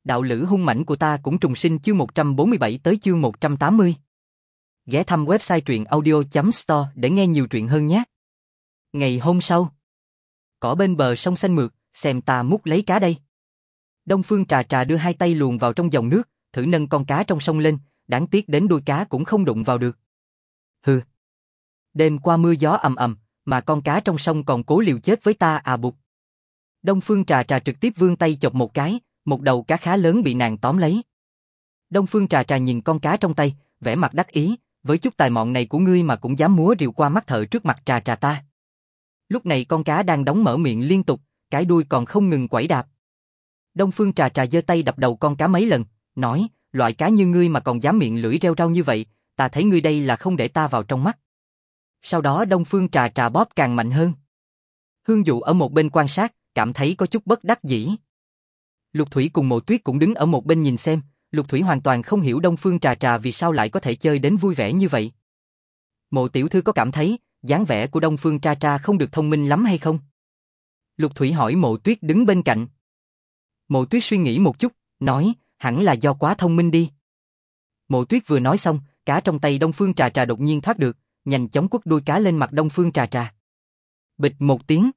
Đạo lữ hung mãnh của ta cũng trùng sinh chương 147 tới chương 180. Ghé thăm website truyệnaudio.store để nghe nhiều truyện hơn nhé. Ngày hôm sau, cỏ bên bờ sông xanh mượt, xem ta múc lấy cá đây. Đông Phương Trà Trà đưa hai tay luồn vào trong dòng nước, thử nâng con cá trong sông lên, đáng tiếc đến đuôi cá cũng không đụng vào được. Hừ. Đêm qua mưa gió ầm ầm, mà con cá trong sông còn cố liều chết với ta à bụt. Đông Phương Trà Trà trực tiếp vươn tay chộp một cái, một đầu cá khá lớn bị nàng tóm lấy. Đông Phương Trà Trà nhìn con cá trong tay, vẻ mặt đắc ý, với chút tài mọn này của ngươi mà cũng dám múa rìu qua mắt thợ trước mặt Trà Trà ta. Lúc này con cá đang đóng mở miệng liên tục, cái đuôi còn không ngừng quẩy đạp. Đông Phương Trà Trà giơ tay đập đầu con cá mấy lần, nói, loại cá như ngươi mà còn dám miệng lưỡi reo rau như vậy, ta thấy ngươi đây là không để ta vào trong mắt. Sau đó Đông Phương Trà Trà bóp càng mạnh hơn. Hương Dụ ở một bên quan sát, cảm thấy có chút bất đắc dĩ. Lục Thủy cùng Mộ Tuyết cũng đứng ở một bên nhìn xem, Lục Thủy hoàn toàn không hiểu Đông Phương Trà Trà vì sao lại có thể chơi đến vui vẻ như vậy. Mộ tiểu thư có cảm thấy dáng vẻ của Đông Phương Trà Trà không được thông minh lắm hay không? Lục Thủy hỏi Mộ Tuyết đứng bên cạnh. Mộ Tuyết suy nghĩ một chút, nói, hẳn là do quá thông minh đi. Mộ Tuyết vừa nói xong, cá trong tay Đông Phương Trà Trà đột nhiên thoát được, nhanh chóng quất đuôi cá lên mặt Đông Phương Trà Trà. Bịch một tiếng.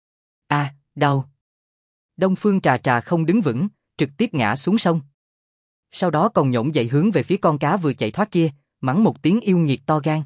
A, đau. Đông Phương Trà Trà không đứng vững, trực tiếp ngã xuống sông. Sau đó còn nhổn dậy hướng về phía con cá vừa chạy thoát kia, mắng một tiếng yêu nghiệt to gan.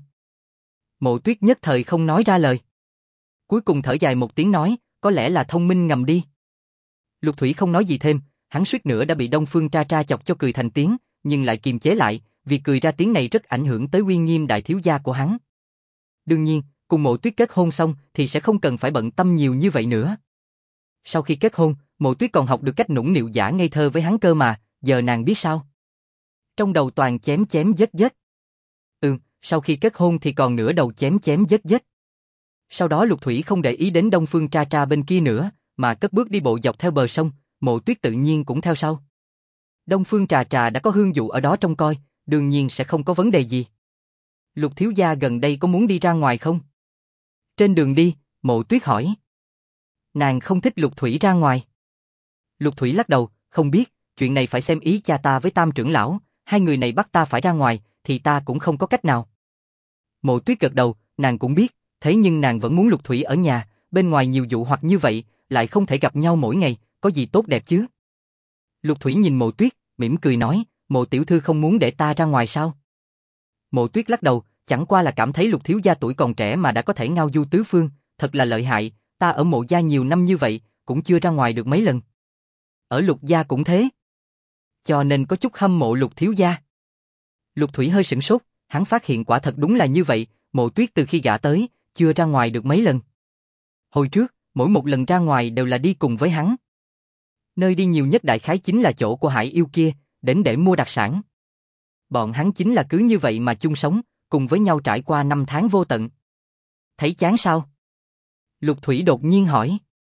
Mộ Tuyết nhất thời không nói ra lời. Cuối cùng thở dài một tiếng nói, có lẽ là thông minh ngầm đi. Lục Thủy không nói gì thêm, hắn suýt nữa đã bị Đông Phương Trà Trà chọc cho cười thành tiếng, nhưng lại kiềm chế lại, vì cười ra tiếng này rất ảnh hưởng tới uy nghiêm đại thiếu gia của hắn. Đương nhiên, cùng Mộ Tuyết kết hôn xong thì sẽ không cần phải bận tâm nhiều như vậy nữa. Sau khi kết hôn, Mộ Tuyết còn học được cách nũng nịu giả ngây thơ với hắn cơ mà, giờ nàng biết sao? Trong đầu toàn chém chém giết giết. Sau khi kết hôn thì còn nửa đầu chém chém giết giết. Sau đó Lục Thủy không để ý đến Đông Phương Trà Trà bên kia nữa, mà cất bước đi bộ dọc theo bờ sông, Mộ Tuyết tự nhiên cũng theo sau. Đông Phương Trà Trà đã có Hương Dụ ở đó trông coi, đương nhiên sẽ không có vấn đề gì. Lục thiếu gia gần đây có muốn đi ra ngoài không? Trên đường đi, Mộ Tuyết hỏi. Nàng không thích Lục Thủy ra ngoài. Lục Thủy lắc đầu, không biết, chuyện này phải xem ý cha ta với Tam trưởng lão, hai người này bắt ta phải ra ngoài, thì ta cũng không có cách nào. Mộ Tuyết gật đầu, nàng cũng biết, thế nhưng nàng vẫn muốn Lục Thủy ở nhà, bên ngoài nhiều dụ hoặc như vậy, lại không thể gặp nhau mỗi ngày, có gì tốt đẹp chứ? Lục Thủy nhìn Mộ Tuyết, mỉm cười nói, Mộ tiểu thư không muốn để ta ra ngoài sao? Mộ Tuyết lắc đầu, chẳng qua là cảm thấy Lục thiếu gia tuổi còn trẻ mà đã có thể ngao du tứ phương, thật là lợi hại, ta ở Mộ gia nhiều năm như vậy, cũng chưa ra ngoài được mấy lần. Ở Lục gia cũng thế. Cho nên có chút hâm mộ Lục thiếu gia. Lục Thủy hơi sửng sốt, hắn phát hiện quả thật đúng là như vậy, Mộ Tuyết từ khi gả tới, chưa ra ngoài được mấy lần. Hồi trước, mỗi một lần ra ngoài đều là đi cùng với hắn. Nơi đi nhiều nhất đại khái chính là chỗ của Hải Yêu kia, đến để mua đặc sản. Bọn hắn chính là cứ như vậy mà chung sống, cùng với nhau trải qua năm tháng vô tận. Thấy chán sao? Lục Thủy đột nhiên hỏi.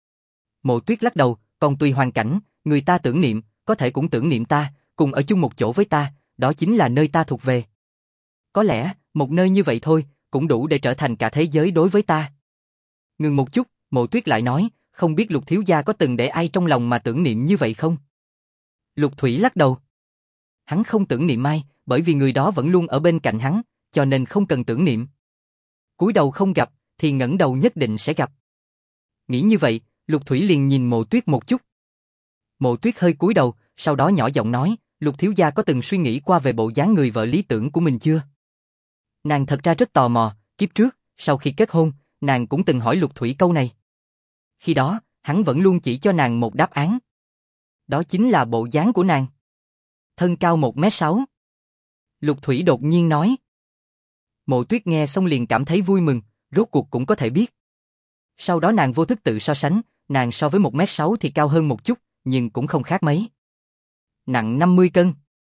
Mộ Tuyết lắc đầu, còn tùy hoàn cảnh, người ta tưởng niệm, có thể cũng tưởng niệm ta, cùng ở chung một chỗ với ta, đó chính là nơi ta thuộc về. Có lẽ, một nơi như vậy thôi, cũng đủ để trở thành cả thế giới đối với ta. Ngừng một chút, Mộ Tuyết lại nói, không biết Lục thiếu gia có từng để ai trong lòng mà tưởng niệm như vậy không? Lục Thủy lắc đầu. Hắn không tưởng niệm ai, bởi vì người đó vẫn luôn ở bên cạnh hắn, cho nên không cần tưởng niệm. Cúi đầu không gặp, thì ngẩng đầu nhất định sẽ gặp. Nghĩ như vậy, Lục Thủy liền nhìn Mộ Tuyết một chút. Mộ Tuyết hơi cúi đầu, sau đó nhỏ giọng nói, Lục thiếu gia có từng suy nghĩ qua về bộ dáng người vợ lý tưởng của mình chưa? Nàng thật ra rất tò mò, kiếp trước, sau khi kết hôn, nàng cũng từng hỏi Lục Thủy câu này. Khi đó, hắn vẫn luôn chỉ cho nàng một đáp án. Đó chính là bộ dáng của nàng. Thân cao 1m6. Lục Thủy đột nhiên nói. Mộ Tuyết nghe xong liền cảm thấy vui mừng, rốt cuộc cũng có thể biết. Sau đó nàng vô thức tự so sánh, nàng so với 1m6 thì cao hơn một chút, nhưng cũng không khác mấy. Nặng 50 cân.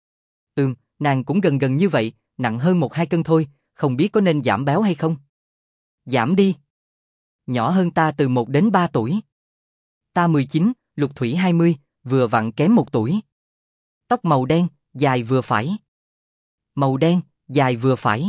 Nàng cũng gần gần như vậy, nặng hơn 1-2 cân thôi, không biết có nên giảm béo hay không? Giảm đi. Nhỏ hơn ta từ 1 đến 3 tuổi. Ta 19, Lục Thủy 20, vừa vặn kém 1 tuổi. Tóc màu đen, dài vừa phải. Màu đen, dài vừa phải.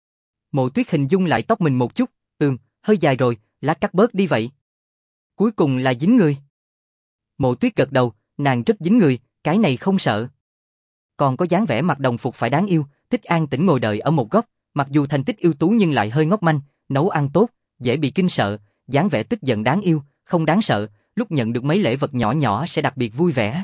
Mộ Tuyết hình dung lại tóc mình một chút, hơi dài rồi, lá cắt bớt đi vậy. Cuối cùng là dính người. Mộ Tuyết gật đầu, nàng rất dính người, cái này không sợ. Còn có dáng vẻ mặc đồng phục phải đáng yêu, thích an tĩnh ngồi đợi ở một góc, mặc dù thành tích ưu tú nhưng lại hơi ngốc manh, nấu ăn tốt, dễ bị kinh sợ, dáng vẻ tức giận đáng yêu, không đáng sợ, lúc nhận được mấy lễ vật nhỏ nhỏ sẽ đặc biệt vui vẻ.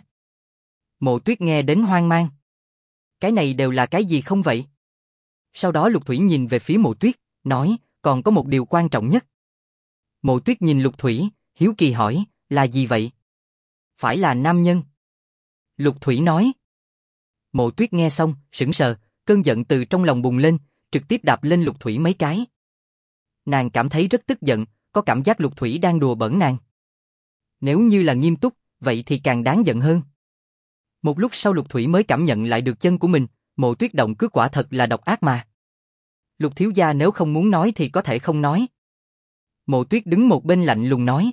Mộ Tuyết nghe đến hoang mang. Cái này đều là cái gì không vậy? Sau đó Lục Thủy nhìn về phía Mộ Tuyết, nói, còn có một điều quan trọng nhất. Mộ Tuyết nhìn Lục Thủy, hiếu kỳ hỏi, là gì vậy? Phải là nam nhân. Lục Thủy nói. Mộ Tuyết nghe xong, sững sờ, cơn giận từ trong lòng bùng lên, trực tiếp đạp lên Lục Thủy mấy cái. Nàng cảm thấy rất tức giận, có cảm giác Lục Thủy đang đùa bỡn nàng. Nếu như là nghiêm túc, vậy thì càng đáng giận hơn. Một lúc sau Lục Thủy mới cảm nhận lại được chân của mình, Mộ Tuyết động cước quả thật là độc ác mà. Lục thiếu gia nếu không muốn nói thì có thể không nói. Mộ Tuyết đứng một bên lạnh lùng nói.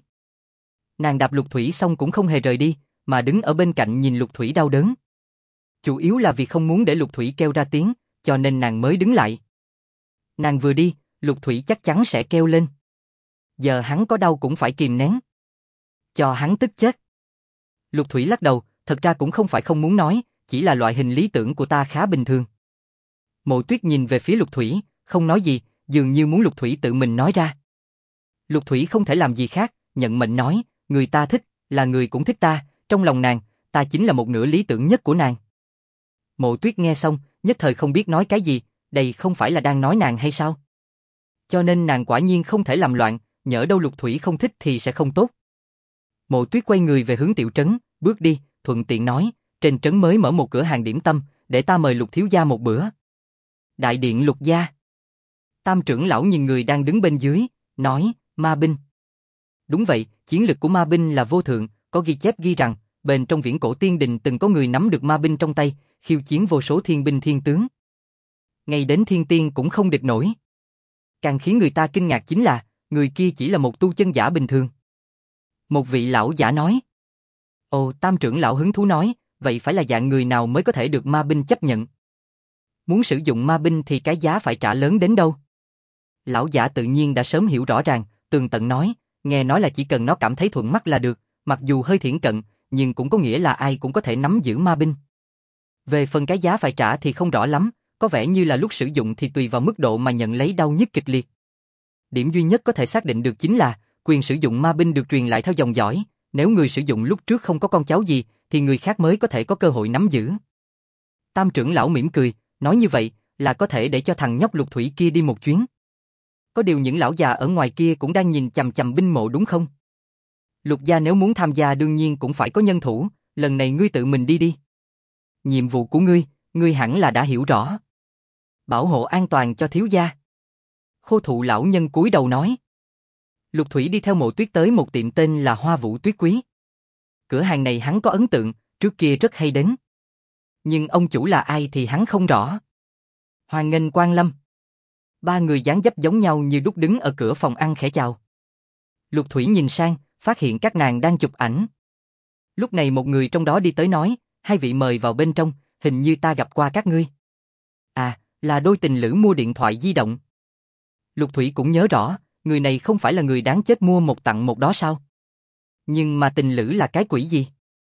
Nàng đạp Lục Thủy xong cũng không hề rời đi, mà đứng ở bên cạnh nhìn Lục Thủy đau đớn. Chủ yếu là vì không muốn để Lục Thủy kêu ra tiếng, cho nên nàng mới đứng lại. Nàng vừa đi, Lục Thủy chắc chắn sẽ kêu lên. Giờ hắn có đau cũng phải kìm nén. Cho hắn tức chết. Lục Thủy lắc đầu, thật ra cũng không phải không muốn nói, chỉ là loại hình lý tưởng của ta khá bình thường. Mộ Tuyết nhìn về phía Lục Thủy, không nói gì, dường như muốn Lục Thủy tự mình nói ra. Lục Thủy không thể làm gì khác, nhận mệnh nói, người ta thích, là người cũng thích ta, trong lòng nàng, ta chính là một nửa lý tưởng nhất của nàng. Mộ Tuyết nghe xong, nhất thời không biết nói cái gì, đây không phải là đang nói nàng hay sao? Cho nên nàng quả nhiên không thể làm loạn, nhỡ đâu Lục Thủy không thích thì sẽ không tốt. Mộ Tuyết quay người về hướng tiểu trấn, bước đi, thuận tiện nói, trên trấn mới mở một cửa hàng điểm tâm, để ta mời Lục thiếu gia một bữa. Đại điện Lục gia. Tam trưởng lão nhìn người đang đứng bên dưới, nói, ma binh. Đúng vậy, chiến lực của ma binh là vô thượng, có ghi chép ghi rằng, bên trong viễn cổ tiên đình từng có người nắm được ma binh trong tay, khiêu chiến vô số thiên binh thiên tướng. Ngay đến thiên tiên cũng không địch nổi. Càng khiến người ta kinh ngạc chính là, người kia chỉ là một tu chân giả bình thường. Một vị lão giả nói. Ồ, tam trưởng lão hứng thú nói, vậy phải là dạng người nào mới có thể được ma binh chấp nhận? Muốn sử dụng ma binh thì cái giá phải trả lớn đến đâu? Lão giả tự nhiên đã sớm hiểu rõ ràng, tường tận nói, nghe nói là chỉ cần nó cảm thấy thuận mắt là được, mặc dù hơi thiển cận, nhưng cũng có nghĩa là ai cũng có thể nắm giữ ma binh. Về phần cái giá phải trả thì không rõ lắm, có vẻ như là lúc sử dụng thì tùy vào mức độ mà nhận lấy đau nhức kịch liệt. Điểm duy nhất có thể xác định được chính là, quyền sử dụng ma binh được truyền lại theo dòng dõi, nếu người sử dụng lúc trước không có con cháu gì, thì người khác mới có thể có cơ hội nắm giữ. Tam trưởng lão mỉm cười, nói như vậy, là có thể để cho thằng nhóc Lục Thủy kia đi một chuyến. Có điều những lão già ở ngoài kia cũng đang nhìn chằm chằm binh mộ đúng không? Lục gia nếu muốn tham gia đương nhiên cũng phải có nhân thủ, lần này ngươi tự mình đi đi. Nhiệm vụ của ngươi hẳn là đã hiểu rõ. Bảo hộ an toàn cho thiếu gia. Khô thụ lão nhân cúi đầu nói. Lục Thủy đi theo Mộ Tuyết tới một tiệm tên là Hoa Vũ Tuyết Quý. Cửa hàng này hắn có ấn tượng, trước kia rất hay đến. Nhưng ông chủ là ai thì hắn không rõ. Hoan nghênh Quang Lâm. Ba người dáng dấp giống nhau như đúc đứng ở cửa phòng ăn khẽ chào. Lục Thủy nhìn sang, phát hiện các nàng đang chụp ảnh. Lúc này một người trong đó đi tới nói, hai vị mời vào bên trong, hình như ta gặp qua các ngươi. À, là đôi tình lữ mua điện thoại di động. Lục Thủy cũng nhớ rõ, người này không phải là người đáng chết mua một tặng một đó sao? Nhưng mà tình lữ là cái quỷ gì?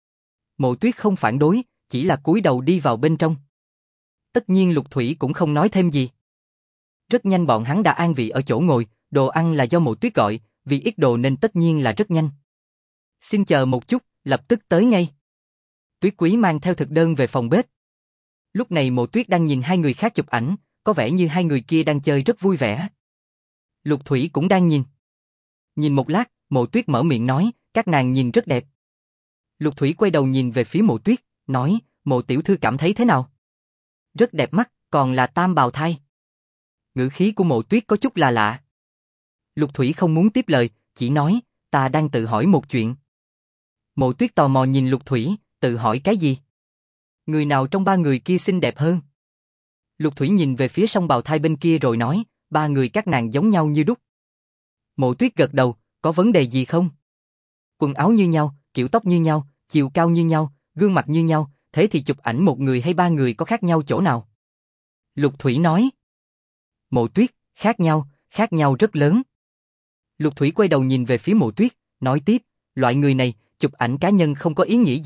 Mộ Tuyết không phản đối, chỉ là cúi đầu đi vào bên trong. Tất nhiên Lục Thủy cũng không nói thêm gì. Rất nhanh bọn hắn đã an vị ở chỗ ngồi, đồ ăn là do Mộ Tuyết gọi, vì ít đồ nên tất nhiên là rất nhanh. Xin chờ một chút, lập tức tới ngay. Tuyết Quý mang theo thực đơn về phòng bếp. Lúc này Mộ Tuyết đang nhìn hai người khác chụp ảnh, có vẻ như hai người kia đang chơi rất vui vẻ. Lục Thủy cũng đang nhìn. Nhìn một lát, Mộ Tuyết mở miệng nói, các nàng nhìn rất đẹp. Lục Thủy quay đầu nhìn về phía Mộ Tuyết, nói, Mộ tiểu thư cảm thấy thế nào? Rất đẹp mắt, còn là tam bào thai. Ngữ khí của Mộ Tuyết có chút là lạ. Lục Thủy không muốn tiếp lời, chỉ nói, ta đang tự hỏi một chuyện. Mộ Tuyết tò mò nhìn Lục Thủy, tự hỏi cái gì? Người nào trong ba người kia xinh đẹp hơn? Lục Thủy nhìn về phía song bào thai bên kia rồi nói, ba người các nàng giống nhau như đúc. Mộ Tuyết gật đầu, có vấn đề gì không? Quần áo như nhau, kiểu tóc như nhau, chiều cao như nhau, gương mặt như nhau, thế thì chụp ảnh một người hay ba người có khác nhau chỗ nào? Lục Thủy nói. Mộ Tuyết, khác nhau rất lớn. Lục Thủy quay đầu nhìn về phía Mộ Tuyết, nói tiếp, loại người này, chụp ảnh cá nhân không có ý nghĩa gì,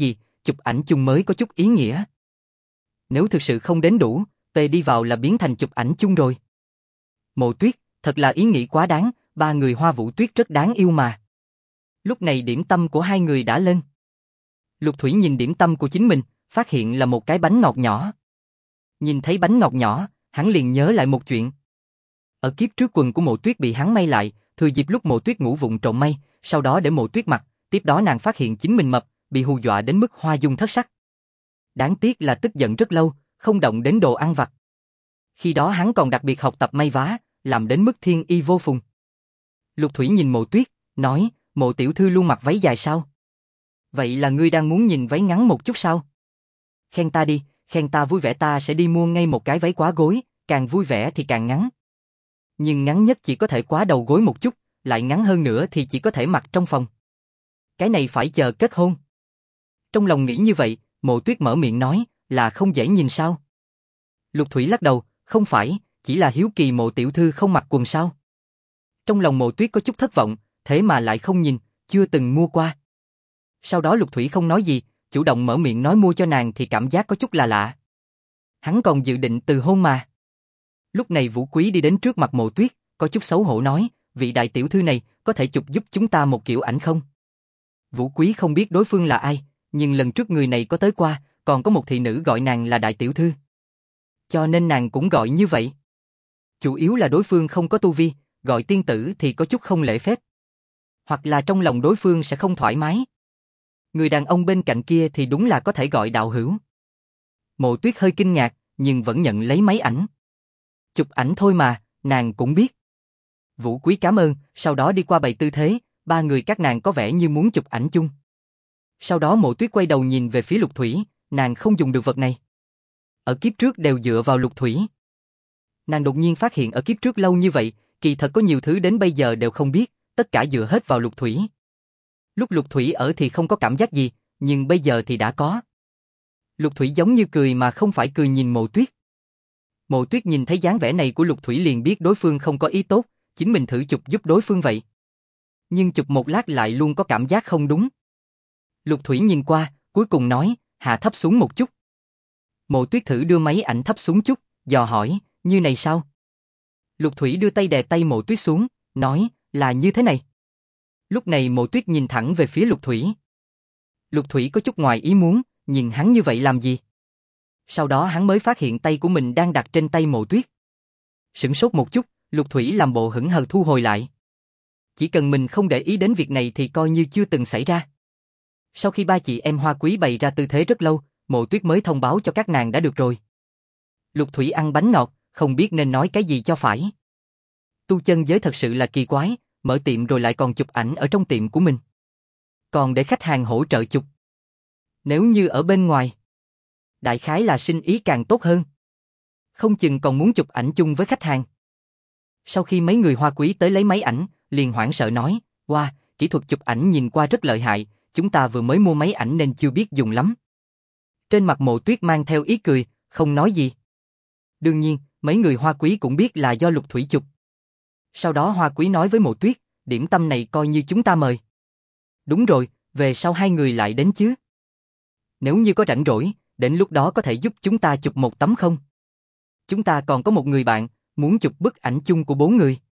chụp ảnh chung mới có chút ý nghĩa. Nếu thực sự không đến đủ, đi vào là biến thành chụp ảnh chung rồi. Mộ Tuyết, thật là ý nghĩ quá đáng, ba người Hoa Vũ Tuyết rất đáng yêu mà. Lúc này điểm tâm của hai người đã lên. Lục Thủy nhìn điểm tâm của chính mình, phát hiện là một cái bánh ngọt nhỏ. Nhìn thấy bánh ngọt nhỏ, hắn liền nhớ lại một chuyện. Ở kiếp trước quần của Mộ Tuyết bị hắn may lại, thừa dịp lúc Mộ Tuyết ngủ vụng trộm may, sau đó để Mộ Tuyết mặc, tiếp đó nàng phát hiện chính mình mập, bị hù dọa đến mức hoa dung thất sắc. Đáng tiếc là tức giận rất lâu, không động đến đồ ăn vặt. Khi đó hắn còn đặc biệt học tập may vá, làm đến mức thiên y vô phùng. Lục Thủy nhìn Mộ Tuyết, nói, Mộ tiểu thư luôn mặc váy dài sao? Vậy là ngươi đang muốn nhìn váy ngắn một chút sao? Khen ta đi, khen ta vui vẻ ta sẽ đi mua ngay một cái váy quá gối, càng vui vẻ thì càng ngắn. Nhưng ngắn nhất chỉ có thể quá đầu gối một chút, lại ngắn hơn nữa thì chỉ có thể mặc trong phòng. Cái này phải chờ kết hôn. Trong lòng nghĩ như vậy, Mộ Tuyết mở miệng nói, là không dễ nhìn sao? Lục Thủy lắc đầu, không phải, chỉ là hiếu kỳ Mộ tiểu thư không mặc quần sao? Trong lòng Mộ Tuyết có chút thất vọng, thế mà lại không nhìn, chưa từng mua qua. Sau đó Lục Thủy không nói gì, chủ động mở miệng nói mua cho nàng thì cảm giác có chút là lạ. Hắn còn dự định từ hôn mà. Lúc này Vũ Quý đi đến trước mặt Mộ Tuyết, có chút xấu hổ nói, vị đại tiểu thư này, có thể chụp giúp chúng ta một kiểu ảnh không? Vũ Quý không biết đối phương là ai, nhưng lần trước người này có tới qua, còn có một thị nữ gọi nàng là đại tiểu thư. Cho nên nàng cũng gọi như vậy. Chủ yếu là đối phương không có tu vi, gọi tiên tử thì có chút không lễ phép. Hoặc là trong lòng đối phương sẽ không thoải mái. Người đàn ông bên cạnh kia thì đúng là có thể gọi đạo hữu. Mộ Tuyết hơi kinh ngạc, nhưng vẫn nhận lấy máy ảnh. Chụp ảnh thôi mà, nàng cũng biết. Vũ Quý cảm ơn, sau đó đi qua bày tư thế, ba người các nàng có vẻ như muốn chụp ảnh chung. Sau đó Mộ Tuyết quay đầu nhìn về phía Lục Thủy, nàng không dùng được vật này. Ở kiếp trước đều dựa vào Lục Thủy. Nàng đột nhiên phát hiện ở kiếp trước lâu như vậy, kỳ thật có nhiều thứ đến bây giờ đều không biết, tất cả dựa hết vào Lục Thủy. Lúc Lục Thủy ở thì không có cảm giác gì, nhưng bây giờ thì đã có. Lục Thủy giống như cười mà không phải cười nhìn Mộ Tuyết. Mộ Tuyết nhìn thấy dáng vẻ này của Lục Thủy liền biết đối phương không có ý tốt, chính mình thử chụp giúp đối phương vậy. Nhưng chụp một lát lại luôn có cảm giác không đúng. Lục Thủy nhìn qua, cuối cùng nói, hạ thấp xuống một chút. Mộ Tuyết thử đưa máy ảnh thấp xuống chút, dò hỏi, như này sao? Lục Thủy đưa tay đè tay Mộ Tuyết xuống, nói, là như thế này. Lúc này Mộ Tuyết nhìn thẳng về phía Lục Thủy. Lục Thủy có chút ngoài ý muốn, nhìn hắn như vậy làm gì? Sau đó hắn mới phát hiện tay của mình đang đặt trên tay Mộ Tuyết. Sửng sốt một chút, Lục Thủy làm bộ hững hờ thu hồi lại. Chỉ cần mình không để ý đến việc này thì coi như chưa từng xảy ra. Sau khi ba chị em Hoa Quý bày ra tư thế rất lâu, Mộ Tuyết mới thông báo cho các nàng đã được rồi. Lục Thủy ăn bánh ngọt, không biết nên nói cái gì cho phải. Tu chân giới thật sự là kỳ quái, mở tiệm rồi lại còn chụp ảnh ở trong tiệm của mình. Còn để khách hàng hỗ trợ chụp. Nếu như ở bên ngoài, đại khái là sinh ý càng tốt hơn. Không chừng còn muốn chụp ảnh chung với khách hàng. Sau khi mấy người Hoa Quý tới lấy máy ảnh, liền hoảng sợ nói, wow, kỹ thuật chụp ảnh nhìn qua rất lợi hại, chúng ta vừa mới mua máy ảnh nên chưa biết dùng lắm. Trên mặt Mộ Tuyết mang theo ý cười, không nói gì. Đương nhiên, mấy người Hoa Quý cũng biết là do Lục Thủy chụp. Sau đó Hoa Quý nói với Mộ Tuyết, điểm tâm này coi như chúng ta mời. Đúng rồi, về sau hai người lại đến chứ. Nếu như có rảnh rỗi, đến lúc đó có thể giúp chúng ta chụp một tấm không? Chúng ta còn có một người bạn, muốn chụp bức ảnh chung của 4 người.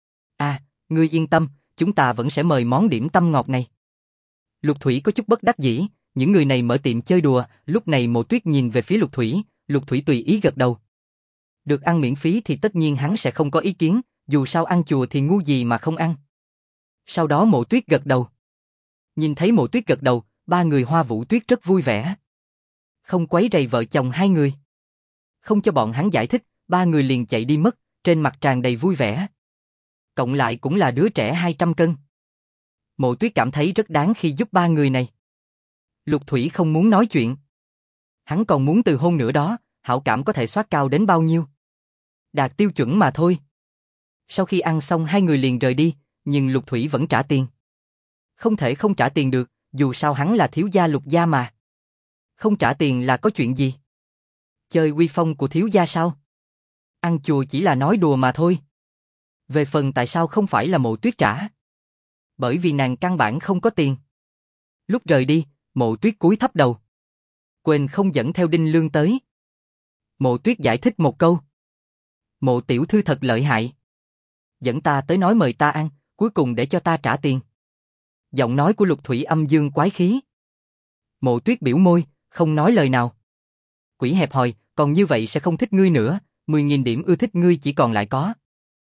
À, ngươi yên tâm, chúng ta vẫn sẽ mời món điểm tâm ngọt này. Lục Thủy có chút bất đắc dĩ, những người này mở tiệm chơi đùa, lúc này Mộ Tuyết nhìn về phía Lục Thủy tùy ý gật đầu. Được ăn miễn phí thì tất nhiên hắn sẽ không có ý kiến, dù sao ăn chùa thì ngu gì mà không ăn. Sau đó Mộ Tuyết gật đầu. Nhìn thấy Mộ Tuyết gật đầu, ba người Hoa Vũ Tuyết rất vui vẻ. Không quấy rầy vợ chồng hai người. Không cho bọn hắn giải thích, ba người liền chạy đi mất, trên mặt tràn đầy vui vẻ. Cộng lại cũng là đứa trẻ 200 cân. Mộ Tuyết cảm thấy rất đáng khi giúp ba người này. Lục Thủy không muốn nói chuyện. Hắn còn muốn từ hôn nữa đó, hảo cảm có thể soát cao đến bao nhiêu. Đạt tiêu chuẩn mà thôi. Sau khi ăn xong hai người liền rời đi, nhưng Lục Thủy vẫn trả tiền. Không thể không trả tiền được, dù sao hắn là thiếu gia Lục gia mà. Không trả tiền là có chuyện gì? Chơi uy phong của thiếu gia sao? Ăn chùa chỉ là nói đùa mà thôi. Về phần tại sao không phải là Mộ Tuyết trả? Bởi vì nàng căn bản không có tiền. Lúc rời đi, Mộ Tuyết cúi thấp đầu. quên không dẫn theo Đinh Lương tới. Mộ Tuyết giải thích một câu. Mộ tiểu thư thật lợi hại. Dẫn ta tới nói mời ta ăn, cuối cùng để cho ta trả tiền. Giọng nói của Lục Thủy âm dương quái khí. Mộ Tuyết biểu môi, không nói lời nào. Quỷ hẹp hòi, còn như vậy sẽ không thích ngươi nữa, 10.000 điểm ưa thích ngươi chỉ còn lại có.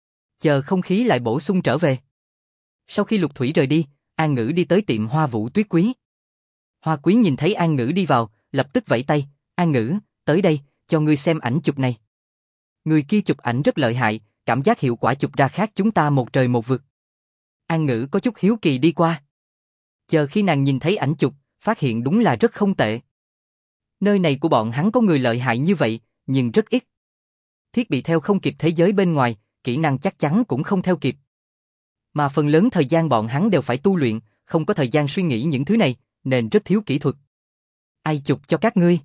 Chờ không khí lại bổ sung trở về. Sau khi Lục Thủy rời đi, An Ngữ đi tới tiệm Hoa Vũ Tuyết Quý. Hoa Quý nhìn thấy An Ngữ đi vào, lập tức vẫy tay, An Ngữ, tới đây, cho ngươi xem ảnh chụp này. Người kia chụp ảnh rất lợi hại, cảm giác hiệu quả chụp ra khác chúng ta một trời một vực. An Ngữ có chút hiếu kỳ đi qua. Chờ khi nàng nhìn thấy ảnh chụp, phát hiện đúng là rất không tệ. Nơi này của bọn hắn có người lợi hại như vậy, nhưng rất ít. Thiết bị theo không kịp thế giới bên ngoài, kỹ năng chắc chắn cũng không theo kịp. Mà phần lớn thời gian bọn hắn đều phải tu luyện, không có thời gian suy nghĩ những thứ này, nên rất thiếu kỹ thuật. Ai chụp cho các ngươi?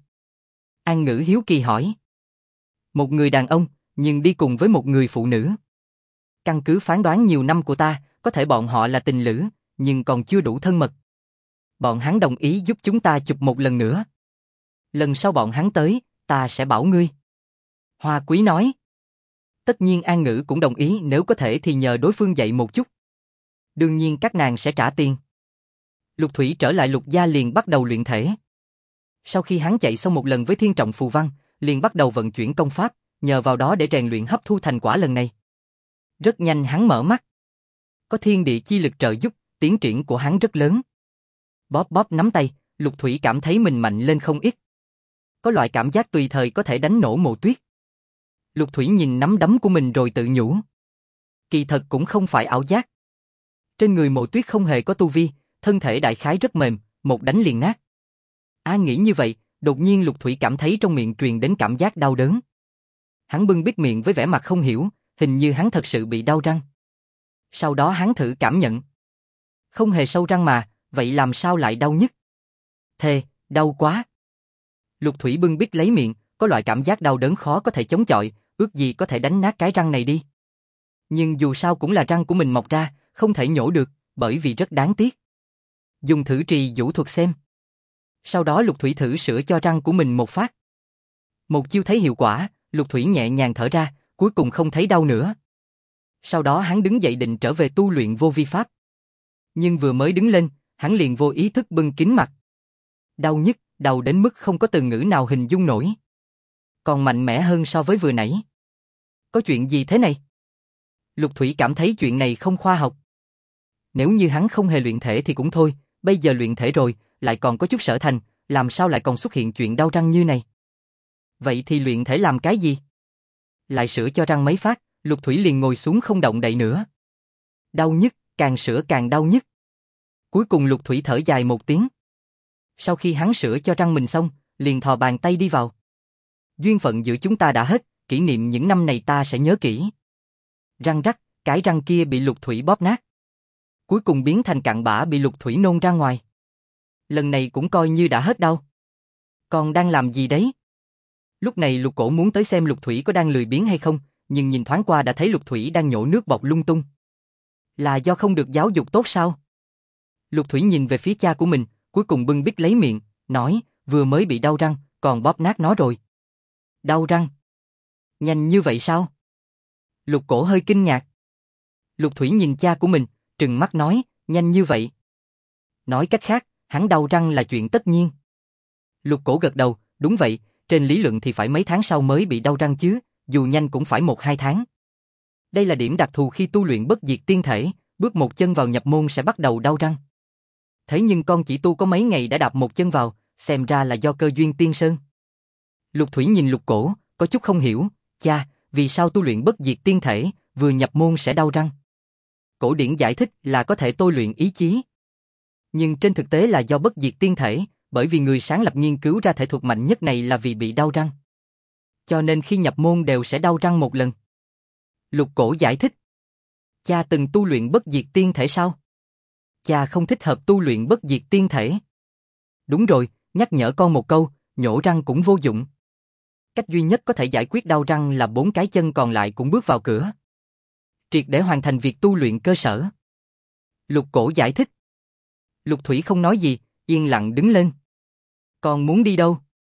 An Ngữ hiếu kỳ hỏi. Một người đàn ông, nhưng đi cùng với một người phụ nữ. Căn cứ phán đoán nhiều năm của ta, có thể bọn họ là tình lữ, nhưng còn chưa đủ thân mật. Bọn hắn đồng ý giúp chúng ta chụp một lần nữa. Lần sau bọn hắn tới, ta sẽ bảo ngươi. Hoa Quý nói. Tất nhiên An Ngữ cũng đồng ý, nếu có thể thì nhờ đối phương dạy một chút. Đương nhiên các nàng sẽ trả tiền. Lục Thủy trở lại Lục gia liền bắt đầu luyện thể. Sau khi hắn chạy xong một lần với Thiên Trọng Phù Văn, liền bắt đầu vận chuyển công pháp, nhờ vào đó để rèn luyện hấp thu thành quả lần này. Rất nhanh hắn mở mắt. Có thiên địa chi lực trợ giúp, tiến triển của hắn rất lớn. Bóp bóp nắm tay, Lục Thủy cảm thấy mình mạnh lên không ít. Có loại cảm giác tùy thời có thể đánh nổ Mộ Tuyết. Lục Thủy nhìn nắm đấm của mình rồi tự nhủ. Kỳ thật cũng không phải ảo giác. Trên người Mộ Tuyết không hề có tu vi, thân thể đại khái rất mềm, một đánh liền nát. Nghĩ như vậy, đột nhiên Lục Thủy cảm thấy trong miệng truyền đến cảm giác đau đớn. Hắn bưng bít miệng với vẻ mặt không hiểu, hình như hắn thật sự bị đau răng. Sau đó hắn thử cảm nhận. Không hề sâu răng mà, vậy làm sao lại đau nhức? Thề, đau quá. Lục Thủy bưng bít lấy miệng, có loại cảm giác đau đớn khó có thể chống chọi, ước gì có thể đánh nát cái răng này đi. Nhưng dù sao cũng là răng của mình mọc ra, không thể nhổ được, bởi vì rất đáng tiếc. Dùng thử trì vũ thuật xem. Sau đó Lục Thủy thử sửa cho răng của mình một phát. Một chiêu thấy hiệu quả, Lục Thủy nhẹ nhàng thở ra, cuối cùng không thấy đau nữa. Sau đó hắn đứng dậy định trở về tu luyện vô vi pháp. Nhưng vừa mới đứng lên, hắn liền vô ý thức bưng kín mặt. Đau nhức, đau đến mức không có từ ngữ nào hình dung nổi. Còn mạnh mẽ hơn so với vừa nãy. Có chuyện gì thế này? Lục Thủy cảm thấy chuyện này không khoa học. Nếu như hắn không hề luyện thể thì cũng thôi, bây giờ luyện thể rồi, lại còn có chút sở thành, làm sao lại còn xuất hiện chuyện đau răng như này? Vậy thì luyện thể làm cái gì? Lại sửa cho răng mấy phát, Lục Thủy liền ngồi xuống không động đậy nữa. Đau nhức, càng sửa càng đau nhức. Cuối cùng Lục Thủy thở dài một tiếng. Sau khi hắn sửa cho răng mình xong, liền thò bàn tay đi vào. Duyên phận giữa chúng ta đã hết, kỷ niệm những năm này ta sẽ nhớ kỹ. Răng rắc, cái răng kia bị Lục Thủy bóp nát. Cuối cùng biến thành cặn bã bị Lục Thủy nôn ra ngoài. Lần này cũng coi như đã hết đau. Còn đang làm gì đấy? Lúc này Lục Cổ muốn tới xem Lục Thủy có đang lười biếng hay không, nhưng nhìn thoáng qua đã thấy Lục Thủy đang nhổ nước bọt lung tung. Là do không được giáo dục tốt sao? Lục Thủy nhìn về phía cha của mình, cuối cùng bưng bít lấy miệng, nói, vừa mới bị đau răng, còn bóp nát nó rồi. Đau răng? Nhanh như vậy sao? Lục Cổ hơi kinh ngạc. Lục Thủy nhìn cha của mình, trừng mắt nói, nhanh như vậy. Nói cách khác, hắn đau răng là chuyện tất nhiên. Lục Cổ gật đầu, đúng vậy, trên lý luận thì phải mấy tháng sau mới bị đau răng chứ, dù nhanh cũng phải 1-2 tháng. Đây là điểm đặc thù khi tu luyện bất diệt tiên thể, bước một chân vào nhập môn sẽ bắt đầu đau răng. Thế nhưng con chỉ tu có mấy ngày đã đạp một chân vào, xem ra là do cơ duyên tiên sơn. Lục Thủy nhìn Lục Cổ, có chút không hiểu, cha, vì sao tu luyện bất diệt tiên thể, vừa nhập môn sẽ đau răng? Cổ điển giải thích là có thể tôi luyện ý chí. Nhưng trên thực tế là do bất diệt tiên thể, bởi vì người sáng lập nghiên cứu ra thể thuật mạnh nhất này là vì bị đau răng. Cho nên khi nhập môn đều sẽ đau răng một lần. Lục Cổ giải thích. Cha từng tu luyện bất diệt tiên thể sao? Cha không thích hợp tu luyện bất diệt tiên thể. Đúng rồi, nhắc nhở con một câu, nhổ răng cũng vô dụng. Cách duy nhất có thể giải quyết đau răng là 4 cái chân còn lại cũng bước vào cửa. Triệt để hoàn thành việc tu luyện cơ sở. Lục Cổ giải thích. Lục Thủy không nói gì, yên lặng đứng lên. Con muốn đi đâu?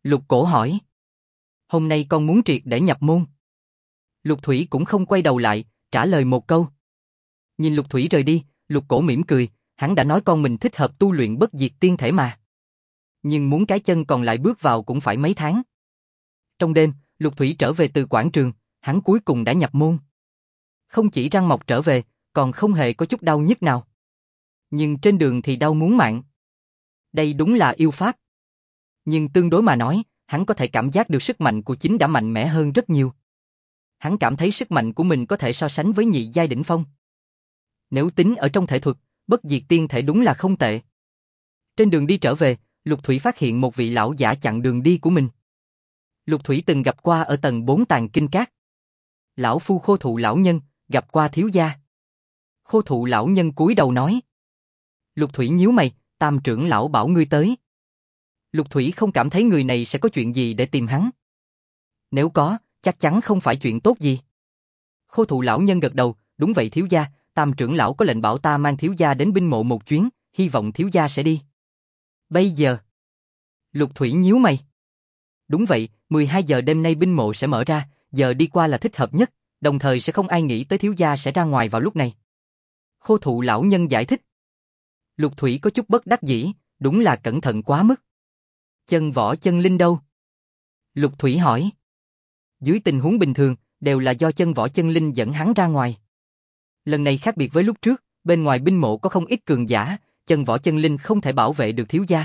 Lục Cổ hỏi. Hôm nay con muốn triệt để nhập môn. Lục Thủy cũng không quay đầu lại, trả lời một câu. Nhìn Lục Thủy rời đi, Lục Cổ mỉm cười, hắn đã nói con mình thích hợp tu luyện bất diệt tiên thể mà. Nhưng muốn cái chân còn lại bước vào cũng phải mấy tháng. Trong đêm, Lục Thủy trở về từ quảng trường, hắn cuối cùng đã nhập môn. Không chỉ răng mọc trở về, còn không hề có chút đau nhức nào. Nhưng trên đường thì đau muốn mạng. Đây đúng là yêu pháp. Nhưng tương đối mà nói, hắn có thể cảm giác được sức mạnh của chính đã mạnh mẽ hơn rất nhiều. Hắn cảm thấy sức mạnh của mình có thể so sánh với nhị giai đỉnh phong. Nếu tính ở trong thể thuật, bất diệt tiên thể đúng là không tệ. Trên đường đi trở về, Lục Thủy phát hiện một vị lão giả chặn đường đi của mình. Lục Thủy từng gặp qua ở tầng 4 tàng kinh các. Lão phu Khô Thụ lão nhân, gặp qua thiếu gia. Khô Thụ lão nhân cúi đầu nói. Lục Thủy nhíu mày, Tam trưởng lão bảo ngươi tới. Lục Thủy không cảm thấy người này sẽ có chuyện gì để tìm hắn. Nếu có, chắc chắn không phải chuyện tốt gì. Khô Thụ lão nhân gật đầu, đúng vậy thiếu gia, Tam trưởng lão có lệnh bảo ta mang thiếu gia đến binh mộ một chuyến, hy vọng thiếu gia sẽ đi. Bây giờ. Lục Thủy nhíu mày. Đúng vậy, 12 giờ đêm nay binh mộ sẽ mở ra, giờ đi qua là thích hợp nhất, đồng thời sẽ không ai nghĩ tới thiếu gia sẽ ra ngoài vào lúc này. Khô Thụ lão nhân giải thích. Lục Thủy có chút bất đắc dĩ, đúng là cẩn thận quá mức. Chân võ chân linh đâu? Lục Thủy hỏi. Dưới tình huống bình thường, đều là do chân võ chân linh dẫn hắn ra ngoài. Lần này khác biệt với lúc trước, bên ngoài binh mộ có không ít cường giả, chân võ chân linh không thể bảo vệ được thiếu gia.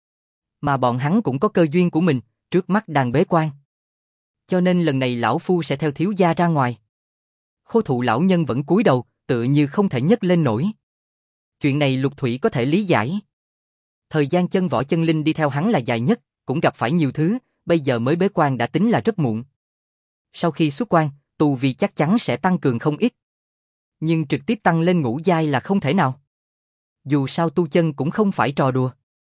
Mà bọn hắn cũng có cơ duyên của mình, trước mắt đang bế quan. Cho nên lần này lão phu sẽ theo thiếu gia ra ngoài. Khô Thụ lão nhân vẫn cúi đầu, tựa như không thể nhấc lên nổi. Chuyện này Lục Thủy có thể lý giải. Thời gian chân võ chân linh đi theo hắn là dài nhất, cũng gặp phải nhiều thứ, bây giờ mới bế quan đã tính là rất muộn. Sau khi xuất quan, tu vi chắc chắn sẽ tăng cường không ít. Nhưng trực tiếp tăng lên ngũ giai là không thể nào. Dù sao tu chân cũng không phải trò đùa.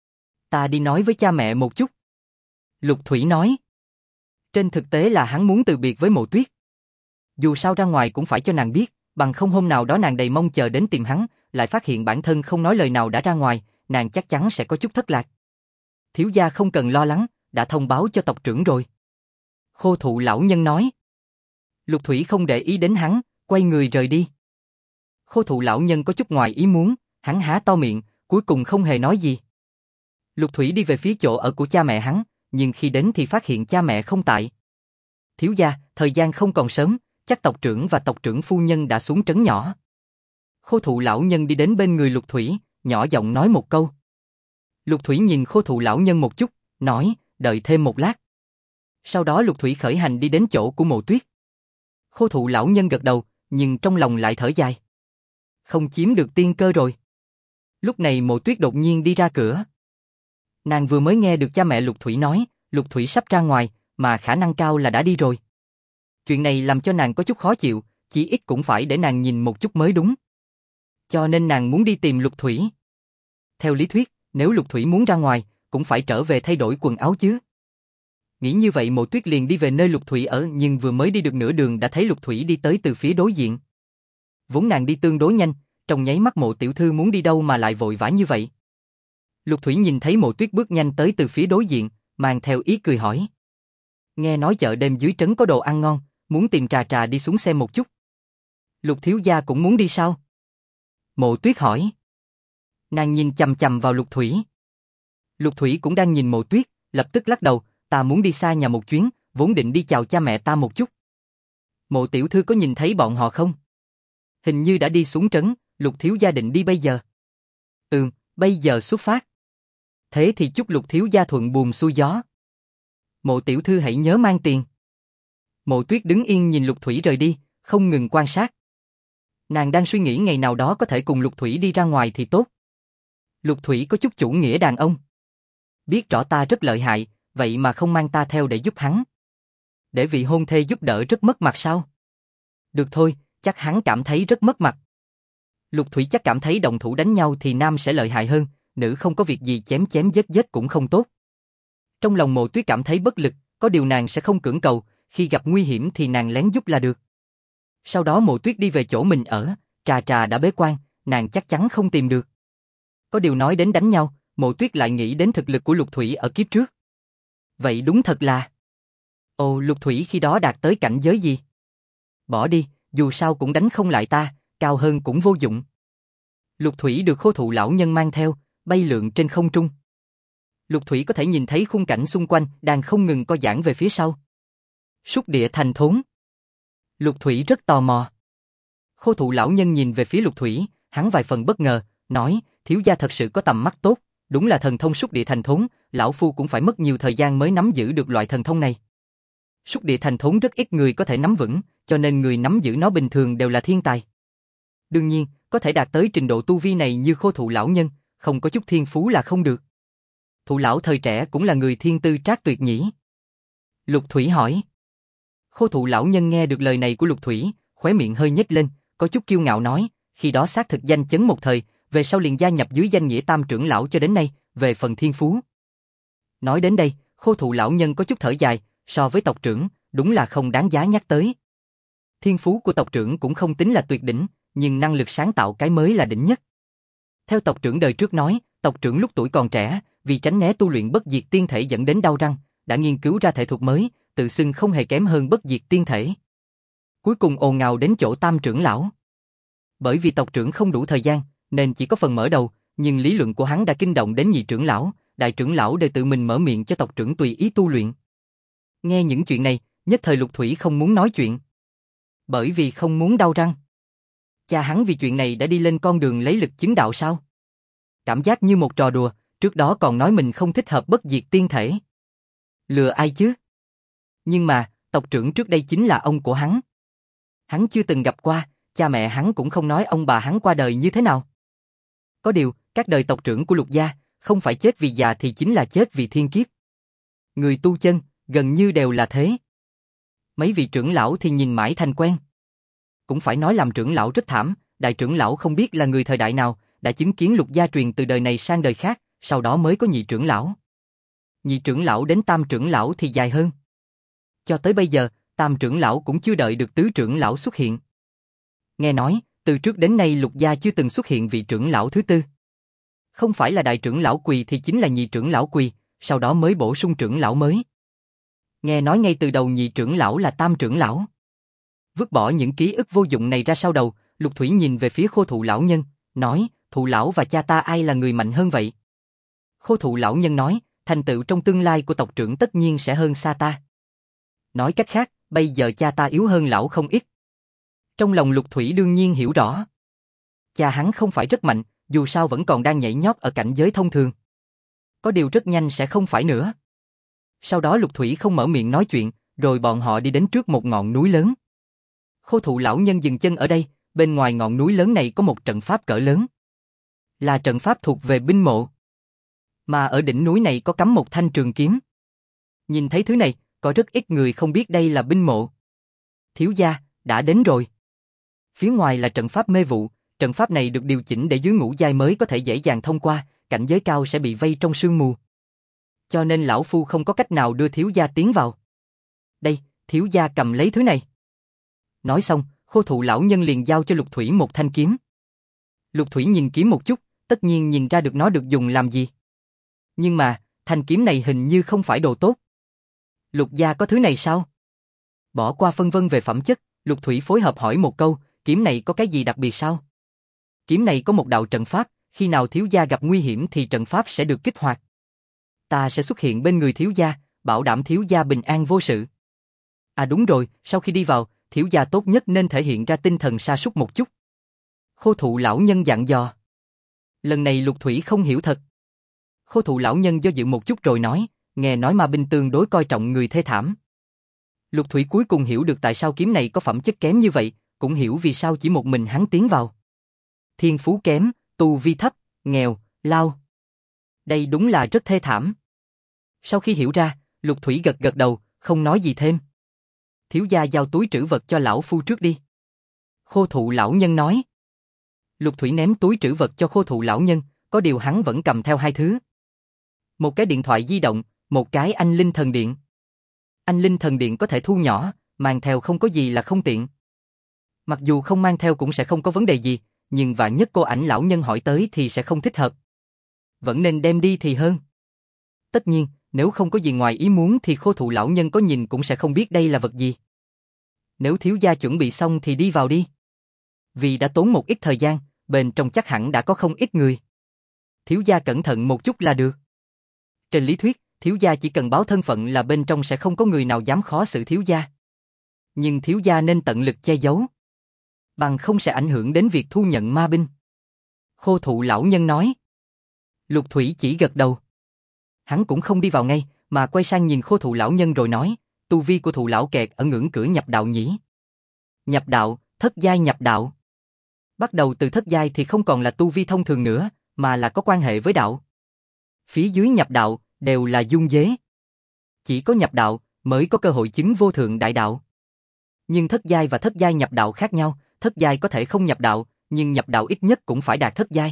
Ta đi nói với cha mẹ một chút. Lục Thủy nói. Trên thực tế là hắn muốn từ biệt với Mộ Tuyết. Dù sao ra ngoài cũng phải cho nàng biết, bằng không hôm nào đó nàng đầy mong chờ đến tìm hắn, lại phát hiện bản thân không nói lời nào đã ra ngoài, nàng chắc chắn sẽ có chút thất lạc. Thiếu gia không cần lo lắng, đã thông báo cho tộc trưởng rồi. Khô Thụ lão nhân nói. Lục Thủy không để ý đến hắn, quay người rời đi. Khô Thụ lão nhân có chút ngoài ý muốn, hắn há to miệng, cuối cùng không hề nói gì. Lục Thủy đi về phía chỗ ở của cha mẹ hắn, nhưng khi đến thì phát hiện cha mẹ không tại. Thiếu gia, thời gian không còn sớm, chắc tộc trưởng và tộc trưởng phu nhân đã xuống trấn nhỏ. Khô Thụ lão nhân đi đến bên người Lục Thủy, nhỏ giọng nói một câu. Lục Thủy nhìn Khô Thụ lão nhân một chút, nói, đợi thêm một lát. Sau đó Lục Thủy khởi hành đi đến chỗ của Mộ Tuyết. Khô Thụ lão nhân gật đầu, nhưng trong lòng lại thở dài. Không chiếm được tiên cơ rồi. Lúc này Mộ Tuyết đột nhiên đi ra cửa. Nàng vừa mới nghe được cha mẹ Lục Thủy nói, Lục Thủy sắp ra ngoài, mà khả năng cao là đã đi rồi. Chuyện này làm cho nàng có chút khó chịu, chỉ ít cũng phải để nàng nhìn một chút mới đúng. Cho nên nàng muốn đi tìm Lục Thủy. Theo lý thuyết, nếu Lục Thủy muốn ra ngoài, cũng phải trở về thay đổi quần áo chứ. Nghĩ như vậy Mộ Tuyết liền đi về nơi Lục Thủy ở, nhưng vừa mới đi được nửa đường đã thấy Lục Thủy đi tới từ phía đối diện. Vốn nàng đi tương đối nhanh, trong nháy mắt Mộ tiểu thư muốn đi đâu mà lại vội vã như vậy. Lục Thủy nhìn thấy Mộ Tuyết bước nhanh tới từ phía đối diện, mang theo ý cười hỏi. Nghe nói chợ đêm dưới trấn có đồ ăn ngon, muốn tìm trà trà đi xuống xem một chút. Lục thiếu gia cũng muốn đi sao? Mộ Tuyết hỏi. Nàng nhìn chằm chằm vào Lục Thủy. Lục Thủy cũng đang nhìn Mộ Tuyết, lập tức lắc đầu, ta muốn đi xa nhà một chuyến, vốn định đi chào cha mẹ ta một chút. Mộ tiểu thư có nhìn thấy bọn họ không? Hình như đã đi xuống trấn, Lục thiếu gia định đi bây giờ. Bây giờ xuất phát. Thế thì chúc Lục thiếu gia thuận buồm xuôi gió. Mộ tiểu thư hãy nhớ mang tiền. Mộ Tuyết đứng yên nhìn Lục Thủy rời đi, không ngừng quan sát. Nàng đang suy nghĩ ngày nào đó có thể cùng Lục Thủy đi ra ngoài thì tốt. Lục Thủy có chút chủ nghĩa đàn ông. Biết rõ ta rất lợi hại, vậy mà không mang ta theo để giúp hắn. Để vị hôn thê giúp đỡ rất mất mặt sao? Được thôi, chắc hắn cảm thấy rất mất mặt. Lục Thủy chắc cảm thấy động thủ đánh nhau thì nam sẽ lợi hại hơn, nữ không có việc gì chém chém giết giết cũng không tốt. Trong lòng Mộ Tuyết cảm thấy bất lực, có điều nàng sẽ không cưỡng cầu, khi gặp nguy hiểm thì nàng lén giúp là được. Sau đó Mộ Tuyết đi về chỗ mình ở, Trà Trà đã bế quan, nàng chắc chắn không tìm được. Có điều nói đến đánh nhau, Mộ Tuyết lại nghĩ đến thực lực của Lục Thủy ở kiếp trước. Vậy đúng thật là... Ồ, Lục Thủy khi đó đạt tới cảnh giới gì? Bỏ đi, dù sao cũng đánh không lại ta, cao hơn cũng vô dụng. Lục Thủy được Khô Thụ lão nhân mang theo, bay lượn trên không trung. Lục Thủy có thể nhìn thấy khung cảnh xung quanh đang không ngừng co giãn về phía sau. Súc địa thành thốn. Lục Thủy rất tò mò. Khô Thụ lão nhân nhìn về phía Lục Thủy, hắn vài phần bất ngờ, nói, thiếu gia thật sự có tầm mắt tốt, đúng là thần thông súc địa thành thốn, lão phu cũng phải mất nhiều thời gian mới nắm giữ được loại thần thông này. Súc địa thành thốn rất ít người có thể nắm vững, cho nên người nắm giữ nó bình thường đều là thiên tài. Đương nhiên, có thể đạt tới trình độ tu vi này như Khô Thụ lão nhân, không có chút thiên phú là không được. Thụ lão thời trẻ cũng là người thiên tư trác tuyệt nhỉ? Lục Thủy hỏi. Khô Thụ lão nhân nghe được lời này của Lục Thủy, khóe miệng hơi nhếch lên, có chút kiêu ngạo nói, khi đó xác thực danh chấn một thời, về sau liền gia nhập dưới danh nghĩa Tam trưởng lão cho đến nay, về phần thiên phú. Nói đến đây, Khô Thụ lão nhân có chút thở dài, so với tộc trưởng, đúng là không đáng giá nhắc tới. Thiên phú của tộc trưởng cũng không tính là tuyệt đỉnh, nhưng năng lực sáng tạo cái mới là đỉnh nhất. Theo tộc trưởng đời trước nói, tộc trưởng lúc tuổi còn trẻ, vì tránh né tu luyện bất diệt tiên thể dẫn đến đau răng, đã nghiên cứu ra thể thuật mới, tự xưng không hề kém hơn bất diệt tiên thể. Cuối cùng ồn ào đến chỗ Tam trưởng lão. Bởi vì tộc trưởng không đủ thời gian, nên chỉ có phần mở đầu, nhưng lý luận của hắn đã kinh động đến nhị trưởng lão, đại trưởng lão đều tự mình mở miệng cho tộc trưởng tùy ý tu luyện. Nghe những chuyện này, nhất thời Lục Thủy không muốn nói chuyện. Bởi vì không muốn đau răng. Cha hắn vì chuyện này đã đi lên con đường lấy lực chứng đạo sao? Cảm giác như một trò đùa, trước đó còn nói mình không thích hợp bất diệt tiên thể. Lừa ai chứ? Nhưng mà, tộc trưởng trước đây chính là ông của hắn. Hắn chưa từng gặp qua, cha mẹ hắn cũng không nói ông bà hắn qua đời như thế nào. Có điều, các đời tộc trưởng của Lục gia, không phải chết vì già thì chính là chết vì thiên kiếp. Người tu chân, gần như đều là thế. Mấy vị trưởng lão thì nhìn mãi thành quen. Cũng phải nói làm trưởng lão rất thảm, đại trưởng lão không biết là người thời đại nào, đã chứng kiến Lục gia truyền từ đời này sang đời khác, sau đó mới có nhị trưởng lão. Nhị trưởng lão đến tam trưởng lão thì dài hơn. Cho tới bây giờ, tam trưởng lão cũng chưa đợi được tứ trưởng lão xuất hiện. Nghe nói, từ trước đến nay Lục gia chưa từng xuất hiện vị trưởng lão thứ tư. Không phải là đại trưởng lão quỳ thì chính là nhị trưởng lão quỳ, sau đó mới bổ sung trưởng lão mới. Nghe nói ngay từ đầu nhị trưởng lão là tam trưởng lão. Vứt bỏ những ký ức vô dụng này ra sau đầu, Lục Thủy nhìn về phía Khô Thụ lão nhân, nói, Thụ lão và cha ta ai là người mạnh hơn vậy? Khô Thụ lão nhân nói, thành tựu trong tương lai của tộc trưởng tất nhiên sẽ hơn xa ta. Nói cách khác, bây giờ cha ta yếu hơn lão không ít. Trong lòng Lục Thủy đương nhiên hiểu rõ. Cha hắn không phải rất mạnh, dù sao vẫn còn đang nhảy nhót ở cảnh giới thông thường. Có điều rất nhanh sẽ không phải nữa. Sau đó Lục Thủy không mở miệng nói chuyện, rồi bọn họ đi đến trước một ngọn núi lớn. Khô Thụ lão nhân dừng chân ở đây, bên ngoài ngọn núi lớn này có một trận pháp cỡ lớn. Là trận pháp thuộc về binh mộ. Mà ở đỉnh núi này có cắm một thanh trường kiếm. Nhìn thấy thứ này, có rất ít người không biết đây là binh mộ. Thiếu gia, đã đến rồi. Phía ngoài là trận pháp mê vụ, trận pháp này được điều chỉnh để dưới ngũ giai mới có thể dễ dàng thông qua, cảnh giới cao sẽ bị vây trong sương mù. Cho nên lão phu không có cách nào đưa thiếu gia tiến vào. Đây, thiếu gia cầm lấy thứ này. Nói xong, Khô Thụ lão nhân liền giao cho Lục Thủy một thanh kiếm. Lục Thủy nhìn kiếm một chút, tất nhiên nhìn ra được nó được dùng làm gì. Nhưng mà, thanh kiếm này hình như không phải đồ tốt. Lục gia có thứ này sao? Bỏ qua phân vân về phẩm chất, Lục Thủy phối hợp hỏi một câu, kiếm này có cái gì đặc biệt sao? Kiếm này có một đạo trận pháp, khi nào thiếu gia gặp nguy hiểm thì trận pháp sẽ được kích hoạt. Ta sẽ xuất hiện bên người thiếu gia, bảo đảm thiếu gia bình an vô sự. À đúng rồi, sau khi đi vào, thiếu gia tốt nhất nên thể hiện ra tinh thần sa sút một chút. Khô Thụ lão nhân dặn dò. Lần này Lục Thủy không hiểu thật. Khô Thụ lão nhân do dự một chút rồi nói, nghe nói ma binh tương đối coi trọng người thê thảm. Lục Thủy cuối cùng hiểu được tại sao kiếm này có phẩm chất kém như vậy, cũng hiểu vì sao chỉ một mình hắn tiến vào. Thiên phú kém, tu vi thấp, nghèo, lao. Đây đúng là rất thê thảm. Sau khi hiểu ra, Lục Thủy gật gật đầu, không nói gì thêm. Thiếu gia giao túi trữ vật cho lão phu trước đi. Khô Thụ lão nhân nói. Lục Thủy ném túi trữ vật cho Khô Thụ lão nhân, có điều hắn vẫn cầm theo hai thứ. Một cái điện thoại di động, một cái anh linh thần điện. Anh linh thần điện có thể thu nhỏ, mang theo không có gì là không tiện. Mặc dù không mang theo cũng sẽ không có vấn đề gì, nhưng vạn nhất cô ảnh lão nhân hỏi tới thì sẽ không thích hợp. Vẫn nên đem đi thì hơn. Tất nhiên, Nếu không có gì ngoài ý muốn thì Khô Thụ lão nhân có nhìn cũng sẽ không biết đây là vật gì. Nếu thiếu gia chuẩn bị xong thì đi vào đi. Vì đã tốn một ít thời gian, bên trong chắc hẳn đã có không ít người. Thiếu gia cẩn thận một chút là được. Trên lý thuyết, thiếu gia chỉ cần báo thân phận là bên trong sẽ không có người nào dám khó xử thiếu gia. Nhưng thiếu gia nên tận lực che giấu, bằng không sẽ ảnh hưởng đến việc thu nhận ma binh. Khô Thụ lão nhân nói. Lục Thủy chỉ gật đầu. Hắn cũng không đi vào ngay, mà quay sang nhìn Khô Thụ lão nhân rồi nói, tu vi của Thụ lão kẹt ở ngưỡng cửa nhập đạo nhỉ? Nhập đạo, thất giai nhập đạo. Bắt đầu từ thất giai thì không còn là tu vi thông thường nữa, mà là có quan hệ với đạo. Phía dưới nhập đạo đều là dung dế. Chỉ có nhập đạo mới có cơ hội chứng vô thượng đại đạo. Nhưng thất giai và thất giai nhập đạo khác nhau, thất giai có thể không nhập đạo, nhưng nhập đạo ít nhất cũng phải đạt thất giai.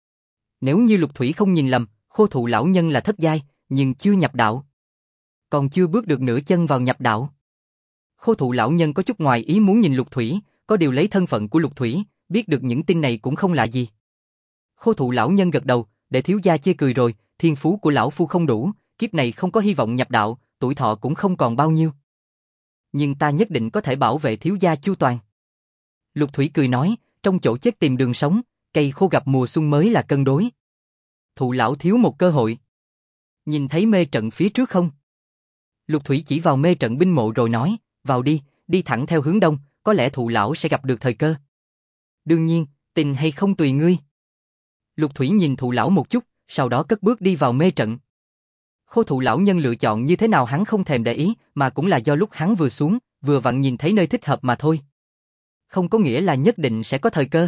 Nếu như Lục Thủy không nhìn lầm, Khô Thụ lão nhân là thất giai, nhưng chưa nhập đạo. Còn chưa bước được nửa chân vào nhập đạo. Khô Thụ lão nhân có chút ngoài ý muốn nhìn Lục Thủy, có điều lấy thân phận của Lục Thủy, biết được những tin này cũng không lạ gì. Khô Thụ lão nhân gật đầu, để thiếu gia chê cười rồi, thiên phú của lão phu không đủ, kiếp này không có hy vọng nhập đạo, tuổi thọ cũng không còn bao nhiêu. Nhưng ta nhất định có thể bảo vệ thiếu gia chu toàn. Lục Thủy cười nói, trong chỗ chết tìm đường sống, cây khô gặp mùa xuân mới là cân đối. Thụ lão thiếu một cơ hội. Nhìn thấy mê trận phía trước không? Lục Thủy chỉ vào mê trận binh mộ rồi nói, vào đi, đi thẳng theo hướng đông, có lẽ Thụ lão sẽ gặp được thời cơ. Đương nhiên, tin hay không tùy ngươi. Lục Thủy nhìn Thụ lão một chút, sau đó cất bước đi vào mê trận. Khô Thụ lão nhân lựa chọn như thế nào hắn không thèm để ý, mà cũng là do lúc hắn vừa xuống, vừa vặn nhìn thấy nơi thích hợp mà thôi. Không có nghĩa là nhất định sẽ có thời cơ.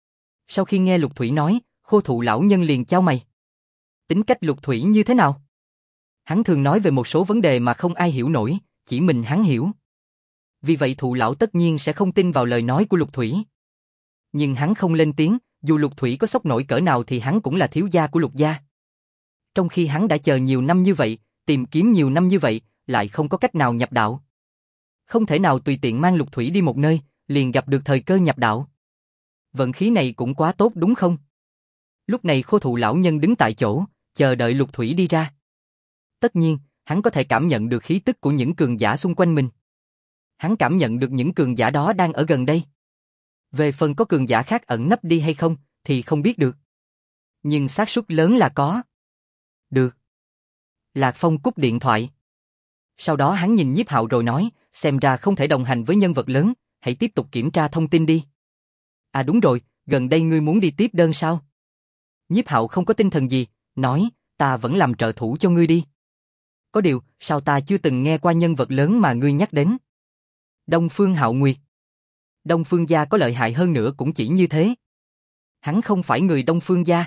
Sau khi nghe Lục Thủy nói, Khô Thụ lão nhân liền chau mày. Tính cách Lục Thủy như thế nào? Hắn thường nói về một số vấn đề mà không ai hiểu nổi, chỉ mình hắn hiểu. Vì vậy Thụ lão tất nhiên sẽ không tin vào lời nói của Lục Thủy. Nhưng hắn không lên tiếng, dù Lục Thủy có sốc nổi cỡ nào thì hắn cũng là thiếu gia của Lục gia. Trong khi hắn đã chờ nhiều năm như vậy, tìm kiếm nhiều năm như vậy, lại không có cách nào nhập đạo. Không thể nào tùy tiện mang Lục Thủy đi một nơi, liền gặp được thời cơ nhập đạo. Vận khí này cũng quá tốt đúng không? Lúc này Khô Thụ lão nhân đứng tại chỗ, chờ đợi Lục Thủy đi ra. Tất nhiên, hắn có thể cảm nhận được khí tức của những cường giả xung quanh mình. Hắn cảm nhận được những cường giả đó đang ở gần đây. Về phần có cường giả khác ẩn nấp đi hay không, thì không biết được. Nhưng xác suất lớn là có. Được. Lạc Phong cúp điện thoại. Sau đó hắn nhìn Nhiếp Hạo rồi nói, xem ra không thể đồng hành với nhân vật lớn, hãy tiếp tục kiểm tra thông tin đi. À đúng rồi, gần đây ngươi muốn đi tiếp đơn sao? Nhiếp Hạo không có tinh thần gì, nói, ta vẫn làm trợ thủ cho ngươi đi. Có điều, sao ta chưa từng nghe qua nhân vật lớn mà ngươi nhắc đến? Đông Phương Hạo Nguyệt. Đông Phương gia có lợi hại hơn nữa cũng chỉ như thế. Hắn không phải người Đông Phương gia.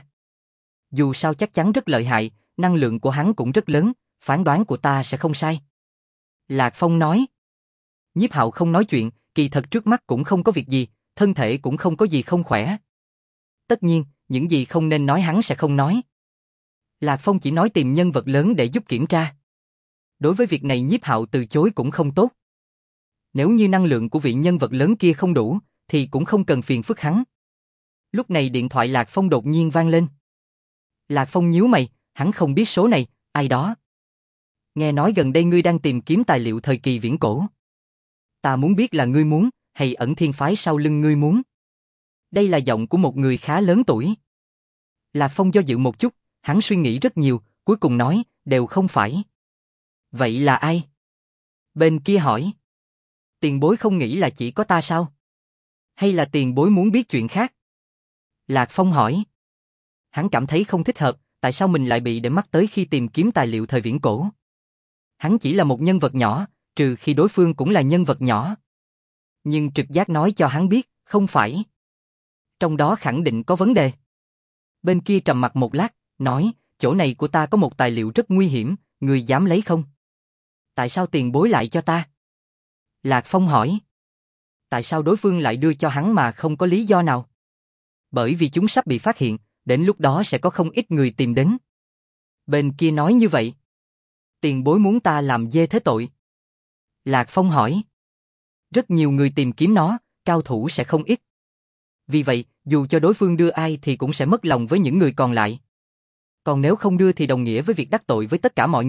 Dù sao chắc chắn rất lợi hại, năng lượng của hắn cũng rất lớn, phán đoán của ta sẽ không sai. Lạc Phong nói. Nhiếp Hạo không nói chuyện, kỳ thật trước mắt cũng không có việc gì, thân thể cũng không có gì không khỏe. Tất nhiên, những gì không nên nói hắn sẽ không nói. Lạc Phong chỉ nói tìm nhân vật lớn để giúp kiểm tra. Đối với việc này Nhiếp Hạo từ chối cũng không tốt. Nếu như năng lượng của vị nhân vật lớn kia không đủ, thì cũng không cần phiền phức hắn. Lúc này điện thoại Lạc Phong đột nhiên vang lên. Lạc Phong nhíu mày, hắn không biết số này, ai đó. Nghe nói gần đây ngươi đang tìm kiếm tài liệu thời kỳ viễn cổ. Ta muốn biết là ngươi muốn, hay ẩn thiên phái sau lưng ngươi muốn. Đây là giọng của một người khá lớn tuổi. Lạc Phong do dự một chút, hắn suy nghĩ rất nhiều, cuối cùng nói, đều không phải. Vậy là ai? Bên kia hỏi. Tiền bối không nghĩ là chỉ có ta sao? Hay là tiền bối muốn biết chuyện khác? Lạc Phong hỏi. Hắn cảm thấy không thích hợp, tại sao mình lại bị để mắt tới khi tìm kiếm tài liệu thời viễn cổ? Hắn chỉ là một nhân vật nhỏ, trừ khi đối phương cũng là nhân vật nhỏ. Nhưng trực giác nói cho hắn biết, không phải. Trong đó khẳng định có vấn đề. Bên kia trầm mặc một lát, nói, chỗ này của ta có một tài liệu rất nguy hiểm, người dám lấy không? Tại sao tiền bối lại cho ta? Lạc Phong hỏi. Tại sao đối phương lại đưa cho hắn mà không có lý do nào? Bởi vì chúng sắp bị phát hiện, đến lúc đó sẽ có không ít người tìm đến. Bên kia nói như vậy. Tiền bối muốn ta làm dê thế tội? Lạc Phong hỏi. Rất nhiều người tìm kiếm nó, cao thủ sẽ không ít. Vì vậy, dù cho đối phương đưa ai thì cũng sẽ mất lòng với những người còn lại. Còn nếu không đưa thì đồng nghĩa với việc đắc tội với tất cả mọi người,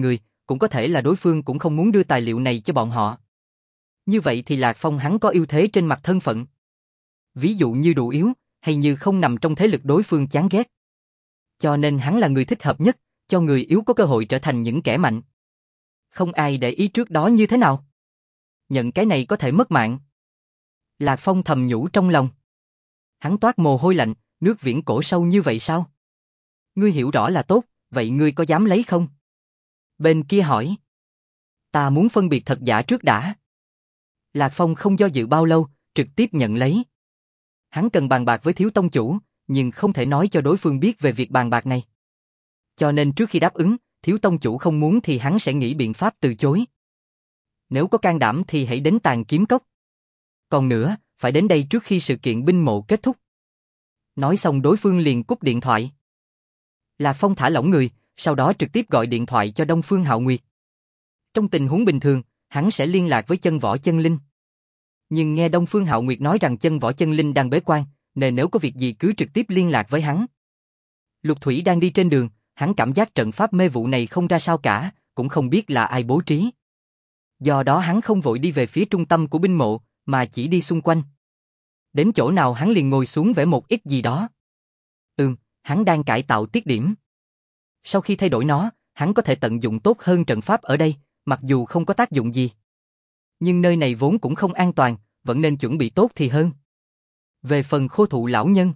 cũng có thể là đối phương cũng không muốn đưa tài liệu này cho bọn họ. Như vậy thì Lạc Phong hắn có ưu thế trên mặt thân phận. Ví dụ như đủ yếu, hay như không nằm trong thế lực đối phương chán ghét. Cho nên hắn là người thích hợp nhất, cho người yếu có cơ hội trở thành những kẻ mạnh. Không ai để ý trước đó như thế nào. Nhận cái này có thể mất mạng. Lạc Phong thầm nhủ trong lòng. Hắn toát mồ hôi lạnh, nước viễn cổ sâu như vậy sao? Ngươi hiểu rõ là tốt, vậy ngươi có dám lấy không? Bên kia hỏi. Ta muốn phân biệt thật giả trước đã. Lạc Phong không do dự bao lâu, trực tiếp nhận lấy. Hắn cần bàn bạc với thiếu tông chủ, nhưng không thể nói cho đối phương biết về việc bàn bạc này. Cho nên trước khi đáp ứng, thiếu tông chủ không muốn thì hắn sẽ nghĩ biện pháp từ chối. Nếu có can đảm thì hãy đến Tàn Kiếm Cốc. Còn nữa, phải đến đây trước khi sự kiện binh mộ kết thúc. Nói xong đối phương liền cúp điện thoại. Lạc Phong thả lỏng người, sau đó trực tiếp gọi điện thoại cho Đông Phương Hạo Nguyệt. Trong tình huống bình thường, hắn sẽ liên lạc với Chân Võ Chân Linh. Nhưng nghe Đông Phương Hạo Nguyệt nói rằng Chân Võ Chân Linh đang bế quan, nên nếu có việc gì cứ trực tiếp liên lạc với hắn. Lục Thủy đang đi trên đường, hắn cảm giác trận pháp mê vụ này không ra sao cả, cũng không biết là ai bố trí. Do đó hắn không vội đi về phía trung tâm của binh mộ, mà chỉ đi xung quanh. Đến chỗ nào hắn liền ngồi xuống vẽ một ít gì đó. Hắn đang cải tạo tiết điểm. Sau khi thay đổi nó, hắn có thể tận dụng tốt hơn trận pháp ở đây, mặc dù không có tác dụng gì. Nhưng nơi này vốn cũng không an toàn, vẫn nên chuẩn bị tốt thì hơn. Về phần Khô Thụ lão nhân,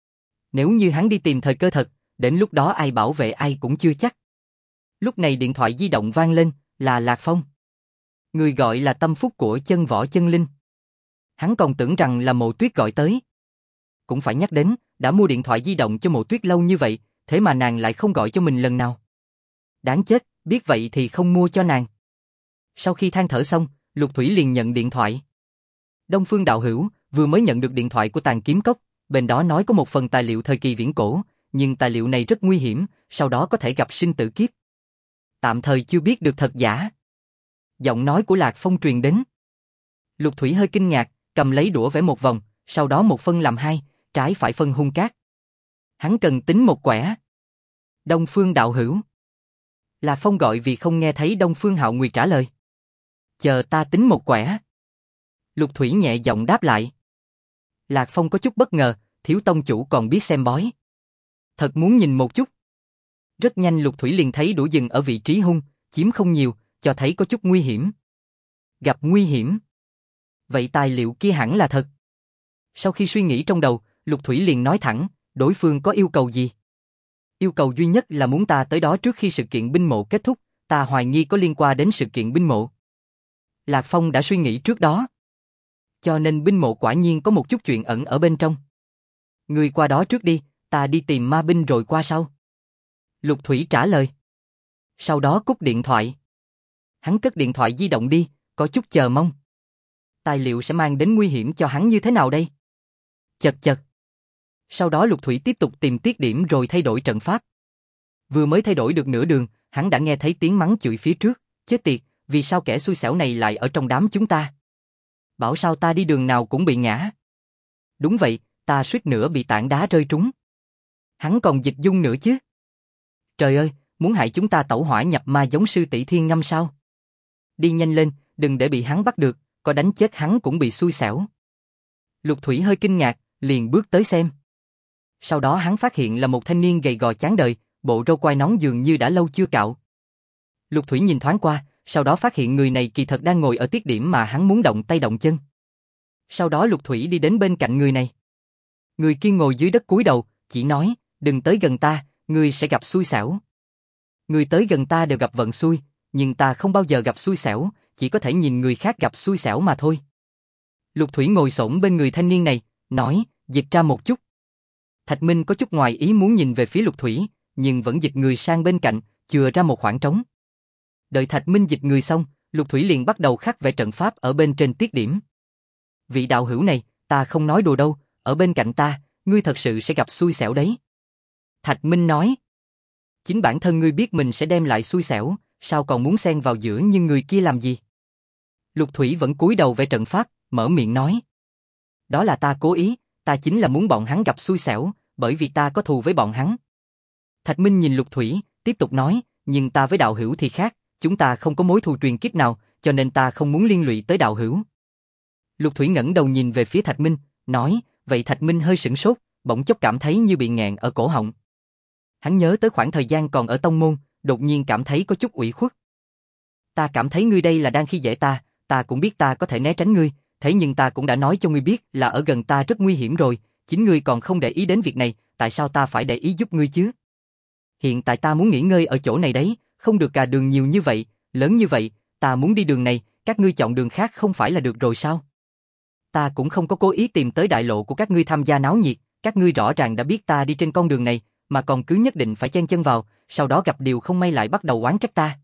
nếu như hắn đi tìm thời cơ thật, đến lúc đó ai bảo vệ ai cũng chưa chắc. Lúc này điện thoại di động vang lên, là Lạc Phong. Người gọi là tâm phúc của Chân Võ Chân Linh. Hắn còn tưởng rằng là Mộ Tuyết gọi tới. Cũng phải nhắc đến, đã mua điện thoại di động cho Mộ Tuyết lâu như vậy, thế mà nàng lại không gọi cho mình lần nào. Đáng chết, biết vậy thì không mua cho nàng. Sau khi than thở xong, Lục Thủy liền nhận điện thoại. Đông Phương đạo hữu, vừa mới nhận được điện thoại của Tàn Kiếm Cốc, bên đó nói có một phần tài liệu thời kỳ viễn cổ, nhưng tài liệu này rất nguy hiểm, sau đó có thể gặp sinh tử kiếp. Tạm thời chưa biết được thật giả. Giọng nói của Lạc Phong truyền đến. Lục Thủy hơi kinh ngạc, cầm lấy đũa vẽ một vòng, sau đó một phân làm hai, trái phải phân hung cát. Hắn cần tính một quẻ. Đông Phương đạo hữu. Lạc Phong gọi vì không nghe thấy Đông Phương Hạo Nguyệt trả lời. Chờ ta tính một quẻ. Lục Thủy nhẹ giọng đáp lại. Lạc Phong có chút bất ngờ, thiếu tông chủ còn biết xem bói. Thật muốn nhìn một chút. Rất nhanh Lục Thủy liền thấy đũa dừng ở vị trí hung, chiếm không nhiều, cho thấy có chút nguy hiểm. Gặp nguy hiểm. Vậy tài liệu kia hẳn là thật. Sau khi suy nghĩ trong đầu, Lục Thủy liền nói thẳng, đối phương có yêu cầu gì? Yêu cầu duy nhất là muốn ta tới đó trước khi sự kiện binh mộ kết thúc, ta hoài nghi có liên quan đến sự kiện binh mộ. Lạc Phong đã suy nghĩ trước đó. Cho nên binh mộ quả nhiên có một chút chuyện ẩn ở bên trong. Ngươi qua đó trước đi, ta đi tìm ma binh rồi qua sau. Lục Thủy trả lời. Sau đó cúp điện thoại. Hắn cất điện thoại di động đi, có chút chờ mong. Tài liệu sẽ mang đến nguy hiểm cho hắn như thế nào đây? Chật chật. Sau đó Lục Thủy tiếp tục tìm tiết điểm rồi thay đổi trận pháp. Vừa mới thay đổi được nửa đường, hắn đã nghe thấy tiếng mắng chửi phía trước. Chết tiệt, vì sao kẻ xui xẻo này lại ở trong đám chúng ta? Bảo sao ta đi đường nào cũng bị ngã. Đúng vậy, ta suýt nữa bị tảng đá rơi trúng. Hắn còn dịch dung nữa chứ. Trời ơi, muốn hại chúng ta tẩu hỏa nhập ma giống sư tỷ Thiên Ngâm sao? Đi nhanh lên, đừng để bị hắn bắt được, có đánh chết hắn cũng bị xui xẻo. Lục Thủy hơi kinh ngạc, liền bước tới xem. Sau đó hắn phát hiện là một thanh niên gầy gò chán đời, bộ râu quai nón dường như đã lâu chưa cạo. Lục Thủy nhìn thoáng qua, sau đó phát hiện người này kỳ thật đang ngồi ở tiết điểm mà hắn muốn động tay động chân. Sau đó Lục Thủy đi đến bên cạnh người này. Người kia ngồi dưới đất cúi đầu, chỉ nói, đừng tới gần ta, ngươi sẽ gặp xui xẻo. Người tới gần ta đều gặp vận xui, nhưng ta không bao giờ gặp xui xẻo, chỉ có thể nhìn người khác gặp xui xẻo mà thôi. Lục Thủy ngồi xổm bên người thanh niên này, nói, dịch ra một chút. Thạch Minh có chút ngoài ý muốn nhìn về phía Lục Thủy, nhưng vẫn dịch người sang bên cạnh, chừa ra một khoảng trống. Đợi Thạch Minh dịch người xong, Lục Thủy liền bắt đầu khắc vẽ trận pháp ở bên trên tiết điểm. Vị đạo hữu này, ta không nói đùa đâu, ở bên cạnh ta, ngươi thật sự sẽ gặp xui xẻo đấy. Thạch Minh nói, chính bản thân ngươi biết mình sẽ đem lại xui xẻo, sao còn muốn xen vào giữa nhưng người kia làm gì? Lục Thủy vẫn cúi đầu vẽ trận pháp, mở miệng nói. Đó là ta cố ý, ta chính là muốn bọn hắn gặp xui xẻo, bởi vì ta có thù với bọn hắn. Thạch Minh nhìn Lục Thủy, tiếp tục nói, nhưng ta với đạo hữu thì khác, Chúng ta không có mối thù truyền kiếp nào, cho nên ta không muốn liên lụy tới đạo hữu. Lục Thủy ngẩng đầu nhìn về phía Thạch Minh, nói, vậy Thạch Minh hơi sửng sốt, bỗng chốc cảm thấy như bị nghẹn ở cổ họng. Hắn nhớ tới khoảng thời gian còn ở tông môn, đột nhiên cảm thấy có chút ủy khuất. Ta cảm thấy ngươi đây là đang khi dễ ta cũng biết ta có thể né tránh ngươi, thế nhưng ta cũng đã nói cho ngươi biết là ở gần ta rất nguy hiểm rồi, chính ngươi còn không để ý đến việc này, tại sao ta phải để ý giúp ngươi chứ? Hiện tại ta muốn nghỉ ngơi ở chỗ này đấy, không được cà đường nhiều như vậy, lớn như vậy, ta muốn đi đường này, các ngươi chọn đường khác không phải là được rồi sao? Ta cũng không có cố ý tìm tới đại lộ của các ngươi tham gia náo nhiệt, các ngươi rõ ràng đã biết ta đi trên con đường này, mà còn cứ nhất định phải chen chân vào, sau đó gặp điều không may lại bắt đầu oán trách ta.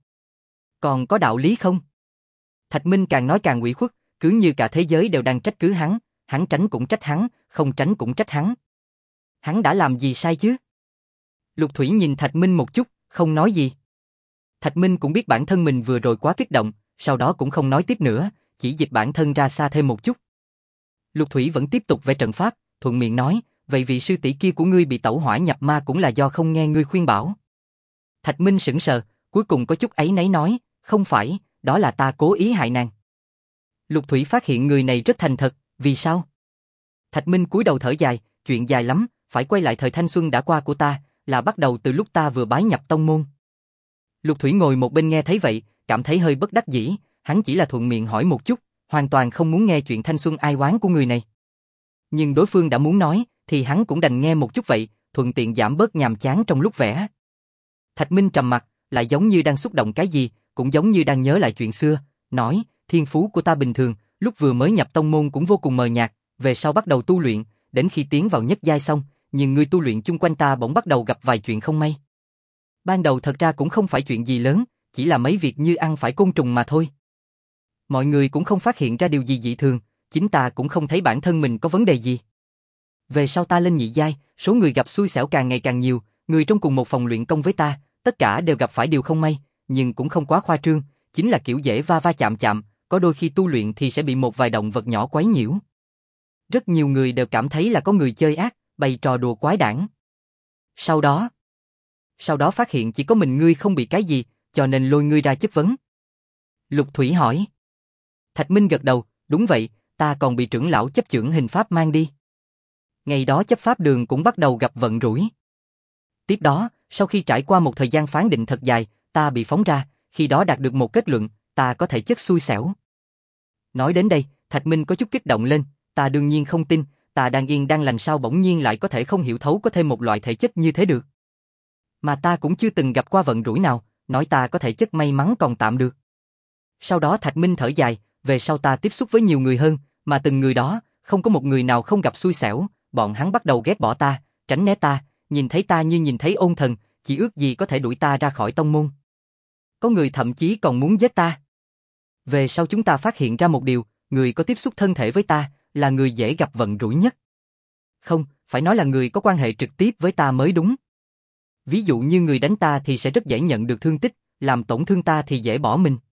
Còn có đạo lý không? Thạch Minh càng nói càng ủy khuất, cứ như cả thế giới đều đang trách cứ hắn tránh cũng trách hắn, không tránh cũng trách hắn. Hắn đã làm gì sai chứ? Lục Thủy nhìn Thạch Minh một chút, không nói gì. Thạch Minh cũng biết bản thân mình vừa rồi quá kích động, sau đó cũng không nói tiếp nữa, chỉ dịch bản thân ra xa thêm một chút. Lục Thủy vẫn tiếp tục vẽ trận pháp, thuận miệng nói, vậy vị sư tỷ kia của ngươi bị tẩu hỏa nhập ma cũng là do không nghe ngươi khuyên bảo. Thạch Minh sững sờ, cuối cùng có chút áy náy nói, không phải, đó là ta cố ý hại nàng. Lục Thủy phát hiện người này rất thành thật, vì sao? Thạch Minh cúi đầu thở dài, chuyện dài lắm, phải quay lại thời thanh xuân đã qua của ta, là bắt đầu từ lúc ta vừa bái nhập tông môn. Lục Thủy ngồi một bên nghe thấy vậy, cảm thấy hơi bất đắc dĩ, hắn chỉ là thuận miệng hỏi một chút, hoàn toàn không muốn nghe chuyện thanh xuân ai oán của người này. Nhưng đối phương đã muốn nói, thì hắn cũng đành nghe một chút vậy, thuận tiện giảm bớt nhàm chán trong lúc vẽ. Thạch Minh trầm mặt, lại giống như đang xúc động cái gì, cũng giống như đang nhớ lại chuyện xưa, nói, thiên phú của ta bình thường, lúc vừa mới nhập tông môn cũng vô cùng mờ nhạt, về sau bắt đầu tu luyện, đến khi tiến vào nhất giai xong, nhưng người tu luyện chung quanh ta bỗng bắt đầu gặp vài chuyện không may. Ban đầu thật ra cũng không phải chuyện gì lớn, chỉ là mấy việc như ăn phải côn trùng mà thôi. Mọi người cũng không phát hiện ra điều gì dị thường, chính ta cũng không thấy bản thân mình có vấn đề gì. Về sau ta lên nhị giai, số người gặp xui xẻo càng ngày càng nhiều, người trong cùng một phòng luyện công với ta, tất cả đều gặp phải điều không may, nhưng cũng không quá khoa trương, chính là kiểu dễ va va chạm chạm, có đôi khi tu luyện thì sẽ bị một vài động vật nhỏ quấy nhiễu. Rất nhiều người đều cảm thấy là có người chơi ác, bày trò đùa quái đản. Sau đó phát hiện chỉ có mình ngươi không bị cái gì, cho nên lôi ngươi ra chất vấn. Lục Thủy hỏi. Thạch Minh gật đầu, đúng vậy, ta còn bị trưởng lão chấp chưởng hình pháp mang đi. Ngày đó chấp pháp đường cũng bắt đầu gặp vận rủi. Tiếp đó, sau khi trải qua một thời gian phán định thật dài, ta bị phóng ra, khi đó đạt được một kết luận, ta có thể chất xui xẻo. Nói đến đây, Thạch Minh có chút kích động lên, ta đương nhiên không tin, ta đang yên đang lành sao bỗng nhiên lại có thể không hiểu thấu có thêm một loại thể chất như thế được. Mà ta cũng chưa từng gặp qua vận rủi nào, nói ta có thể chất may mắn còn tạm được. Sau đó Thạch Minh thở dài, về sau ta tiếp xúc với nhiều người hơn, mà từng người đó, không có một người nào không gặp xui xẻo, bọn hắn bắt đầu ghét bỏ ta, tránh né ta, nhìn thấy ta như nhìn thấy ôn thần, chỉ ước gì có thể đuổi ta ra khỏi tông môn. Có người thậm chí còn muốn giết ta. Về sau chúng ta phát hiện ra một điều, người có tiếp xúc thân thể với ta, là người dễ gặp vận rủi nhất. Không, phải nói là người có quan hệ trực tiếp với ta mới đúng. Ví dụ như người đánh ta thì sẽ rất dễ nhận được thương tích, làm tổn thương ta thì dễ bỏ mình.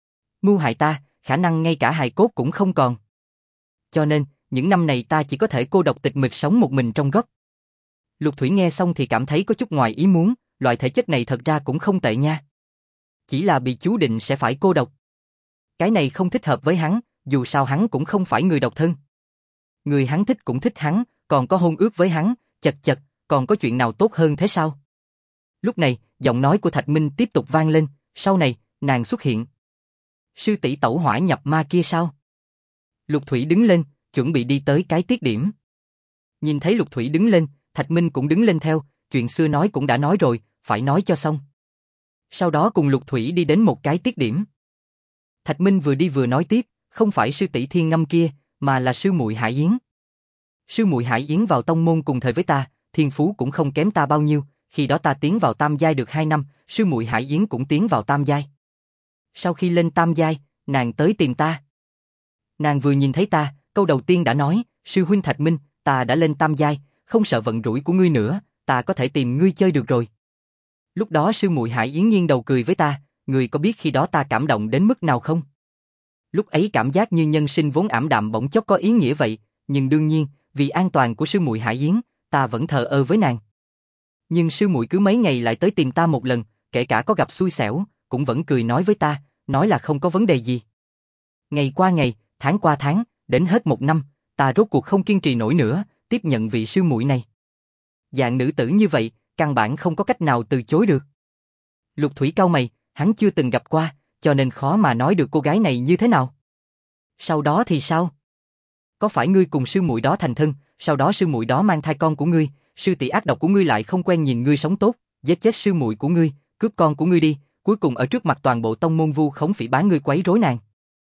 Mưu hại ta, khả năng ngay cả hài cốt cũng không còn. Cho nên, những năm này ta chỉ có thể cô độc tịch mịch sống một mình trong góc. Lục Thủy nghe xong thì cảm thấy có chút ngoài ý muốn, loại thể chất này thật ra cũng không tệ nha. Chỉ là bị chú định sẽ phải cô độc. Cái này không thích hợp với hắn, dù sao hắn cũng không phải người độc thân. Người hắn thích cũng thích hắn, còn có hôn ước với hắn, chật chật, còn có chuyện nào tốt hơn thế sao? Lúc này, giọng nói của Thạch Minh tiếp tục vang lên, sau này, nàng xuất hiện. Sư tỷ tẩu hỏa nhập ma kia sao? Lục Thủy đứng lên, chuẩn bị đi tới cái tiết điểm. Nhìn thấy Lục Thủy đứng lên, Thạch Minh cũng đứng lên theo, chuyện xưa nói cũng đã nói rồi, phải nói cho xong. Sau đó cùng Lục Thủy đi đến một cái tiết điểm. Thạch Minh vừa đi vừa nói tiếp, không phải sư tỷ Thiên Ngâm kia, mà là sư muội Hải Yến. Sư muội Hải Yến vào tông môn cùng thời với ta, thiên phú cũng không kém ta bao nhiêu, khi đó ta tiến vào tam giai được 2 năm, sư muội Hải Yến cũng tiến vào tam giai. Sau khi lên tam giai, nàng tới tìm ta. Nàng vừa nhìn thấy ta, câu đầu tiên đã nói, sư huynh Thạch Minh, ta đã lên tam giai, không sợ vận rủi của ngươi nữa, ta có thể tìm ngươi chơi được rồi. Lúc đó sư muội Hải Yến nghiêng đầu cười với ta, ngươi có biết khi đó ta cảm động đến mức nào không? Lúc ấy cảm giác như nhân sinh vốn ảm đạm bỗng chốc có ý nghĩa vậy, nhưng đương nhiên, vì an toàn của sư muội Hải Yến, ta vẫn thờ ơ với nàng. Nhưng sư muội cứ mấy ngày lại tới tìm ta một lần, kể cả có gặp xui xẻo, cũng vẫn cười nói với ta, nói là không có vấn đề gì. Ngày qua ngày, tháng qua tháng, đến hết 1 năm, ta rốt cuộc không kiên trì nổi nữa, tiếp nhận vị sư muội này. Dạng nữ tử như vậy, căn bản không có cách nào từ chối được. Lục Thủy cau mày, hắn chưa từng gặp qua, cho nên khó mà nói được cô gái này như thế nào. Sau đó thì sao? Có phải ngươi cùng sư muội đó thành thân, sau đó sư muội đó mang thai con của ngươi, sư tỷ ác độc của ngươi lại không quen nhìn ngươi sống tốt, giết chết sư muội của ngươi, cướp con của ngươi đi, cuối cùng ở trước mặt toàn bộ tông môn vu khống phỉ báng ngươi quấy rối nàng.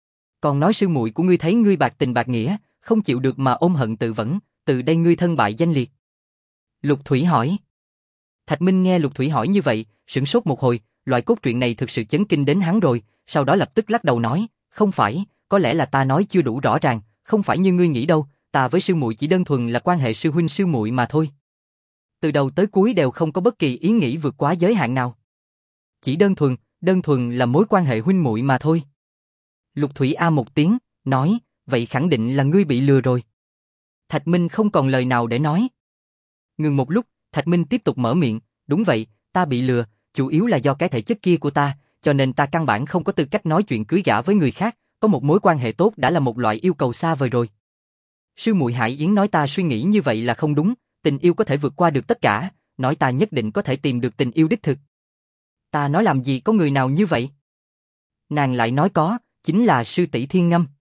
Còn nói sư muội của ngươi thấy ngươi bạc tình bạc nghĩa, không chịu được mà ôm hận tự vẫn, từ đây ngươi thân bại danh liệt. Lục Thủy hỏi. Thạch Minh nghe Lục Thủy hỏi như vậy, sửng sốt một hồi, loại cốt truyện này thực sự chấn kinh đến hắn rồi, sau đó lập tức lắc đầu nói, không phải, có lẽ là ta nói chưa đủ rõ ràng, không phải như ngươi nghĩ đâu, ta với sư muội chỉ đơn thuần là quan hệ sư huynh sư muội mà thôi. Từ đầu tới cuối đều không có bất kỳ ý nghĩ vượt quá giới hạn nào. Chỉ đơn thuần là mối quan hệ huynh muội mà thôi. Lục Thủy a một tiếng, nói, vậy khẳng định là ngươi bị lừa rồi. Thạch Minh không còn lời nào để nói. Ngừng một lúc, Thạch Minh tiếp tục mở miệng, đúng vậy, ta bị lừa, chủ yếu là do cái thể chất kia của ta, cho nên ta căn bản không có tư cách nói chuyện cưới gả với người khác, có một mối quan hệ tốt đã là một loại yêu cầu xa vời rồi. Sư muội Hải Yến nói ta suy nghĩ như vậy là không đúng, tình yêu có thể vượt qua được tất cả, nói ta nhất định có thể tìm được tình yêu đích thực. Ta nói làm gì có người nào như vậy? Nàng lại nói có, chính là sư tỷ Thiên Ngâm.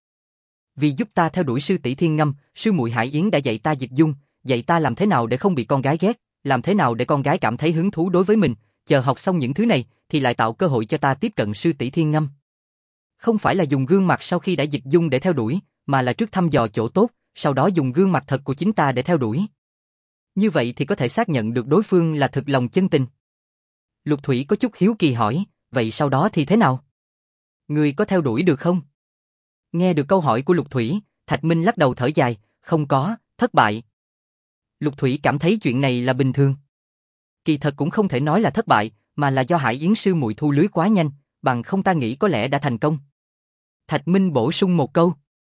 Vì giúp ta theo đuổi sư tỷ Thiên Ngâm, sư muội Hải Yến đã dạy ta dịch dung, dạy ta làm thế nào để không bị con gái ghét, làm thế nào để con gái cảm thấy hứng thú đối với mình, chờ học xong những thứ này thì lại tạo cơ hội cho ta tiếp cận sư tỷ Thiên Ngâm. Không phải là dùng gương mặt sau khi đã dịch dung để theo đuổi, mà là trước thăm dò chỗ tốt, sau đó dùng gương mặt thật của chính ta để theo đuổi. Như vậy thì có thể xác nhận được đối phương là thực lòng chân tình. Lục Thủy có chút hiếu kỳ hỏi, vậy sau đó thì thế nào? Ngươi có theo đuổi được không? Nghe được câu hỏi của Lục Thủy, Thạch Minh lắc đầu thở dài, không có, thất bại. Lục Thủy cảm thấy chuyện này là bình thường. Kỳ thật cũng không thể nói là thất bại, mà là do Hải Yến sư muội thu lưới quá nhanh, bằng không ta nghĩ có lẽ đã thành công. Thạch Minh bổ sung một câu.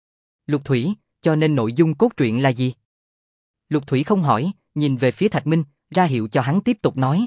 Lục Thủy, cho nên nội dung cốt truyện là gì? Lục Thủy không hỏi, nhìn về phía Thạch Minh, ra hiệu cho hắn tiếp tục nói.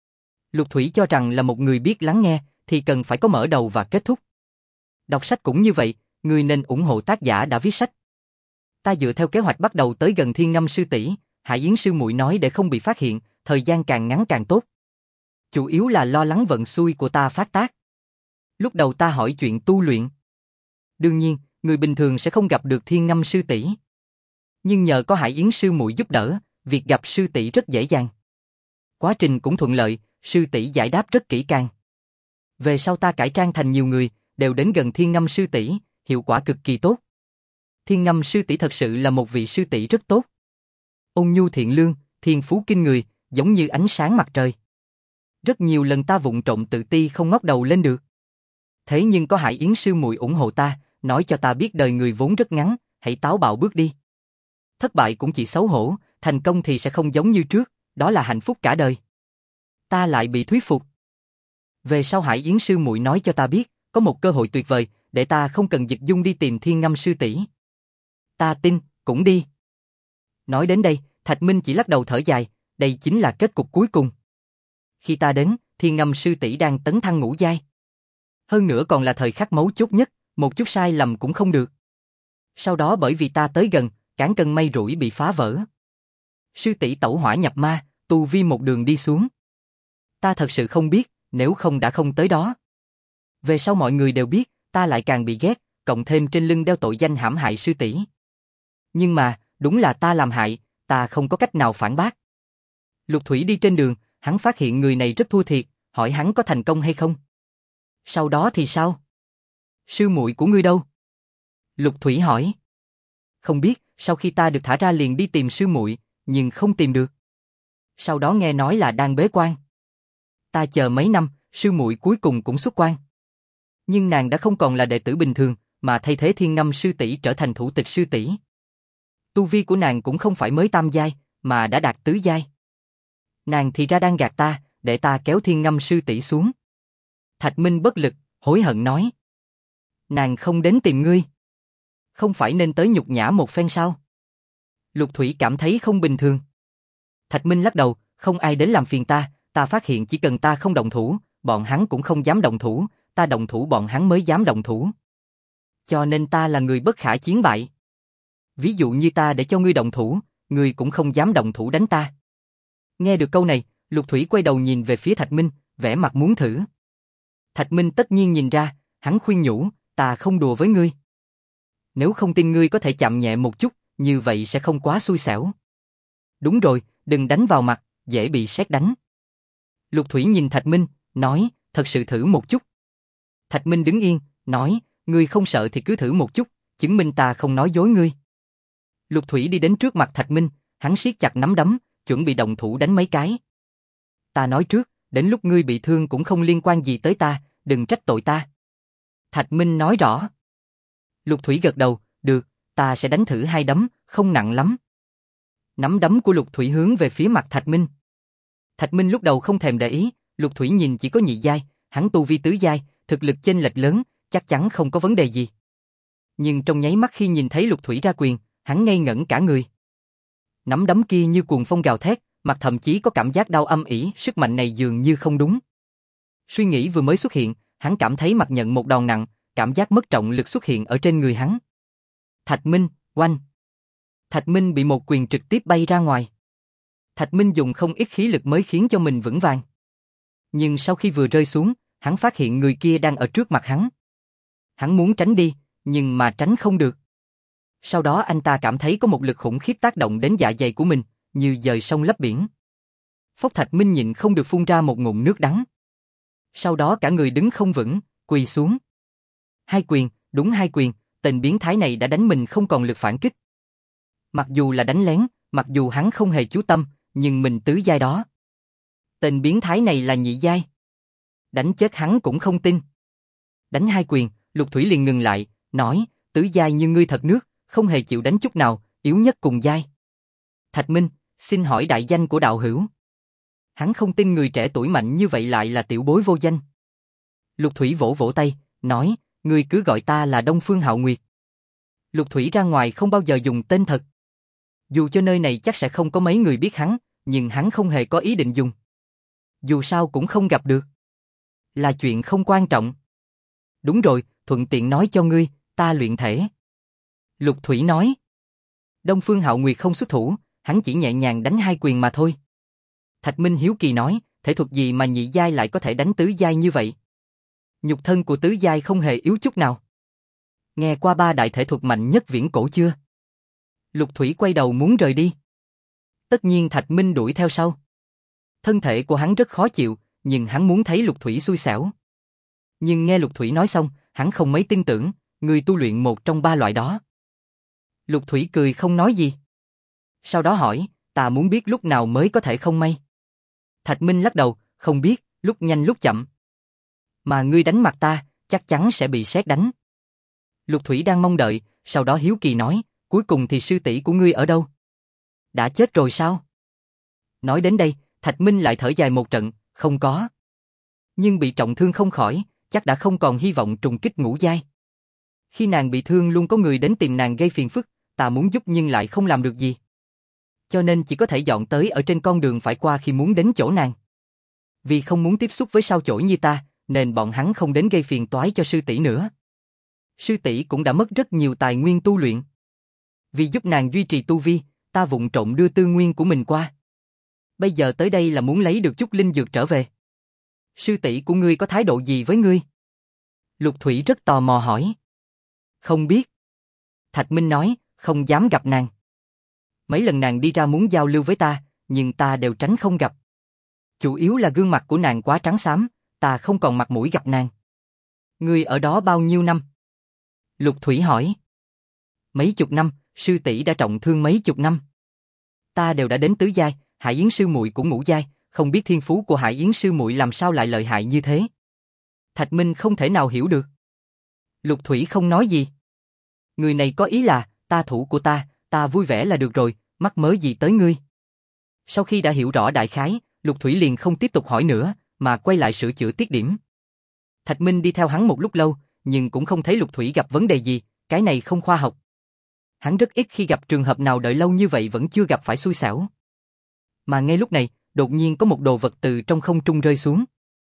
Lục Thủy cho rằng là một người biết lắng nghe, thì cần phải có mở đầu và kết thúc. Đọc sách cũng như vậy, người nên ủng hộ tác giả đã viết sách. Ta dựa theo kế hoạch bắt đầu tới gần Thiên Ngâm sư tỷ, Hải Yến sư muội nói để không bị phát hiện, thời gian càng ngắn càng tốt. Chủ yếu là lo lắng vận xui của ta phát tác. Lúc đầu ta hỏi chuyện tu luyện. Đương nhiên, người bình thường sẽ không gặp được Thiên Ngâm sư tỷ. Nhưng nhờ có Hải Yến sư muội giúp đỡ, việc gặp sư tỷ rất dễ dàng. Quá trình cũng thuận lợi, sư tỷ giải đáp rất kỹ càng. Về sau ta cải trang thành nhiều người, đều đến gần Thiên Ngâm sư tỷ, hiệu quả cực kỳ tốt. Thiên Ngâm sư tỷ thật sự là một vị sư tỷ rất tốt. Ôn nhu thiện lương, thiên phú kinh người, giống như ánh sáng mặt trời. Rất nhiều lần ta vụng trộm tự ti không ngóc đầu lên được. Thế nhưng có Hải Yến sư muội ủng hộ ta, nói cho ta biết đời người vốn rất ngắn, hãy táo bạo bước đi. Thất bại cũng chỉ xấu hổ, thành công thì sẽ không giống như trước, đó là hạnh phúc cả đời. Ta lại bị thuyết phục. Về sau Hải Yến sư muội nói cho ta biết, có một cơ hội tuyệt vời, để ta không cần dịch dung đi tìm Thiên Ngâm sư tỷ. Ta tin, cũng đi. Nói đến đây, Thạch Minh chỉ lắc đầu thở dài, đây chính là kết cục cuối cùng. Khi ta đến, Thiên Ngâm sư tỷ đang tấn thăng ngũ giai. Hơn nữa còn là thời khắc mấu chốt nhất, một chút sai lầm cũng không được. Sau đó bởi vì ta tới gần, cán cân may rủi bị phá vỡ. Sư tỷ tẩu hỏa nhập ma, tu vi một đường đi xuống. Ta thật sự không biết, nếu không đã không tới đó. Về sau mọi người đều biết, ta lại càng bị ghét, cộng thêm trên lưng đeo tội danh hãm hại sư tỷ. Nhưng mà, đúng là ta làm hại, ta không có cách nào phản bác. Lục Thủy đi trên đường, hắn phát hiện người này rất thua thiệt, hỏi hắn có thành công hay không. Sau đó thì sao? Sư muội của ngươi đâu? Lục Thủy hỏi. Không biết, sau khi ta được thả ra liền đi tìm sư muội, nhưng không tìm được. Sau đó nghe nói là đang bế quan. Ta chờ mấy năm, sư muội cuối cùng cũng xuất quan. Nhưng nàng đã không còn là đệ tử bình thường, mà thay thế Thiên Ngâm sư tỷ trở thành thủ tịch sư tỷ. Tu vi của nàng cũng không phải mới tam giai, mà đã đạt tứ giai. Nàng thì ra đang gạt ta, để ta kéo Thiên Ngâm sư tỷ xuống. Thạch Minh bất lực, hối hận nói. Nàng không đến tìm ngươi. Không phải nên tới nhục nhã một phen sao? Lục Thủy cảm thấy không bình thường. Thạch Minh lắc đầu, không ai đến làm phiền ta, ta phát hiện chỉ cần ta không động thủ, bọn hắn cũng không dám động thủ, ta động thủ bọn hắn mới dám động thủ. Cho nên ta là người bất khả chiến bại. Ví dụ như ta để cho ngươi động thủ, ngươi cũng không dám động thủ đánh ta. Nghe được câu này, Lục Thủy quay đầu nhìn về phía Thạch Minh, vẻ mặt muốn thử. Thạch Minh tất nhiên nhìn ra, hắn khuyên nhủ, ta không đùa với ngươi. Nếu không tin ngươi có thể chạm nhẹ một chút, như vậy sẽ không quá xui xẻo. Đúng rồi, đừng đánh vào mặt, dễ bị sét đánh. Lục Thủy nhìn Thạch Minh, nói, thật sự thử một chút. Thạch Minh đứng yên, nói, ngươi không sợ thì cứ thử một chút, chứng minh ta không nói dối ngươi. Lục Thủy đi đến trước mặt Thạch Minh, hắn siết chặt nắm đấm, chuẩn bị động thủ đánh mấy cái. Ta nói trước, đến lúc ngươi bị thương cũng không liên quan gì tới ta, đừng trách tội ta. Thạch Minh nói rõ. Lục Thủy gật đầu, được, ta sẽ đánh thử 2 đấm, không nặng lắm. Nắm đấm của Lục Thủy hướng về phía mặt Thạch Minh. Thạch Minh lúc đầu không thèm để ý, Lục Thủy nhìn chỉ có nhị giai, hắn tu vi tứ giai, thực lực chênh lệch lớn, chắc chắn không có vấn đề gì. Nhưng trong nháy mắt khi nhìn thấy Lục Thủy ra quyền, hắn ngây ngẩn cả người. Nắm đấm kia như cuồng phong gào thét, mặt thậm chí có cảm giác đau âm ỉ, sức mạnh này dường như không đúng. Suy nghĩ vừa mới xuất hiện, hắn cảm thấy mặt nhận một đòn nặng, cảm giác mất trọng lực xuất hiện ở trên người hắn. Thạch Minh, oanh! Thạch Minh bị một quyền trực tiếp bay ra ngoài. Thạch Minh dùng không ít khí lực mới khiến cho mình vững vàng. Nhưng sau khi vừa rơi xuống, hắn phát hiện người kia đang ở trước mặt hắn. Hắn muốn tránh đi, nhưng mà tránh không được. Sau đó anh ta cảm thấy có một lực khủng khiếp tác động đến dạ dày của mình, như dời sông lấp biển. Phốc Thạch Minh nhịn không được phun ra một ngụm nước đắng. Sau đó cả người đứng không vững, quỳ xuống. 2 quyền, đúng 2 quyền, tên biến thái này đã đánh mình không còn lực phản kích. Mặc dù là đánh lén, mặc dù hắn không hề chú tâm, nhưng mình tứ giai đó. Tên biến thái này là nhị giai. Đánh chết hắn cũng không tin. Đánh 2 quyền, Lục Thủy liền ngừng lại, nói, tứ giai như ngươi thật nước, không hề chịu đánh chút nào, yếu nhất cùng giai. Thạch Minh, xin hỏi đại danh của đạo hữu. Hắn không tin người trẻ tuổi mạnh như vậy lại là tiểu bối vô danh. Lục Thủy vỗ vỗ tay, nói, ngươi cứ gọi ta là Đông Phương Hạo Nguyệt. Lục Thủy ra ngoài không bao giờ dùng tên thật. Dù cho nơi này chắc sẽ không có mấy người biết hắn, nhưng hắn không hề có ý định dùng. Dù sao cũng không gặp được. Là chuyện không quan trọng. Đúng rồi, thuận tiện nói cho ngươi, ta luyện thể. Lục Thủy nói. Đông Phương Hạo Nguyệt không xuất thủ, hắn chỉ nhẹ nhàng đánh 2 quyền mà thôi. Thạch Minh hiếu kỳ nói, thể thuật gì mà nhị giai lại có thể đánh tứ giai như vậy? Nhục thân của tứ giai không hề yếu chút nào. Nghe qua 3 đại thể thuật mạnh nhất viễn cổ chưa? Lục Thủy quay đầu muốn rời đi. Tất nhiên Thạch Minh đuổi theo sau. Thân thể của hắn rất khó chịu, nhưng hắn muốn thấy Lục Thủy xui xẻo. Nhưng nghe Lục Thủy nói xong, hắn không mấy tin tưởng, người tu luyện một trong 3 loại đó. Lục Thủy cười không nói gì. Sau đó hỏi, ta muốn biết lúc nào mới có thể không may. Thạch Minh lắc đầu, không biết, lúc nhanh lúc chậm. Mà ngươi đánh mặt ta, chắc chắn sẽ bị sét đánh. Lục Thủy đang mong đợi, sau đó hiếu kỳ nói, cuối cùng thì sư tỷ của ngươi ở đâu? Đã chết rồi sao? Nói đến đây, Thạch Minh lại thở dài một trận, không có. Nhưng bị trọng thương không khỏi, chắc đã không còn hy vọng trùng kích ngũ giai. Khi nàng bị thương luôn có người đến tìm nàng gây phiền phức, ta muốn giúp nhưng lại không làm được gì. Cho nên chỉ có thể dọn tới ở trên con đường phải qua khi muốn đến chỗ nàng. Vì không muốn tiếp xúc với sao chổi như ta, nên bọn hắn không đến gây phiền toái cho sư tỷ nữa. Sư tỷ cũng đã mất rất nhiều tài nguyên tu luyện. Vì giúp nàng duy trì tu vi, ta vụng trộm đưa tư nguyên của mình qua. Bây giờ tới đây là muốn lấy được chút linh dược trở về. Sư tỷ của ngươi có thái độ gì với ngươi? Lục Thủy rất tò mò hỏi. Không biết. Thạch Minh nói, không dám gặp nàng. Mấy lần nàng đi ra muốn giao lưu với ta, nhưng ta đều tránh không gặp. Chủ yếu là gương mặt của nàng quá trắng xám, ta không còn mặt mũi gặp nàng. Ngươi ở đó bao nhiêu năm? Lục Thủy hỏi. Mấy chục năm, sư tỷ đã trọng thương mấy chục năm. Ta đều đã đến tứ giai, Hải Yến sư muội cũng ngũ giai, không biết thiên phú của Hải Yến sư muội làm sao lại lợi hại như thế. Thạch Minh không thể nào hiểu được. Lục Thủy không nói gì. Người này có ý là, ta thủ của ta vui vẻ là được rồi, mắc mớ gì tới ngươi. Sau khi đã hiểu rõ đại khái, Lục Thủy liền không tiếp tục hỏi nữa, mà quay lại sửa chữa tiết điểm. Thạch Minh đi theo hắn một lúc lâu, nhưng cũng không thấy Lục Thủy gặp vấn đề gì, cái này không khoa học. Hắn rất ít khi gặp trường hợp nào đợi lâu như vậy vẫn chưa gặp phải xui xẻo. Mà ngay lúc này, đột nhiên có một đồ vật từ trong không trung rơi xuống.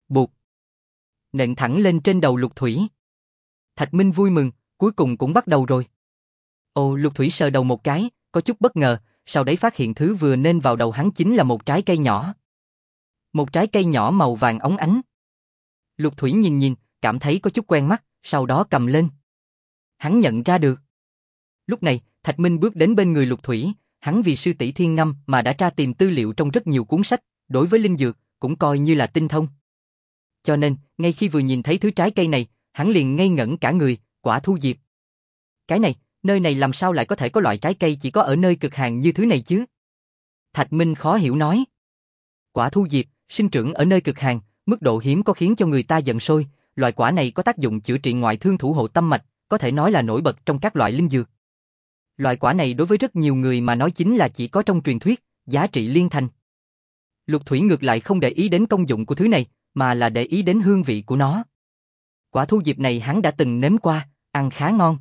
Bụt. Nện thẳng lên trên đầu Lục Thủy. Thạch Minh vui mừng, cuối cùng cũng bắt đầu rồi. Ồ, Lục Thủy sờ đầu một cái, có chút bất ngờ, sau đấy phát hiện thứ vừa nên vào đầu hắn chính là một trái cây nhỏ. Một trái cây nhỏ màu vàng óng ánh. Lục Thủy nhìn nhìn, cảm thấy có chút quen mắt, sau đó cầm lên. Hắn nhận ra được. Lúc này, Thạch Minh bước đến bên người Lục Thủy, hắn vì sư tỷ Thiên Ngâm mà đã tra tìm tư liệu trong rất nhiều cuốn sách, đối với linh dược, cũng coi như là tinh thông. Cho nên, ngay khi vừa nhìn thấy thứ trái cây này, hắn liền ngây ngẩn cả người, quả thu diệp. Cái này, nơi này làm sao lại có thể có loại trái cây chỉ có ở nơi cực hàn như thứ này chứ? Thạch Minh khó hiểu nói. Quả thu diệp, sinh trưởng ở nơi cực hàn, mức độ hiếm có khiến cho người ta giận sôi, loại quả này có tác dụng chữa trị ngoại thương thủ hộ tâm mạch, có thể nói là nổi bật trong các loại linh dược. Loại quả này đối với rất nhiều người mà nói chính là chỉ có trong truyền thuyết, giá trị liên thành. Lục Thủy ngược lại không để ý đến công dụng của thứ này, mà là để ý đến hương vị của nó. Quả thu diệp này hắn đã từng nếm qua, ăn khá ngon.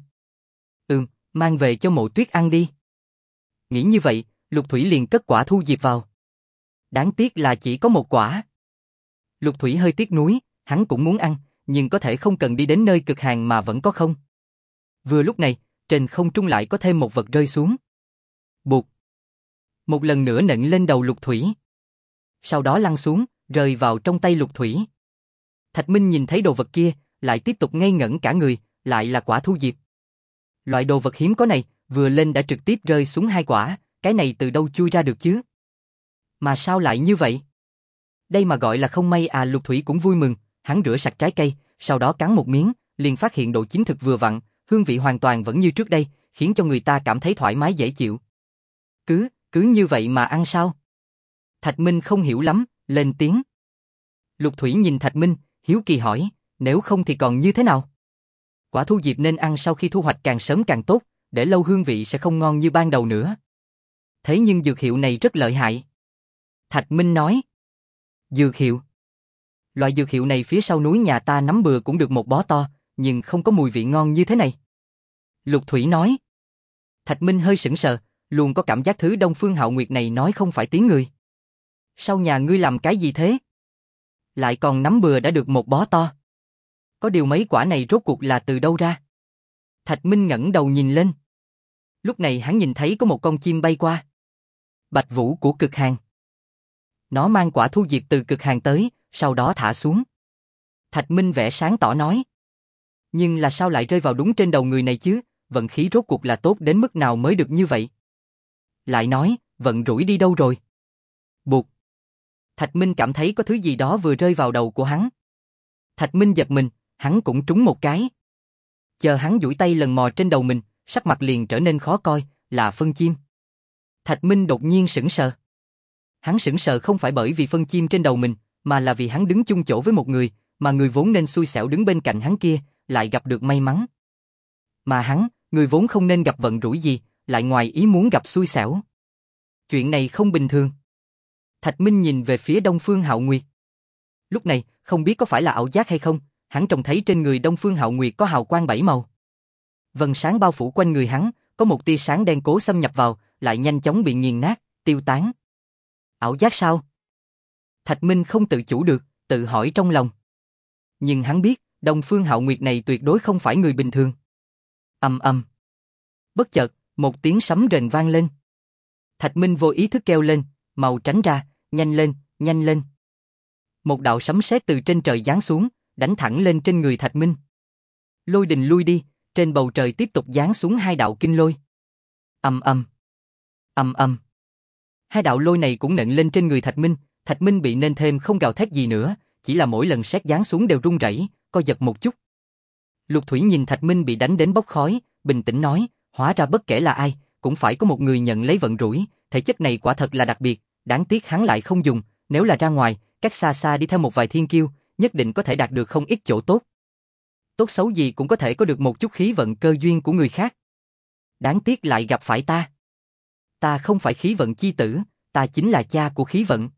Mang về cho Mộ Tuyết ăn đi. Nghĩ như vậy, Lục Thủy liền cất quả thu diệp vào. Đáng tiếc là chỉ có một quả. Lục Thủy hơi tiếc nuối, hắn cũng muốn ăn, nhưng có thể không cần đi đến nơi cực hàn mà vẫn có không. Vừa lúc này, trên không trung lại có thêm một vật rơi xuống. Bụt. Một lần nữa nện lên đầu Lục Thủy. Sau đó lăn xuống, rơi vào trong tay Lục Thủy. Thạch Minh nhìn thấy đồ vật kia, lại tiếp tục ngây ngẩn cả người, lại là quả thu diệp. Loại đồ vật hiếm có này, vừa lên đã trực tiếp rơi xuống hai quả, cái này từ đâu chui ra được chứ? Mà sao lại như vậy? Đây mà gọi là không may à. Lục Thủy cũng vui mừng, hắn rửa sạch trái cây, sau đó cắn một miếng, liền phát hiện độ chín thực vừa vặn, hương vị hoàn toàn vẫn như trước đây, khiến cho người ta cảm thấy thoải mái dễ chịu. Cứ như vậy mà ăn sao? Thạch Minh không hiểu lắm, lên tiếng. Lục Thủy nhìn Thạch Minh, hiếu kỳ hỏi, nếu không thì còn như thế nào? Quả thu diệp nên ăn sau khi thu hoạch càng sớm càng tốt, để lâu hương vị sẽ không ngon như ban đầu nữa. Thế nhưng dược hiệu này rất lợi hại. Thạch Minh nói. Dược hiệu? Loại dược hiệu này phía sau núi nhà ta nắm bừa cũng được một bó to, nhưng không có mùi vị ngon như thế này. Lục Thủy nói. Thạch Minh hơi sững sờ, luôn có cảm giác thứ Đông Phương Hạo Nguyệt này nói không phải tiếng người. Sau nhà ngươi làm cái gì thế? Lại còn nắm bừa đã được một bó to. Có điều mấy quả này rốt cuộc là từ đâu ra? Thạch Minh ngẩng đầu nhìn lên. Lúc này hắn nhìn thấy có một con chim bay qua. Bạch Vũ của cực hàn. Nó mang quả thu diệp từ cực hàn tới, sau đó thả xuống. Thạch Minh vẻ sáng tỏ nói. Nhưng là sao lại rơi vào đúng trên đầu người này chứ? Vận khí rốt cuộc là tốt đến mức nào mới được như vậy? Lại nói, vận rủi đi đâu rồi? Bụt. Thạch Minh cảm thấy có thứ gì đó vừa rơi vào đầu của hắn. Thạch Minh giật mình, hắn cũng trúng một cái. Chờ hắn duỗi tay lần mò trên đầu mình, sắc mặt liền trở nên khó coi, là phân chim. Thạch Minh đột nhiên sững sờ. Hắn sững sờ không phải bởi vì phân chim trên đầu mình, mà là vì hắn đứng chung chỗ với một người, mà người vốn nên xui xẻo đứng bên cạnh hắn kia, lại gặp được may mắn. Mà hắn, người vốn không nên gặp vận rủi gì, lại ngoài ý muốn gặp xui xẻo. Chuyện này không bình thường. Thạch Minh nhìn về phía Đông Phương Hạo Nguyệt. Lúc này, không biết có phải là ảo giác hay không, hắn trông thấy trên người Đông Phương Hạo Nguyệt có hào quang bảy màu. Vầng sáng bao phủ quanh người hắn, có một tia sáng đen cố xâm nhập vào, lại nhanh chóng bị nghiền nát, tiêu tán. Ảo giác sao? Thạch Minh không tự chủ được, tự hỏi trong lòng. Nhưng hắn biết, Đông Phương Hạo Nguyệt này tuyệt đối không phải người bình thường. Ầm ầm. Bất chợt, một tiếng sấm rền vang lên. Thạch Minh vô ý thức kêu lên, mau tránh ra, nhanh lên, nhanh lên. Một đạo sấm sét từ trên trời giáng xuống, đánh thẳng lên trên người Thạch Minh. Lôi đình lui đi, trên bầu trời tiếp tục giáng xuống hai đạo kinh lôi. Ầm ầm. Ầm ầm. Hai đạo lôi này cũng nện lên trên người Thạch Minh bị nện thêm không gào thét gì nữa, chỉ là mỗi lần sét giáng xuống đều run rẩy, co giật một chút. Lục Thủy nhìn Thạch Minh bị đánh đến bốc khói, bình tĩnh nói, hóa ra bất kể là ai, cũng phải có một người nhận lấy vận rủi, thể chất này quả thật là đặc biệt, đáng tiếc hắn lại không dùng, nếu là ra ngoài, cách xa xa đi theo một vài thiên kiêu, nhất định có thể đạt được không ít chỗ tốt. Tốt xấu gì cũng có thể có được một chút khí vận cơ duyên của người khác. Đáng tiếc lại gặp phải ta. Ta không phải khí vận chi tử, ta chính là cha của khí vận.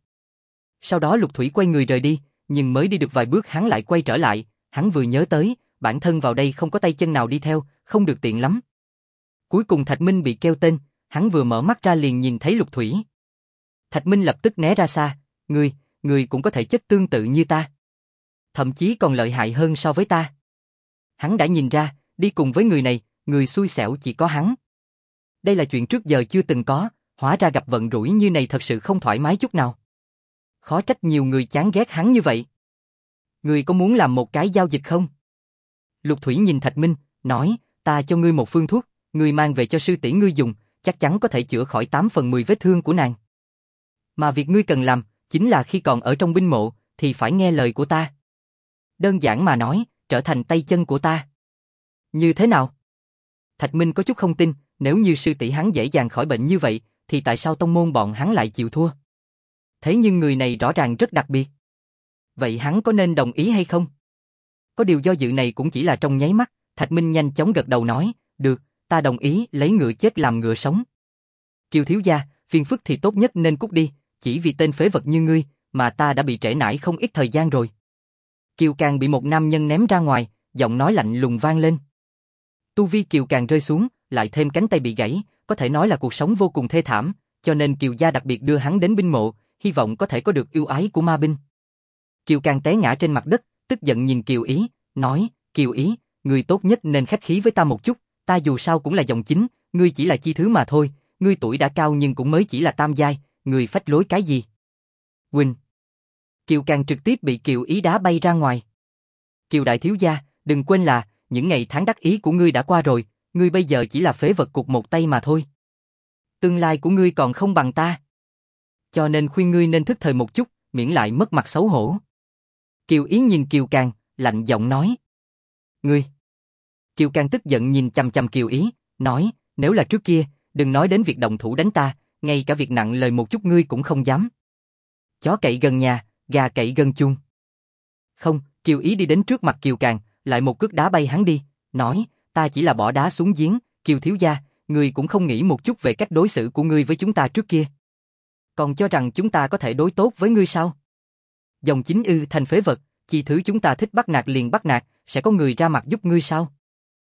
Sau đó Lục Thủy quay người rời đi, nhưng mới đi được vài bước hắn lại quay trở lại, hắn vừa nhớ tới, bản thân vào đây không có tay chân nào đi theo, không được tiện lắm. Cuối cùng Thạch Minh bị kêu tên, hắn vừa mở mắt ra liền nhìn thấy Lục Thủy. Thạch Minh lập tức né ra xa, ngươi cũng có thể chất tương tự như ta. thậm chí còn lợi hại hơn so với ta. Hắn đã nhìn ra, đi cùng với người này, người xui xẻo chỉ có hắn. Đây là chuyện trước giờ chưa từng có, hóa ra gặp vận rủi như này thật sự không thoải mái chút nào. Khó trách nhiều người chán ghét hắn như vậy. Ngươi có muốn làm một cái giao dịch không? Lục Thủy nhìn Thạch Minh, nói, ta cho ngươi một phương thuốc, ngươi mang về cho sư tỷ ngươi dùng, chắc chắn có thể chữa khỏi 8 phần 10 vết thương của nàng. Mà việc ngươi cần làm, chính là khi còn ở trong binh mộ, thì phải nghe lời của ta. Đơn giản mà nói, trở thành tay chân của ta. Như thế nào? Thạch Minh có chút không tin, nếu như sư tỷ hắn dễ dàng khỏi bệnh như vậy, thì tại sao tông môn bọn hắn lại chịu thua? Thế nhưng người này rõ ràng rất đặc biệt. Vậy hắn có nên đồng ý hay không? Có điều do dự này cũng chỉ là trong nháy mắt, Thạch Minh nhanh chóng gật đầu nói, được, ta đồng ý lấy ngựa chết làm ngựa sống. Kiều thiếu gia, phiền phức thì tốt nhất nên cút đi, chỉ vì tên phế vật như ngươi, mà ta đã bị trễ nải không ít thời gian rồi. Kiều Càng bị một nam nhân ném ra ngoài, giọng nói lạnh lùng vang lên. Tu vi Kiều Càng rơi xuống, lại thêm cánh tay bị gãy, có thể nói là cuộc sống vô cùng thê thảm, cho nên Kiều gia đặc biệt đưa hắn đến binh mộ, hy vọng có thể có được ưu ái của ma binh. Kiều Càng té ngã trên mặt đất, tức giận nhìn Kiều Ý, nói, Kiều Ý, ngươi tốt nhất nên khách khí với ta một chút, ta dù sao cũng là dòng chính, ngươi chỉ là chi thứ mà thôi, ngươi tuổi đã cao nhưng cũng mới chỉ là tam giai, ngươi phách lối cái gì? Huynh. Kiều Càng trực tiếp bị Kiều Ý đá bay ra ngoài. Kiều đại thiếu gia, đừng quên là, những ngày tháng đắc ý của ngươi đã qua rồi, ngươi bây giờ chỉ là phế vật cục một tay mà thôi. Tương lai của ngươi còn không bằng ta. Cho nên khuyên ngươi nên thức thời một chút, miễn lại mất mặt xấu hổ. Kiều Ý nhìn Kiều Càng, lạnh giọng nói. Ngươi. Kiều Càng tức giận nhìn chằm chằm Kiều Ý, nói, nếu là trước kia, đừng nói đến việc động thủ đánh ta, ngay cả việc nặng lời một chút ngươi cũng không dám. Chó cậy gần nhà, gà cậy gần chuông. Không, Kiều Ý đi đến trước mặt Kiều Càng, lại một cước đá bay hắn đi, nói, ta chỉ là bỏ đá xuống giếng, Kiều thiếu gia, ngươi cũng không nghĩ một chút về cách đối xử của ngươi với chúng ta trước kia. Còn cho rằng chúng ta có thể đối tốt với ngươi sao? Dòng chính ư thành phế vật, chi thứ chúng ta thích bắt nạt liền bắt nạt, sẽ có người ra mặt giúp ngươi sao?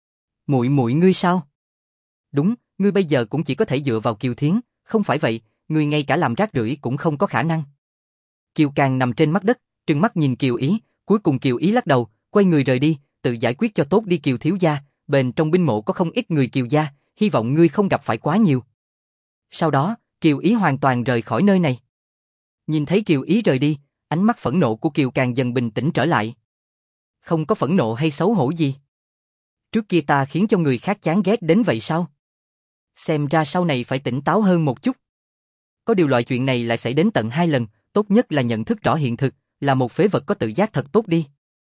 Muội muội ngươi sao? Đúng, ngươi bây giờ cũng chỉ có thể dựa vào Kiều Thiến, không phải vậy, ngươi ngay cả làm rác rưởi cũng không có khả năng. Kiều Càng nằm trên mặt đất, trừng mắt nhìn Kiều Ý, cuối cùng Kiều Ý lắc đầu, quay người rời đi, tự giải quyết cho tốt đi Kiều thiếu gia, bên trong binh mộ có không ít người Kiều gia, hy vọng ngươi không gặp phải quá nhiều. Sau đó, Kiều Ý hoàn toàn rời khỏi nơi này. Nhìn thấy Kiều Ý rời đi, ánh mắt phẫn nộ của Kiều Càng dần bình tĩnh trở lại. Không có phẫn nộ hay xấu hổ gì. Trước kia ta khiến cho người khác chán ghét đến vậy sao? Xem ra sau này phải tỉnh táo hơn một chút. Có điều loại chuyện này lại xảy đến tận 2 lần, tốt nhất là nhận thức rõ hiện thực, là một phế vật có tự giác thật tốt đi.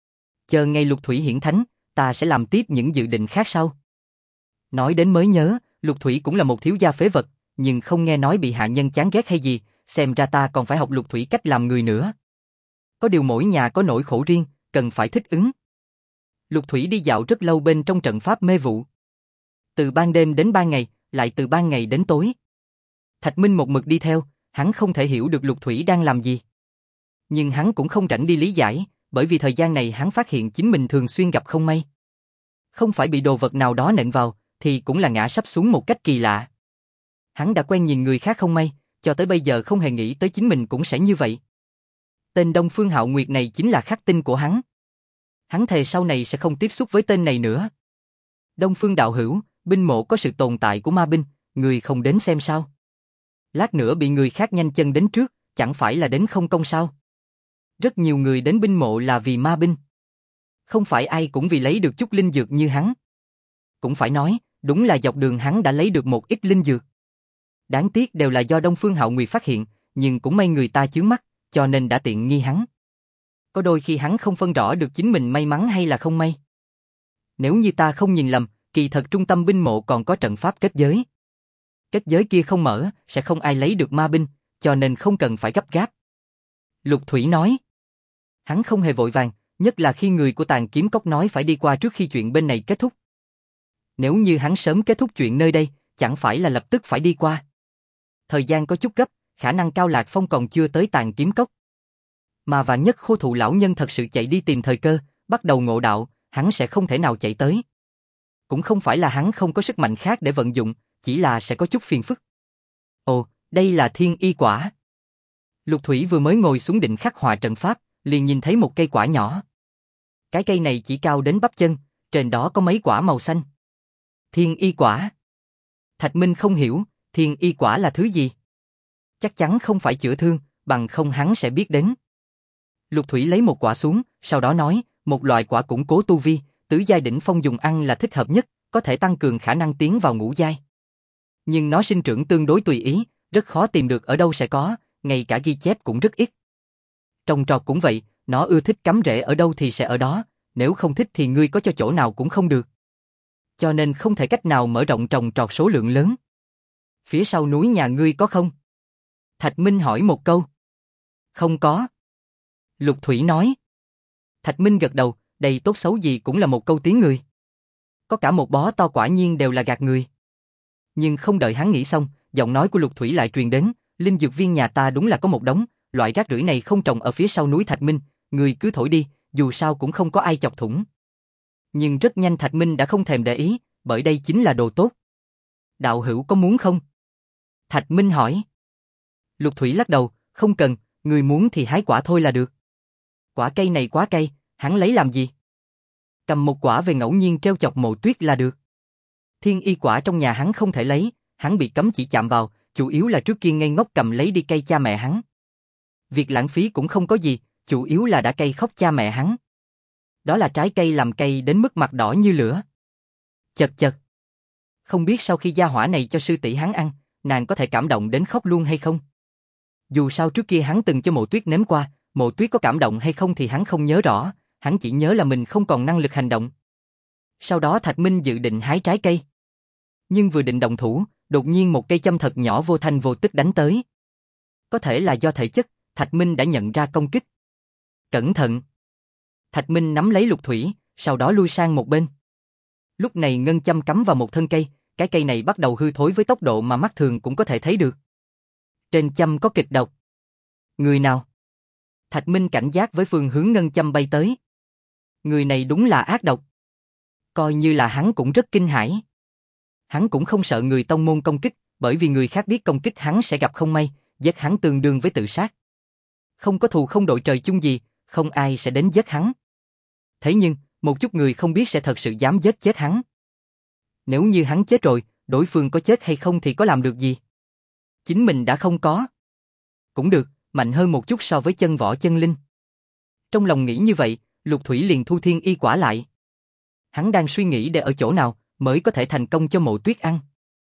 Chờ ngày Lục Thủy hiển thánh, ta sẽ làm tiếp những dự định khác sau. Nói đến mới nhớ, Lục Thủy cũng là một thiếu gia phế vật, nhưng không nghe nói bị hạ nhân chán ghét hay gì, xem ra ta còn phải học Lục Thủy cách làm người nữa. Có điều mỗi nhà có nỗi khổ riêng, cần phải thích ứng. Lục Thủy đi dạo rất lâu bên trong trận pháp mê vụ. Từ ban đêm đến ban ngày, lại từ ban ngày đến tối. Thạch Minh một mực đi theo, hắn không thể hiểu được Lục Thủy đang làm gì. Nhưng hắn cũng không rảnh đi lý giải, bởi vì thời gian này hắn phát hiện chính mình thường xuyên gặp không may. Không phải bị đồ vật nào đó nện vào, thì cũng là ngã sắp xuống một cách kỳ lạ. Hắn đã quen nhìn người khác không may, cho tới bây giờ không hề nghĩ tới chính mình cũng sẽ như vậy. Tên Đông Phương Hạo Nguyệt này chính là khắc tinh của hắn. Hắn thề sau này sẽ không tiếp xúc với tên này nữa. Đông Phương đạo hữu, binh mộ có sự tồn tại của ma binh, người không đến xem sao? Lát nữa bị người khác nhanh chân đến trước, chẳng phải là đến không công sao? Rất nhiều người đến binh mộ là vì ma binh. Không phải ai cũng vì lấy được chút linh dược như hắn. Cũng phải nói, đúng là dọc đường hắn đã lấy được một ít linh dược. Đáng tiếc đều là do Đông Phương Hạo Nguyệt phát hiện, nhưng cũng may người ta chướng mắt, cho nên đã tiện nghi hắn. Có đôi khi hắn không phân rõ được chính mình may mắn hay là không may. Nếu như ta không nhìn lầm, kỳ thật trung tâm binh mộ còn có trận pháp kết giới. Kết giới kia không mở, sẽ không ai lấy được ma binh, cho nên không cần phải gấp gáp. Lục Thủy nói. Hắn không hề vội vàng, nhất là khi người của Tàn Kiếm Cốc nói phải đi qua trước khi chuyện bên này kết thúc. Nếu như hắn sớm kết thúc chuyện nơi đây, chẳng phải là lập tức phải đi qua. Thời gian có chút gấp, khả năng Cao Lạc Phong còn chưa tới Tàn Kiếm Cốc. Mà Vạn Nhất Khô Thụ lão nhân thật sự chạy đi tìm thời cơ, bắt đầu ngộ đạo, hắn sẽ không thể nào chạy tới. Cũng không phải là hắn không có sức mạnh khác để vận dụng, chỉ là sẽ có chút phiền phức. Ồ, đây là thiên y quả. Lục Thủy vừa mới ngồi xuống định khắc họa trận pháp, liền nhìn thấy một cây quả nhỏ. Cái cây này chỉ cao đến bắp chân, trên đó có mấy quả màu xanh. Thiên y quả. Thạch Minh không hiểu, thiên y quả là thứ gì? Chắc chắn không phải chữa thương, bằng không hắn sẽ biết đến. Lục Thủy lấy một quả xuống, sau đó nói, một loại quả củng cố tu vi, tứ giai đỉnh phong dùng ăn là thích hợp nhất, có thể tăng cường khả năng tiến vào ngũ giai. Nhưng nó sinh trưởng tương đối tùy ý, rất khó tìm được ở đâu sẽ có, ngay cả ghi chép cũng rất ít. Trồng trọt cũng vậy, nó ưa thích cắm rễ ở đâu thì sẽ ở đó, nếu không thích thì ngươi có cho chỗ nào cũng không được. Cho nên không thể cách nào mở rộng trồng trọt số lượng lớn. Phía sau núi nhà ngươi có không? Thạch Minh hỏi một câu. Không có. Lục Thủy nói. Thạch Minh gật đầu, đây tốt xấu gì cũng là một câu tiếng người. Có cả một bó to quả nhiên đều là gạt người. Nhưng không đợi hắn nghĩ xong, giọng nói của Lục Thủy lại truyền đến, linh dược viên nhà ta đúng là có một đống, loại rác rưởi này không trồng ở phía sau núi Thạch Minh, người cứ thổi đi, dù sao cũng không có ai chọc thủng. Nhưng rất nhanh Thạch Minh đã không thèm để ý, bởi đây chính là đồ tốt. Đạo hữu có muốn không? Thạch Minh hỏi. Lục Thủy lắc đầu, không cần, người muốn thì hái quả thôi là được. Quả cây này quá cay, hắn lấy làm gì? Cầm một quả về ngẫu nhiên treo chọc Mộ Tuyết là được. Thiên y quả trong nhà hắn không thể lấy, hắn bị cấm chỉ chạm vào, chủ yếu là trước kia ngây ngốc cầm lấy đi cay cha mẹ hắn. Việc lãng phí cũng không có gì, chủ yếu là đã cay khóc cha mẹ hắn. Đó là trái cây làm cay đến mức mặt đỏ như lửa. Chật chật. Không biết sau khi gia hỏa này cho sư tỷ hắn ăn, nàng có thể cảm động đến khóc luôn hay không? Dù sao trước kia hắn từng cho Mộ Tuyết nếm qua, Mộ Tuyết có cảm động hay không thì hắn không nhớ rõ, hắn chỉ nhớ là mình không còn năng lực hành động. Sau đó Thạch Minh dự định hái trái cây. Nhưng vừa định động thủ, đột nhiên một cây châm thật nhỏ vô thanh vô tức đánh tới. Có thể là do thể chất, Thạch Minh đã nhận ra công kích. Cẩn thận! Thạch Minh nắm lấy Lục Thủy, sau đó lui sang một bên. Lúc này ngân châm cắm vào một thân cây, cái cây này bắt đầu hư thối với tốc độ mà mắt thường cũng có thể thấy được. Trên châm có kịch độc. Người nào? Thạch Minh cảnh giác với phương hướng ngân châm bay tới. Người này đúng là ác độc. Coi như là hắn cũng rất kinh hãi. Hắn cũng không sợ người tông môn công kích, bởi vì người khác biết công kích hắn sẽ gặp không may, giết hắn tương đương với tự sát. Không có thù không đội trời chung gì, không ai sẽ đến giết hắn. Thế nhưng, một chút người không biết sẽ thật sự dám giết chết hắn. Nếu như hắn chết rồi, đối phương có chết hay không thì có làm được gì? Chính mình đã không có. Cũng được, mạnh hơn một chút so với chân võ chân linh. Trong lòng nghĩ như vậy, Lục Thủy liền thu thiên y quả lại. Hắn đang suy nghĩ để ở chỗ nào mới có thể thành công cho Mộ Tuyết ăn.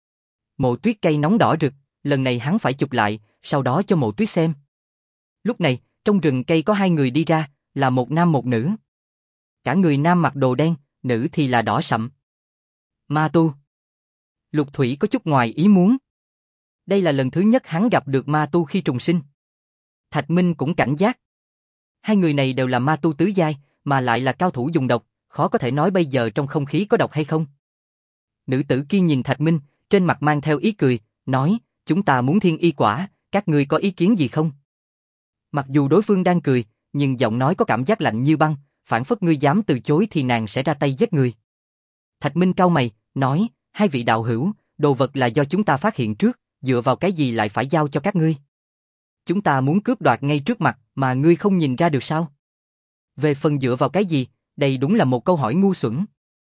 Mộ Tuyết cây nóng đỏ rực, lần này hắn phải chụp lại, sau đó cho Mộ Tuyết xem. Lúc này, trong rừng cây có hai người đi ra, là một nam một nữ. Cả người nam mặc đồ đen, nữ thì là đỏ sậm. Ma tu. Lục Thủy có chút ngoài ý muốn. Đây là lần thứ nhất hắn gặp được ma tu khi trùng sinh. Thạch Minh cũng cảnh giác. Hai người này đều là ma tu tứ giai, mà lại là cao thủ dùng độc, khó có thể nói bây giờ trong không khí có độc hay không. Nữ tử kia nhìn Thạch Minh, trên mặt mang theo ý cười, nói, chúng ta muốn thiên y quả, các ngươi có ý kiến gì không? Mặc dù đối phương đang cười, nhưng giọng nói có cảm giác lạnh như băng, phảng phất ngươi dám từ chối thì nàng sẽ ra tay giết người. Thạch Minh cau mày, nói, hai vị đạo hữu, đồ vật là do chúng ta phát hiện trước, dựa vào cái gì lại phải giao cho các ngươi? Chúng ta muốn cướp đoạt ngay trước mặt mà ngươi không nhìn ra được sao? Về phần dựa vào cái gì, đây đúng là một câu hỏi ngu xuẩn.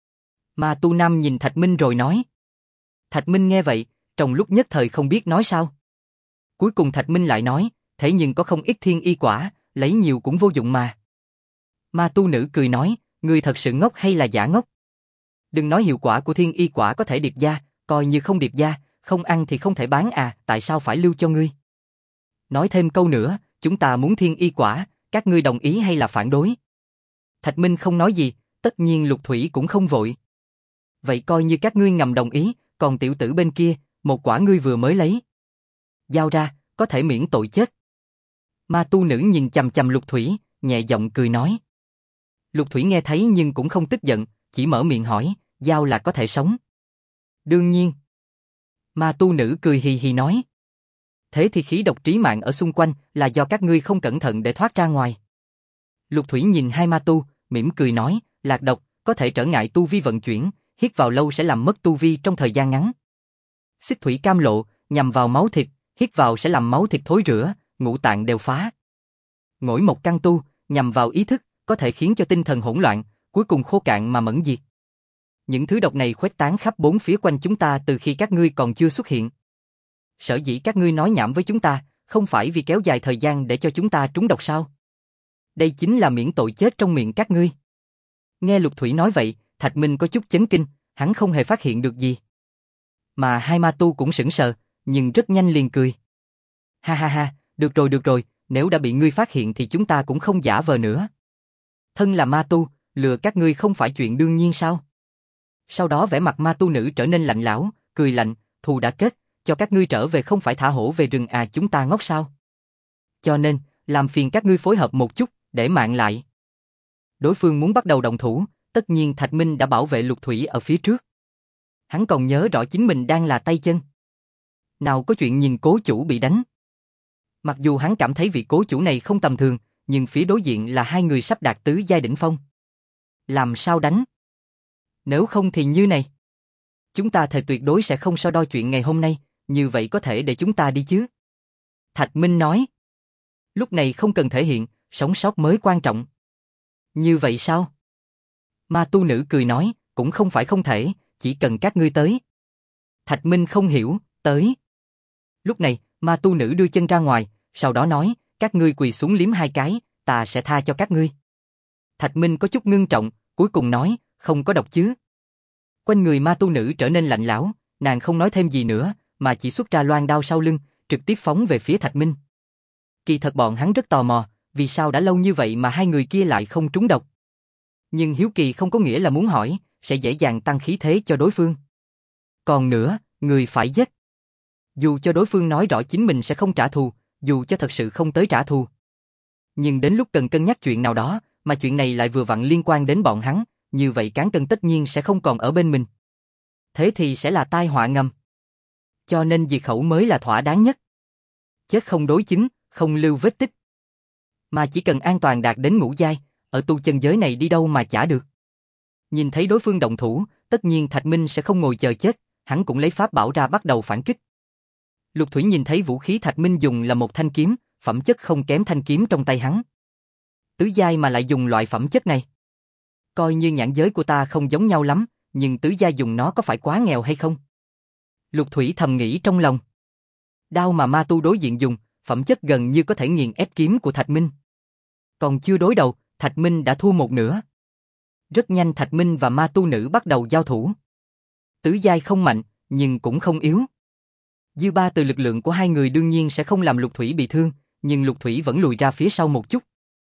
Ma tu nam nhìn Thạch Minh rồi nói. Thạch Minh nghe vậy, trong lúc nhất thời không biết nói sao. Cuối cùng Thạch Minh lại nói, thế nhưng có không ít thiên y quả, lấy nhiều cũng vô dụng mà. Ma tu nữ cười nói, ngươi thật sự ngốc hay là giả ngốc? Đừng nói hiệu quả của thiên y quả có thể điệp gia, coi như không điệp gia, không ăn thì không thể bán à, tại sao phải lưu cho ngươi? Nói thêm câu nữa, chúng ta muốn thiên y quả, các ngươi đồng ý hay là phản đối? Thạch Minh không nói gì, tất nhiên Lục Thủy cũng không vội. Vậy coi như các ngươi ngầm đồng ý, còn tiểu tử bên kia, một quả ngươi vừa mới lấy. Giao ra, có thể miễn tội chết. Ma tu nữ nhìn chằm chằm Lục Thủy, nhẹ giọng cười nói. Lục Thủy nghe thấy nhưng cũng không tức giận, chỉ mở miệng hỏi, giao là có thể sống. Đương nhiên. Ma tu nữ cười hì hì nói. Thế thì khí độc trí mạng ở xung quanh là do các ngươi không cẩn thận để thoát ra ngoài. Lục Thủy nhìn hai ma tu, mỉm cười nói, lạc độc, có thể trở ngại tu vi vận chuyển, hít vào lâu sẽ làm mất tu vi trong thời gian ngắn. Xích thủy cam lộ, nhằm vào máu thịt, hít vào sẽ làm máu thịt thối rữa, ngũ tạng đều phá. Ngỗi mộc căng tu, nhằm vào ý thức, có thể khiến cho tinh thần hỗn loạn, cuối cùng khô cạn mà mẫn diệt. Những thứ độc này khuếch tán khắp bốn phía quanh chúng ta từ khi các ngươi còn chưa xuất hiện. Sở dĩ các ngươi nói nhảm với chúng ta, không phải vì kéo dài thời gian để cho chúng ta trúng độc sao? Đây chính là miễn tội chết trong miệng các ngươi. Nghe Lục Thủy nói vậy, Thạch Minh có chút chấn kinh, hắn không hề phát hiện được gì. Mà hai ma tu cũng sững sờ, nhưng rất nhanh liền cười. Ha ha ha, được rồi, nếu đã bị ngươi phát hiện thì chúng ta cũng không giả vờ nữa. Thân là ma tu, lừa các ngươi không phải chuyện đương nhiên sao? Sau đó vẻ mặt ma tu nữ trở nên lạnh lẽo, cười lạnh, thù đã kết, cho các ngươi trở về không phải thả hổ về rừng à, chúng ta ngốc sao? Cho nên, làm phiền các ngươi phối hợp một chút, để mạng lại. Đối phương muốn bắt đầu động thủ, tất nhiên Thạch Minh đã bảo vệ Lục Thủy ở phía trước. Hắn còn nhớ rõ chính mình đang là tay chân. Nào có chuyện nhìn cố chủ bị đánh. Mặc dù hắn cảm thấy vị cố chủ này không tầm thường, nhưng phía đối diện là hai người sắp đạt tứ giai đỉnh phong. Làm sao đánh? Nếu không thì như này. Chúng ta thề tuyệt đối sẽ không so đo chuyện ngày hôm nay, như vậy có thể để chúng ta đi chứ? Thạch Minh nói. Lúc này không cần thể hiện, sống sót mới quan trọng. Như vậy sao? Ma tu nữ cười nói, cũng không phải không thể, chỉ cần các ngươi tới. Thạch Minh không hiểu, tới. Lúc này, ma tu nữ đưa chân ra ngoài, sau đó nói, các ngươi quỳ xuống liếm hai cái, ta sẽ tha cho các ngươi. Thạch Minh có chút ngưng trọng, cuối cùng nói, không có độc chứ. Quanh người ma tu nữ trở nên lạnh lẽo, nàng không nói thêm gì nữa, mà chỉ xuất ra loan đao sau lưng, trực tiếp phóng về phía Thạch Minh. Kỳ thật bọn hắn rất tò mò, vì sao đã lâu như vậy mà hai người kia lại không trúng độc. Nhưng hiếu kỳ không có nghĩa là muốn hỏi, sẽ dễ dàng tăng khí thế cho đối phương. Còn nữa, người phải giết. Dù cho đối phương nói rõ chính mình sẽ không trả thù, dù cho thật sự không tới trả thù. Nhưng đến lúc cần cân nhắc chuyện nào đó, mà chuyện này lại vừa vặn liên quan đến bọn hắn, như vậy cán cân tất nhiên sẽ không còn ở bên mình. Thế thì sẽ là tai họa ngầm. Cho nên diệt khẩu mới là thỏa đáng nhất. Chết không đối chứng, không lưu vết tích. Mà chỉ cần an toàn đạt đến ngũ giai, ở tu chân giới này đi đâu mà chả được. Nhìn thấy đối phương động thủ, tất nhiên Thạch Minh sẽ không ngồi chờ chết, hắn cũng lấy pháp bảo ra bắt đầu phản kích. Lục Thủy nhìn thấy vũ khí Thạch Minh dùng là một thanh kiếm, phẩm chất không kém thanh kiếm trong tay hắn. Tứ giai mà lại dùng loại phẩm chất này. Coi như nhãn giới của ta không giống nhau lắm, nhưng tứ giai dùng nó có phải quá nghèo hay không? Lục Thủy thầm nghĩ trong lòng. Đao mà ma tu đối diện dùng, phẩm chất gần như có thể nghiền ép kiếm của Thạch Minh. Còn chưa đối đầu, Thạch Minh đã thua một nửa. Rất nhanh Thạch Minh và ma tu nữ bắt đầu giao thủ. Tứ giai không mạnh, nhưng cũng không yếu. Dư ba từ lực lượng của hai người đương nhiên sẽ không làm Lục Thủy bị thương, nhưng Lục Thủy vẫn lùi ra phía sau một chút.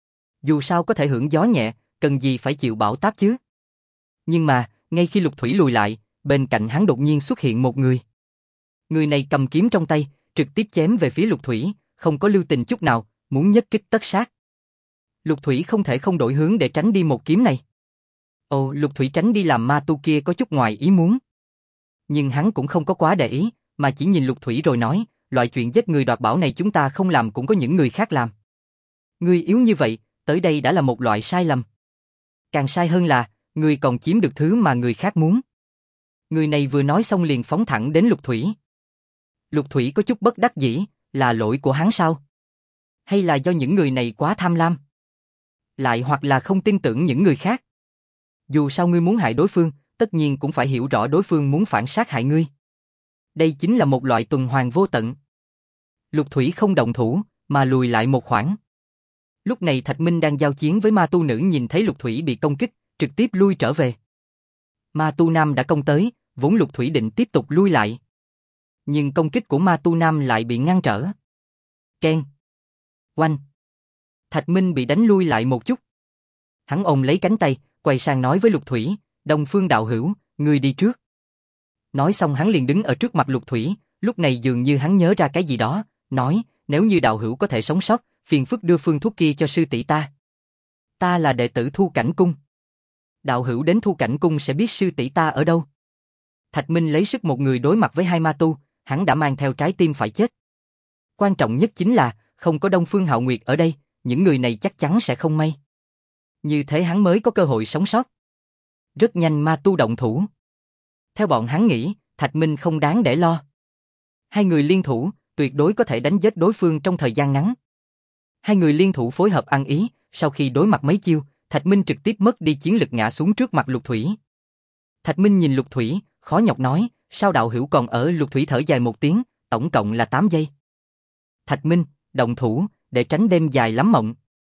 Dù sao có thể hưởng gió nhẹ, cần gì phải chịu bão táp chứ. Nhưng mà, ngay khi Lục Thủy lùi lại, bên cạnh hắn đột nhiên xuất hiện một người. Người này cầm kiếm trong tay, trực tiếp chém về phía Lục Thủy, không có lưu tình chút nào, muốn nhất kích tất sát. Lục Thủy không thể không đổi hướng để tránh đi một kiếm này. Ồ, Lục Thủy tránh đi làm ma tu kia có chút ngoài ý muốn. Nhưng hắn cũng không có quá để ý, mà chỉ nhìn Lục Thủy rồi nói, loại chuyện giết người đoạt bảo này chúng ta không làm cũng có những người khác làm. Ngươi yếu như vậy, tới đây đã là một loại sai lầm. Càng sai hơn là, ngươi còn chiếm được thứ mà người khác muốn. Người này vừa nói xong liền phóng thẳng đến Lục Thủy. Lục Thủy có chút bất đắc dĩ, là lỗi của hắn sao? Hay là do những người này quá tham lam? Lại hoặc là không tin tưởng những người khác? Dù sao ngươi muốn hại đối phương, tất nhiên cũng phải hiểu rõ đối phương muốn phản sát hại ngươi. Đây chính là một loại tuần hoàn vô tận. Lục Thủy không động thủ, mà lùi lại một khoảng. Lúc này Thạch Minh đang giao chiến với ma tu nữ nhìn thấy Lục Thủy bị công kích, trực tiếp lui trở về. Ma tu nam đã công tới, vốn Lục Thủy định tiếp tục lui lại. Nhưng công kích của ma tu nam lại bị ngăn trở. Keng. Oanh. Thạch Minh bị đánh lui lại một chút. Hắn ôm lấy cánh tay, quay sang nói với Lục Thủy, Đông Phương đạo hữu, ngươi đi trước. Nói xong hắn liền đứng ở trước mặt Lục Thủy, lúc này dường như hắn nhớ ra cái gì đó, nói, nếu như đạo hữu có thể sống sót, phiền phức đưa phương thuốc kia cho sư tỷ ta. Ta là đệ tử Thu Cảnh Cung. Đạo hữu đến Thu Cảnh Cung sẽ biết sư tỷ ta ở đâu. Thạch Minh lấy sức một người đối mặt với hai ma tu, hắn đã mang theo trái tim phải chết. Quan trọng nhất chính là, không có Đông Phương Hạo Nguyệt ở đây, những người này chắc chắn sẽ không may. Như thế hắn mới có cơ hội sống sót. Rất nhanh ma tu động thủ. Theo bọn hắn nghĩ, Thạch Minh không đáng để lo. Hai người liên thủ, tuyệt đối có thể đánh giết đối phương trong thời gian ngắn. Hai người liên thủ phối hợp ăn ý, sau khi đối mặt mấy chiêu, Thạch Minh trực tiếp mất đi chiến lực ngã xuống trước mặt Lục Thủy. Thạch Minh nhìn Lục Thủy, khó nhọc nói, sao đạo hữu còn ở? Lục Thủy thở dài một tiếng, tổng cộng là 8 giây. Thạch Minh, động thủ, để tránh đêm dài lắm mộng.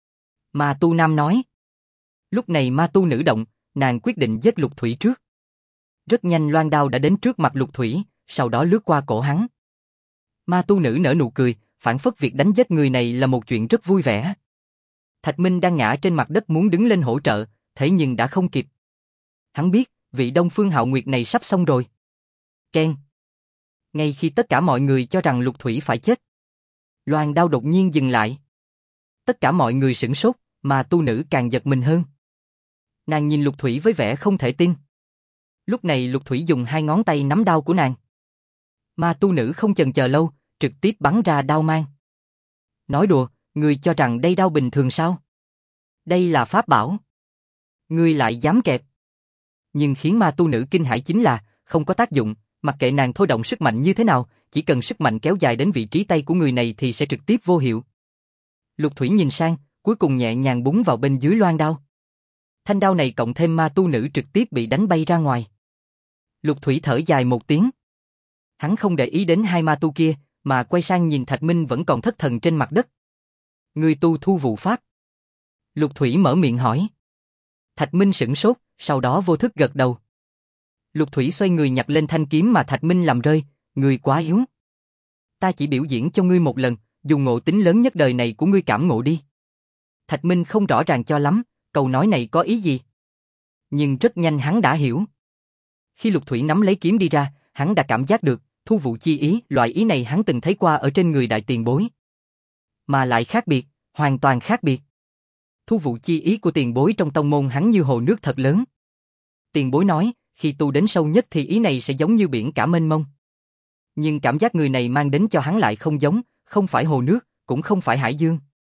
Ma tu nam nói. Lúc này ma tu nữ động, nàng quyết định giết Lục Thủy trước. Rất nhanh loan đao đã đến trước mặt Lục Thủy, sau đó lướt qua cổ hắn. Ma tu nữ nở nụ cười, phảng phất việc đánh giết người này là một chuyện rất vui vẻ. Thạch Minh đang ngã trên mặt đất muốn đứng lên hỗ trợ, thế nhưng đã không kịp. Hắn biết, vị Đông Phương Hạo Nguyệt này sắp xong rồi. Keng. Ngay khi tất cả mọi người cho rằng Lục Thủy phải chết, loan đao đột nhiên dừng lại. Tất cả mọi người sửng sốt, mà tu nữ càng giật mình hơn. Nàng nhìn Lục Thủy với vẻ không thể tin. Lúc này Lục Thủy dùng 2 ngón tay nắm đao của nàng. Ma tu nữ không chần chờ lâu, trực tiếp bắn ra đao mang. Nói đùa, ngươi cho rằng đây đao bình thường sao? Đây là pháp bảo. Ngươi lại dám kẹp. Nhưng khiến ma tu nữ kinh hãi chính là, không có tác dụng, mặc kệ nàng thôi động sức mạnh như thế nào, chỉ cần sức mạnh kéo dài đến vị trí tay của người này thì sẽ trực tiếp vô hiệu. Lục Thủy nhìn sang, cuối cùng nhẹ nhàng búng vào bên dưới loan đao. Thanh đao này cộng thêm ma tu nữ trực tiếp bị đánh bay ra ngoài. Lục Thủy thở dài một tiếng. Hắn không để ý đến 2 ma tu kia, mà quay sang nhìn Thạch Minh vẫn còn thất thần trên mặt đất. Ngươi tu thu vụ pháp. Lục Thủy mở miệng hỏi. Thạch Minh sửng sốt, sau đó vô thức gật đầu. Lục Thủy xoay người nhặt lên thanh kiếm mà Thạch Minh làm rơi, ngươi quá yếu. Ta chỉ biểu diễn cho ngươi một lần, dùng ngộ tính lớn nhất đời này của ngươi cảm ngộ đi. Thạch Minh không rõ ràng cho lắm, câu nói này có ý gì. Nhưng rất nhanh hắn đã hiểu. Khi Lục Thủy nắm lấy kiếm đi ra, hắn đã cảm giác được, thu vụ chi ý, loại ý này hắn từng thấy qua ở trên người đại tiền bối. Mà lại khác biệt, hoàn toàn khác biệt. Thu vụ chi ý của tiền bối trong tông môn hắn như hồ nước thật lớn. Tiền bối nói, khi tu đến sâu nhất thì ý này sẽ giống như biển cả mênh mông. Nhưng cảm giác người này mang đến cho hắn lại không giống, không phải hồ nước, cũng không phải hải dương.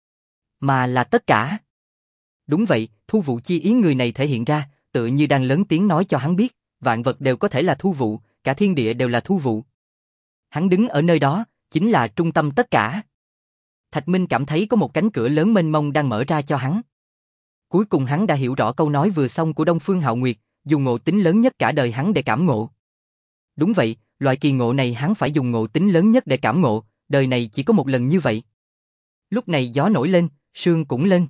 Mà là tất cả. Đúng vậy, thu vụ chi ý người này thể hiện ra, tựa như đang lớn tiếng nói cho hắn biết, vạn vật đều có thể là thu vụ, cả thiên địa đều là thu vụ. Hắn đứng ở nơi đó, chính là trung tâm tất cả. Thạch Minh cảm thấy có một cánh cửa lớn mênh mông đang mở ra cho hắn. Cuối cùng hắn đã hiểu rõ câu nói vừa xong của Đông Phương Hạo Nguyệt, dùng ngộ tính lớn nhất cả đời hắn để cảm ngộ. Đúng vậy, loại kỳ ngộ này hắn phải dùng ngộ tính lớn nhất để cảm ngộ, đời này chỉ có một lần như vậy. Lúc này gió nổi lên, sương cũng lên.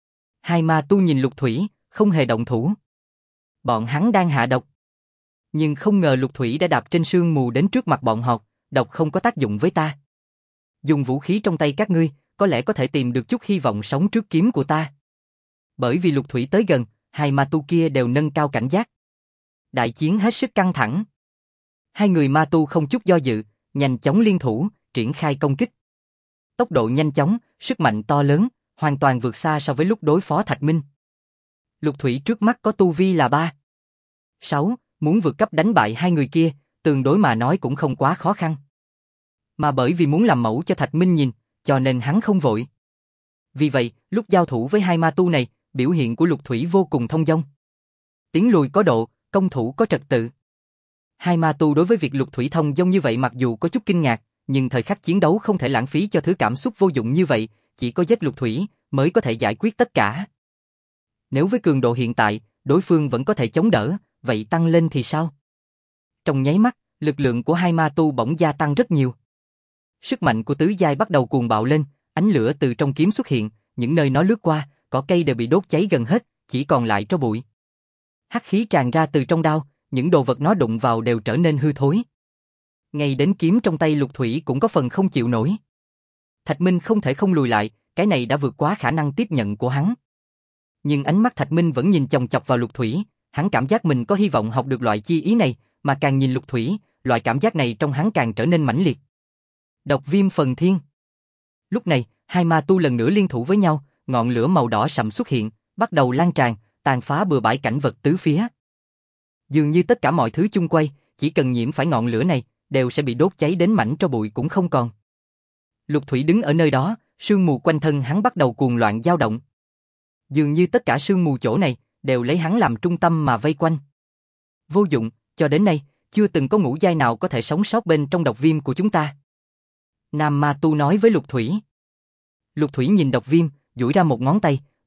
2 ma tu nhìn Lục Thủy, không hề động thủ. Bọn hắn đang hạ độc. Nhưng không ngờ Lục Thủy đã đạp trên sương mù đến trước mặt bọn họ, độc không có tác dụng với ta. Dùng vũ khí trong tay các ngươi, có lẽ có thể tìm được chút hy vọng sống trước kiếm của ta. Bởi vì Lục Thủy tới gần, 2 ma tu kia đều nâng cao cảnh giác. Đại chiến hết sức căng thẳng. 2 người ma tu không chút do dự, nhanh chóng liên thủ, triển khai công kích. Tốc độ nhanh chóng, sức mạnh to lớn, hoàn toàn vượt xa so với lúc đối phó Thạch Minh. Lục Thủy trước mắt có tu vi là 3. 6, muốn vượt cấp đánh bại 2 người kia, tương đối mà nói cũng không quá khó khăn. Mà bởi vì muốn làm mẫu cho Thạch Minh nhìn, cho nên hắn không vội. Vì vậy, lúc giao thủ với 2 ma tu này, biểu hiện của Lục Thủy vô cùng thông dong. Tiến lùi có độ, công thủ có trật tự. 2 ma tu đối với việc Lục Thủy thông dong như vậy mặc dù có chút kinh ngạc, nhưng thời khắc chiến đấu không thể lãng phí cho thứ cảm xúc vô dụng như vậy, chỉ có giết Lục Thủy mới có thể giải quyết tất cả. Nếu với cường độ hiện tại, đối phương vẫn có thể chống đỡ, vậy tăng lên thì sao? Trong nháy mắt, lực lượng của 2 ma tu bỗng gia tăng rất nhiều. Sức mạnh của tứ giai bắt đầu cuồng bạo lên, ánh lửa từ trong kiếm xuất hiện, những nơi nó lướt qua, cỏ cây đều bị đốt cháy gần hết, chỉ còn lại tro bụi. Hắc khí tràn ra từ trong đao, những đồ vật nó đụng vào đều trở nên hư thối. Ngay đến kiếm trong tay Lục Thủy cũng có phần không chịu nổi. Thạch Minh không thể không lùi lại, cái này đã vượt quá khả năng tiếp nhận của hắn. Nhưng ánh mắt Thạch Minh vẫn nhìn chòng chọc vào Lục Thủy, hắn cảm giác mình có hy vọng học được loại chi ý này, mà càng nhìn Lục Thủy, loại cảm giác này trong hắn càng trở nên mãnh liệt. Độc viêm phần thiên. Lúc này, 2 ma tu lần nữa liên thủ với nhau, ngọn lửa màu đỏ sậm xuất hiện, bắt đầu lan tràn, tàn phá bừa bãi cảnh vật tứ phía. Dường như tất cả mọi thứ chung quanh, chỉ cần nhiễm phải ngọn lửa này, đều sẽ bị đốt cháy đến mảnh tro bụi cũng không còn. Lục Thủy đứng ở nơi đó, sương mù quanh thân hắn bắt đầu cuồng loạn dao động. Dường như tất cả sương mù chỗ này đều lấy hắn làm trung tâm mà vây quanh. Vô dụng, cho đến nay, chưa từng có ngũ giai nào có thể sống sót bên trong độc viêm của chúng ta. Nam ma tu nói với Lục Thủy. Lục Thủy nhìn độc viêm, duỗi ra một ngón tay,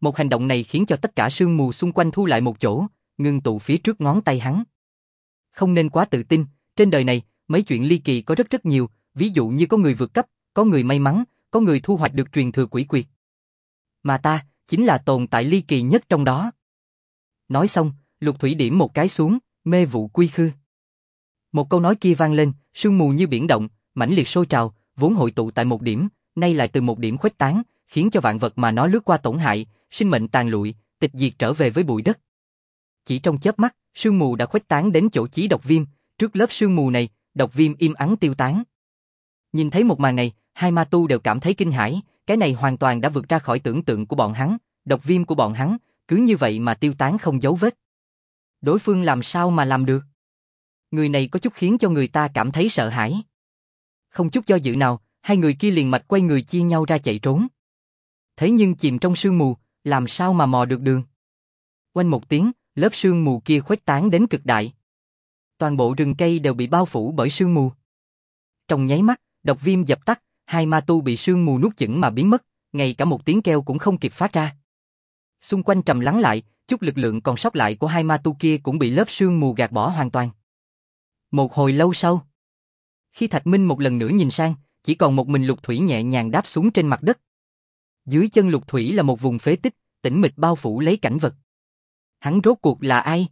Một hành động này khiến cho tất cả sương mù xung quanh thu lại một chỗ, ngưng tụ phía trước ngón tay hắn. Không nên quá tự tin, trên đời này, mấy chuyện ly kỳ có rất nhiều, ví dụ như có người vượt cấp, có người may mắn, có người thu hoạch được truyền thừa quỷ quyệt. Mà ta, chính là tồn tại ly kỳ nhất trong đó. Nói xong, Lục Thủy điểm một cái xuống, mê vụ quy khư. Một câu nói kia vang lên, sương mù như biển động, mãnh liệt sôi trào, vốn hội tụ tại một điểm, nay lại từ một điểm khuếch tán, khiến cho vạn vật mà nó lướt qua tổn hại, sinh mệnh tàn lụi, tịch diệt trở về với bụi đất. Chỉ trong chớp mắt, sương mù đã khuếch tán đến chỗ Chí Độc Viêm, trước lớp sương mù này, Độc Viêm im ắng tiêu tán. Nhìn thấy một màn này, hai ma tu đều cảm thấy kinh hãi, cái này hoàn toàn đã vượt ra khỏi tưởng tượng của bọn hắn, Độc Viêm của bọn hắn, cứ như vậy mà tiêu tán không dấu vết. Đối phương làm sao mà làm được? Người này có chút khiến cho người ta cảm thấy sợ hãi. Không chút do dự nào, hai người kia liền mạch quay người chia nhau ra chạy trốn. Thế nhưng chìm trong sương mù, làm sao mà mò được đường? Oanh một tiếng, lớp sương mù kia khuếch tán đến cực đại. Toàn bộ rừng cây đều bị bao phủ bởi sương mù. Trong nháy mắt, Độc Viêm dập tắt, hai ma tu bị sương mù nuốt chửng mà biến mất, ngay cả một tiếng kêu cũng không kịp phát ra. Xung quanh trầm lắng lại, chút lực lượng còn sót lại của hai ma tu kia cũng bị lớp sương mù gạt bỏ hoàn toàn. Một hồi lâu sau, khi Thạch Minh một lần nữa nhìn sang, chỉ còn một mình Lục Thủy nhẹ nhàng đáp xuống trên mặt đất. Dưới chân Lục Thủy là một vùng phế tích, tĩnh mịch bao phủ lấy cảnh vật. Hắn rốt cuộc là ai?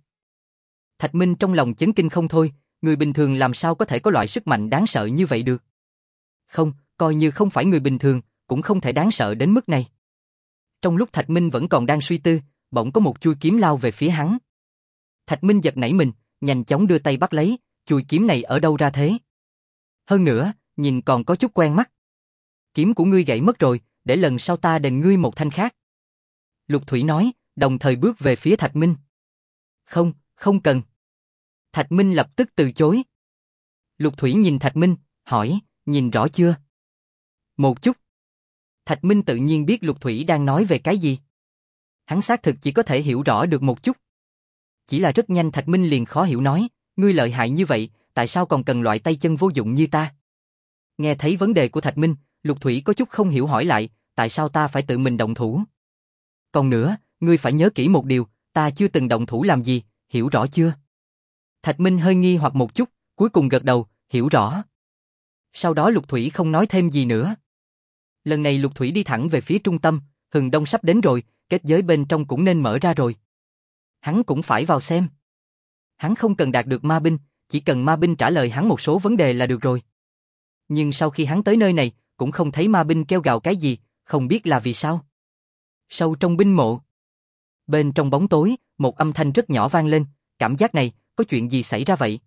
Thạch Minh trong lòng chấn kinh không thôi, người bình thường làm sao có thể có loại sức mạnh đáng sợ như vậy được? Không, coi như không phải người bình thường, cũng không thể đáng sợ đến mức này. Trong lúc Thạch Minh vẫn còn đang suy tư, bỗng có một chuôi kiếm lao về phía hắn. Thạch Minh giật nảy mình, nhanh chóng đưa tay bắt lấy, chuôi kiếm này ở đâu ra thế? Hơn nữa, nhìn còn có chút quen mắt. Kiếm của ngươi gãy mất rồi, để lần sau ta đền ngươi một thanh khác. Lục Thủy nói, đồng thời bước về phía Thạch Minh. Không, không cần. Thạch Minh lập tức từ chối. Lục Thủy nhìn Thạch Minh, hỏi, nhìn rõ chưa? Một chút. Thạch Minh tự nhiên biết Lục Thủy đang nói về cái gì. Hắn xác thực chỉ có thể hiểu rõ được một chút. Chỉ là rất nhanh Thạch Minh liền khó hiểu nói, ngươi lợi hại như vậy, tại sao còn cần loại tay chân vô dụng như ta? Nghe thấy vấn đề của Thạch Minh, Lục Thủy có chút không hiểu hỏi lại, tại sao ta phải tự mình động thủ? Còn nữa, ngươi phải nhớ kỹ một điều, ta chưa từng động thủ làm gì, hiểu rõ chưa? Thạch Minh hơi nghi hoặc một chút, cuối cùng gật đầu, hiểu rõ. Sau đó Lục Thủy không nói thêm gì nữa. Lần này Lục Thủy đi thẳng về phía trung tâm, Hừng Đông sắp đến rồi, kết giới bên trong cũng nên mở ra rồi. Hắn cũng phải vào xem. Hắn không cần đạt được ma binh, chỉ cần ma binh trả lời hắn một số vấn đề là được rồi. Nhưng sau khi hắn tới nơi này, cũng không thấy ma binh kêu gào cái gì, không biết là vì sao. Sâu trong binh mộ. Bên trong bóng tối, một âm thanh rất nhỏ vang lên, cảm giác này, có chuyện gì xảy ra vậy?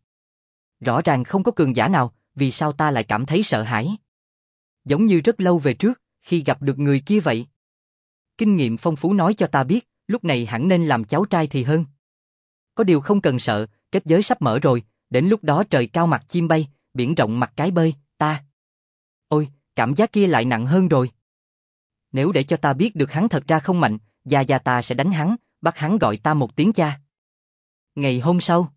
Rõ ràng không có cường giả nào, vì sao ta lại cảm thấy sợ hãi? Giống như rất lâu về trước, khi gặp được người kia vậy. Kinh nghiệm phong phú nói cho ta biết, lúc này hẳn nên làm cháu trai thì hơn. Có điều không cần sợ, kết giới sắp mở rồi, đến lúc đó trời cao mặt chim bay, biển rộng mặt cái bơi, ta. Ôi, cảm giác kia lại nặng hơn rồi. Nếu để cho ta biết được hắn thật ra không mạnh, gia ta sẽ đánh hắn, bắt hắn gọi ta một tiếng cha. Ngày hôm sau,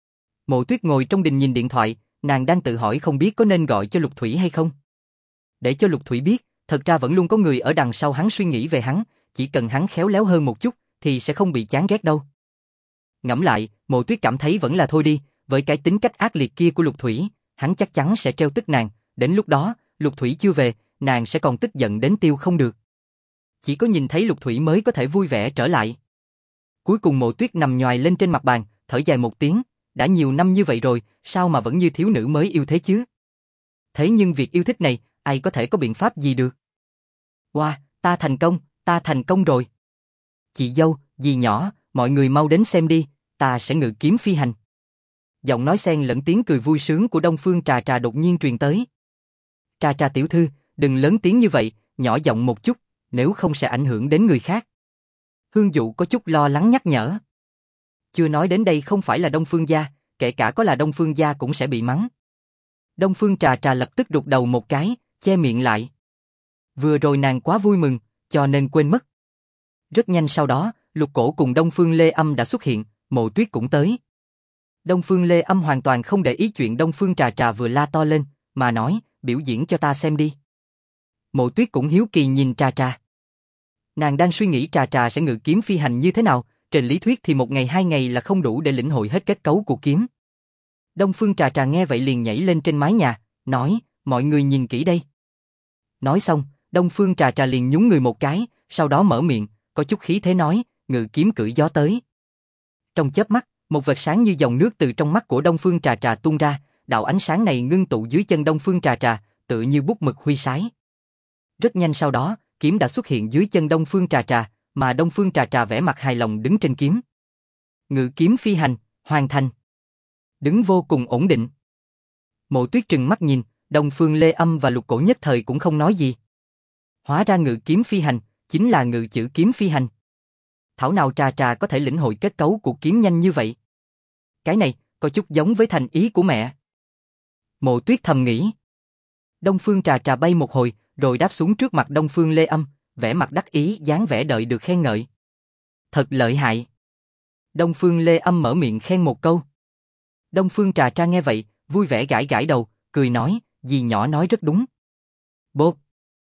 Mộ Tuyết ngồi trong đình nhìn điện thoại, nàng đang tự hỏi không biết có nên gọi cho Lục Thủy hay không. Để cho Lục Thủy biết, thật ra vẫn luôn có người ở đằng sau hắn suy nghĩ về hắn, chỉ cần hắn khéo léo hơn một chút, thì sẽ không bị chán ghét đâu. Ngẫm lại, Mộ Tuyết cảm thấy vẫn là thôi đi, với cái tính cách ác liệt kia của Lục Thủy, hắn chắc chắn sẽ treo tức nàng, đến lúc đó, Lục Thủy chưa về, nàng sẽ còn tức giận đến tiêu không được. Chỉ có nhìn thấy Lục Thủy mới có thể vui vẻ trở lại. Cuối cùng Mộ Tuyết nằm nhoài lên trên mặt bàn, thở dài một tiếng, đã nhiều năm như vậy rồi, sao mà vẫn như thiếu nữ mới yêu thế chứ? Thế nhưng việc yêu thích này, ai có thể có biện pháp gì được? Wow, ta thành công rồi. Chị dâu, dì nhỏ, mọi người mau đến xem đi, ta sẽ ngự kiếm phi hành. Giọng nói xen lẫn tiếng cười vui sướng của Đông Phương Trà Trà đột nhiên truyền tới. Trà Trà tiểu thư, đừng lớn tiếng như vậy, nhỏ giọng một chút, nếu không sẽ ảnh hưởng đến người khác. Hương Dụ có chút lo lắng nhắc nhở. Chưa nói đến đây không phải là Đông Phương gia, kể cả có là Đông Phương gia cũng sẽ bị mắng. Đông Phương Trà Trà lập tức rụt đầu một cái, che miệng lại. Vừa rồi nàng quá vui mừng, cho nên quên mất. Rất nhanh sau đó, Lục Cổ cùng Đông Phương Lê Âm đã xuất hiện, Mộ Tuyết cũng tới. Đông Phương Lê Âm hoàn toàn không để ý chuyện Đông Phương Trà Trà vừa la to lên, mà nói, biểu diễn cho ta xem đi. Mộ Tuyết cũng hiếu kỳ nhìn Trà Trà. Nàng đang suy nghĩ Trà Trà sẽ ngự kiếm phi hành như thế nào, trên lý thuyết thì 1 ngày 2 ngày là không đủ để lĩnh hội hết kết cấu của kiếm. Đông Phương Trà Trà nghe vậy liền nhảy lên trên mái nhà, nói, mọi người nhìn kỹ đây. Nói xong, Đông Phương Trà Trà liền nhún người một cái, sau đó mở miệng, có chút khí thế nói, ngự kiếm cưỡi gió tới. Trong chớp mắt, một vệt sáng như dòng nước từ trong mắt của Đông Phương Trà Trà tuôn ra, đạo ánh sáng này ngưng tụ dưới chân Đông Phương Trà Trà, tựa như bút mực huy sái. Rất nhanh sau đó, kiếm đã xuất hiện dưới chân Đông Phương Trà Trà, mà Đông Phương Trà Trà vẻ mặt hài lòng đứng trên kiếm. Ngự kiếm phi hành, hoàn thành. Đứng vô cùng ổn định. Mộ Tuyết trừng mắt nhìn, Đông Phương Lê Âm và Lục Cổ nhất thời cũng không nói gì. Hóa ra ngự kiếm phi hành, chính là ngự chữ kiếm phi hành. Thảo nào Trà Trà có thể lĩnh hội kết cấu của kiếm nhanh như vậy. Cái này, có chút giống với thành ý của mẹ. Mộ Tuyết thầm nghĩ. Đông Phương Trà Trà bay một hồi, rồi đáp xuống trước mặt Đông Phương Lê Âm, vẻ mặt đắc ý dáng vẻ đợi được khen ngợi. Thật lợi hại. Đông Phương Lê Âm mở miệng khen một câu. Đông Phương Trà Trà nghe vậy, vui vẻ gãi gãi đầu, cười nói, dì nhỏ nói rất đúng. Bốp.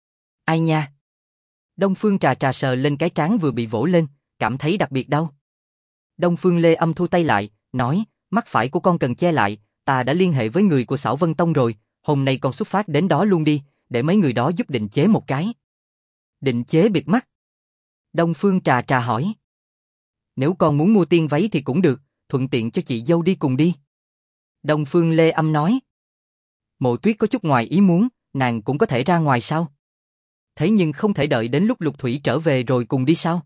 Ai nha. Đông Phương Trà Trà sờ lên cái trán vừa bị vỗ lên, cảm thấy đặc biệt đau. Đông Phương Lê Âm thu tay lại, nói, mắt phải của con cần che lại, ta đã liên hệ với người của Xảo Vân Tông rồi, hôm nay con xuất phát đến đó luôn đi, để mấy người đó giúp định chế một cái. Định chế bịt mắt. Đông Phương Trà Trà hỏi. Nếu con muốn mua tiên váy thì cũng được, thuận tiện cho chị dâu đi cùng đi. Đông Phương Lê Âm nói. Mộ Tuyết có chút ngoài ý muốn, nàng cũng có thể ra ngoài sao? Thế nhưng không thể đợi đến lúc Lục Thủy trở về rồi cùng đi sao?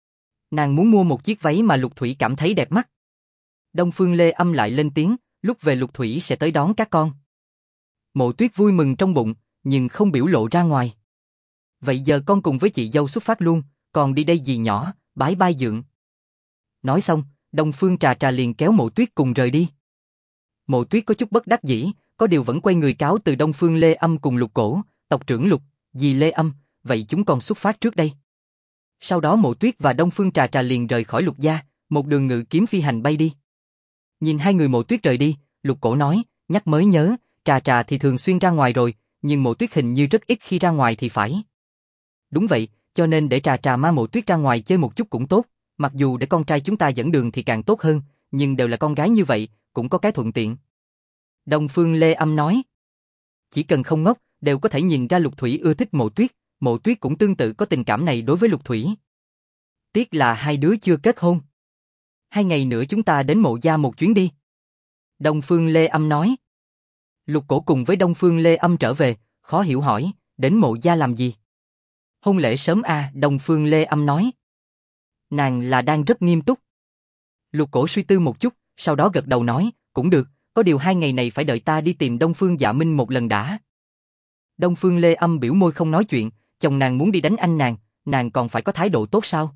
Nàng muốn mua một chiếc váy mà Lục Thủy cảm thấy đẹp mắt. Đông Phương Lê Âm lại lên tiếng, lúc về Lục Thủy sẽ tới đón các con. Mộ Tuyết vui mừng trong bụng, nhưng không biểu lộ ra ngoài. Vậy giờ con cùng với chị dâu xuất phát luôn, còn đi đây dì nhỏ, bái bai dượng. Nói xong, Đông Phương Trà Trà liền kéo Mộ Tuyết cùng rời đi. Mộ Tuyết có chút bất đắc dĩ, có điều vẫn quay người cáo từ Đông Phương Lê Âm cùng Lục Cổ, tộc trưởng Lục, dì Lê Âm, vậy chúng con xuất phát trước đây. Sau đó Mộ Tuyết và Đông Phương Trà Trà liền rời khỏi Lục gia, một đường ngự kiếm phi hành bay đi. Nhìn hai người Mộ Tuyết rời đi, Lục Cổ nói, nhắc mới nhớ, Trà Trà thì thường xuyên ra ngoài rồi, nhưng Mộ Tuyết hình như rất ít khi ra ngoài thì phải. Đúng vậy, cho nên để Trà Trà mang Mộ Tuyết ra ngoài chơi một chút cũng tốt, mặc dù để con trai chúng ta dẫn đường thì càng tốt hơn, nhưng đều là con gái như vậy, cũng có cái thuận tiện. Đông Phương Lê Âm nói, chỉ cần không ngốc, đều có thể nhìn ra Lục Thủy ưa thích Mộ Tuyết cũng tương tự có tình cảm này đối với Lục Thủy. Tiếc là hai đứa chưa kết hôn. 2 ngày nữa chúng ta đến Mộ gia một chuyến đi. Đông Phương Lê Âm nói. Lục Cổ cùng với Đông Phương Lê Âm trở về, khó hiểu hỏi, đến Mộ gia làm gì? Hôn lễ sớm à, Đông Phương Lê Âm nói. Nàng là đang rất nghiêm túc. Lục Cổ suy tư một chút, sau đó gật đầu nói, cũng được, có điều 2 ngày này phải đợi ta đi tìm Đông Phương Dạ Minh một lần đã. Đông Phương Lê Âm biểu môi không nói chuyện, chồng nàng muốn đi đánh anh nàng còn phải có thái độ tốt sao?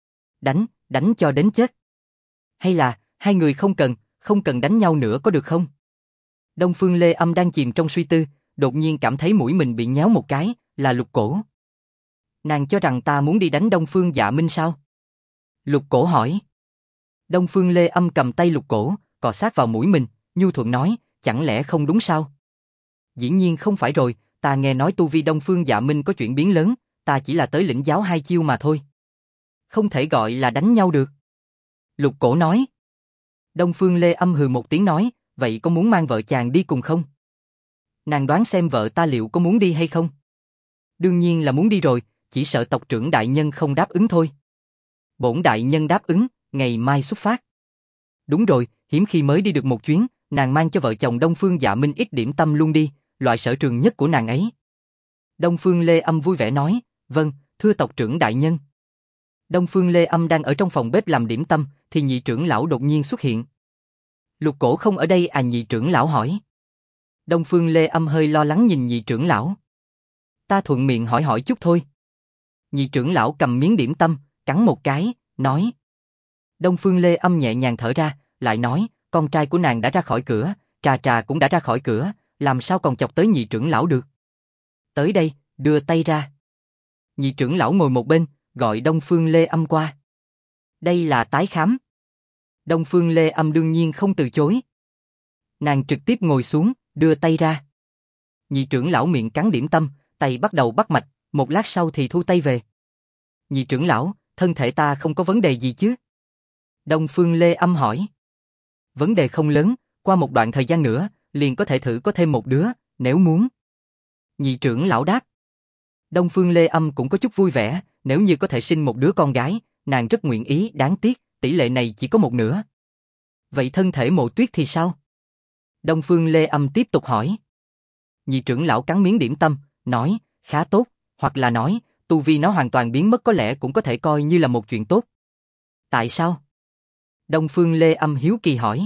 Đánh cho đến chết. Hay là, hai người không cần đánh nhau nữa có được không? Đông Phương Lê Âm đang chìm trong suy tư, đột nhiên cảm thấy mũi mình bị nhéo một cái, là Lục Cổ. Nàng cho rằng ta muốn đi đánh Đông Phương Dạ Minh sao? Lục Cổ hỏi. Đông Phương Lê Âm cầm tay Lục Cổ, cọ sát vào mũi mình, nhu thuận nói, chẳng lẽ không đúng sao? Dĩ nhiên không phải rồi, ta nghe nói tu vi Đông Phương Dạ Minh có chuyển biến lớn, ta chỉ là tới lĩnh giáo 2 chiêu mà thôi. Không thể gọi là đánh nhau được. Lục Cổ nói. Đông Phương Lê Âm hừ một tiếng nói, vậy có muốn mang vợ chàng đi cùng không? Nàng đoán xem vợ ta liệu có muốn đi hay không? Đương nhiên là muốn đi rồi, chỉ sợ tộc trưởng đại nhân không đáp ứng thôi. Bổn đại nhân đáp ứng, ngày mai xuất phát. Đúng rồi, hiếm khi mới đi được một chuyến, nàng mang cho vợ chồng Đông Phương Dạ Minh ít điểm tâm luôn đi, loại sở trường nhất của nàng ấy. Đông Phương Lê Âm vui vẻ nói, vâng, thưa tộc trưởng đại nhân. Đông Phương Lê Âm đang ở trong phòng bếp làm điểm tâm, thì nhị trưởng lão đột nhiên xuất hiện. Lục Cổ không ở đây à, nhị trưởng lão hỏi. Đông Phương Lê Âm hơi lo lắng nhìn nhị trưởng lão. Ta thuận miệng hỏi chút thôi. Nhị trưởng lão cầm miếng điểm tâm, cắn một cái, nói. Đông Phương Lê Âm nhẹ nhàng thở ra, lại nói, con trai của nàng đã ra khỏi cửa, Trà Trà cũng đã ra khỏi cửa, làm sao còn chọc tới nhị trưởng lão được. Tới đây, đưa tay ra. Nhị trưởng lão ngồi một bên, gọi Đông Phương Lê Âm qua. Đây là tái khám. Đông Phương Lê Âm đương nhiên không từ chối. Nàng trực tiếp ngồi xuống, đưa tay ra. Nhị trưởng lão miệng cắn điểm tâm, tay bắt đầu bắt mạch, một lát sau thì thu tay về. Nhị trưởng lão, thân thể ta không có vấn đề gì chứ? Đông Phương Lê Âm hỏi. Vấn đề không lớn, qua một đoạn thời gian nữa, liền có thể thử có thêm một đứa, nếu muốn. Nhị trưởng lão đáp. Đông Phương Lê Âm cũng có chút vui vẻ, nếu như có thể sinh một đứa con gái, nàng rất nguyện ý, đáng tiếc, tỷ lệ này chỉ có một nửa. Vậy thân thể Mộ Tuyết thì sao? Đông Phương Lê Âm tiếp tục hỏi. Nhị trưởng lão cắn miếng điểm tâm, nói, khá tốt, hoặc là nói, tu vi nó hoàn toàn biến mất có lẽ cũng có thể coi như là một chuyện tốt. Tại sao? Đông Phương Lê Âm hiếu kỳ hỏi.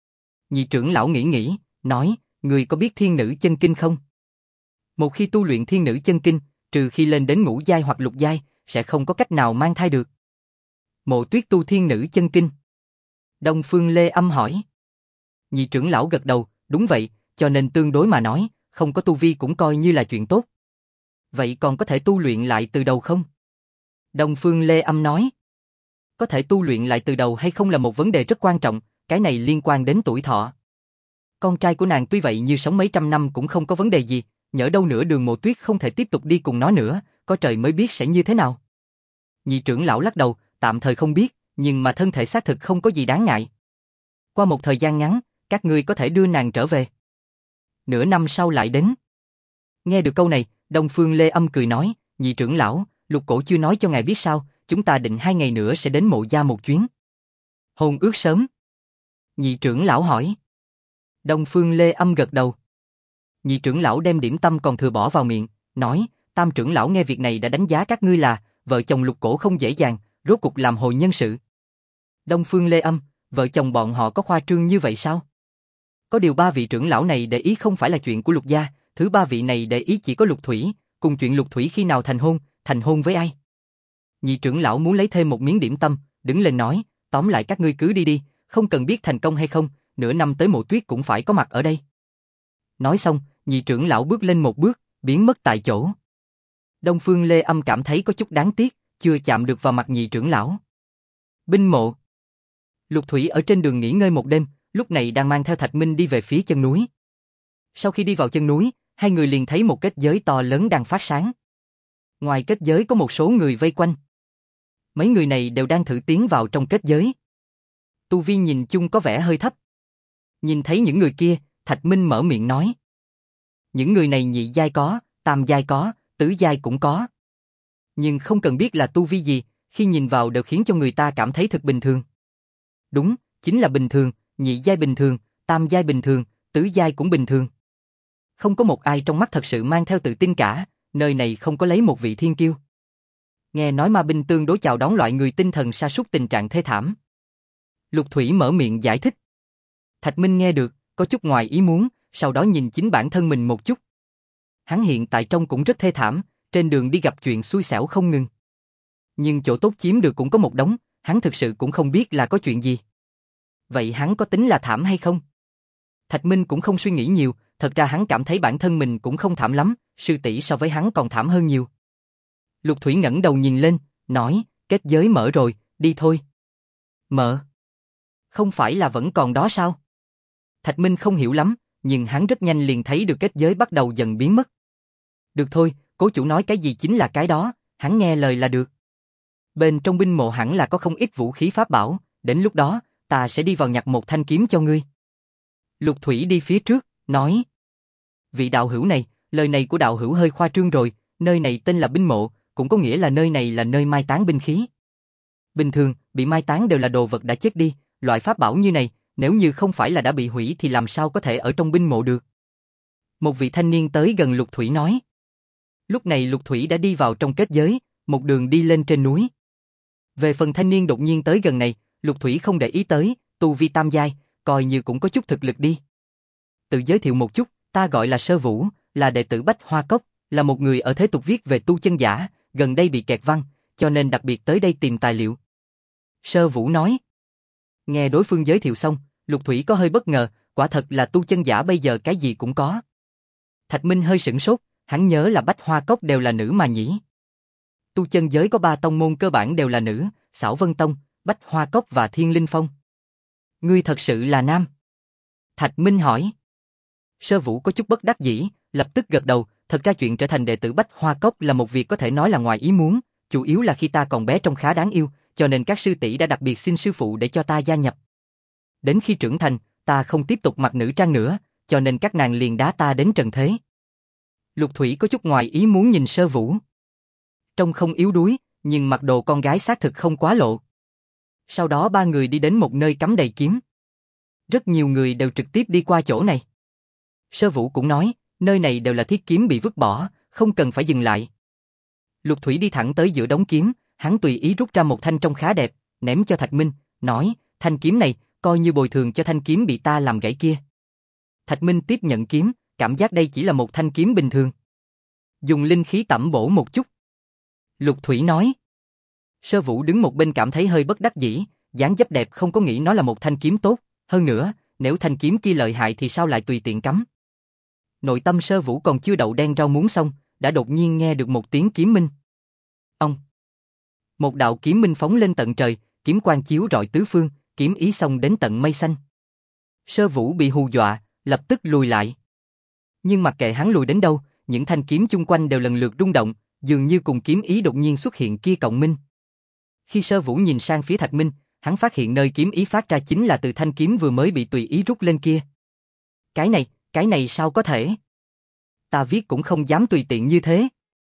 Nhị trưởng lão nghĩ, nói, người có biết thiên nữ chân kinh không? Một khi tu luyện thiên nữ chân kinh, trừ khi lên đến ngũ giai hoặc lục giai, sẽ không có cách nào mang thai được. Mộ Tuyết tu thiên nữ chân kinh. Đông Phương Lê Âm hỏi. Nhị trưởng lão gật đầu, đúng vậy, cho nên tương đối mà nói, không có tu vi cũng coi như là chuyện tốt. Vậy còn có thể tu luyện lại từ đầu không? Đông Phương Lê Âm nói. Có thể tu luyện lại từ đầu hay không là một vấn đề rất quan trọng, cái này liên quan đến tuổi thọ. Con trai của nàng tuy vậy như sống mấy trăm năm cũng không có vấn đề gì, nhỡ đâu nữa Đường Mộ Tuyết không thể tiếp tục đi cùng nó nữa, có trời mới biết sẽ như thế nào. Nhị trưởng lão lắc đầu, tạm thời không biết, nhưng mà thân thể xác thực không có gì đáng ngại. Qua một thời gian ngắn, các ngươi có thể đưa nàng trở về. Nửa năm sau lại đến. Nghe được câu này, Đông Phương Lê Âm cười nói, nhị trưởng lão, Lục Cổ chưa nói cho ngài biết sao, chúng ta định 2 ngày nữa sẽ đến Mộ gia một chuyến. Hôn ước sớm. Nhị trưởng lão hỏi. Đông Phương Lê Âm gật đầu. Nhị trưởng lão đem điểm tâm còn thừa bỏ vào miệng, nói, Tam trưởng lão nghe việc này đã đánh giá các ngươi là vợ chồng Lục Cổ không dễ dàng, rốt cục làm hồi nhân sự. Đông Phương Lê Âm, vợ chồng bọn họ có khoa trương như vậy sao? Có điều 3 vị trưởng lão này để ý không phải là chuyện của Lục gia, thứ 3 vị này để ý chỉ có Lục Thủy, cùng chuyện Lục Thủy khi nào thành hôn với ai? Nhị trưởng lão muốn lấy thêm một miếng điểm tâm, đứng lên nói, tóm lại các ngươi cứ đi đi, không cần biết thành công hay không, nửa năm tới Mộ Tuyết cũng phải có mặt ở đây. Nói xong, nhị trưởng lão bước lên một bước, biến mất tại chỗ. Đông Phương Lê Âm cảm thấy có chút đáng tiếc, chưa chạm được vào mặt nhị trưởng lão. Binh mộ. Lục Thủy ở trên đường nghỉ ngơi một đêm, lúc này đang mang theo Thạch Minh đi về phía chân núi. Sau khi đi vào chân núi, hai người liền thấy một kết giới to lớn đang phát sáng. Ngoài kết giới có một số người vây quanh. Mấy người này đều đang thử tiến vào trong kết giới. Tu vi nhìn chung có vẻ hơi thấp. Nhìn thấy những người kia, Thạch Minh mở miệng nói. Những người này nhị giai có, tam giai có, tứ giai cũng có. Nhưng không cần biết là tu vi gì, khi nhìn vào đều khiến cho người ta cảm thấy thật bình thường. Đúng, chính là bình thường, nhị giai bình thường, tam giai bình thường, tứ giai cũng bình thường. Không có một ai trong mắt thật sự mang theo tự tin cả, nơi này không có lấy một vị thiên kiêu. Nghe nói ma binh tương đối chào đón loại người tinh thần sa sút tình trạng thê thảm. Lục Thủy mở miệng giải thích. Thạch Minh nghe được, có chút ngoài ý muốn, sau đó nhìn chính bản thân mình một chút. Hắn hiện tại trông cũng rất thê thảm, trên đường đi gặp chuyện xui xẻo không ngừng. Nhưng chỗ tốt chiếm được cũng có một đống, hắn thực sự cũng không biết là có chuyện gì. Vậy hắn có tính là thảm hay không? Thạch Minh cũng không suy nghĩ nhiều, thật ra hắn cảm thấy bản thân mình cũng không thảm lắm, sư tỷ so với hắn còn thảm hơn nhiều. Lục Thủy ngẩng đầu nhìn lên, nói, kết giới mở rồi, đi thôi. Mở? Không phải là vẫn còn đó sao? Thạch Minh không hiểu lắm, nhưng hắn rất nhanh liền thấy được kết giới bắt đầu dần biến mất. Được thôi, cố chủ nói cái gì chính là cái đó, hắn nghe lời là được. Bên trong binh mộ hẳn là có không ít vũ khí pháp bảo, đến lúc đó, ta sẽ đi vào nhặt một thanh kiếm cho ngươi. Lục Thủy đi phía trước, nói. Vị đạo hữu này, lời này của đạo hữu hơi khoa trương rồi, nơi này tên là binh mộ, cũng có nghĩa là nơi này là nơi mai táng binh khí. Bình thường, bị mai táng đều là đồ vật đã chết đi, loại pháp bảo như này, nếu như không phải là đã bị hủy thì làm sao có thể ở trong binh mộ được. Một vị thanh niên tới gần Lục Thủy nói. Lúc này Lục Thủy đã đi vào trong kết giới, một đường đi lên trên núi. Về phần thanh niên đột nhiên tới gần này, Lục Thủy không để ý tới, tu vi tam giai, coi như cũng có chút thực lực đi. Tự giới thiệu một chút, ta gọi là Sơ Vũ, là đệ tử Bách Hoa Cốc, là một người ở thế tục viết về tu chân giả, gần đây bị kẹt văn, cho nên đặc biệt tới đây tìm tài liệu. Sơ Vũ nói. Nghe đối phương giới thiệu xong, Lục Thủy có hơi bất ngờ, quả thật là tu chân giả bây giờ cái gì cũng có. Thạch Minh hơi sửng sốt, hắn nhớ là Bách Hoa Cốc đều là nữ mà nhỉ. Tu chân giới có 3 tông môn cơ bản đều là nữ, Xảo Vân Tông, Bách Hoa Cốc và Thiên Linh Phong. Ngươi thật sự là nam? Thạch Minh hỏi. Sơ Vũ có chút bất đắc dĩ, lập tức gật đầu, thật ra chuyện trở thành đệ tử Bách Hoa Cốc là một việc có thể nói là ngoài ý muốn, chủ yếu là khi ta còn bé trông khá đáng yêu, cho nên các sư tỷ đã đặc biệt xin sư phụ để cho ta gia nhập. Đến khi trưởng thành, ta không tiếp tục mặc nữ trang nữa, cho nên các nàng liền đá ta đến trần thế. Lục Thủy có chút ngoài ý muốn nhìn Sơ Vũ. Trông không yếu đuối, nhưng mặc đồ con gái xác thực không quá lộ. Sau đó ba người đi đến một nơi cắm đầy kiếm. Rất nhiều người đều trực tiếp đi qua chỗ này. Sơ Vũ cũng nói, nơi này đều là thiết kiếm bị vứt bỏ, không cần phải dừng lại. Lục Thủy đi thẳng tới giữa đống kiếm, hắn tùy ý rút ra một thanh trông khá đẹp, ném cho Thạch Minh, nói, thanh kiếm này, coi như bồi thường cho thanh kiếm bị ta làm gãy kia. Thạch Minh tiếp nhận kiếm, cảm giác đây chỉ là một thanh kiếm bình thường. Dùng linh khí tẩm bổ một chút. Lục Thủy nói. Sơ Vũ đứng một bên cảm thấy hơi bất đắc dĩ, dáng dấp đẹp không có nghĩ nó là một thanh kiếm tốt, hơn nữa, nếu thanh kiếm kia lợi hại thì sao lại tùy tiện cắm. Nội tâm Sơ Vũ còn chưa đậu đen rau muống xong, đã đột nhiên nghe được một tiếng kiếm minh. Ông. Một đạo kiếm minh phóng lên tận trời, kiếm quang chiếu rọi tứ phương, kiếm ý xông đến tận mây xanh. Sơ Vũ bị hù dọa, lập tức lùi lại. Nhưng mặc kệ hắn lùi đến đâu, những thanh kiếm chung quanh đều lần lượt rung động, dường như cùng kiếm ý đột nhiên xuất hiện kia cộng minh. Khi Sơ Vũ nhìn sang phía Thạch Minh, hắn phát hiện nơi kiếm ý phát ra chính là từ thanh kiếm vừa mới bị tùy ý rút lên kia. Cái này sao có thể? Ta viết cũng không dám tùy tiện như thế.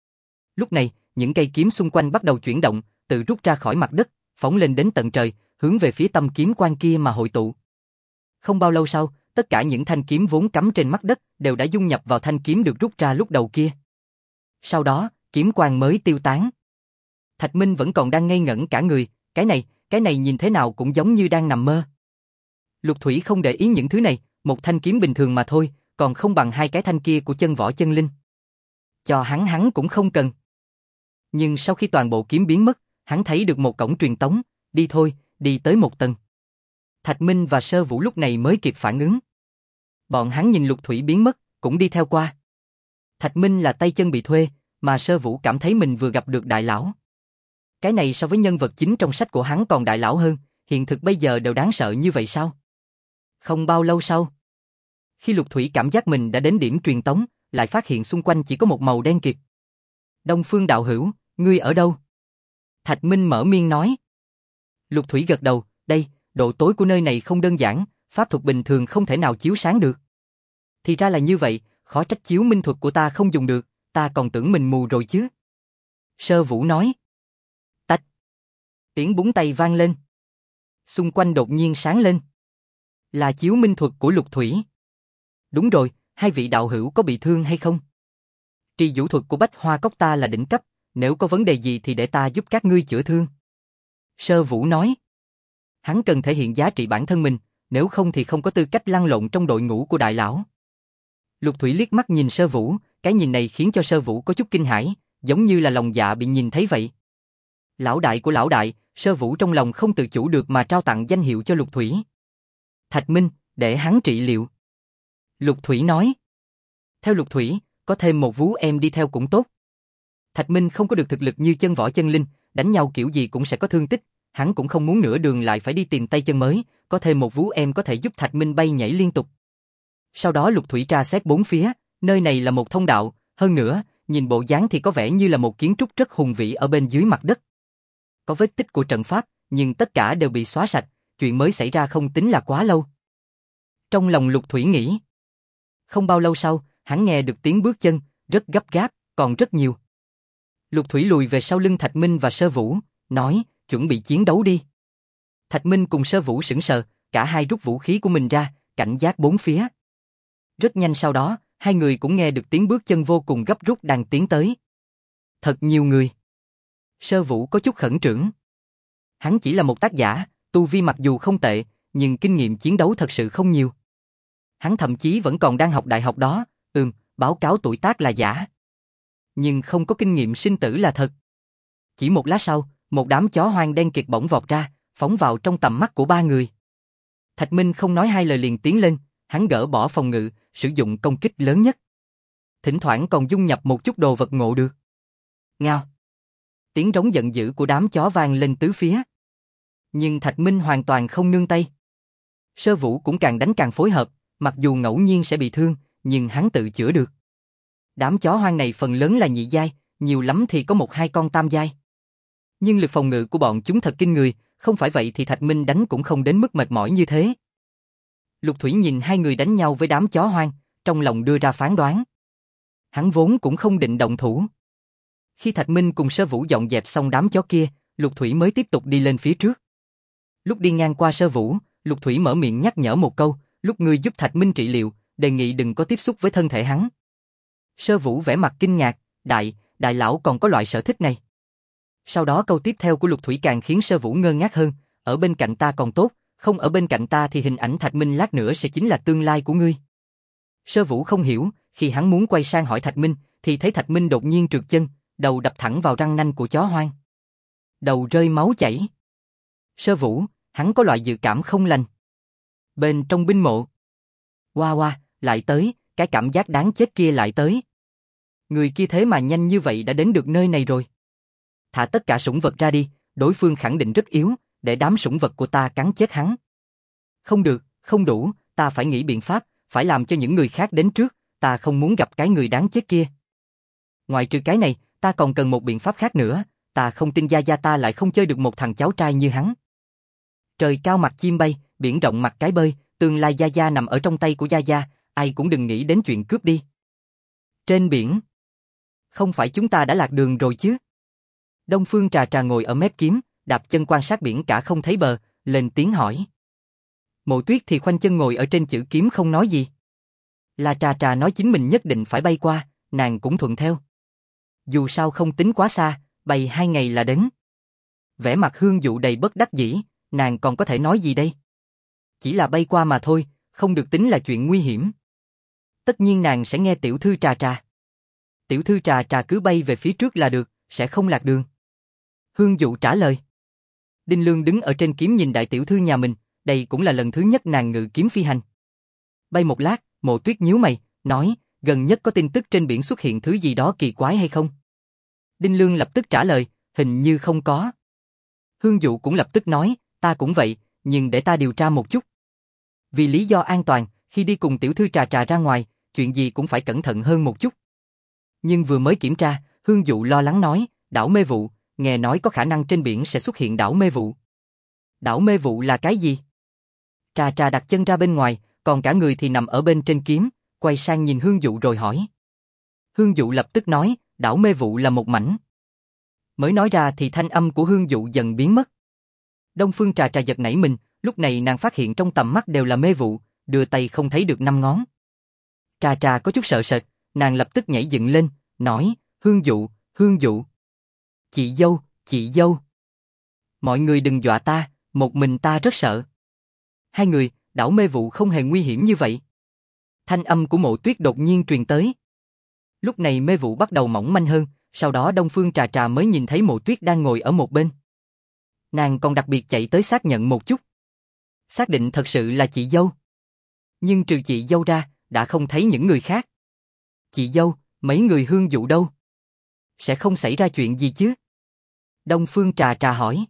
Lúc này, những cây kiếm xung quanh bắt đầu chuyển động, tự rút ra khỏi mặt đất, phóng lên đến tận trời, hướng về phía tâm kiếm quang kia mà hội tụ. Không bao lâu sau, tất cả những thanh kiếm vốn cắm trên mặt đất đều đã dung nhập vào thanh kiếm được rút ra lúc đầu kia. Sau đó, kiếm quang mới tiêu tán. Thạch Minh vẫn còn đang ngây ngẩn cả người, cái này nhìn thế nào cũng giống như đang nằm mơ. Lục Thủy không để ý những thứ này, một thanh kiếm bình thường mà thôi, còn không bằng hai cái thanh kia của chân võ chân linh. Cho hắn cũng không cần. Nhưng sau khi toàn bộ kiếm biến mất, hắn thấy được một cổng truyền tống, đi thôi, đi tới một tầng. Thạch Minh và Sơ Vũ lúc này mới kịp phản ứng. Bọn hắn nhìn Lục Thủy biến mất, cũng đi theo qua. Thạch Minh là tay chân bị thuê, mà Sơ Vũ cảm thấy mình vừa gặp được đại lão. Cái này so với nhân vật chính trong sách của hắn còn đại lão hơn, hiện thực bây giờ đều đáng sợ như vậy sao? Không bao lâu sau, khi Lục Thủy cảm giác mình đã đến điểm truyền tống, lại phát hiện xung quanh chỉ có một màu đen kịt. Đông Phương đạo hữu, ngươi ở đâu? Thạch Minh mở miệng nói. Lục Thủy gật đầu, đây, độ tối của nơi này không đơn giản, pháp thuật bình thường không thể nào chiếu sáng được. Thì ra là như vậy, khó trách chiếu minh thuật của ta không dùng được, ta còn tưởng mình mù rồi chứ. Sơ Vũ nói. Tách. Tiếng búng tay vang lên. Xung quanh đột nhiên sáng lên. Là chiếu minh thuật của Lục Thủy. Đúng rồi, hai vị đạo hữu có bị thương hay không? Trì vũ thuật của Bách Hoa Cốc ta là đỉnh cấp, nếu có vấn đề gì thì để ta giúp các ngươi chữa thương. Sơ Vũ nói. Hắn cần thể hiện giá trị bản thân mình, nếu không thì không có tư cách lăn lộn trong đội ngũ của đại lão. Lục Thủy liếc mắt nhìn Sơ Vũ, cái nhìn này khiến cho Sơ Vũ có chút kinh hãi, giống như là lòng dạ bị nhìn thấy vậy. Lão đại của lão đại, Sơ Vũ trong lòng không tự chủ được mà trao tặng danh hiệu cho Lục Thủy. Thạch Minh, để hắn trị liệu. Lục Thủy nói. Theo Lục Thủy, có thêm một vú em đi theo cũng tốt. Thạch Minh không có được thực lực như chân võ chân linh, đánh nhau kiểu gì cũng sẽ có thương tích, hắn cũng không muốn nửa đường lại phải đi tìm tay chân mới, có thêm một vú em có thể giúp Thạch Minh bay nhảy liên tục. Sau đó Lục Thủy tra xét bốn phía, nơi này là một thông đạo, hơn nữa, nhìn bộ dáng thì có vẻ như là một kiến trúc rất hùng vĩ ở bên dưới mặt đất. Có vết tích của trận pháp, nhưng tất cả đều bị xóa sạch, chuyện mới xảy ra không tính là quá lâu. Trong lòng Lục Thủy nghĩ. Không bao lâu sau, hắn nghe được tiếng bước chân, rất gấp gáp, còn rất nhiều. Lục Thủy lùi về sau lưng Thạch Minh và Sơ Vũ, nói, chuẩn bị chiến đấu đi. Thạch Minh cùng Sơ Vũ sững sờ, cả hai rút vũ khí của mình ra, cảnh giác bốn phía. Rất nhanh sau đó, hai người cũng nghe được tiếng bước chân vô cùng gấp rút đang tiến tới. Thật nhiều người. Sơ Vũ có chút khẩn trương. Hắn chỉ là một tác giả, tu vi mặc dù không tệ, nhưng kinh nghiệm chiến đấu thật sự không nhiều. Hắn thậm chí vẫn còn đang học đại học đó, báo cáo tuổi tác là giả. Nhưng không có kinh nghiệm sinh tử là thật. Chỉ một lát sau, một đám chó hoang đen kịt bỗng vọt ra, phóng vào trong tầm mắt của ba người. Thạch Minh không nói hai lời liền tiến lên, hắn gỡ bỏ phòng ngự, sử dụng công kích lớn nhất. Thỉnh thoảng còn dung nhập một chút đồ vật ngộ được. Ngao. Tiếng rống giận dữ của đám chó vang lên tứ phía. Nhưng Thạch Minh hoàn toàn không nương tay. Sơ Vũ cũng càng đánh càng phối hợp, mặc dù ngẫu nhiên sẽ bị thương, nhưng hắn tự chữa được. Đám chó hoang này phần lớn là nhị giai, nhiều lắm thì có một hai con tam giai. Nhưng lực phòng ngự của bọn chúng thật kinh người, không phải vậy thì Thạch Minh đánh cũng không đến mức mệt mỏi như thế. Lục Thủy nhìn hai người đánh nhau với đám chó hoang, trong lòng đưa ra phán đoán. Hắn vốn cũng không định động thủ. Khi Thạch Minh cùng Sơ Vũ dọn dẹp xong đám chó kia, Lục Thủy mới tiếp tục đi lên phía trước. Lúc đi ngang qua Sơ Vũ, Lục Thủy mở miệng nhắc nhở một câu, lúc ngươi giúp Thạch Minh trị liệu, đề nghị đừng có tiếp xúc với thân thể hắn. Sơ Vũ vẻ mặt kinh ngạc, đại lão còn có loại sở thích này. Sau đó câu tiếp theo của Lục Thủy càng khiến Sơ Vũ ngơ ngác hơn, ở bên cạnh ta còn tốt, không ở bên cạnh ta thì hình ảnh Thạch Minh lát nữa sẽ chính là tương lai của ngươi. Sơ Vũ không hiểu, khi hắn muốn quay sang hỏi Thạch Minh, thì thấy Thạch Minh đột nhiên trượt chân, đầu đập thẳng vào răng nanh của chó hoang. Đầu rơi máu chảy. Sơ Vũ, hắn có loại dự cảm không lành. Bên trong binh mộ. Hoa, lại tới, cái cảm giác đáng chết kia lại tới. Người kia thế mà nhanh như vậy đã đến được nơi này rồi. Thả tất cả sủng vật ra đi, đối phương khẳng định rất yếu, để đám sủng vật của ta cắn chết hắn. Không được, không đủ, ta phải nghĩ biện pháp, phải làm cho những người khác đến trước, ta không muốn gặp cái người đáng chết kia. Ngoài trừ cái này, ta còn cần một biện pháp khác nữa, ta không tin Gia Gia ta lại không chơi được một thằng cháu trai như hắn. Trời cao mặt chim bay, biển rộng mặt cái bơi, tương lai Gia Gia nằm ở trong tay của Gia Gia, ai cũng đừng nghĩ đến chuyện cướp đi. Trên biển. Không phải chúng ta đã lạc đường rồi chứ? Đông Phương Trà Trà ngồi ở mép kiếm, đạp chân quan sát biển cả không thấy bờ, lên tiếng hỏi. Mộ Tuyết thì khoanh chân ngồi ở trên chữ kiếm không nói gì. Là Trà Trà nói chính mình nhất định phải bay qua, nàng cũng thuận theo. Dù sao không tính quá xa, bay 2 ngày là đến. Vẻ mặt Hương Dụ đầy bất đắc dĩ, nàng còn có thể nói gì đây? Chỉ là bay qua mà thôi, không được tính là chuyện nguy hiểm. Tất nhiên nàng sẽ nghe tiểu thư Trà Trà. Tiểu thư Trà Trà cứ bay về phía trước là được, sẽ không lạc đường. Hương Dụ trả lời. Đinh Lương đứng ở trên kiếm nhìn đại tiểu thư nhà mình, đây cũng là lần thứ nhất nàng ngự kiếm phi hành. Bay một lát, Mộ Tuyết nhíu mày, nói, gần nhất có tin tức trên biển xuất hiện thứ gì đó kỳ quái hay không? Đinh Lương lập tức trả lời, hình như không có. Hương Dụ cũng lập tức nói, ta cũng vậy, nhưng để ta điều tra một chút. Vì lý do an toàn, khi đi cùng tiểu thư Trà Trà ra ngoài, chuyện gì cũng phải cẩn thận hơn một chút. Nhưng vừa mới kiểm tra, Hương Dụ lo lắng nói, đảo mê vụ, nghe nói có khả năng trên biển sẽ xuất hiện đảo mê vụ. Đảo mê vụ là cái gì? Trà Trà đặt chân ra bên ngoài, còn cả người thì nằm ở bên trên kiếm, quay sang nhìn Hương Dụ rồi hỏi. Hương Dụ lập tức nói, đảo mê vụ là một mảnh. Mới nói ra thì thanh âm của Hương Dụ dần biến mất. Đông Phương Trà Trà giật nảy mình, lúc này nàng phát hiện trong tầm mắt đều là mê vụ, đưa tay không thấy được 5 ngón. Trà Trà có chút sợ sệt, nàng lập tức nhảy dựng lên, nói, Hương Dụ, Hương Dụ. Chị dâu. Mọi người đừng dọa ta, một mình ta rất sợ. Hai người, đảo mê vụ không hề nguy hiểm như vậy. Thanh âm của Mộ Tuyết đột nhiên truyền tới. Lúc này mê vụ bắt đầu mỏng manh hơn, sau đó Đông Phương Trà Trà mới nhìn thấy Mộ Tuyết đang ngồi ở một bên. Nàng còn đặc biệt chạy tới xác nhận một chút. Xác định thật sự là chị dâu. Nhưng trừ chị dâu ra, đã không thấy những người khác. Chị dâu, mấy người Hương Dụ đâu? Sẽ không xảy ra chuyện gì chứ? Đông Phương Trà Trà hỏi.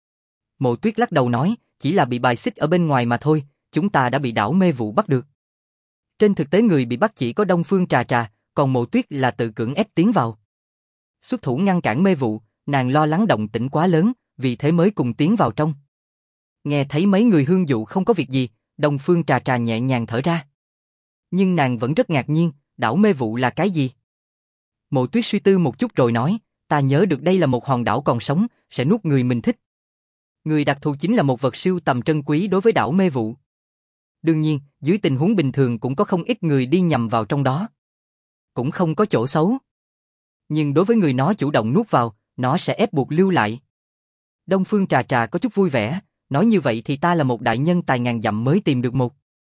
Mộ Tuyết lắc đầu nói, chỉ là bị bài xích ở bên ngoài mà thôi, chúng ta đã bị đảo mê vụ bắt được. Trên thực tế người bị bắt chỉ có Đông Phương Trà Trà, còn Mộ Tuyết là tự cưỡng ép tiến vào. Xuất thủ ngăn cản mê vụ, nàng lo lắng động tĩnh quá lớn, vì thế mới cùng tiến vào trong. Nghe thấy mấy người Hương Dụ không có việc gì, Đông Phương Trà Trà nhẹ nhàng thở ra. Nhưng nàng vẫn rất ngạc nhiên, đảo mê vụ là cái gì? Mộ Tuyết suy tư một chút rồi nói, ta nhớ được đây là một hòn đảo còn sống, sẽ nuốt người mình thích. Người đặc thù chính là một vật sưu tầm trân quý đối với đảo mê vụ. Đương nhiên, dưới tình huống bình thường cũng có không ít người đi nhầm vào trong đó. Cũng không có chỗ xấu. Nhưng đối với người nó chủ động nuốt vào, nó sẽ ép buộc lưu lại. Đông Phương Trà Trà có chút vui vẻ, nói như vậy thì ta là một đại nhân tài ngàn dặm mới tìm được một.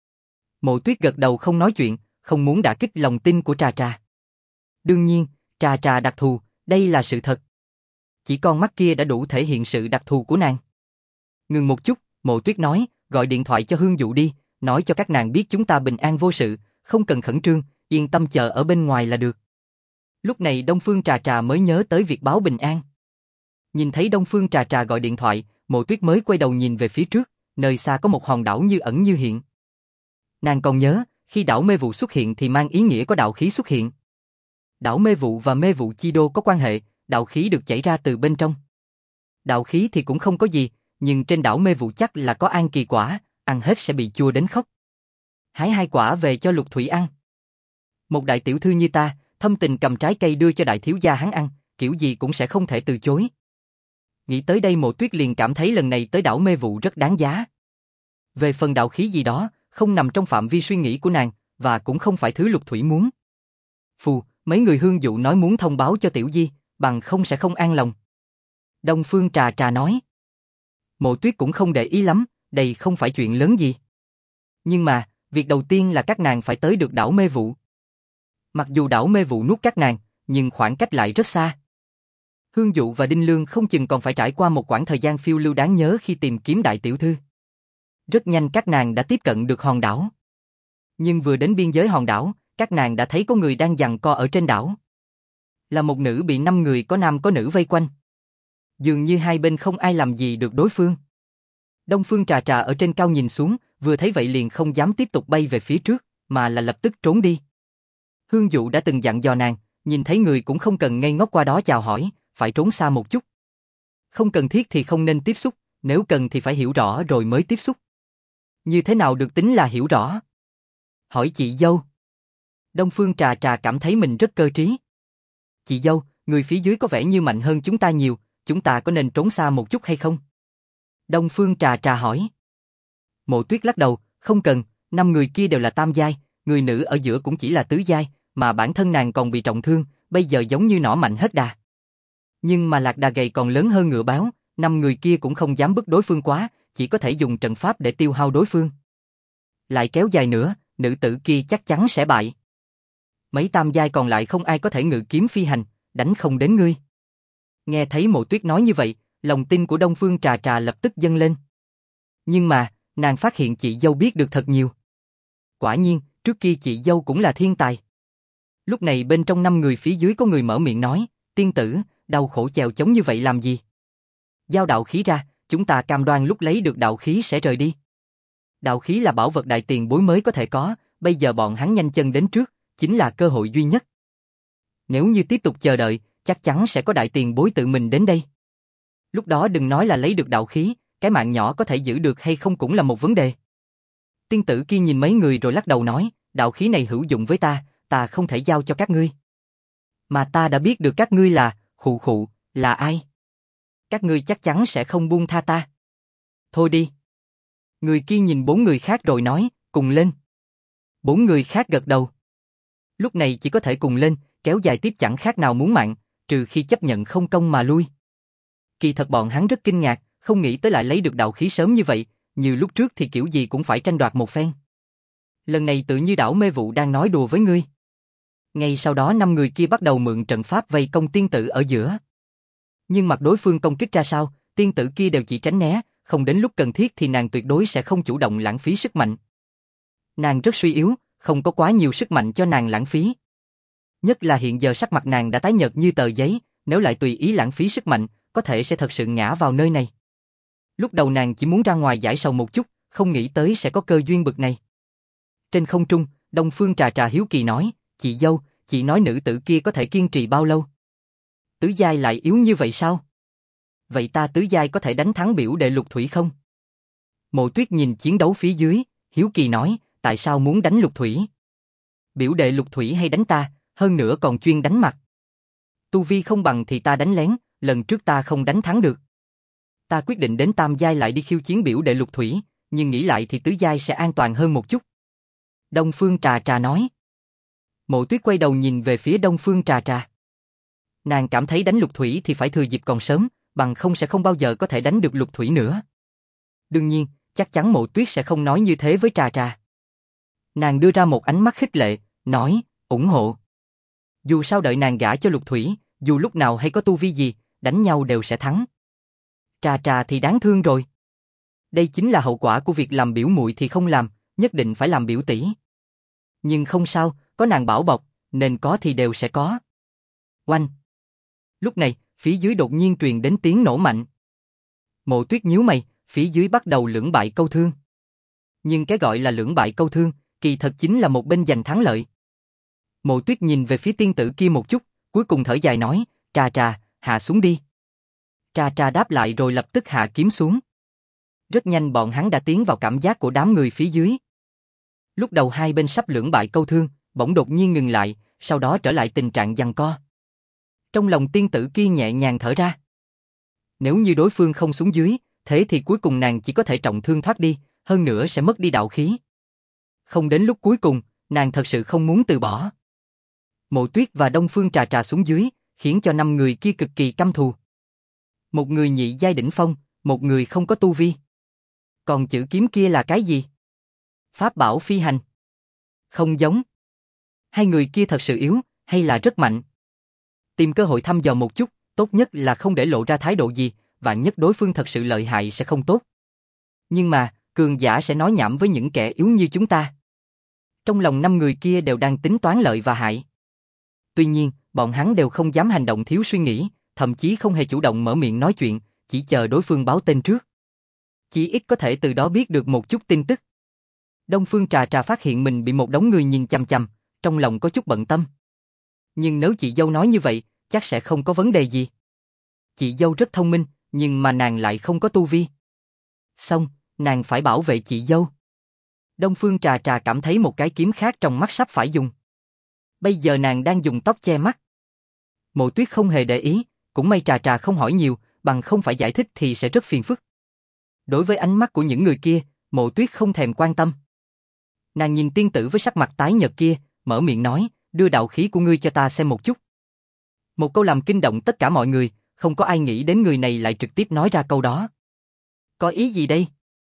Mộ Tuyết gật đầu không nói chuyện, không muốn đả kích lòng tin của Trà Trà. Đương nhiên, Trà Trà đặc thù, đây là sự thật. Chỉ con mắt kia đã đủ thể hiện sự đặc thù của nàng. Ngừng một chút, Mộ Tuyết nói, gọi điện thoại cho Hương Dụ đi, nói cho các nàng biết chúng ta bình an vô sự, không cần khẩn trương, yên tâm chờ ở bên ngoài là được. Lúc này Đông Phương Trà Trà mới nhớ tới việc báo bình an. Nhìn thấy Đông Phương Trà Trà gọi điện thoại, Mộ Tuyết mới quay đầu nhìn về phía trước, nơi xa có một hòn đảo như ẩn như hiện. Nàng còn nhớ, khi đảo mê vụ xuất hiện thì mang ý nghĩa có đạo khí xuất hiện. Đảo mê vụ và mê vụ chi đô có quan hệ, đạo khí được chảy ra từ bên trong. Đạo khí thì cũng không có gì, nhưng trên đảo mê vụ chắc là có an kỳ quả, ăn hết sẽ bị chua đến khóc. Hái 2 quả về cho Lục Thủy ăn. Một đại tiểu thư như ta, thâm tình cầm trái cây đưa cho đại thiếu gia hắn ăn, kiểu gì cũng sẽ không thể từ chối. Nghĩ tới đây Mộ Tuyết liền cảm thấy lần này tới đảo mê vụ rất đáng giá. Về phần đạo khí gì đó, không nằm trong phạm vi suy nghĩ của nàng, và cũng không phải thứ Lục Thủy muốn. Phù, mấy người Hương Dụ nói muốn thông báo cho Tiểu Di, bằng không sẽ không an lòng. Đông Phương Trà Trà nói. Mộ Tuyết cũng không để ý lắm, đây không phải chuyện lớn gì. Nhưng mà, việc đầu tiên là các nàng phải tới được đảo mê vụ. Mặc dù đảo mê vụ nuốt các nàng, nhưng khoảng cách lại rất xa. Hương Dụ và Đinh Lương không chừng còn phải trải qua một quãng thời gian phiêu lưu đáng nhớ khi tìm kiếm đại tiểu thư. Rất nhanh các nàng đã tiếp cận được hòn đảo. Nhưng vừa đến biên giới hòn đảo, các nàng đã thấy có người đang giằng co ở trên đảo. Là một nữ bị 5 người có nam có nữ vây quanh. Dường như hai bên không ai làm gì được đối phương. Đông Phương Trà Trà ở trên cao nhìn xuống, vừa thấy vậy liền không dám tiếp tục bay về phía trước, mà là lập tức trốn đi. Hương Dụ đã từng dặn dò nàng, nhìn thấy người cũng không cần ngây ngốc qua đó chào hỏi, phải trốn xa một chút. Không cần thiết thì không nên tiếp xúc, nếu cần thì phải hiểu rõ rồi mới tiếp xúc. Như thế nào được tính là hiểu rõ? Hỏi chị dâu. Đông Phương Trà Trà cảm thấy mình rất cơ trí. Chị dâu, người phía dưới có vẻ như mạnh hơn chúng ta nhiều, chúng ta có nên trốn xa một chút hay không? Đông Phương Trà Trà hỏi. Mộ Tuyết lắc đầu, không cần, 5 người kia đều là tam giai, người nữ ở giữa cũng chỉ là tứ giai, mà bản thân nàng còn bị trọng thương, bây giờ giống như nỏ mạnh hết đà. Nhưng mà lạc đà gầy còn lớn hơn ngựa béo, 5 người kia cũng không dám bức đối phương quá, chỉ có thể dùng trận pháp để tiêu hao đối phương. Lại kéo dài nữa, nữ tử kia chắc chắn sẽ bại. Mấy tam giai còn lại không ai có thể ngự kiếm phi hành, đánh không đến ngươi. Nghe thấy Mộ Tuyết nói như vậy, lòng tin của Đông Phương Trà Trà lập tức dâng lên. Nhưng mà, nàng phát hiện chị dâu biết được thật nhiều. Quả nhiên, trước kia chị dâu cũng là thiên tài. Lúc này bên trong 5 người phía dưới có người mở miệng nói, tiên tử, đau khổ chèo chống như vậy làm gì? Giao đạo khí ra, chúng ta cam đoan lúc lấy được đạo khí sẽ rời đi. Đạo khí là bảo vật đại tiền bối mới có thể có, bây giờ bọn hắn nhanh chân đến trước, chính là cơ hội duy nhất. Nếu như tiếp tục chờ đợi, chắc chắn sẽ có đại tiền bối tự mình đến đây. Lúc đó đừng nói là lấy được đạo khí, cái mạng nhỏ có thể giữ được hay không cũng là một vấn đề. Tiên tử kia nhìn mấy người rồi lắc đầu nói, đạo khí này hữu dụng với ta không thể giao cho các ngươi. Mà ta đã biết được các ngươi là, khụ, là ai. Các ngươi chắc chắn sẽ không buông tha ta. Thôi đi. Người kia nhìn 4 người khác rồi nói, cùng lên. 4 người khác gật đầu. Lúc này chỉ có thể cùng lên, kéo dài tiếp chẳng khác nào muốn mạng, trừ khi chấp nhận không công mà lui. Kỳ thật bọn hắn rất kinh ngạc, không nghĩ tới lại lấy được đạo khí sớm như vậy, như lúc trước thì kiểu gì cũng phải tranh đoạt một phen. Lần này tự như đảo mê vụ đang nói đùa với ngươi. Ngay sau đó 5 người kia bắt đầu mượn trận pháp vây công tiên tử ở giữa. Nhưng mặc đối phương công kích ra sao, tiên tử kia đều chỉ tránh né, không đến lúc cần thiết thì nàng tuyệt đối sẽ không chủ động lãng phí sức mạnh. Nàng rất suy yếu, không có quá nhiều sức mạnh cho nàng lãng phí. Nhất là hiện giờ sắc mặt nàng đã tái nhợt như tờ giấy, nếu lại tùy ý lãng phí sức mạnh, có thể sẽ thật sự ngã vào nơi này. Lúc đầu nàng chỉ muốn ra ngoài giải sầu một chút, không nghĩ tới sẽ có cơ duyên bực này. Trên không trung, Đông Phương Trà Trà hiếu kỳ nói, chị dâu, chị nói nữ tử kia có thể kiên trì bao lâu? Tứ giai lại yếu như vậy sao? Vậy ta tứ giai có thể đánh thắng biểu đệ Lục Thủy không? Mộ Tuyết nhìn chiến đấu phía dưới, hiếu kỳ nói, tại sao muốn đánh Lục Thủy? Biểu đệ Lục Thủy hay đánh ta, hơn nữa còn chuyên đánh mặt. Tu vi không bằng thì ta đánh lén, lần trước ta không đánh thắng được. Ta quyết định đến tam giai lại đi khiêu chiến biểu đệ Lục Thủy, nhưng nghĩ lại thì tứ giai sẽ an toàn hơn một chút. Đông Phương Trà Trà nói. Mộ Tuyết quay đầu nhìn về phía Đông Phương Trà Trà. Nàng cảm thấy đánh Lục Thủy thì phải thừa dịp còn sớm, bằng không sẽ không bao giờ có thể đánh được Lục Thủy nữa. Đương nhiên, chắc chắn Mộ Tuyết sẽ không nói như thế với Trà Trà. Nàng đưa ra một ánh mắt khích lệ, nói, ủng hộ. Dù sao đợi nàng gả cho Lục Thủy, dù lúc nào hay có tu vi gì, đánh nhau đều sẽ thắng. Trà Trà thì đáng thương rồi. Đây chính là hậu quả của việc làm biểu muội thì không làm, nhất định phải làm biểu tỷ. Nhưng không sao, có nàng bảo bọc, nên có thì đều sẽ có. Oanh! Lúc này, phía dưới đột nhiên truyền đến tiếng nổ mạnh. Mộ Tuyết nhíu mày, phía dưới bắt đầu lưỡng bại câu thương. Nhưng cái gọi là lưỡng bại câu thương, kỳ thật chính là một bên giành thắng lợi. Mộ Tuyết nhìn về phía tiên tử kia một chút, cuối cùng thở dài nói, Trà Trà, hạ xuống đi. Trà Trà đáp lại rồi lập tức hạ kiếm xuống. Rất nhanh bọn hắn đã tiến vào cảm giác của đám người phía dưới. Lúc đầu hai bên sắp lưỡng bại câu thương, bỗng đột nhiên ngừng lại, sau đó trở lại tình trạng giằng co. Trong lòng tiên tử kia nhẹ nhàng thở ra. Nếu như đối phương không xuống dưới, thế thì cuối cùng nàng chỉ có thể trọng thương thoát đi, hơn nữa sẽ mất đi đạo khí. Không đến lúc cuối cùng, nàng thật sự không muốn từ bỏ. Mộ Tuyết và Đông Phương Trà Trà xuống dưới, khiến cho 5 người kia cực kỳ căm thù. Một người nhị giai đỉnh phong, một người không có tu vi. Còn chữ kiếm kia là cái gì? Pháp bảo phi hành. Không giống. Hai người kia thật sự yếu, hay là rất mạnh? Tìm cơ hội thăm dò một chút, tốt nhất là không để lộ ra thái độ gì, vạn nhất đối phương thật sự lợi hại sẽ không tốt. Nhưng mà, cường giả sẽ nói nhảm với những kẻ yếu như chúng ta. Trong lòng 5 người kia đều đang tính toán lợi và hại. Tuy nhiên, bọn hắn đều không dám hành động thiếu suy nghĩ, thậm chí không hề chủ động mở miệng nói chuyện, chỉ chờ đối phương báo tên trước. Chỉ ít có thể từ đó biết được một chút tin tức. Đông Phương Trà Trà phát hiện mình bị một đống người nhìn chằm chằm, trong lòng có chút bận tâm. Nhưng nếu chị dâu nói như vậy, chắc sẽ không có vấn đề gì. Chị dâu rất thông minh, nhưng mà nàng lại không có tu vi. Xong, nàng phải bảo vệ chị dâu. Đông Phương Trà Trà cảm thấy một cái kiếm khác trong mắt sắp phải dùng. Bây giờ nàng đang dùng tóc che mắt. Mộ Tuyết không hề để ý, cũng may Trà Trà không hỏi nhiều, bằng không phải giải thích thì sẽ rất phiền phức. Đối với ánh mắt của những người kia, Mộ Tuyết không thèm quan tâm. Nàng nhìn tiên tử với sắc mặt tái nhợt kia, mở miệng nói, đưa đạo khí của ngươi cho ta xem một chút. Một câu làm kinh động tất cả mọi người, không có ai nghĩ đến người này lại trực tiếp nói ra câu đó. Có ý gì đây?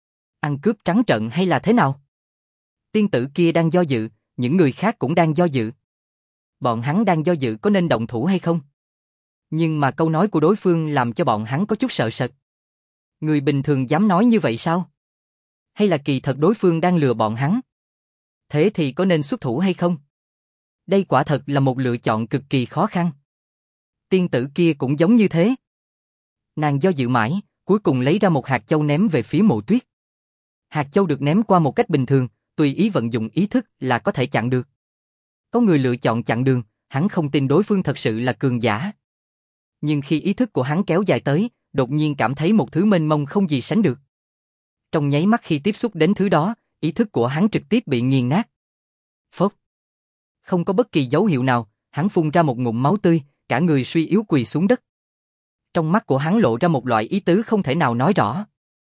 Ăn cướp trắng trợn hay là thế nào? Tiên tử kia đang do dự, những người khác cũng đang do dự. Bọn hắn đang do dự có nên động thủ hay không? Nhưng mà câu nói của đối phương làm cho bọn hắn có chút sợ sệt. Người bình thường dám nói như vậy sao? Hay là kỳ thật đối phương đang lừa bọn hắn? Thế thì có nên xuất thủ hay không? Đây quả thật là một lựa chọn cực kỳ khó khăn. Tiên tử kia cũng giống như thế. Nàng do dự mãi, cuối cùng lấy ra một hạt châu ném về phía Mộ Tuyết. Hạt châu được ném qua một cách bình thường, tùy ý vận dụng ý thức là có thể chặn được. Có người lựa chọn chặn đường, hắn không tin đối phương thật sự là cường giả. Nhưng khi ý thức của hắn kéo dài tới, đột nhiên cảm thấy một thứ mênh mông không gì sánh được. Trong nháy mắt khi tiếp xúc đến thứ đó, ý thức của hắn trực tiếp bị nghiền nát. Phốc. Không có bất kỳ dấu hiệu nào, hắn phun ra một ngụm máu tươi, cả người suy yếu quỳ xuống đất. Trong mắt của hắn lộ ra một loại ý tứ không thể nào nói rõ.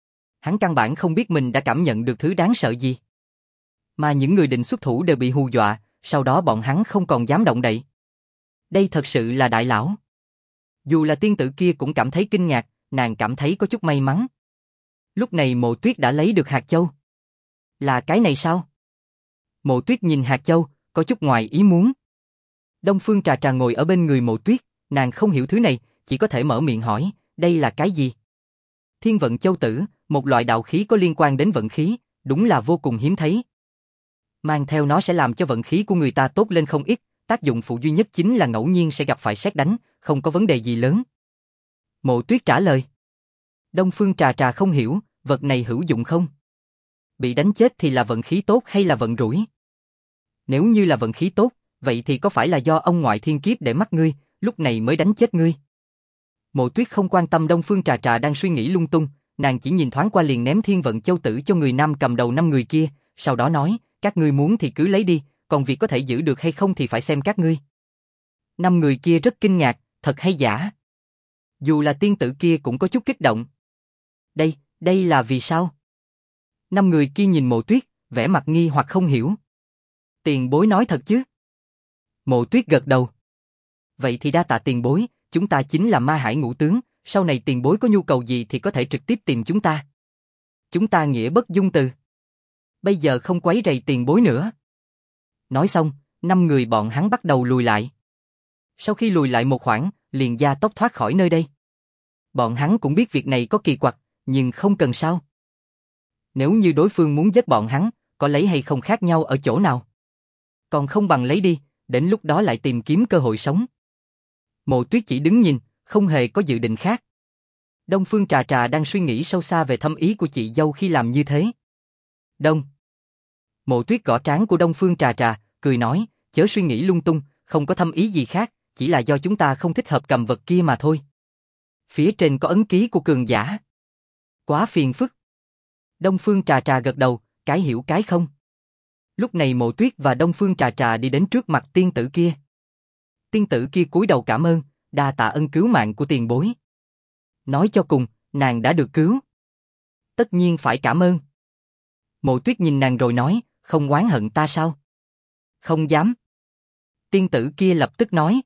Hắn căn bản không biết mình đã cảm nhận được thứ đáng sợ gì. Mà những người định xuất thủ đều bị hù dọa, sau đó bọn hắn không còn dám động đậy. Đây thật sự là đại lão. Dù là tiên tử kia cũng cảm thấy kinh ngạc, nàng cảm thấy có chút may mắn. Lúc này Mộ Tuyết đã lấy được hạt châu. Là cái này sao? Mộ Tuyết nhìn hạt châu, có chút ngoài ý muốn. Đông Phương Trà Trà ngồi ở bên người Mộ Tuyết, nàng không hiểu thứ này, chỉ có thể mở miệng hỏi, đây là cái gì? Thiên vận châu tử, một loại đạo khí có liên quan đến vận khí, đúng là vô cùng hiếm thấy. Mang theo nó sẽ làm cho vận khí của người ta tốt lên không ít, tác dụng phụ duy nhất chính là ngẫu nhiên sẽ gặp phải sét đánh, không có vấn đề gì lớn. Mộ Tuyết trả lời. Đông Phương Trà Trà không hiểu, vật này hữu dụng không? Bị đánh chết thì là vận khí tốt hay là vận rủi? Nếu như là vận khí tốt, vậy thì có phải là do ông ngoại thiên kiếp để mắt ngươi, lúc này mới đánh chết ngươi? Mộ Tuyết không quan tâm Đông Phương Trà Trà đang suy nghĩ lung tung, nàng chỉ nhìn thoáng qua liền ném thiên vận châu tử cho người nam cầm đầu 5 người kia, sau đó nói, các ngươi muốn thì cứ lấy đi, còn việc có thể giữ được hay không thì phải xem các ngươi. 5 người kia rất kinh ngạc, thật hay giả? Dù là tiên tử kia cũng có chút kích động. Đây là vì sao? 5 người kia nhìn Mộ Tuyết, vẻ mặt nghi hoặc không hiểu. Tiền bối nói thật chứ? Mộ Tuyết gật đầu. Vậy thì đa tạ tiền bối, chúng ta chính là Ma Hải ngũ tướng, sau này tiền bối có nhu cầu gì thì có thể trực tiếp tìm chúng ta. Chúng ta nghĩa bất dung từ. Bây giờ không quấy rầy tiền bối nữa. Nói xong, 5 người bọn hắn bắt đầu lùi lại. Sau khi lùi lại một khoảng, liền gia tốc thoát khỏi nơi đây. Bọn hắn cũng biết việc này có kỳ quặc, nhưng không cần sao. Nếu như đối phương muốn giết bọn hắn, có lấy hay không khác nhau ở chỗ nào. Còn không bằng lấy đi, đến lúc đó lại tìm kiếm cơ hội sống. Mộ Tuyết chỉ đứng nhìn, không hề có dự định khác. Đông Phương Trà Trà đang suy nghĩ sâu xa về thâm ý của chị dâu khi làm như thế. Đông. Mộ Tuyết gõ trán của Đông Phương Trà Trà, cười nói, chớ suy nghĩ lung tung, không có thâm ý gì khác, chỉ là do chúng ta không thích hợp cầm vật kia mà thôi. Phía trên có ấn ký của cường giả. Quá phiền phức. Đông Phương Trà Trà gật đầu, cái hiểu cái không. Lúc này Mộ Tuyết và Đông Phương Trà Trà đi đến trước mặt tiên tử kia. Tiên tử kia cúi đầu cảm ơn, đa tạ ân cứu mạng của tiền bối. Nói cho cùng, nàng đã được cứu. Tất nhiên phải cảm ơn. Mộ Tuyết nhìn nàng rồi nói, không oán hận ta sao? Không dám. Tiên tử kia lập tức nói.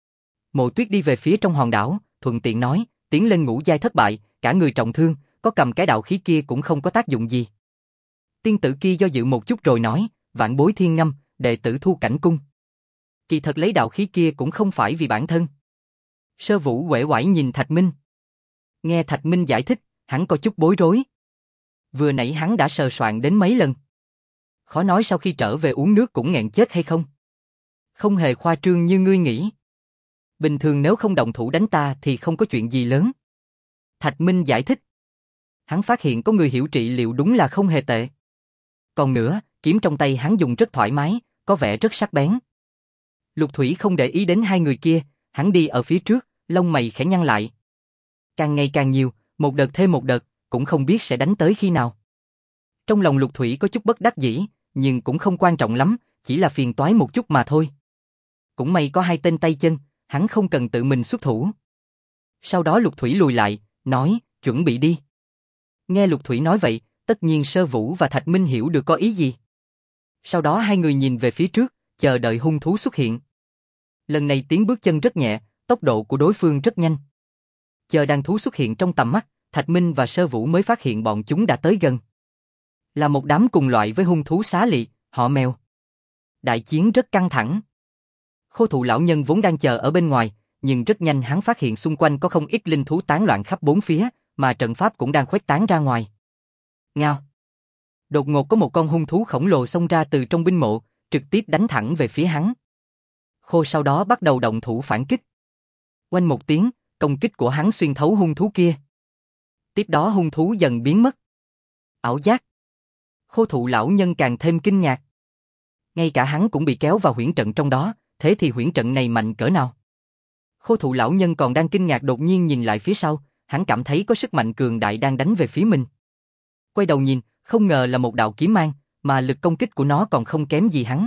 Mộ Tuyết đi về phía trong hòn đảo, thuận tiện nói, tiến lên ngũ giai thất bại, cả người trọng thương, có cầm cái đạo khí kia cũng không có tác dụng gì. Tiên tử kia do dự một chút rồi nói, vạn bối Thiên Ngâm, đệ tử Thu Cảnh Cung. Kỳ thật lấy đạo khí kia cũng không phải vì bản thân. Sơ Vũ uể oải nhìn Thạch Minh. Nghe Thạch Minh giải thích, hắn có chút bối rối. Vừa nãy hắn đã sờ soạn đến mấy lần. Khó nói sau khi trở về uống nước cũng nghẹn chết hay không. Không hề khoa trương như ngươi nghĩ. Bình thường nếu không động thủ đánh ta thì không có chuyện gì lớn. Thạch Minh giải thích. Hắn phát hiện có người hiểu trị liệu đúng là không hề tệ. Còn nữa, kiếm trong tay hắn dùng rất thoải mái, có vẻ rất sắc bén. Lục Thủy không để ý đến hai người kia, hắn đi ở phía trước, lông mày khẽ nhăn lại. Càng ngày càng nhiều, một đợt thêm một đợt, cũng không biết sẽ đánh tới khi nào. Trong lòng Lục Thủy có chút bất đắc dĩ, nhưng cũng không quan trọng lắm, chỉ là phiền toái một chút mà thôi. Cũng may có hai tên tay chân, hắn không cần tự mình xuất thủ. Sau đó Lục Thủy lùi lại, nói, chuẩn bị đi. Nghe Lục Thủy nói vậy, tất nhiên Sơ Vũ và Thạch Minh hiểu được có ý gì. Sau đó hai người nhìn về phía trước, chờ đợi hung thú xuất hiện. Lần này tiếng bước chân rất nhẹ, tốc độ của đối phương rất nhanh. Chờ đàn thú xuất hiện trong tầm mắt, Thạch Minh và Sơ Vũ mới phát hiện bọn chúng đã tới gần. Là một đám cùng loại với hung thú xá lị, họ mèo. Đại chiến rất căng thẳng. Khô Thụ lão nhân vốn đang chờ ở bên ngoài, nhưng rất nhanh hắn phát hiện xung quanh có không ít linh thú tán loạn khắp bốn phía, mà trận pháp cũng đang khuếch tán ra ngoài. Ngao. Đột ngột có một con hung thú khổng lồ xông ra từ trong binh mộ, trực tiếp đánh thẳng về phía hắn. Khô sau đó bắt đầu động thủ phản kích. Oanh một tiếng, công kích của hắn xuyên thấu hung thú kia. Tiếp đó hung thú dần biến mất. Ảo giác. Khô Thụ lão nhân càng thêm kinh ngạc. Ngay cả hắn cũng bị kéo vào huyễn trận trong đó, thế thì huyễn trận này mạnh cỡ nào? Khô Thụ lão nhân còn đang kinh ngạc đột nhiên nhìn lại phía sau, hắn cảm thấy có sức mạnh cường đại đang đánh về phía mình. Quay đầu nhìn, không ngờ là một đạo kiếm mang, mà lực công kích của nó còn không kém gì hắn.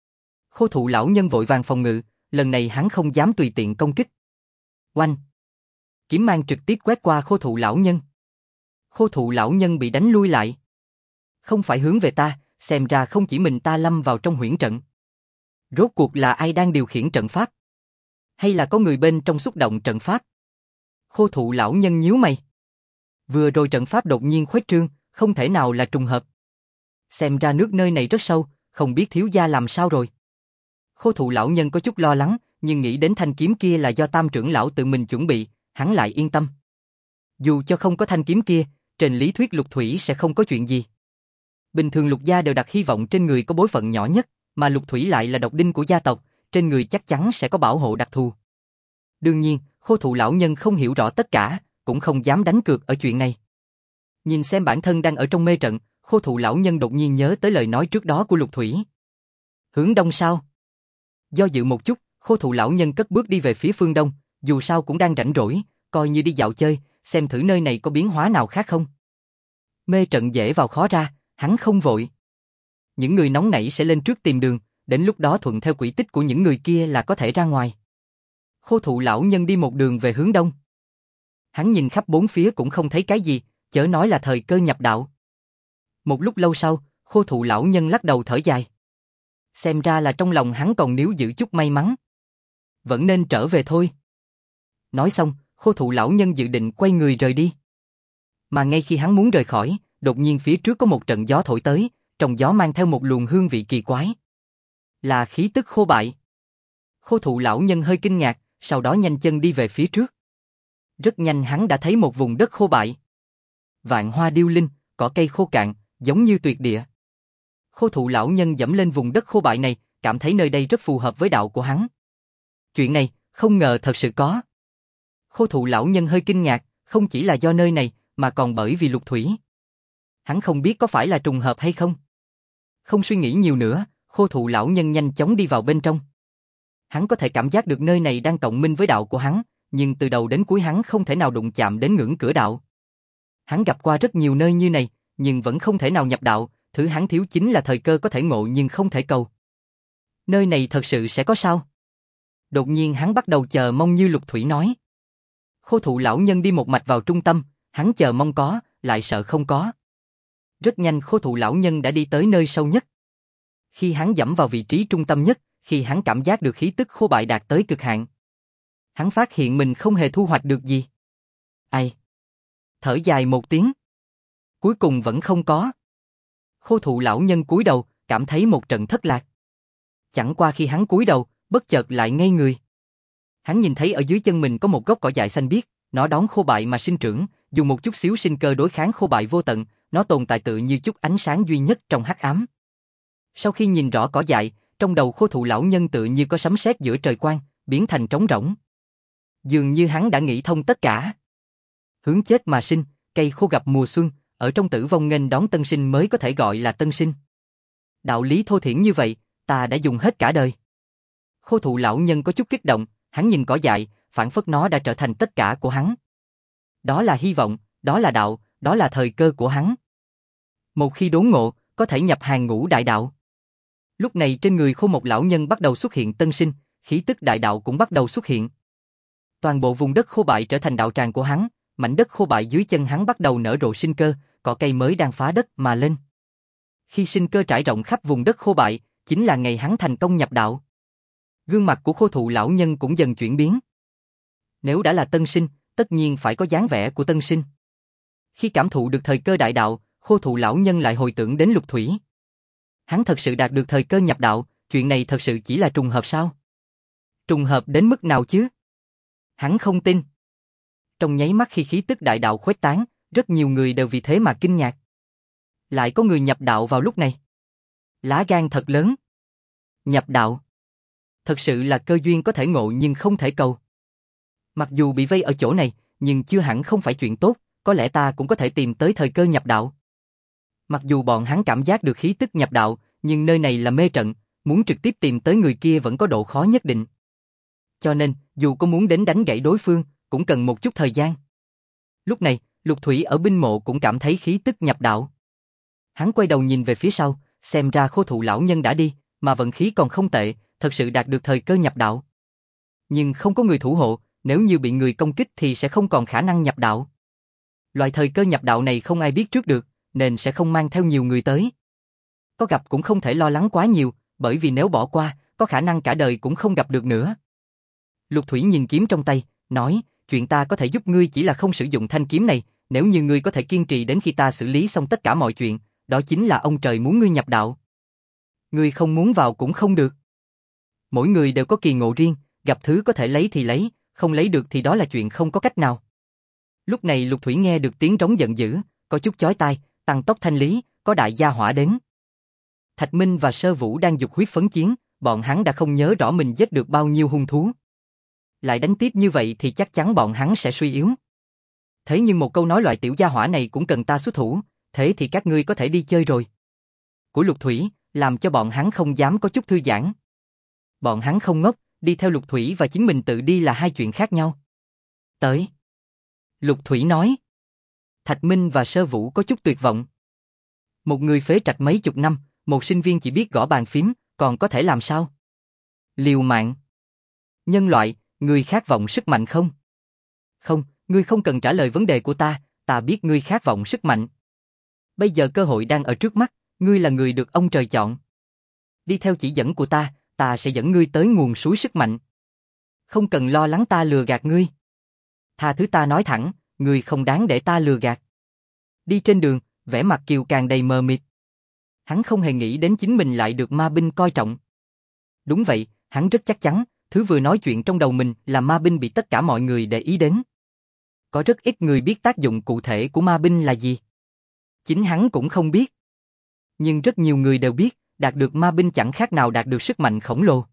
Khô Thụ lão nhân vội vàng phòng ngự, lần này hắn không dám tùy tiện công kích. Oanh! Kiếm mang trực tiếp quét qua Khô Thụ lão nhân. Khô Thụ lão nhân bị đánh lui lại. Không phải hướng về ta, xem ra không chỉ mình ta lâm vào trong huyễn trận. Rốt cuộc là ai đang điều khiển trận pháp? Hay là có người bên trong xúc động trận pháp? Khô Thụ lão nhân nhíu mày. Vừa rồi trận pháp đột nhiên khuếch trương, không thể nào là trùng hợp. Xem ra nước nơi này rất sâu, không biết thiếu gia làm sao rồi. Khô Thụ lão nhân có chút lo lắng, nhưng nghĩ đến thanh kiếm kia là do Tam trưởng lão tự mình chuẩn bị, hắn lại yên tâm. Dù cho không có thanh kiếm kia, trên lý thuyết Lục Thủy sẽ không có chuyện gì. Bình thường Lục gia đều đặt hy vọng trên người có bối phận nhỏ nhất, mà Lục Thủy lại là độc đinh của gia tộc, trên người chắc chắn sẽ có bảo hộ đặc thù. Đương nhiên, Khô Thụ lão nhân không hiểu rõ tất cả, cũng không dám đánh cược ở chuyện này. Nhìn xem bản thân đang ở trong mê trận, Khô Thụ lão nhân đột nhiên nhớ tới lời nói trước đó của Lục Thủy. Hướng đông sao? Do dự một chút, Khô Thụ lão nhân cất bước đi về phía phương đông, dù sao cũng đang rảnh rỗi, coi như đi dạo chơi, xem thử nơi này có biến hóa nào khác không. Mê trận dễ vào khó ra, hắn không vội. Những người nóng nảy sẽ lên trước tìm đường, đến lúc đó thuận theo quỹ tích của những người kia là có thể ra ngoài. Khô Thụ lão nhân đi một đường về hướng đông. Hắn nhìn khắp bốn phía cũng không thấy cái gì, chớ nói là thời cơ nhập đạo. Một lúc lâu sau, Khô Thụ lão nhân lắc đầu thở dài. Xem ra là trong lòng hắn còn níu giữ chút may mắn. Vẫn nên trở về thôi. Nói xong, Khô Thụ lão nhân dự định quay người rời đi. Mà ngay khi hắn muốn rời khỏi, đột nhiên phía trước có một trận gió thổi tới, trong gió mang theo một luồng hương vị kỳ quái. Là khí tức khô bại. Khô Thụ lão nhân hơi kinh ngạc, sau đó nhanh chân đi về phía trước. Rất nhanh hắn đã thấy một vùng đất khô bại. Vạn hoa điêu linh, cỏ cây khô cạn, giống như tuyệt địa. Khô Thụ lão nhân dẫm lên vùng đất khô bại này, cảm thấy nơi đây rất phù hợp với đạo của hắn. Chuyện này, không ngờ thật sự có. Khô Thụ lão nhân hơi kinh ngạc, không chỉ là do nơi này, mà còn bởi vì Lục Thủy. Hắn không biết có phải là trùng hợp hay không. Không suy nghĩ nhiều nữa, Khô Thụ lão nhân nhanh chóng đi vào bên trong. Hắn có thể cảm giác được nơi này đang cộng minh với đạo của hắn, nhưng từ đầu đến cuối hắn không thể nào đụng chạm đến ngưỡng cửa đạo. Hắn gặp qua rất nhiều nơi như này, nhưng vẫn không thể nào nhập đạo, thứ hắn thiếu chính là thời cơ có thể ngộ nhưng không thể cầu. Nơi này thật sự sẽ có sao? Đột nhiên hắn bắt đầu chờ mong như Lục Thủy nói. Khô thụ lão nhân đi một mạch vào trung tâm, hắn chờ mong có, lại sợ không có. Rất nhanh khô thụ lão nhân đã đi tới nơi sâu nhất. Khi hắn dẫm vào vị trí trung tâm nhất, khi hắn cảm giác được khí tức khô bại đạt tới cực hạn, hắn phát hiện mình không hề thu hoạch được gì. Ai? Thở dài một tiếng. Cuối cùng vẫn không có. Khô thụ lão nhân cúi đầu, cảm thấy một trận thất lạc. Chẳng qua khi hắn cúi đầu, bất chợt lại ngây người. Hắn nhìn thấy ở dưới chân mình có một gốc cỏ dại xanh biếc, nó đón khô bại mà sinh trưởng, dùng một chút xíu sinh cơ đối kháng khô bại vô tận, nó tồn tại tự như chút ánh sáng duy nhất trong hắc ám. Sau khi nhìn rõ cỏ dại, trong đầu khô thụ lão nhân tự như có sấm sét giữa trời quang, biến thành trống rỗng. Dường như hắn đã nghĩ thông tất cả. Hướng chết mà sinh, cây khô gặp mùa xuân, ở trong tử vong nghênh đón tân sinh mới có thể gọi là tân sinh. Đạo lý thô thiển như vậy, ta đã dùng hết cả đời. Khô thụ lão nhân có chút kích động, hắn nhìn cỏ dại, phảng phất nó đã trở thành tất cả của hắn. Đó là hy vọng, đó là đạo, đó là thời cơ của hắn. Một khi đốn ngộ, có thể nhập hàng ngũ đại đạo. Lúc này trên người khô một lão nhân bắt đầu xuất hiện tân sinh, khí tức đại đạo cũng bắt đầu xuất hiện. Toàn bộ vùng đất khô bại trở thành đạo tràng của hắn, mảnh đất khô bại dưới chân hắn bắt đầu nở rộ sinh cơ, cỏ cây mới đang phá đất mà lên. Khi sinh cơ trải rộng khắp vùng đất khô bại, chính là ngày hắn thành công nhập đạo. Gương mặt của khô thụ lão nhân cũng dần chuyển biến. Nếu đã là tân sinh, tất nhiên phải có dáng vẻ của tân sinh. Khi cảm thụ được thời cơ đại đạo, khô thụ lão nhân lại hồi tưởng đến Lục Thủy. Hắn thật sự đạt được thời cơ nhập đạo, chuyện này thật sự chỉ là trùng hợp sao? Trùng hợp đến mức nào chứ? Hắn không tin. Trong nháy mắt khi khí tức đại đạo khuếch tán, rất nhiều người đều vì thế mà kinh ngạc. Lại có người nhập đạo vào lúc này. Lá gan thật lớn. Nhập đạo. Thật sự là cơ duyên có thể ngộ nhưng không thể cầu. Mặc dù bị vây ở chỗ này, nhưng chưa hẳn không phải chuyện tốt, có lẽ ta cũng có thể tìm tới thời cơ nhập đạo. Mặc dù bọn hắn cảm giác được khí tức nhập đạo, nhưng nơi này là mê trận, muốn trực tiếp tìm tới người kia vẫn có độ khó nhất định. Cho nên, dù có muốn đến đánh gãy đối phương, cũng cần một chút thời gian. Lúc này, Lục Thủy ở binh mộ cũng cảm thấy khí tức nhập đạo. Hắn quay đầu nhìn về phía sau, xem ra khô thụ lão nhân đã đi, mà vận khí còn không tệ, thật sự đạt được thời cơ nhập đạo. Nhưng không có người thủ hộ, nếu như bị người công kích thì sẽ không còn khả năng nhập đạo. Loại thời cơ nhập đạo này không ai biết trước được, nên sẽ không mang theo nhiều người tới. Có gặp cũng không thể lo lắng quá nhiều, bởi vì nếu bỏ qua, có khả năng cả đời cũng không gặp được nữa. Lục Thủy nhìn kiếm trong tay, nói, chuyện ta có thể giúp ngươi chỉ là không sử dụng thanh kiếm này, nếu như ngươi có thể kiên trì đến khi ta xử lý xong tất cả mọi chuyện, đó chính là ông trời muốn ngươi nhập đạo. Ngươi không muốn vào cũng không được. Mỗi người đều có kỳ ngộ riêng, gặp thứ có thể lấy thì lấy, không lấy được thì đó là chuyện không có cách nào. Lúc này Lục Thủy nghe được tiếng trống giận dữ, có chút chói tai, tăng tốc thanh lý, có đại gia hỏa đến. Thạch Minh và Sơ Vũ đang dục huyết phấn chiến, bọn hắn đã không nhớ rõ mình giết được bao nhiêu hung thú. Lại đánh tiếp như vậy thì chắc chắn bọn hắn sẽ suy yếu. Thế nhưng một câu nói loại tiểu gia hỏa này cũng cần ta xuất thủ, thế thì các ngươi có thể đi chơi rồi. Của Lục Thủy, làm cho bọn hắn không dám có chút thư giãn. Bọn hắn không ngốc, đi theo Lục Thủy và chính mình tự đi là hai chuyện khác nhau. Tới. Lục Thủy nói. Thạch Minh và Sơ Vũ có chút tuyệt vọng. Một người phế trạch mấy chục năm, một sinh viên chỉ biết gõ bàn phím, còn có thể làm sao? Liều mạng. Nhân loại, ngươi khát vọng sức mạnh không? Không, ngươi không cần trả lời vấn đề của ta biết ngươi khát vọng sức mạnh. Bây giờ cơ hội đang ở trước mắt, ngươi là người được ông trời chọn. Đi theo chỉ dẫn của ta sẽ dẫn ngươi tới nguồn suối sức mạnh. Không cần lo lắng ta lừa gạt ngươi. Tha thứ ta nói thẳng, ngươi không đáng để ta lừa gạt. Đi trên đường, vẻ mặt Kiều càng đầy mờ mịt. Hắn không hề nghĩ đến chính mình lại được ma binh coi trọng. Đúng vậy, hắn rất chắc chắn, thứ vừa nói chuyện trong đầu mình là ma binh bị tất cả mọi người để ý đến. Có rất ít người biết tác dụng cụ thể của ma binh là gì. Chính hắn cũng không biết. Nhưng rất nhiều người đều biết, đạt được ma binh chẳng khác nào đạt được sức mạnh khổng lồ.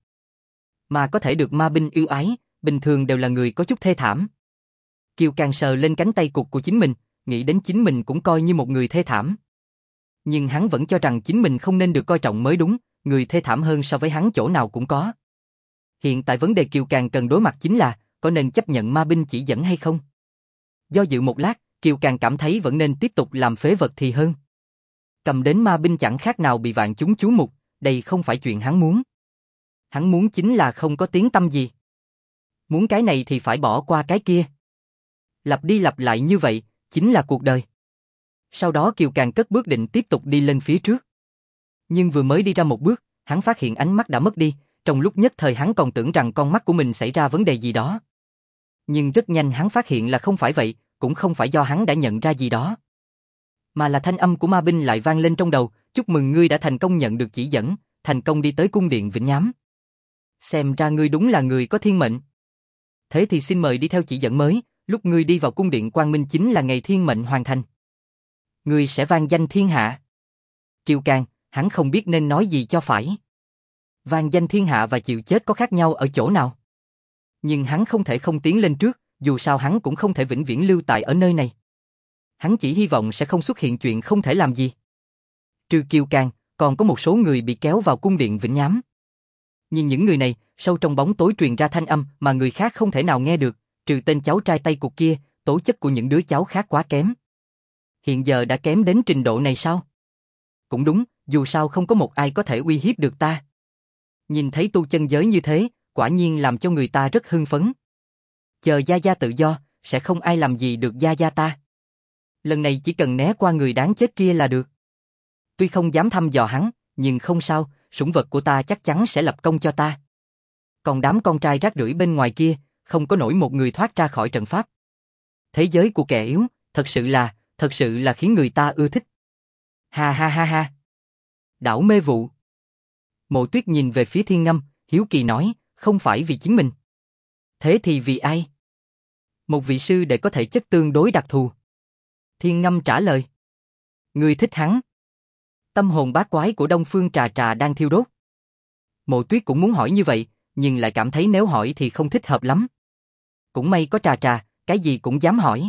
Mà có thể được ma binh yêu ái, bình thường đều là người có chút thê thảm. Kiều càng sờ lên cánh tay cụt của chính mình, nghĩ đến chính mình cũng coi như một người thê thảm. Nhưng hắn vẫn cho rằng chính mình không nên được coi trọng mới đúng, người thê thảm hơn so với hắn chỗ nào cũng có. Hiện tại vấn đề Kiều càng cần đối mặt chính là, có nên chấp nhận ma binh chỉ dẫn hay không? Do dự một lát, Kiều càng cảm thấy vẫn nên tiếp tục làm phế vật thì hơn. Cầm đến ma binh chẳng khác nào bị vạn chúng chú mục, đây không phải chuyện hắn muốn. Hắn muốn chính là không có tiếng tăm gì. Muốn cái này thì phải bỏ qua cái kia. Lặp đi lặp lại như vậy, chính là cuộc đời. Sau đó Kiều càng cất bước định tiếp tục đi lên phía trước. Nhưng vừa mới đi ra một bước, hắn phát hiện ánh mắt đã mất đi, trong lúc nhất thời hắn còn tưởng rằng con mắt của mình xảy ra vấn đề gì đó. Nhưng rất nhanh hắn phát hiện là không phải vậy, cũng không phải do hắn đã nhận ra gì đó. Mà là thanh âm của ma binh lại vang lên trong đầu, chúc mừng ngươi đã thành công nhận được chỉ dẫn, thành công đi tới cung điện Vĩnh Nhám. Xem ra ngươi đúng là người có thiên mệnh. Thế thì xin mời đi theo chỉ dẫn mới, lúc ngươi đi vào cung điện Quang Minh chính là ngày thiên mệnh hoàn thành. Ngươi sẽ vang danh thiên hạ. Kiều càng, hắn không biết nên nói gì cho phải. Vang danh thiên hạ và chịu chết có khác nhau ở chỗ nào? Nhưng hắn không thể không tiến lên trước, dù sao hắn cũng không thể vĩnh viễn lưu tại ở nơi này. Hắn chỉ hy vọng sẽ không xuất hiện chuyện không thể làm gì. Trừ Kiều càng, còn có một số người bị kéo vào cung điện Vĩnh Nhám. Nhưng những người này, sâu trong bóng tối truyền ra thanh âm mà người khác không thể nào nghe được, trừ tên cháu trai Tây Cục kia, tố chất của những đứa cháu khác quá kém. Hiện giờ đã kém đến trình độ này sao? Cũng đúng, dù sao không có một ai có thể uy hiếp được ta. Nhìn thấy tu chân giới như thế, quả nhiên làm cho người ta rất hưng phấn. Chờ Gia Gia tự do, sẽ không ai làm gì được Gia Gia ta. Lần này chỉ cần né qua người đáng chết kia là được. Tuy không dám thăm dò hắn, nhưng không sao, sủng vật của ta chắc chắn sẽ lập công cho ta. Còn đám con trai rác rưởi bên ngoài kia, không có nổi một người thoát ra khỏi trận pháp. Thế giới của kẻ yếu, thật sự là khiến người ta ưa thích. Ha ha ha ha. Đảo mê vụ. Mộ Tuyết nhìn về phía Thiên Ngâm, hiếu kỳ nói, không phải vì chính mình. Thế thì vì ai? Một vị sư để có thể chất tương đối đặc thù. Thiên Ngâm trả lời. Ngươi thích hắn. Tâm hồn bát quái của Đông Phương Trà Trà đang thiêu đốt. Mộ Tuyết cũng muốn hỏi như vậy, nhưng lại cảm thấy nếu hỏi thì không thích hợp lắm. Cũng may có Trà Trà, cái gì cũng dám hỏi.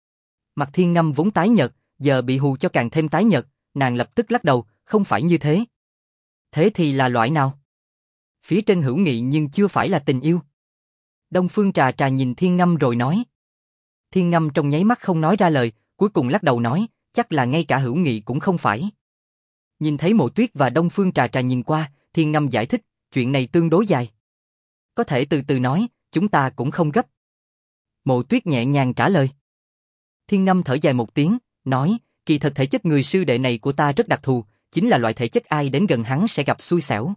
Mặt Thiên Ngâm vốn tái nhợt, giờ bị hù cho càng thêm tái nhợt, nàng lập tức lắc đầu, không phải như thế. Thế thì là loại nào? Phía trên hữu nghị nhưng chưa phải là tình yêu. Đông Phương Trà Trà nhìn Thiên Ngâm rồi nói. Thiên Ngâm trong nháy mắt không nói ra lời, cuối cùng lắc đầu nói, chắc là ngay cả hữu nghị cũng không phải. Nhìn thấy Mộ Tuyết và Đông Phương Trà Trà nhìn qua, Thiên Ngâm giải thích, chuyện này tương đối dài. Có thể từ từ nói, chúng ta cũng không gấp. Mộ Tuyết nhẹ nhàng trả lời. Thiên Ngâm thở dài một tiếng, nói, kỳ thật thể chất người sư đệ này của ta rất đặc thù, chính là loại thể chất ai đến gần hắn sẽ gặp xui xẻo.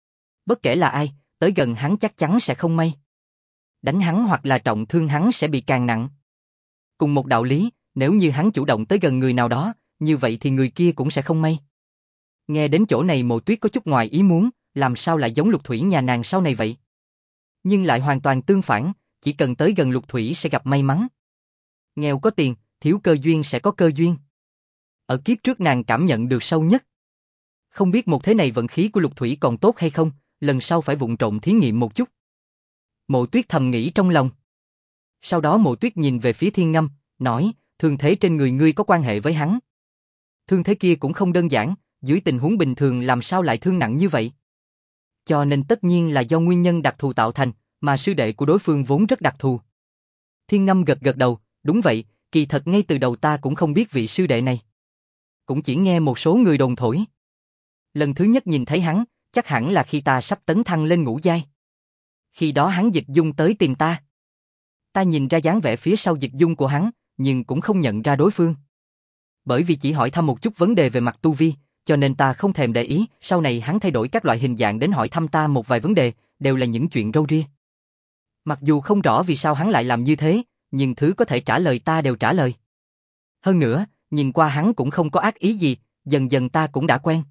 Bất kể là ai, tới gần hắn chắc chắn sẽ không may. Đánh hắn hoặc là trọng thương hắn sẽ bị càng nặng. Cùng một đạo lý, nếu như hắn chủ động tới gần người nào đó, như vậy thì người kia cũng sẽ không may. Nghe đến chỗ này Mộ Tuyết có chút ngoài ý muốn, làm sao lại giống Lục Thủy nhà nàng sau này vậy? Nhưng lại hoàn toàn tương phản, chỉ cần tới gần Lục Thủy sẽ gặp may mắn. Nghèo có tiền, thiếu cơ duyên sẽ có cơ duyên. Ở kiếp trước nàng cảm nhận được sâu nhất. Không biết một thế này vận khí của Lục Thủy còn tốt hay không, lần sau phải vụng trộm thí nghiệm một chút. Mộ Tuyết thầm nghĩ trong lòng. Sau đó Mộ Tuyết nhìn về phía Thiên Ngâm, nói, thương thế trên người ngươi có quan hệ với hắn. Thương thế kia cũng không đơn giản, dưới tình huống bình thường làm sao lại thương nặng như vậy? Cho nên tất nhiên là do nguyên nhân đặc thù tạo thành, mà sư đệ của đối phương vốn rất đặc thù. Thiên Ngâm gật gật đầu, đúng vậy, kỳ thật ngay từ đầu ta cũng không biết vị sư đệ này. Cũng chỉ nghe một số người đồn thổi. Lần thứ nhất nhìn thấy hắn, chắc hẳn là khi ta sắp tấn thăng lên ngũ giai. Khi đó hắn Dịch Dung tới tìm ta. Ta nhìn ra dáng vẻ phía sau Dịch Dung của hắn, nhưng cũng không nhận ra đối phương. Bởi vì chỉ hỏi thăm một chút vấn đề về mặt tu vi, cho nên ta không thèm để ý, sau này hắn thay đổi các loại hình dạng đến hỏi thăm ta một vài vấn đề, đều là những chuyện râu ria. Mặc dù không rõ vì sao hắn lại làm như thế, nhưng thứ có thể trả lời ta đều trả lời. Hơn nữa, nhìn qua hắn cũng không có ác ý gì, dần dần ta cũng đã quen.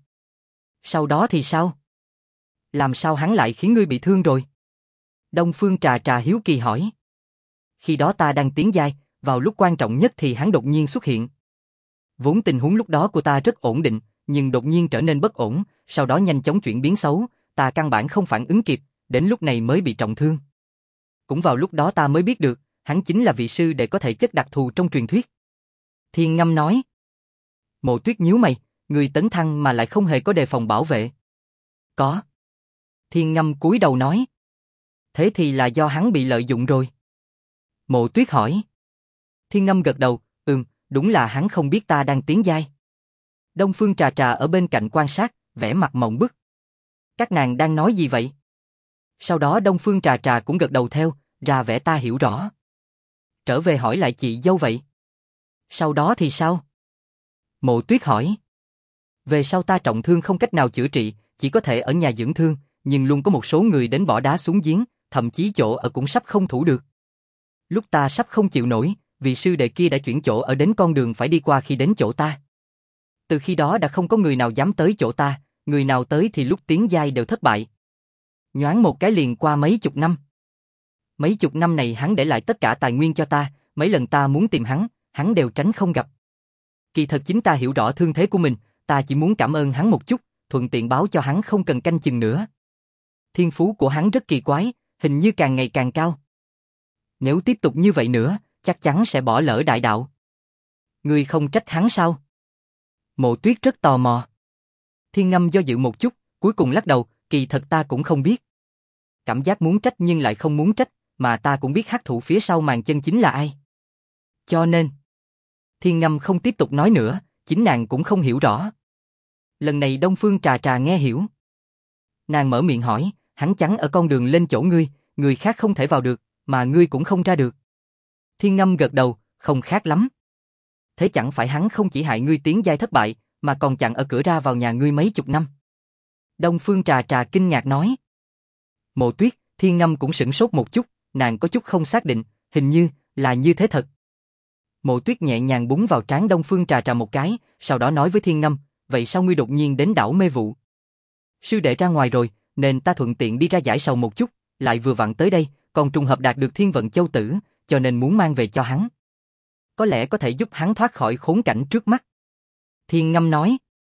Sau đó thì sao? Làm sao hắn lại khiến ngươi bị thương rồi? Đông Phương Trà Trà hiếu kỳ hỏi. Khi đó ta đang tiến giai, vào lúc quan trọng nhất thì hắn đột nhiên xuất hiện. Vốn tình huống lúc đó của ta rất ổn định, nhưng đột nhiên trở nên bất ổn, sau đó nhanh chóng chuyển biến xấu, ta căn bản không phản ứng kịp, đến lúc này mới bị trọng thương. Cũng vào lúc đó ta mới biết được, hắn chính là vị sư đệ có thể chất đặc thù trong truyền thuyết. Thiên Ngâm nói. Mộ Tuyết nhíu mày, người tấn thăng mà lại không hề có đề phòng bảo vệ. Có. Thiên Ngâm cúi đầu nói. Thế thì là do hắn bị lợi dụng rồi. Mộ Tuyết hỏi. Thiên Ngâm gật đầu, đúng là hắn không biết ta đang tiến giai. Đông Phương Trà Trà ở bên cạnh quan sát, vẻ mặt mộng bức. Các nàng đang nói gì vậy? Sau đó Đông Phương Trà Trà cũng gật đầu theo, ra vẻ ta hiểu rõ. Trở về hỏi lại chị dâu vậy. Sau đó thì sao? Mộ Tuyết hỏi. Về sau ta trọng thương không cách nào chữa trị, chỉ có thể ở nhà dưỡng thương, nhưng luôn có một số người đến bỏ đá xuống giếng, thậm chí chỗ ở cũng sắp không thủ được. Lúc ta sắp không chịu nổi, vị sư đệ kia đã chuyển chỗ ở đến con đường phải đi qua khi đến chỗ ta. Từ khi đó đã không có người nào dám tới chỗ ta, người nào tới thì lúc tiến giai đều thất bại. Nhoáng một cái liền qua mấy chục năm. Mấy chục năm này hắn để lại tất cả tài nguyên cho ta, mấy lần ta muốn tìm hắn đều tránh không gặp. Kỳ thật chính ta hiểu rõ thương thế của mình, ta chỉ muốn cảm ơn hắn một chút, thuận tiện báo cho hắn không cần canh chừng nữa. Thiên phú của hắn rất kỳ quái, hình như càng ngày càng cao. Nếu tiếp tục như vậy nữa, chắc chắn sẽ bỏ lỡ đại đạo. Ngươi không trách hắn sao? Mộ Tuyết rất tò mò. Thiên Ngâm do dự một chút, cuối cùng lắc đầu, kỳ thật ta cũng không biết. Cảm giác muốn trách nhưng lại không muốn trách, mà ta cũng biết hắc thủ phía sau màn chân chính là ai. Cho nên, Thiên Ngâm không tiếp tục nói nữa, chính nàng cũng không hiểu rõ. Lần này Đông Phương Trà Trà nghe hiểu. Nàng mở miệng hỏi, hắn chắn ở con đường lên chỗ ngươi, người khác không thể vào được, mà ngươi cũng không ra được. Thiên Ngâm gật đầu, không khác lắm. Thế chẳng phải hắn không chỉ hại ngươi tiến giai thất bại, mà còn chặn ở cửa ra vào nhà ngươi mấy chục năm. Đông Phương Trà Trà kinh ngạc nói. Mộ Tuyết, Thiên Ngâm cũng sửng sốt một chút, nàng có chút không xác định, hình như là như thế thật. Mộ Tuyết nhẹ nhàng búng vào trán Đông Phương Trà Trà một cái, sau đó nói với Thiên Ngâm, vậy sao ngươi đột nhiên đến đảo Mê Vụ? Sư đệ ra ngoài rồi, nên ta thuận tiện đi ra giải sầu một chút, lại vừa vặn tới đây, còn trùng hợp đạt được Thiên Vận Châu Tử, cho nên muốn mang về cho hắn. Có lẽ có thể giúp hắn thoát khỏi khốn cảnh trước mắt. Thiên Ngâm nói.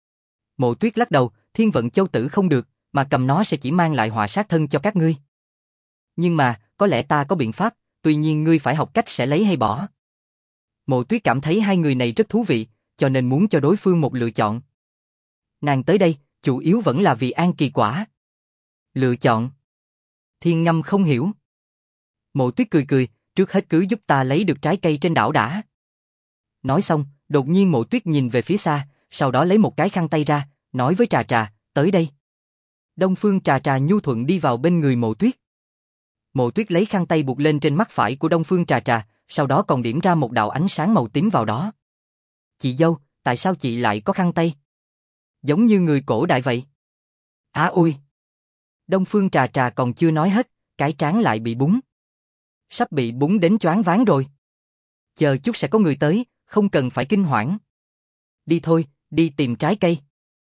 Mộ Tuyết lắc đầu, Thiên Vận Châu Tử không được, mà cầm nó sẽ chỉ mang lại họa sát thân cho các ngươi. Nhưng mà, có lẽ ta có biện pháp, tuy nhiên ngươi phải học cách sẽ lấy hay bỏ. Mộ Tuyết cảm thấy hai người này rất thú vị, cho nên muốn cho đối phương một lựa chọn. Nàng tới đây, chủ yếu vẫn là vì An Kỳ Quả. Lựa chọn? Thiên Ngâm không hiểu. Mộ Tuyết cười cười, trước hết cứ giúp ta lấy được trái cây trên đảo đã. Nói xong, đột nhiên Mộ Tuyết nhìn về phía xa, sau đó lấy một cái khăn tay ra, nói với Trà Trà, tới đây. Đông Phương Trà Trà nhu thuận đi vào bên người Mộ Tuyết. Mộ Tuyết lấy khăn tay buộc lên trên mắt phải của Đông Phương Trà Trà, sau đó còn điểm ra một đạo ánh sáng màu tím vào đó. Chị dâu, tại sao chị lại có khăn tay? Giống như người cổ đại vậy. Á ui! Đông Phương Trà Trà còn chưa nói hết, cái trán lại bị búng. Sắp bị búng đến choáng váng rồi. Chờ chút sẽ có người tới, không cần phải kinh hoảng. Đi thôi, đi tìm trái cây.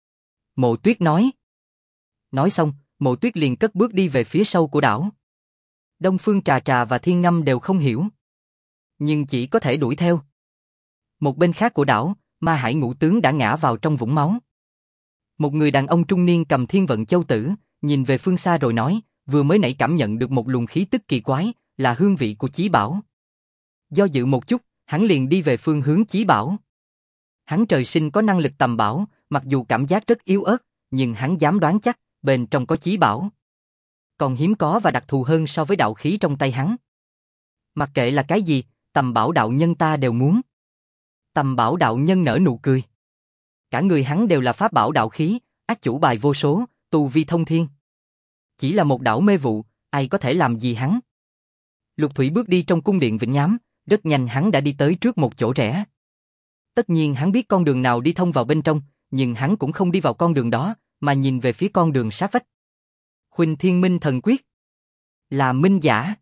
Mộ Tuyết nói. Nói xong, Mộ Tuyết liền cất bước đi về phía sâu của đảo. Đông Phương Trà Trà và Thiên Ngâm đều không hiểu. Nhưng chỉ có thể đuổi theo. Một bên khác của đảo, Ma Hải Ngũ Tướng đã ngã vào trong vũng máu. Một người đàn ông trung niên cầm Thiên Vận Châu Tử, nhìn về phương xa rồi nói, vừa mới nãy cảm nhận được một luồng khí tức kỳ quái, là hương vị của chí bảo. Do dự một chút, hắn liền đi về phương hướng chí bảo. Hắn trời sinh có năng lực tầm bảo, mặc dù cảm giác rất yếu ớt, nhưng hắn dám đoán chắc, bên trong có chí bảo. Còn hiếm có và đặc thù hơn so với đạo khí trong tay hắn. Mặc kệ là cái gì, tầm bảo đạo nhân ta đều muốn. Tầm bảo đạo nhân nở nụ cười. Cả người hắn đều là pháp bảo đạo khí, ác chủ bài vô số, tu vi thông thiên. Chỉ là một đảo Mê Vụ, ai có thể làm gì hắn? Lục Thủy bước đi trong cung điện Vĩnh Nhám, rất nhanh hắn đã đi tới trước một chỗ rẽ. Tất nhiên hắn biết con đường nào đi thông vào bên trong, nhưng hắn cũng không đi vào con đường đó, mà nhìn về phía con đường sát vách. Khuynh Thiên Minh Thần Quyết. Là minh giả.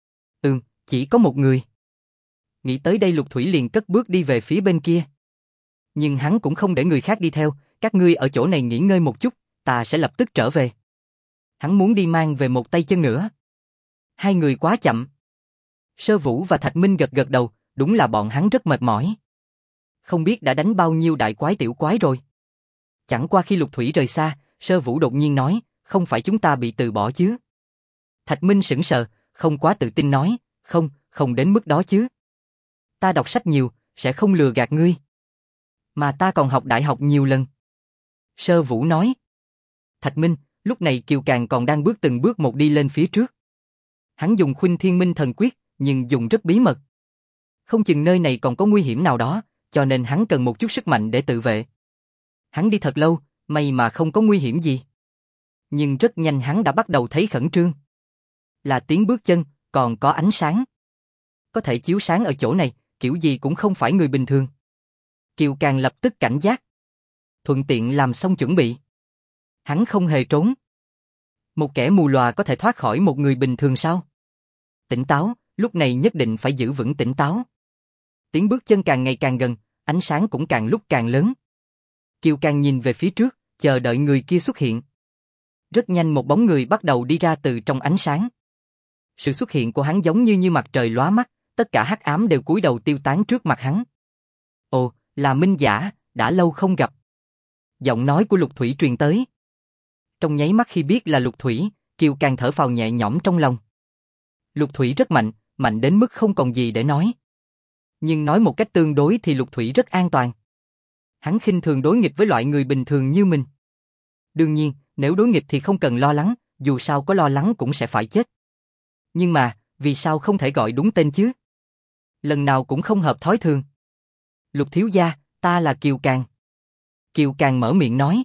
Chỉ có một người. Nghĩ tới đây Lục Thủy liền cất bước đi về phía bên kia. Nhưng hắn cũng không để người khác đi theo, các ngươi ở chỗ này nghỉ ngơi một chút, ta sẽ lập tức trở về. Hắn muốn đi mang về một tay chân nữa. Hai người quá chậm. Sơ Vũ và Thạch Minh gật gật đầu, đúng là bọn hắn rất mệt mỏi. Không biết đã đánh bao nhiêu đại quái tiểu quái rồi. Chẳng qua khi Lục Thủy rời xa, Sơ Vũ đột nhiên nói, không phải chúng ta bị từ bỏ chứ? Thạch Minh sững sờ, không quá tự tin nói, không đến mức đó chứ. Ta đọc sách nhiều, sẽ không lừa gạt ngươi. Mà ta còn học đại học nhiều lần. Sơ Vũ nói. Thạch Minh, lúc này Kiều Càng còn đang bước từng bước một đi lên phía trước. Hắn dùng Khuynh Thiên Minh Thần Quyết, nhưng dùng rất bí mật. Không chừng nơi này còn có nguy hiểm nào đó, cho nên hắn cần một chút sức mạnh để tự vệ. Hắn đi thật lâu, may mà không có nguy hiểm gì. Nhưng rất nhanh hắn đã bắt đầu thấy khẩn trương. Là tiếng bước chân, còn có ánh sáng. Có thể chiếu sáng ở chỗ này, kiểu gì cũng không phải người bình thường. Kiều Càng lập tức cảnh giác. Thuận tiện làm xong chuẩn bị. Hắn không hề trốn. Một kẻ mù lòa có thể thoát khỏi một người bình thường sao? Tỉnh táo, lúc này nhất định phải giữ vững tỉnh táo. Tiếng bước chân càng ngày càng gần, ánh sáng cũng càng lúc càng lớn. Kiều Càng nhìn về phía trước, chờ đợi người kia xuất hiện. Rất nhanh một bóng người bắt đầu đi ra từ trong ánh sáng. Sự xuất hiện của hắn giống như mặt trời lóa mắt, tất cả hắc ám đều cúi đầu tiêu tán trước mặt hắn. Ồ, là Minh Giả, đã lâu không gặp. Giọng nói của Lục Thủy truyền tới. Trong nháy mắt khi biết là Lục Thủy, Kiều Càng thở phào nhẹ nhõm trong lòng. Lục Thủy rất mạnh, mạnh đến mức không còn gì để nói. Nhưng nói một cách tương đối thì Lục Thủy rất an toàn. Hắn khinh thường đối nghịch với loại người bình thường như mình. Đương nhiên, nếu đối nghịch thì không cần lo lắng, dù sao có lo lắng cũng sẽ phải chết. Nhưng mà, vì sao không thể gọi đúng tên chứ? Lần nào cũng không hợp thói thường. Lục thiếu gia, ta là Kiều Càng. Kiều Càng mở miệng nói.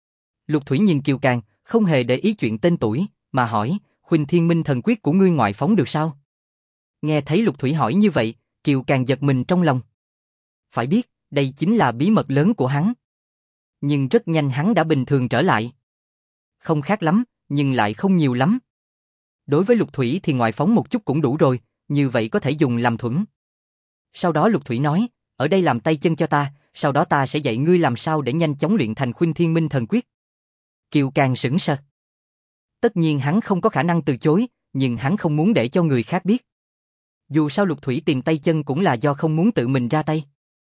Lục Thủy nhìn Kiều Càng, không hề để ý chuyện tên tuổi, mà hỏi, Khuynh Thiên Minh thần quyết của ngươi ngoại phóng được sao? Nghe thấy Lục Thủy hỏi như vậy, Kiều Càng giật mình trong lòng. Phải biết, đây chính là bí mật lớn của hắn. Nhưng rất nhanh hắn đã bình thường trở lại. Không khác lắm, nhưng lại không nhiều lắm. Đối với Lục Thủy thì ngoại phóng một chút cũng đủ rồi, như vậy có thể dùng làm thuẫn. Sau đó Lục Thủy nói, ở đây làm tay chân cho ta, sau đó ta sẽ dạy ngươi làm sao để nhanh chóng luyện thành Khuynh Thiên Minh thần quyết. Kiều Càng sững sờ. Tất nhiên hắn không có khả năng từ chối, nhưng hắn không muốn để cho người khác biết. Dù sao Lục Thủy tìm tay chân cũng là do không muốn tự mình ra tay.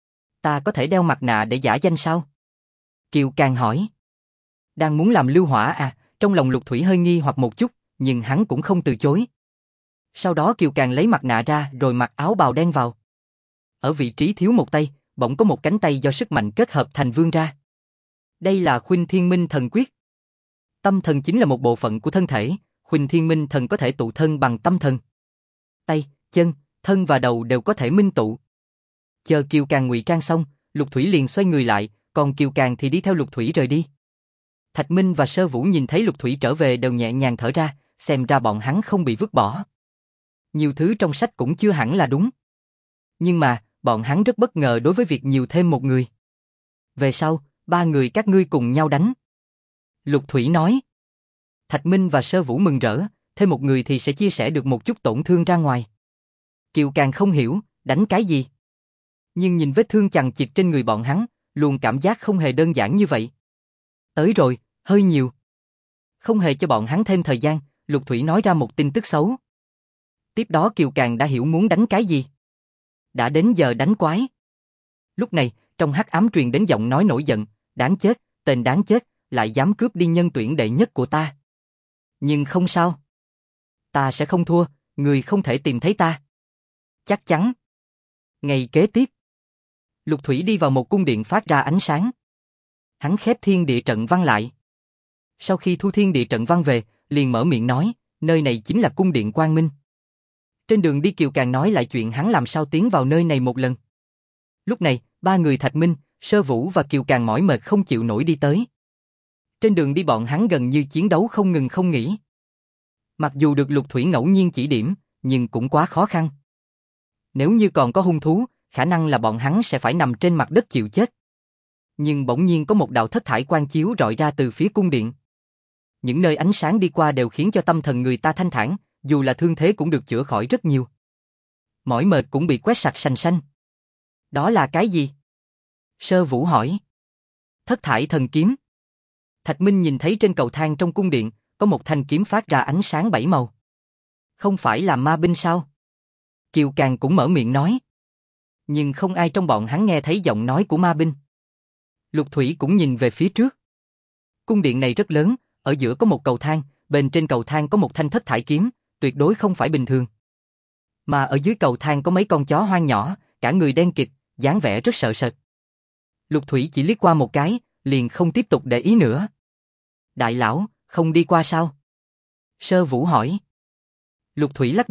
Ta có thể đeo mặt nạ để giả danh sao? Kiều Càng hỏi. Đang muốn làm lưu hỏa à? Trong lòng Lục Thủy hơi nghi hoặc một chút, nhưng hắn cũng không từ chối. Sau đó Kiều Càng lấy mặt nạ ra rồi mặc áo bào đen vào. Ở vị trí thiếu một tay, bỗng có một cánh tay do sức mạnh kết hợp thành vươn ra. Đây là Khuynh Thiên Minh thần quyết. Tâm thần chính là một bộ phận của thân thể, Khuynh Thiên Minh thần có thể tụ thân bằng tâm thần. Tay, chân, thân và đầu đều có thể minh tụ. Chờ Kiều Càng ngụy trang xong, Lục Thủy liền xoay người lại, còn Kiều Càng thì đi theo Lục Thủy rời đi. Thạch Minh và Sơ Vũ nhìn thấy Lục Thủy trở về đều nhẹ nhàng thở ra, xem ra bọn hắn không bị vứt bỏ. Nhiều thứ trong sách cũng chưa hẳn là đúng. Nhưng mà, bọn hắn rất bất ngờ đối với việc nhiều thêm một người. Về sau, 3 người các ngươi cùng nhau đánh. Lục Thủy nói. Thạch Minh và Sơ Vũ mừng rỡ, thêm một người thì sẽ chia sẻ được một chút tổn thương ra ngoài. Kiều Càng không hiểu, đánh cái gì? Nhưng nhìn vết thương chằng chịt trên người bọn hắn, luôn cảm giác không hề đơn giản như vậy. Tới rồi, hơi nhiều. Không hề cho bọn hắn thêm thời gian, Lục Thủy nói ra một tin tức xấu. Tiếp đó Kiều Càng đã hiểu muốn đánh cái gì. Đã đến giờ đánh quái. Lúc này, trong hắc ám truyền đến giọng nói nổi giận, đáng chết, tên đáng chết, lại dám cướp đi nhân tuyển đệ nhất của ta. Nhưng không sao. Ta sẽ không thua, người không thể tìm thấy ta. Chắc chắn. Ngày kế tiếp, Lục Thủy đi vào một cung điện phát ra ánh sáng. Hắn khép thiên địa trận văn lại. Sau khi thu thiên địa trận văn về, liền mở miệng nói, nơi này chính là cung điện Quang Minh. Trên đường đi Kiều Càng nói lại chuyện hắn làm sao tiến vào nơi này một lần. Lúc này, 3 người Thạch Minh, Sơ Vũ và Kiều Càng mỏi mệt không chịu nổi đi tới. Trên đường đi bọn hắn gần như chiến đấu không ngừng không nghỉ. Mặc dù được Lục Thủy ngẫu nhiên chỉ điểm, nhưng cũng quá khó khăn. Nếu như còn có hung thú, khả năng là bọn hắn sẽ phải nằm trên mặt đất chịu chết. Nhưng bỗng nhiên có một đạo thất thải quang chiếu rọi ra từ phía cung điện. Những nơi ánh sáng đi qua đều khiến cho tâm thần người ta thanh thản, dù là thương thế cũng được chữa khỏi rất nhiều. Mỏi mệt cũng bị quét sạch sành xanh. Đó là cái gì? Sơ Vũ hỏi. Thất thải thần kiếm. Thạch Minh nhìn thấy trên cầu thang trong cung điện, có một thanh kiếm phát ra ánh sáng 7 màu. Không phải là ma binh sao? Kiều Càng cũng mở miệng nói. Nhưng không ai trong bọn hắn nghe thấy giọng nói của ma binh. Lục Thủy cũng nhìn về phía trước. Cung điện này rất lớn, ở giữa có một cầu thang, bên trên cầu thang có một thanh thất thải kiếm, tuyệt đối không phải bình thường. Mà ở dưới cầu thang có mấy con chó hoang nhỏ, cả người đen kịt, dáng vẻ rất sợ sệt. Lục Thủy chỉ liếc qua một cái, liền không tiếp tục để ý nữa. Đại lão, không đi qua sao? Sơ Vũ hỏi. Lục Thủy lắc đầu,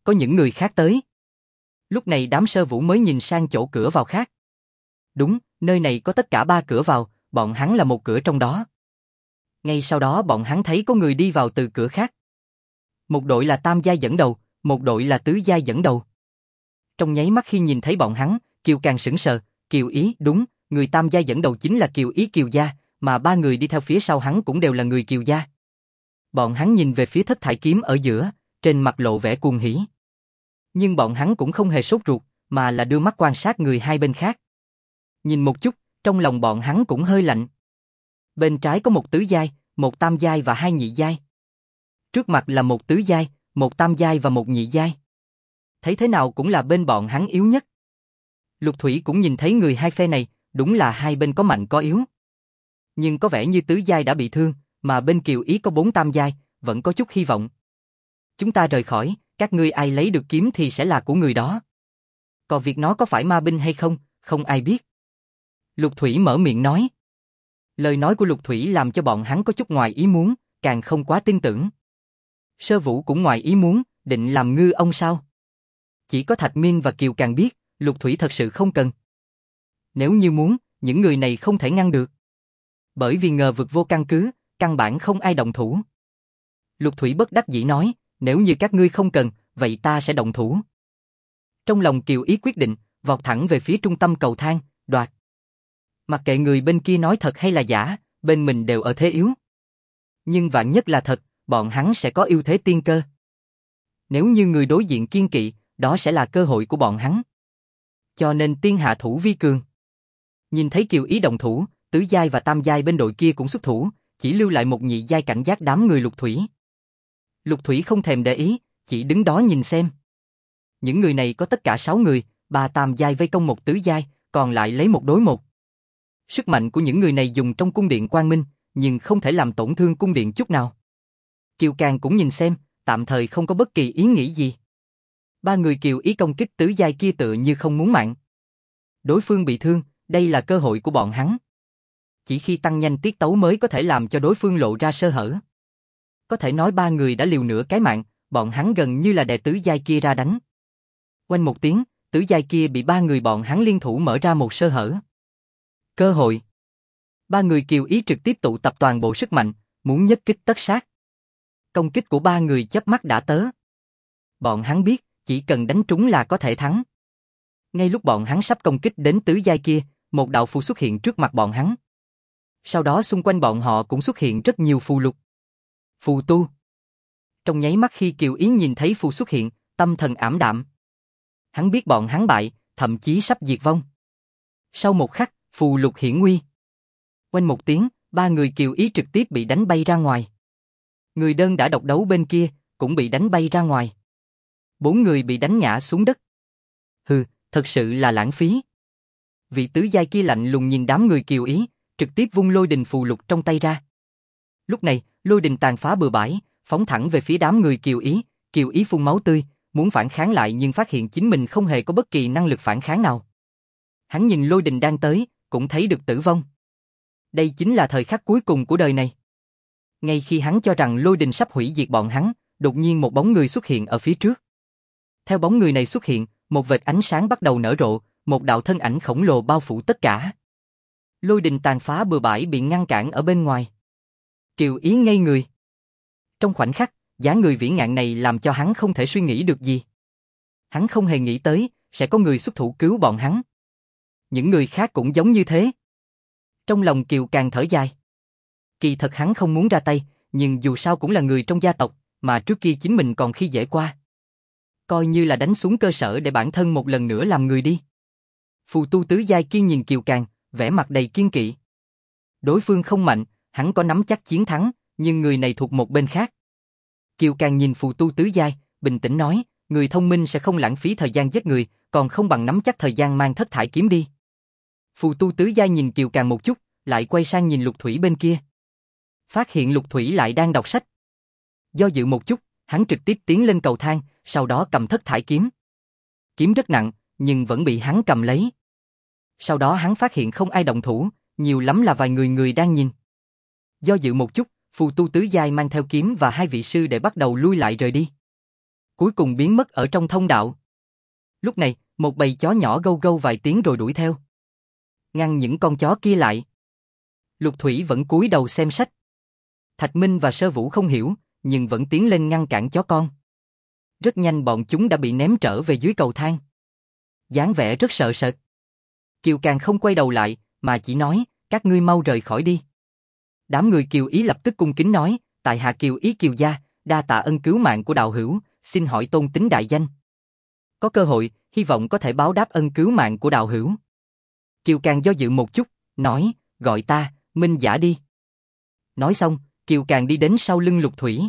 có những người khác tới. Lúc này đám Sơ Vũ mới nhìn sang chỗ cửa vào khác. Đúng, nơi này có tất cả 3 cửa vào, bọn hắn là một cửa trong đó. Ngay sau đó bọn hắn thấy có người đi vào từ cửa khác. Một đội là tam giai dẫn đầu, một đội là tứ giai dẫn đầu. Trong nháy mắt khi nhìn thấy bọn hắn, Kiều càng sững sờ, Kiều Ý, đúng, người tam giai dẫn đầu chính là Kiều Ý Kiều gia, mà 3 người đi theo phía sau hắn cũng đều là người Kiều gia. Bọn hắn nhìn về phía Thất Thải Kiếm ở giữa, trên mặt lộ vẻ cuồng hỉ. Nhưng bọn hắn cũng không hề sốt ruột, mà là đưa mắt quan sát người hai bên khác. Nhìn một chút, trong lòng bọn hắn cũng hơi lạnh. Bên trái có một tứ giai, một tam giai và 2 nhị giai. Trước mặt là một tứ giai, một tam giai và một nhị giai. Thấy thế nào cũng là bên bọn hắn yếu nhất. Lục Thủy cũng nhìn thấy người hai phe này, đúng là hai bên có mạnh có yếu. Nhưng có vẻ như tứ giai đã bị thương, mà bên Kiều Ý có 4 tam giai, vẫn có chút hy vọng. Chúng ta rời khỏi, các ngươi ai lấy được kiếm thì sẽ là của người đó. Còn việc nó có phải ma binh hay không, không ai biết. Lục Thủy mở miệng nói. Lời nói của Lục Thủy làm cho bọn hắn có chút ngoài ý muốn, càng không quá tin tưởng. Sơ Vũ cũng ngoài ý muốn, định làm ngư ông sao? Chỉ có Thạch Miên và Kiều Càng biết, Lục Thủy thật sự không cần. Nếu như muốn, những người này không thể ngăn được. Bởi vì ngờ vực vô căn cứ, căn bản không ai động thủ. Lục Thủy bất đắc dĩ nói, nếu như các ngươi không cần, vậy ta sẽ động thủ. Trong lòng Kiều Ý quyết định, vọt thẳng về phía trung tâm cầu thang, đoạt. Mặc kệ người bên kia nói thật hay là giả, bên mình đều ở thế yếu. Nhưng vạn nhất là thật, bọn hắn sẽ có ưu thế tiên cơ. Nếu như người đối diện kiên kỵ, đó sẽ là cơ hội của bọn hắn. Cho nên tiên hạ thủ vi cường. Nhìn thấy Kiều Ý động thủ, tứ giai và tam giai bên đội kia cũng xuất thủ, chỉ lưu lại một nhị giai cảnh giác đám người Lục Thủy. Lục Thủy không thèm để ý, chỉ đứng đó nhìn xem. Những người này có tất cả 6 người, 3 tam giai vây công một tứ giai, còn lại lấy 1 đối 1. Sức mạnh của những người này dùng trong cung điện Quang Minh, nhưng không thể làm tổn thương cung điện chút nào. Kiều Càng cũng nhìn xem, tạm thời không có bất kỳ ý nghĩ gì. 3 người Kiều Ý công kích tứ giai kia tựa như không muốn mạng. Đối phương bị thương, đây là cơ hội của bọn hắn. Chỉ khi tăng nhanh tiết tấu mới có thể làm cho đối phương lộ ra sơ hở. Có thể nói 3 người đã liều nửa cái mạng, bọn hắn gần như là đè tứ giai kia ra đánh. Oanh một tiếng, tứ giai kia bị 3 người bọn hắn liên thủ mở ra một sơ hở. Cơ hội. 3 người Kiều Ý trực tiếp tụ tập toàn bộ sức mạnh, muốn nhất kích tất sát. Công kích của 3 người chớp mắt đã tới. Bọn hắn biết, chỉ cần đánh trúng là có thể thắng. Ngay lúc bọn hắn sắp công kích đến tứ giai kia, một đạo phù xuất hiện trước mặt bọn hắn. Sau đó xung quanh bọn họ cũng xuất hiện rất nhiều phù lục. Phù tu. Trong nháy mắt khi Kiều Ý nhìn thấy phù xuất hiện, tâm thần ảm đạm. Hắn biết bọn hắn bại, thậm chí sắp diệt vong. Sau một khắc, phù lục hiển nguy. Oanh một tiếng, 3 người Kiều Ý trực tiếp bị đánh bay ra ngoài. Người đơn đã độc đấu bên kia, cũng bị đánh bay ra ngoài. 4 người bị đánh ngã xuống đất. Hừ, thật sự là lãng phí. Vị tứ giai kia lạnh lùng nhìn đám người Kiều Ý, trực tiếp vung lôi đình phù lục trong tay ra. Lúc này, lôi đình tàn phá bừa bãi, phóng thẳng về phía đám người Kiều Ý phun máu tươi, muốn phản kháng lại nhưng phát hiện chính mình không hề có bất kỳ năng lực phản kháng nào. Hắn nhìn lôi đình đang tới, cũng thấy được tử vong. Đây chính là thời khắc cuối cùng của đời này. Ngay khi hắn cho rằng lôi đình sắp hủy diệt bọn hắn, đột nhiên một bóng người xuất hiện ở phía trước. Theo bóng người này xuất hiện, một vệt ánh sáng bắt đầu nở rộ, một đạo thân ảnh khổng lồ bao phủ tất cả. Lôi đình tàn phá bừa bãi bị ngăn cản ở bên ngoài. Kiều Ý ngây người. Trong khoảnh khắc, dáng người vĩ ngạn này làm cho hắn không thể suy nghĩ được gì. Hắn không hề nghĩ tới, sẽ có người xuất thủ cứu bọn hắn. Những người khác cũng giống như thế. Trong lòng Kiều càng thở dài. Kỳ thật hắn không muốn ra tay, nhưng dù sao cũng là người trong gia tộc, mà trước kia chính mình còn khi dễ qua. Coi như là đánh xuống cơ sở để bản thân một lần nữa làm người đi. Phù tu tứ giai kia nhìn Kiều Càng, vẻ mặt đầy kiên kỵ. Đối phương không mạnh, hắn có nắm chắc chiến thắng, nhưng người này thuộc một bên khác. Kiều Càng nhìn phù tu tứ giai, bình tĩnh nói, người thông minh sẽ không lãng phí thời gian giết người, còn không bằng nắm chắc thời gian mang thất thải kiếm đi. Phù tu tứ giai nhìn Kiều Càng một chút, lại quay sang nhìn Lục Thủy bên kia. Phát hiện Lục Thủy lại đang đọc sách. Do dự một chút, hắn trực tiếp tiến lên cầu thang, sau đó cầm thất thải kiếm. Kiếm rất nặng, nhưng vẫn bị hắn cầm lấy. Sau đó hắn phát hiện không ai động thủ, nhiều lắm là vài người đang nhìn. Do dự một chút, phù tu tứ giai mang theo kiếm và 2 vị sư để bắt đầu lui lại rời đi. cuối cùng biến mất ở trong thông đạo. Lúc này, một bầy chó nhỏ gâu gâu vài tiếng rồi đuổi theo. Ngăn những con chó kia lại. Lục Thủy vẫn cúi đầu xem sách. Thạch Minh và Sơ Vũ không hiểu, nhưng vẫn tiến lên ngăn cản chó con. Rất nhanh bọn chúng đã bị ném trở về dưới cầu thang. Dáng vẻ rất sợ sệt. Kiều Càng không quay đầu lại, mà chỉ nói, các ngươi mau rời khỏi đi. Đám người Kiều Ý lập tức cung kính nói, tại hạ Kiều Ý Kiều gia, đa tạ ân cứu mạng của đạo hữu, xin hỏi tôn tính đại danh. Có cơ hội, hy vọng có thể báo đáp ân cứu mạng của đạo hữu. Kiều Càng do dự một chút, nói, gọi ta, Minh Giả đi. Nói xong, Kiều Càng đi đến sau lưng Lục Thủy.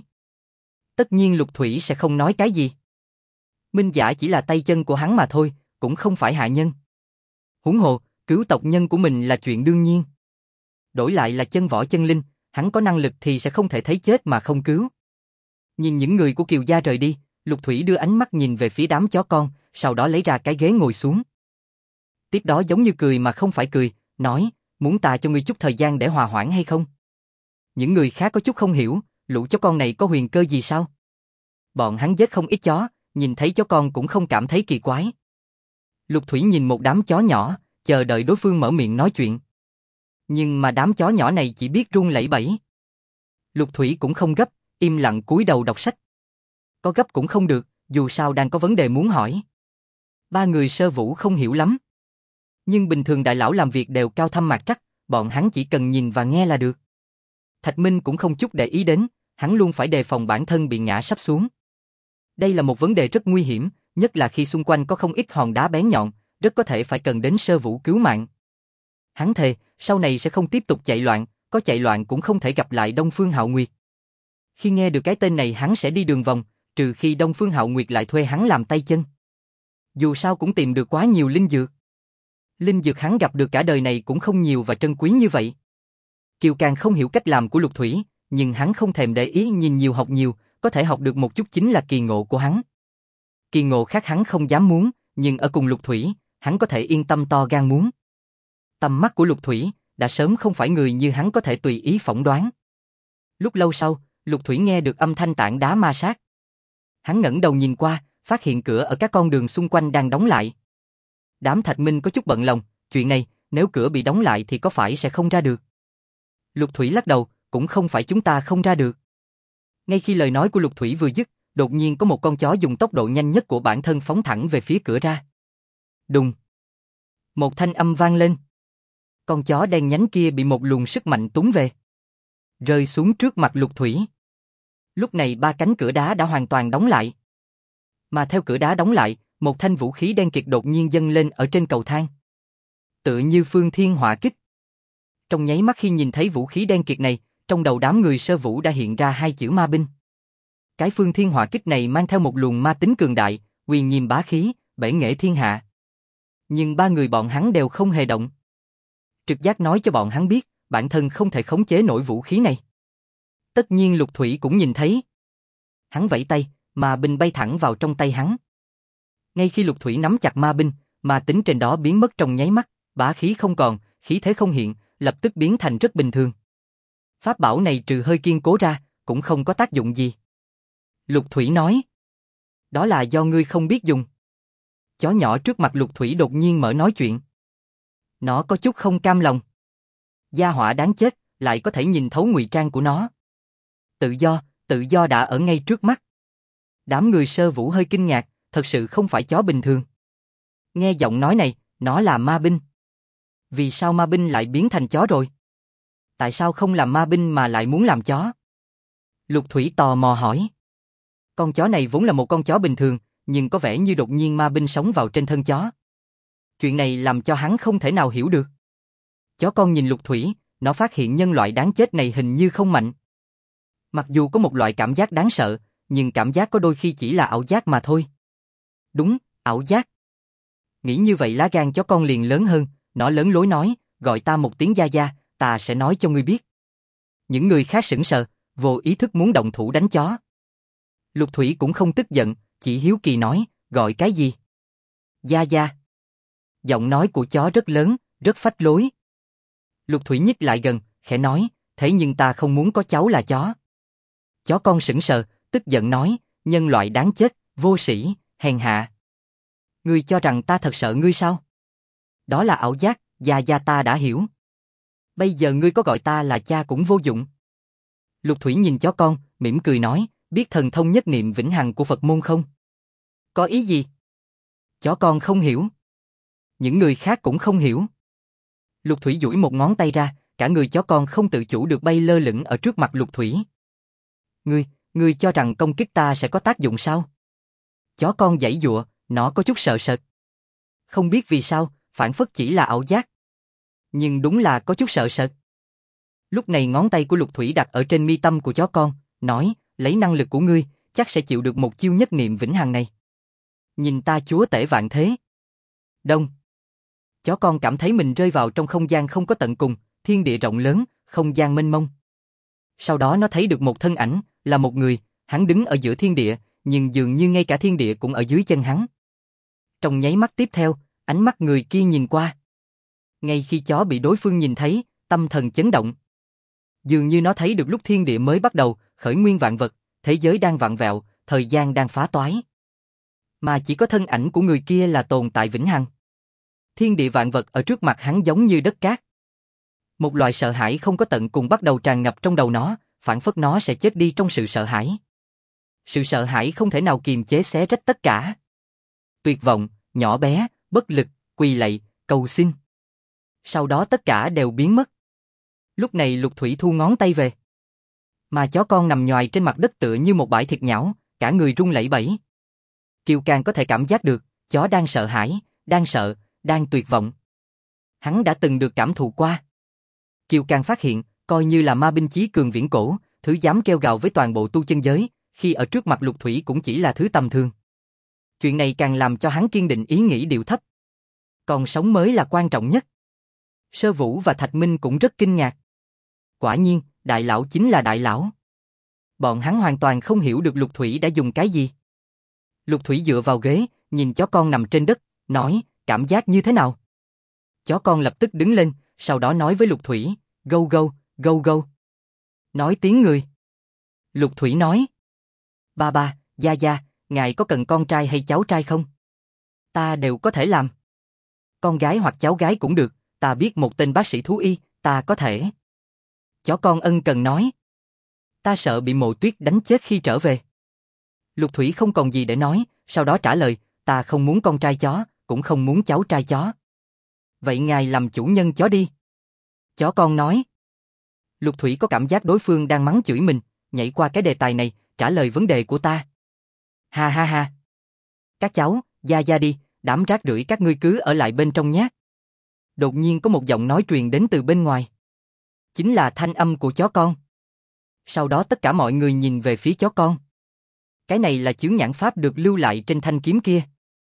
Tất nhiên Lục Thủy sẽ không nói cái gì. Minh Giả chỉ là tay chân của hắn mà thôi, cũng không phải hạ nhân. Huống hồ, cứu tộc nhân của mình là chuyện đương nhiên. Đổi lại là chân võ chân linh, hắn có năng lực thì sẽ không thể thấy chết mà không cứu. Nhìn những người của Kiều gia rời đi, Lục Thủy đưa ánh mắt nhìn về phía đám chó con, sau đó lấy ra cái ghế ngồi xuống. Tiếp đó giống như cười mà không phải cười, nói, muốn ta cho ngươi chút thời gian để hòa hoãn hay không? Những người khác có chút không hiểu, lũ chó con này có huyền cơ gì sao? Bọn hắn giết không ít chó, nhìn thấy chó con cũng không cảm thấy kỳ quái. Lục Thủy nhìn một đám chó nhỏ, chờ đợi đối phương mở miệng nói chuyện. Nhưng mà đám chó nhỏ này chỉ biết run lẩy bẩy. Lục Thủy cũng không gấp, im lặng cúi đầu đọc sách. Có gấp cũng không được, dù sao đang có vấn đề muốn hỏi. Ba người Sơ Vũ không hiểu lắm. Nhưng bình thường đại lão làm việc đều cao thâm mạc trắc, bọn hắn chỉ cần nhìn và nghe là được. Thạch Minh cũng không chút để ý đến, hắn luôn phải đề phòng bản thân bị ngã sắp xuống. Đây là một vấn đề rất nguy hiểm, nhất là khi xung quanh có không ít hòn đá bén nhọn, rất có thể phải cần đến Sơ Vũ cứu mạng. Hắn thề, sau này sẽ không tiếp tục chạy loạn, có chạy loạn cũng không thể gặp lại Đông Phương Hạo Nguyệt. Khi nghe được cái tên này hắn sẽ đi đường vòng, trừ khi Đông Phương Hạo Nguyệt lại thuê hắn làm tay chân. Dù sao cũng tìm được quá nhiều linh dược. Linh dược hắn gặp được cả đời này cũng không nhiều và trân quý như vậy. Kiều Càng không hiểu cách làm của Lục Thủy, nhưng hắn không thèm để ý, nhìn nhiều học nhiều, có thể học được một chút chính là kỳ ngộ của hắn. Kỳ ngộ khác hắn không dám muốn, nhưng ở cùng Lục Thủy, hắn có thể yên tâm to gan muốn. Tầm mắt của Lục Thủy đã sớm không phải người như hắn có thể tùy ý phỏng đoán. Lúc lâu sau, Lục Thủy nghe được âm thanh tảng đá ma sát. Hắn ngẩng đầu nhìn qua, phát hiện cửa ở các con đường xung quanh đang đóng lại. Đám Thạch Minh có chút bận lòng, chuyện này, nếu cửa bị đóng lại thì có phải sẽ không ra được. Lục Thủy lắc đầu, cũng không phải chúng ta không ra được. Ngay khi lời nói của Lục Thủy vừa dứt, đột nhiên có một con chó dùng tốc độ nhanh nhất của bản thân phóng thẳng về phía cửa ra. Đùng! Một thanh âm vang lên. Con chó đen nhánh kia bị một luồng sức mạnh túng về, rơi xuống trước mặt Lục Thủy. Lúc này ba cánh cửa đá đã hoàn toàn đóng lại. Mà theo cửa đá đóng lại, một thanh vũ khí đen kịt đột nhiên dâng lên ở trên cầu thang. Tựa như Phương Thiên Hỏa Kích. Trong nháy mắt khi nhìn thấy vũ khí đen kịt này, trong đầu đám người Sơ Vũ đã hiện ra hai chữ ma binh. Cái Phương Thiên Hỏa Kích này mang theo một luồng ma tính cường đại, uy nghiêm bá khí, bể nghệ thiên hạ. Nhưng ba người bọn hắn đều không hề động. Trực giác nói cho bọn hắn biết, bản thân không thể khống chế nổi vũ khí này. Tất nhiên Lục Thủy cũng nhìn thấy. Hắn vẫy tay, ma binh bay thẳng vào trong tay hắn. Ngay khi Lục Thủy nắm chặt ma binh, ma tính trên đó biến mất trong nháy mắt, bá khí không còn, khí thế không hiện, lập tức biến thành rất bình thường. Pháp bảo này trừ hơi kiên cố ra, cũng không có tác dụng gì. Lục Thủy nói, đó là do ngươi không biết dùng. Chó nhỏ trước mặt Lục Thủy đột nhiên mở nói chuyện. Nó có chút không cam lòng. Gia hỏa đáng chết, lại có thể nhìn thấu ngụy trang của nó. Tự do đã ở ngay trước mắt. Đám người Sơ Vũ hơi kinh ngạc, thật sự không phải chó bình thường. Nghe giọng nói này, nó là ma binh. Vì sao ma binh lại biến thành chó rồi? Tại sao không làm ma binh mà lại muốn làm chó? Lục Thủy tò mò hỏi. Con chó này vốn là một con chó bình thường, nhưng có vẻ như đột nhiên ma binh sống vào trên thân chó. Chuyện này làm cho hắn không thể nào hiểu được. Chó con nhìn Lục Thủy, nó phát hiện nhân loại đáng chết này hình như không mạnh. Mặc dù có một loại cảm giác đáng sợ, nhưng cảm giác có đôi khi chỉ là ảo giác mà thôi. Đúng, ảo giác. Nghĩ như vậy lá gan chó con liền lớn hơn, nó lớn lối nói, gọi ta một tiếng gia gia, ta sẽ nói cho ngươi biết. Những người khác sững sờ, vô ý thức muốn động thủ đánh chó. Lục Thủy cũng không tức giận, chỉ hiếu kỳ nói, gọi cái gì? Gia gia. Giọng nói của chó rất lớn, rất phách lối. Lục Thủy nhích lại gần, khẽ nói, thế nhưng ta không muốn có cháu là chó. Chó con sững sờ, tức giận nói, nhân loại đáng chết, Vô sĩ, hèn hạ. Ngươi cho rằng ta thật sợ ngươi sao? Đó là ảo giác, Gia ta đã hiểu. Bây giờ ngươi có gọi ta là cha cũng vô dụng. Lục Thủy nhìn chó con, mỉm cười nói, biết thần thông nhất niệm vĩnh hằng của Phật môn không? Có ý gì? Chó con không hiểu. Những người khác cũng không hiểu. Lục Thủy duỗi một ngón tay ra, cả người chó con không tự chủ được bay lơ lửng ở trước mặt Lục Thủy. Ngươi cho rằng công kích ta sẽ có tác dụng sao? Chó con giãy giụa, nó có chút sợ sệt. Không biết vì sao, phản phất chỉ là ảo giác. Nhưng đúng là có chút sợ sệt. Lúc này ngón tay của Lục Thủy đặt ở trên mi tâm của chó con, nói, lấy năng lực của ngươi, chắc sẽ chịu được một chiêu nhất niệm vĩnh hằng này. Nhìn ta chúa tể vạn thế. Đông. Chó con cảm thấy mình rơi vào trong không gian không có tận cùng, thiên địa rộng lớn, không gian mênh mông. Sau đó nó thấy được một thân ảnh, là một người, hắn đứng ở giữa thiên địa, nhưng dường như ngay cả thiên địa cũng ở dưới chân hắn. Trong nháy mắt tiếp theo, ánh mắt người kia nhìn qua. Ngay khi chó bị đối phương nhìn thấy, tâm thần chấn động. Dường như nó thấy được lúc thiên địa mới bắt đầu, khởi nguyên vạn vật, thế giới đang vặn vẹo, thời gian đang phá toái. Mà chỉ có thân ảnh của người kia là tồn tại vĩnh hằng. Thiên địa vạn vật ở trước mặt hắn giống như đất cát. Một loại sợ hãi không có tận cùng bắt đầu tràn ngập trong đầu nó, phảng phất nó sẽ chết đi trong sự sợ hãi. Sự sợ hãi không thể nào kiềm chế xé rách tất cả. Tuyệt vọng, nhỏ bé, bất lực, quỳ lạy, cầu xin. Sau đó tất cả đều biến mất. Lúc này Lục Thủy thu ngón tay về. Mà chó con nằm nhoài trên mặt đất tựa như một bãi thịt nhão, cả người run lẩy bẩy. Kiều Càng có thể cảm giác được, chó đang sợ hãi, đang sợ, đang tuyệt vọng. Hắn đã từng được cảm thụ qua. Kiều Càng phát hiện, coi như là ma binh chí cường viễn cổ, thứ dám kêu gào với toàn bộ tu chân giới, khi ở trước mặt Lục Thủy cũng chỉ là thứ tầm thường. Chuyện này càng làm cho hắn kiên định ý nghĩ điệu thấp. Còn sống mới là quan trọng nhất. Sơ Vũ và Thạch Minh cũng rất kinh ngạc. Quả nhiên, đại lão chính là đại lão. Bọn hắn hoàn toàn không hiểu được Lục Thủy đã dùng cái gì. Lục Thủy dựa vào ghế, nhìn chó con nằm trên đất, nói, cảm giác như thế nào? Chó con lập tức đứng lên, sau đó nói với Lục Thủy, gâu gâu, gâu gâu. Nói tiếng người. Lục Thủy nói, ba, gia, ngài có cần con trai hay cháu trai không? Ta đều có thể làm. Con gái hoặc cháu gái cũng được, ta biết một tên bác sĩ thú y, ta có thể. Chó con ân cần nói, ta sợ bị Mộ Tuyết đánh chết khi trở về. Lục Thủy không còn gì để nói, sau đó trả lời, ta không muốn con trai chó, cũng không muốn cháu trai chó. Vậy ngài làm chủ nhân chó đi. Chó con nói. Lục Thủy có cảm giác đối phương đang mắng chửi mình, nhảy qua cái đề tài này, trả lời vấn đề của ta. Ha ha ha. Các cháu, gia đi, đám rác rưởi các ngươi cứ ở lại bên trong nhé. Đột nhiên có một giọng nói truyền đến từ bên ngoài. Chính là thanh âm của chó con. Sau đó tất cả mọi người nhìn về phía chó con. Cái này là chướng nhãn pháp được lưu lại trên thanh kiếm kia.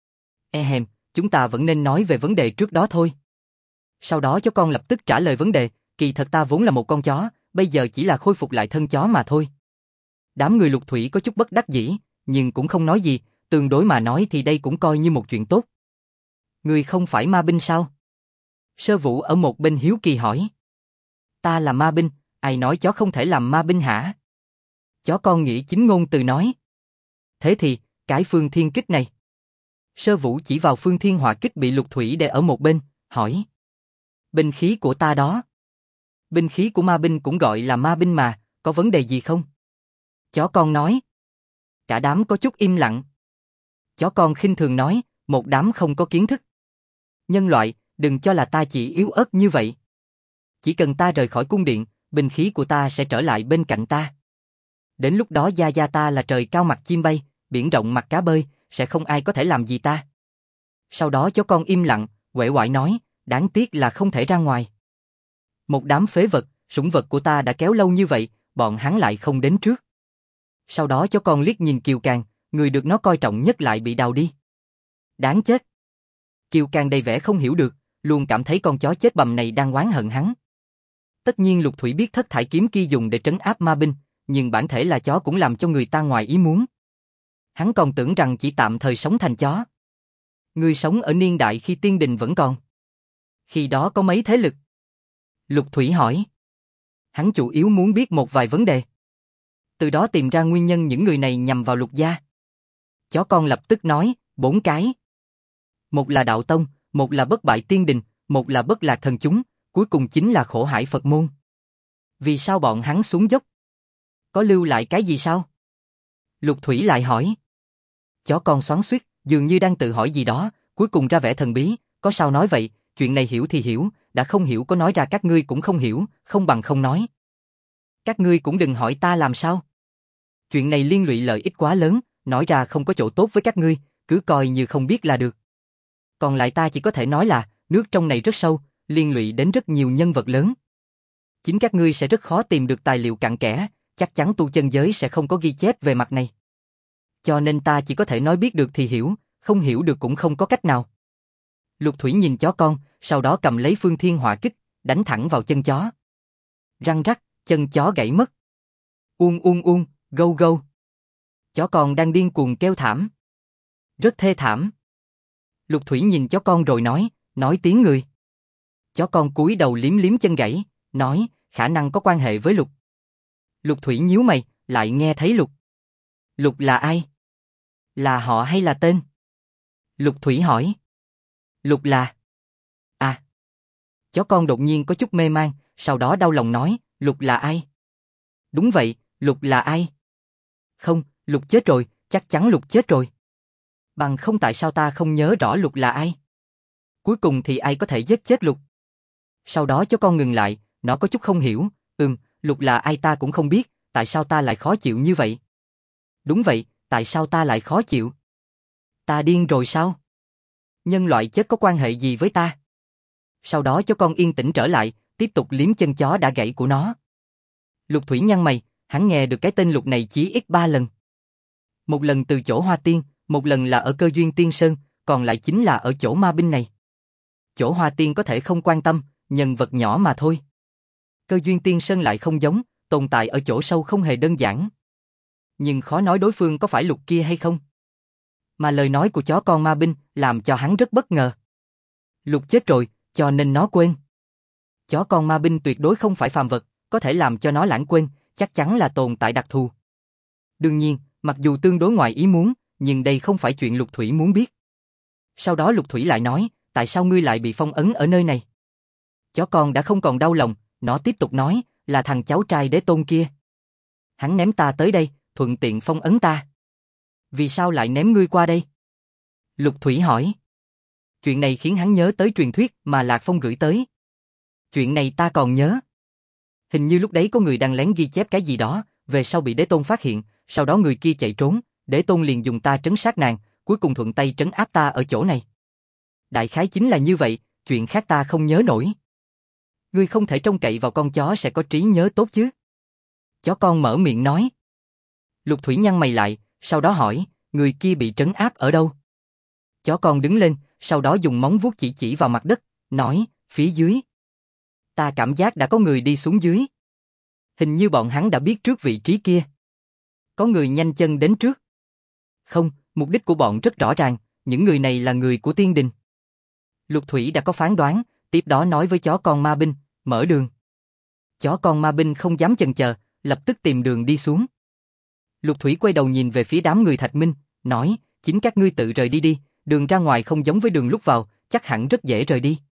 Chúng ta vẫn nên nói về vấn đề trước đó thôi. Sau đó chó con lập tức trả lời vấn đề, kỳ thật ta vốn là một con chó, bây giờ chỉ là khôi phục lại thân chó mà thôi. Đám người Lục Thủy có chút bất đắc dĩ, nhưng cũng không nói gì, tương đối mà nói thì đây cũng coi như một chuyện tốt. Ngươi không phải ma binh sao? Sơ Vũ ở một bên hiếu kỳ hỏi. Ta là ma binh, ai nói chó không thể làm ma binh hả? Chó con nghĩ chính ngôn từ nói. Thế thì, cái phương thiên kích này. Sơ Vũ chỉ vào phương thiên hỏa kích bị Lục Thủy để ở một bên, hỏi. Binh khí của ta đó. Binh khí của ma binh cũng gọi là ma binh mà, có vấn đề gì không? Chó con nói. Cả đám có chút im lặng. Chó con khinh thường nói, một đám không có kiến thức. Nhân loại, đừng cho là ta chỉ yếu ớt như vậy. Chỉ cần ta rời khỏi cung điện, binh khí của ta sẽ trở lại bên cạnh ta. Đến lúc đó gia ta là trời cao mặt chim bay, biển rộng mặt cá bơi, sẽ không ai có thể làm gì ta. Sau đó chó con im lặng, uể oải nói, đáng tiếc là không thể ra ngoài. Một đám phế vật, sủng vật của ta đã kéo lâu như vậy, bọn hắn lại không đến trước. Sau đó chó con liếc nhìn Kiều Càng, người được nó coi trọng nhất lại bị đào đi. Đáng chết. Kiều Càng đầy vẻ không hiểu được, luôn cảm thấy con chó chết bầm này đang oán hận hắn. Tất nhiên Lục Thủy biết thất thải kiếm kia dùng để trấn áp ma binh, nhưng bản thể là chó cũng làm cho người ta ngoài ý muốn. Hắn còn tưởng rằng chỉ tạm thời sống thành chó. Người sống ở niên đại khi tiên đình vẫn còn. Khi đó có mấy thế lực? Lục Thủy hỏi. Hắn chủ yếu muốn biết một vài vấn đề. Từ đó tìm ra nguyên nhân những người này nhằm vào Lục gia. Chó con lập tức nói, 4 cái. Một là đạo tông, một là bất bại tiên đình, một là bất lạc thần chúng, cuối cùng chính là khổ hải Phật môn. Vì sao bọn hắn xuống dốc? Có lưu lại cái gì sao? Lục Thủy lại hỏi. Chó con xoắn xuýt, dường như đang tự hỏi gì đó, cuối cùng ra vẻ thần bí, có sao nói vậy, chuyện này hiểu thì hiểu, đã không hiểu có nói ra các ngươi cũng không hiểu, không bằng không nói. Các ngươi cũng đừng hỏi ta làm sao. Chuyện này liên lụy lợi ích quá lớn, nói ra không có chỗ tốt với các ngươi, cứ coi như không biết là được. Còn lại ta chỉ có thể nói là, nước trong này rất sâu, liên lụy đến rất nhiều nhân vật lớn. Chính các ngươi sẽ rất khó tìm được tài liệu cặn kẽ, chắc chắn tu chân giới sẽ không có ghi chép về mặt này. Cho nên ta chỉ có thể nói biết được thì hiểu, không hiểu được cũng không có cách nào. Lục Thủy nhìn chó con, sau đó cầm lấy Phương Thiên Hỏa Kích, đánh thẳng vào chân chó. Răng rắc, chân chó gãy mất. Uông, gâu gâu. Chó con đang điên cuồng kêu thảm. Rất thê thảm. Lục Thủy nhìn chó con rồi nói tiếng người. Chó con cúi đầu liếm liếm chân gãy, nói, khả năng có quan hệ với Lục. Lục Thủy nhíu mày, lại nghe thấy Lục. Lục là ai? Là họ hay là tên? Lục Thủy hỏi. Lục là... À. Chó con đột nhiên có chút mê man, sau đó đau lòng nói, Lục là ai? Đúng vậy, Lục là ai? Không, Lục chết rồi, chắc chắn Lục chết rồi. Bằng không tại sao ta không nhớ rõ Lục là ai? Cuối cùng thì ai có thể giết chết Lục? Sau đó chó con ngừng lại, nó có chút không hiểu, Lục là ai ta cũng không biết, tại sao ta lại khó chịu như vậy? Đúng vậy, tại sao ta lại khó chịu? Ta điên rồi sao? Nhân loại chết có quan hệ gì với ta? Sau đó chó con yên tĩnh trở lại, tiếp tục liếm chân chó đã gãy của nó. Lục Thủy nhăn mày, hắn nghe được cái tên Lục này chí ít 3 lần. Một lần từ chỗ Hoa Tiên, một lần là ở Cơ Duyên Tiên Sơn, còn lại chính là ở chỗ ma binh này. Chỗ Hoa Tiên có thể không quan tâm, nhân vật nhỏ mà thôi. Cơ Duyên Tiên Sơn lại không giống, tồn tại ở chỗ sâu không hề đơn giản. Nhưng khó nói đối phương có phải Lục kia hay không. Mà lời nói của chó con ma binh làm cho hắn rất bất ngờ. Lục chết rồi, cho nên nó quên. Chó con ma binh tuyệt đối không phải phàm vật, có thể làm cho nó lãng quên, chắc chắn là tồn tại đặc thù. Đương nhiên, mặc dù tương đối ngoài ý muốn, nhưng đây không phải chuyện Lục Thủy muốn biết. Sau đó Lục Thủy lại nói, tại sao ngươi lại bị phong ấn ở nơi này? Chó con đã không còn đau lòng, nó tiếp tục nói, là thằng cháu trai đế tôn kia. Hắn ném ta tới đây, thuận tiện phong ấn ta. Vì sao lại ném ngươi qua đây? Lục Thủy hỏi. Chuyện này khiến hắn nhớ tới truyền thuyết mà Lạc Phong gửi tới. Chuyện này ta còn nhớ. Hình như lúc đấy có người đang lén ghi chép cái gì đó, về sau bị đế tôn phát hiện, sau đó người kia chạy trốn, đế tôn liền dùng ta trấn sát nàng, cuối cùng thuận tay trấn áp ta ở chỗ này. Đại khái chính là như vậy, chuyện khác ta không nhớ nổi. Ngươi không thể trông cậy vào con chó sẽ có trí nhớ tốt chứ. Chó con mở miệng nói. Lục Thủy nhăn mày lại, sau đó hỏi, người kia bị trấn áp ở đâu? Chó con đứng lên, sau đó dùng móng vuốt chỉ vào mặt đất, nói, phía dưới. Ta cảm giác đã có người đi xuống dưới. Hình như bọn hắn đã biết trước vị trí kia. Có người nhanh chân đến trước. Không, mục đích của bọn rất rõ ràng, những người này là người của tiên đình. Lục Thủy đã có phán đoán, tiếp đó nói với chó con ma binh, mở đường. Chó con ma binh không dám chần chờ, lập tức tìm đường đi xuống. Lục Thủy quay đầu nhìn về phía đám người Thạch Minh, nói, chính các ngươi tự rời đi, đường ra ngoài không giống với đường lúc vào, chắc hẳn rất dễ rời đi.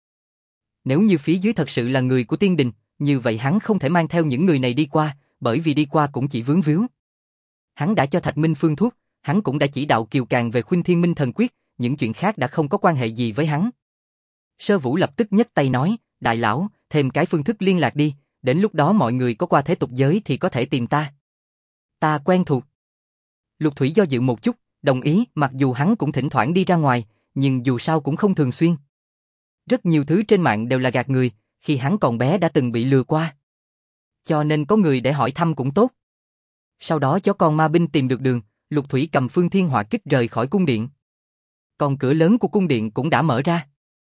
Nếu như phía dưới thật sự là người của tiên đình, như vậy hắn không thể mang theo những người này đi qua, bởi vì đi qua cũng chỉ vướng víu. Hắn đã cho Thạch Minh phương thuốc, hắn cũng đã chỉ đạo Kiều Càn về Khuynh Thiên Minh Thần Quyết, những chuyện khác đã không có quan hệ gì với hắn. Sơ Vũ lập tức nhấc tay nói, đại lão, thêm cái phương thức liên lạc đi, đến lúc đó mọi người có qua thế tục giới thì có thể tìm ta. Ta quen thuộc. Lục Thủy do dự một chút, đồng ý, mặc dù hắn cũng thỉnh thoảng đi ra ngoài, nhưng dù sao cũng không thường xuyên. Rất nhiều thứ trên mạng đều là gạt người, khi hắn còn bé đã từng bị lừa qua. Cho nên có người để hỏi thăm cũng tốt. Sau đó chó con ma binh tìm được đường, Lục Thủy cầm Phương Thiên Hỏa Kích rời khỏi cung điện. Còn cửa lớn của cung điện cũng đã mở ra.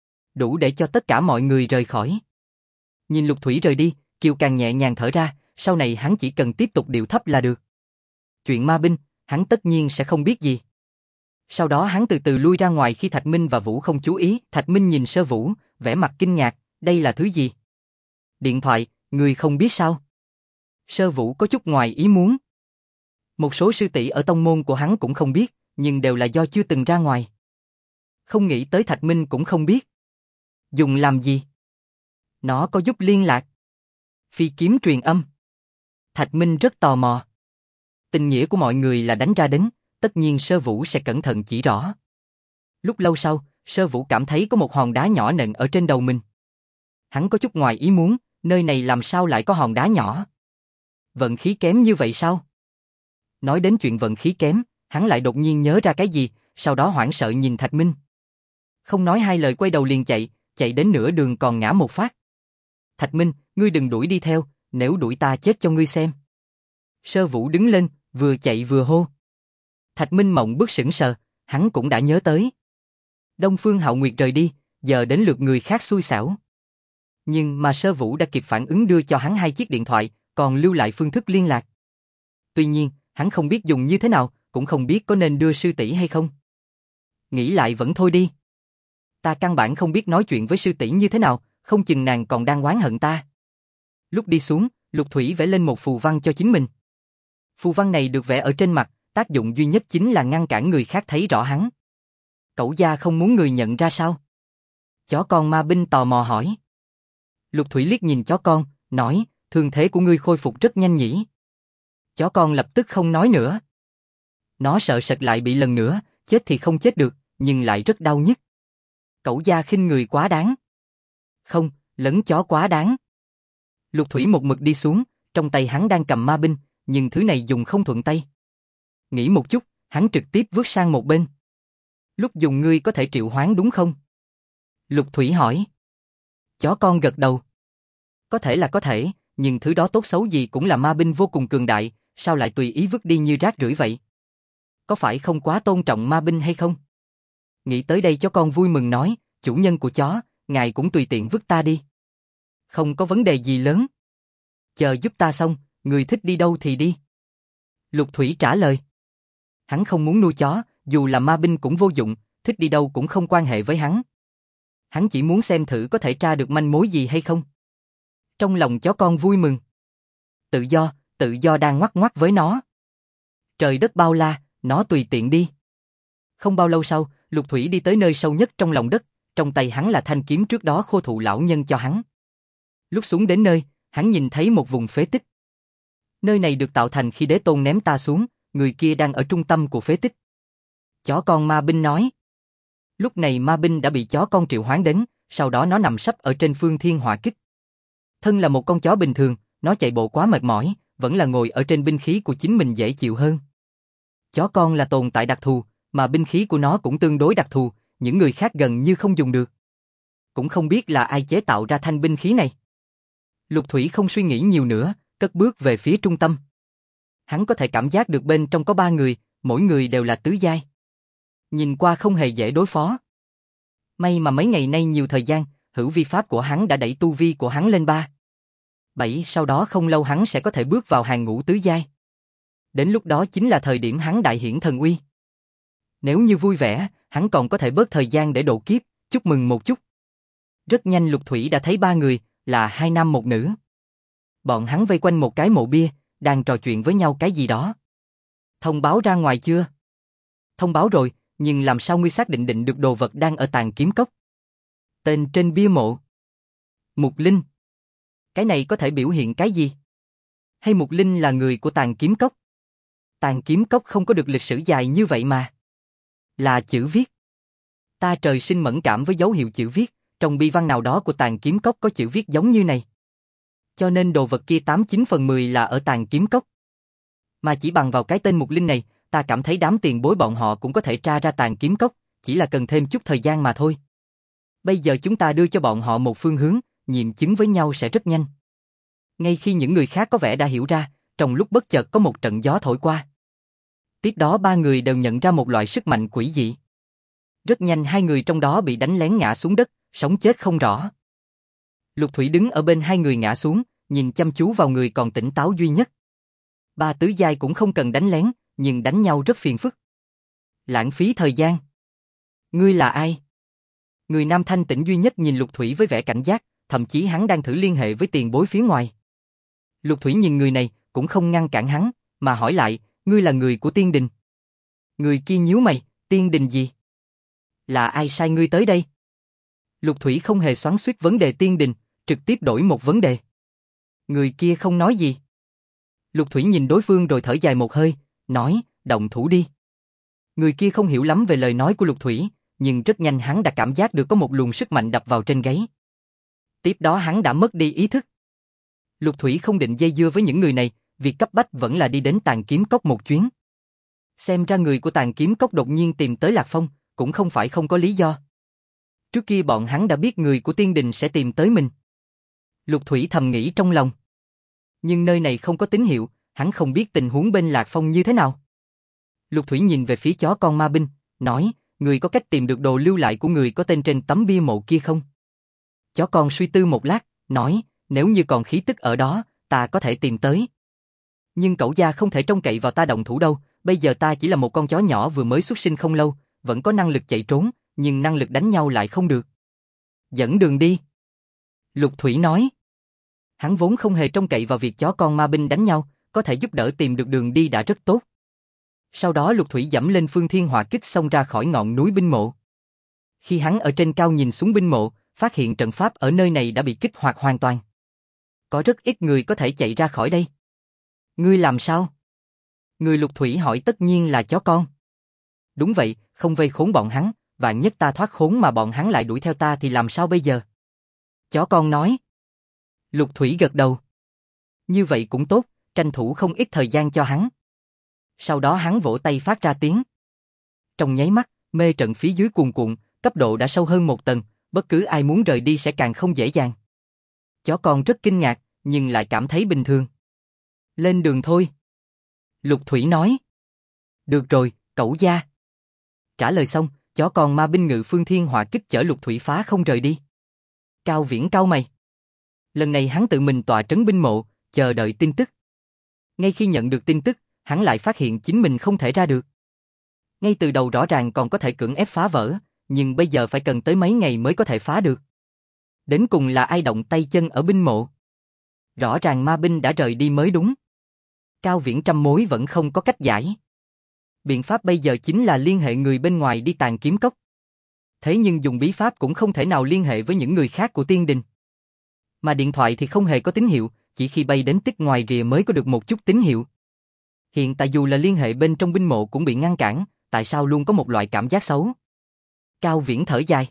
Đủ để cho tất cả mọi người rời khỏi. Nhìn Lục Thủy rời đi, Kiều Càn nhẹ nhàng thở ra, sau này hắn chỉ cần tiếp tục điệu thấp là được. Chuyện ma binh, hắn tất nhiên sẽ không biết gì. Sau đó hắn từ từ lui ra ngoài khi Thạch Minh và Vũ không chú ý, Thạch Minh nhìn Sơ Vũ, vẻ mặt kinh ngạc, đây là thứ gì? Điện thoại, người không biết sao? Sơ Vũ có chút ngoài ý muốn. Một số sư tỷ ở tông môn của hắn cũng không biết, nhưng đều là do chưa từng ra ngoài. Không nghĩ tới Thạch Minh cũng không biết. Dùng làm gì? Nó có giúp liên lạc. Phi kiếm truyền âm. Thạch Minh rất tò mò. Tình nghĩa của mọi người là đánh ra đến, tất nhiên Sơ Vũ sẽ cẩn thận chỉ rõ. Lúc lâu sau, Sơ Vũ cảm thấy có một hòn đá nhỏ nện ở trên đầu mình. Hắn có chút ngoài ý muốn, nơi này làm sao lại có hòn đá nhỏ? Vận khí kém như vậy sao? Nói đến chuyện vận khí kém, hắn lại đột nhiên nhớ ra cái gì, sau đó hoảng sợ nhìn Thạch Minh. Không nói hai lời quay đầu liền chạy đến nửa đường còn ngã một phát. Thạch Minh, ngươi đừng đuổi đi theo, nếu đuổi ta chết cho ngươi xem. Sơ Vũ đứng lên, vừa chạy vừa hô. Thạch Minh mộng bức sững sờ, hắn cũng đã nhớ tới. Đông Phương Hạo Nguyệt rời đi, giờ đến lượt người khác xui xẻo. Nhưng mà Sơ Vũ đã kịp phản ứng đưa cho hắn 2 chiếc điện thoại, còn lưu lại phương thức liên lạc. Tuy nhiên, hắn không biết dùng như thế nào, cũng không biết có nên đưa sư tỷ hay không. Nghĩ lại vẫn thôi đi. Ta căn bản không biết nói chuyện với sư tỷ như thế nào, không chừng nàng còn đang oán hận ta. Lúc đi xuống, Lục Thủy vẽ lên một phù văn cho chính mình. Phù văn này được vẽ ở trên mặt, tác dụng duy nhất chính là ngăn cản người khác thấy rõ hắn. Cẩu gia không muốn người nhận ra sao? Chó con ma binh tò mò hỏi. Lục Thủy liếc nhìn chó con, nói, thương thế của ngươi khôi phục rất nhanh nhỉ. Chó con lập tức không nói nữa. Nó sợ sệt lại bị lần nữa, chết thì không chết được, nhưng lại rất đau nhức. Cẩu gia khinh người quá đáng. Không, lấn chó quá đáng. Lục Thủy một mực đi xuống, trong tay hắn đang cầm ma binh, nhưng thứ này dùng không thuận tay. Nghĩ một chút, hắn trực tiếp vứt sang một bên. Lúc dùng ngươi có thể triệu hoán đúng không? Lục Thủy hỏi. Chó con gật đầu. Có thể là có thể, nhưng thứ đó tốt xấu gì cũng là ma binh vô cùng cường đại, sao lại tùy ý vứt đi như rác rưởi vậy? Có phải không quá tôn trọng ma binh hay không? Nghĩ tới đây chó con vui mừng nói, chủ nhân của chó, ngài cũng tùy tiện vứt ta đi. Không có vấn đề gì lớn. Chờ giúp ta xong, người thích đi đâu thì đi. Lục Thủy trả lời. Hắn không muốn nuôi chó, dù là ma binh cũng vô dụng, thích đi đâu cũng không quan hệ với hắn. Hắn chỉ muốn xem thử có thể tra được manh mối gì hay không. Trong lòng chó con vui mừng. Tự do đang ngoắc ngoắc với nó. Trời đất bao la, nó tùy tiện đi. Không bao lâu sau, Lục Thủy đi tới nơi sâu nhất trong lòng đất, trong tay hắn là thanh kiếm trước đó Khô Thụ lão nhân cho hắn. Lúc xuống đến nơi, hắn nhìn thấy một vùng phế tích. Nơi này được tạo thành khi Đế Tôn ném ta xuống, người kia đang ở trung tâm của phế tích. Chó con ma binh nói. Lúc này ma binh đã bị chó con triệu hoán đến, sau đó nó nằm sấp ở trên phương thiên hỏa kích. Thân là một con chó bình thường, nó chạy bộ quá mệt mỏi, vẫn là ngồi ở trên binh khí của chính mình dễ chịu hơn. Chó con là tồn tại đặc thù, mà binh khí của nó cũng tương đối đặc thù, những người khác gần như không dùng được. Cũng không biết là ai chế tạo ra thanh binh khí này. Lục Thủy không suy nghĩ nhiều nữa, cất bước về phía trung tâm. Hắn có thể cảm giác được bên trong có 3 người, mỗi người đều là tứ giai. Nhìn qua không hề dễ đối phó. May mà mấy ngày nay nhiều thời gian, hữu vi pháp của hắn đã đẩy tu vi của hắn lên 3, 7, sau đó không lâu hắn sẽ có thể bước vào hàng ngũ tứ giai. Đến lúc đó chính là thời điểm hắn đại hiển thần uy. Nếu như vui vẻ, hắn còn có thể bớt thời gian để độ kiếp, chúc mừng một chút. Rất nhanh Lục Thủy đã thấy 3 người, là 2 nam 1 nữ. Bọn hắn vây quanh một cái mộ bia, đang trò chuyện với nhau cái gì đó. Thông báo ra ngoài chưa? Thông báo rồi, nhưng làm sao ngươi xác định được đồ vật đang ở Tàn Kiếm Cốc? Tên trên bia mộ. Mục Linh. Cái này có thể biểu hiện cái gì? Hay Mục Linh là người của Tàn Kiếm Cốc? Tàn Kiếm Cốc không có được lịch sử dài như vậy mà. Là chữ viết. Ta trời sinh mẫn cảm với dấu hiệu chữ viết, trong bi văn nào đó của Tàn Kiếm Cốc có chữ viết giống như này. Cho nên đồ vật kia 89 phần 10 là ở Tàn Kiếm Cốc. Mà chỉ bằng vào cái tên Mục Linh này, ta cảm thấy đám tiền bối bọn họ cũng có thể tra ra Tàn Kiếm Cốc, chỉ là cần thêm chút thời gian mà thôi. Bây giờ chúng ta đưa cho bọn họ một phương hướng, nghiệm chứng với nhau sẽ rất nhanh. Ngay khi những người khác có vẻ đã hiểu ra, trong lúc bất chợt có một trận gió thổi qua. Tiếp đó 3 người đều nhận ra một loại sức mạnh quỷ dị. Rất nhanh 2 người trong đó bị đánh lén ngã xuống đất, sống chết không rõ. Lục Thủy đứng ở bên 2 người ngã xuống, nhìn chăm chú vào người còn tỉnh táo duy nhất. 3 tứ giai cũng không cần đánh lén, nhưng đánh nhau rất phiền phức. Lãng phí thời gian. Ngươi là ai? Người nam thanh tĩnh duy nhất nhìn Lục Thủy với vẻ cảnh giác, thậm chí hắn đang thử liên hệ với tiền bối phía ngoài. Lục Thủy nhìn người này, cũng không ngăn cản hắn, mà hỏi lại, ngươi là người của Tiên Đình. Người kia nhíu mày, tiên đình gì? Là ai sai ngươi tới đây? Lục Thủy không hề xoắn xuýt vấn đề tiên đình, trực tiếp đổi một vấn đề. Người kia không nói gì. Lục Thủy nhìn đối phương rồi thở dài một hơi, nói, động thủ đi. Người kia không hiểu lắm về lời nói của Lục Thủy, nhưng rất nhanh hắn đã cảm giác được có một luồng sức mạnh đập vào trên gáy. Tiếp đó hắn đã mất đi ý thức. Lục Thủy không định dây dưa với những người này, việc cấp bách vẫn là đi đến Tàn Kiếm Cốc một chuyến. Xem ra người của Tàn Kiếm Cốc đột nhiên tìm tới Lạc Phong, cũng không phải không có lý do. Trước kia bọn hắn đã biết người của tiên đình sẽ tìm tới mình. Lục Thủy thầm nghĩ trong lòng. Nhưng nơi này không có tín hiệu, hắn không biết tình huống bên Lạc Phong như thế nào. Lục Thủy nhìn về phía chó con ma binh, nói, người có cách tìm được đồ lưu lại của người có tên trên tấm bia mộ kia không? Chó con suy tư một lát, nói, nếu như còn khí tức ở đó, ta có thể tìm tới. Nhưng cẩu gia không thể trông cậy vào ta động thủ đâu, bây giờ ta chỉ là một con chó nhỏ vừa mới xuất sinh không lâu, vẫn có năng lực chạy trốn, nhưng năng lực đánh nhau lại không được. Dẫn đường đi. Lục Thủy nói. Hắn vốn không hề trông cậy vào việc chó con ma binh đánh nhau, có thể giúp đỡ tìm được đường đi đã rất tốt. Sau đó Lục Thủy dẫm lên Phương Thiên Hỏa Kích xông ra khỏi ngọn núi binh mộ. Khi hắn ở trên cao nhìn xuống binh mộ, phát hiện trận pháp ở nơi này đã bị kích hoạt hoàn toàn. Có rất ít người có thể chạy ra khỏi đây. Ngươi làm sao? Người Lục Thủy hỏi tất nhiên là chó con. Đúng vậy, không vây khốn bọn hắn, vạn nhất ta thoát khốn mà bọn hắn lại đuổi theo ta thì làm sao bây giờ? Chó con nói. Lục Thủy gật đầu. Như vậy cũng tốt, tranh thủ không ít thời gian cho hắn. Sau đó hắn vỗ tay phát ra tiếng. Trong nháy mắt, mê trận phía dưới cuồn cuộn, cấp độ đã sâu hơn một tầng, bất cứ ai muốn rời đi sẽ càng không dễ dàng. Chó con rất kinh ngạc, nhưng lại cảm thấy bình thường. Lên đường thôi. Lục Thủy nói. Được rồi, cẩu gia. Trả lời xong, chó con ma binh ngự Phương Thiên Hỏa Kích chở Lục Thủy phá không rời đi. Cao Viễn cau mày. Lần này hắn tự mình tọa trấn binh mộ, chờ đợi tin tức. Ngay khi nhận được tin tức, hắn lại phát hiện chính mình không thể ra được. Ngay từ đầu rõ ràng còn có thể cưỡng ép phá vỡ, nhưng bây giờ phải cần tới mấy ngày mới có thể phá được. Đến cùng là ai động tay chân ở binh mộ? Rõ ràng ma binh đã rời đi mới đúng. Cao Viễn trăm mối vẫn không có cách giải. Biện pháp bây giờ chính là liên hệ người bên ngoài đi Tàn Kiếm Cốc. Thế nhưng dùng bí pháp cũng không thể nào liên hệ với những người khác của tiên đình. Mà điện thoại thì không hề có tín hiệu, chỉ khi bay đến tích ngoài rìa mới có được một chút tín hiệu. Hiện tại dù là liên hệ bên trong binh mộ cũng bị ngăn cản, tại sao luôn có một loại cảm giác xấu? Cao Viễn thở dài.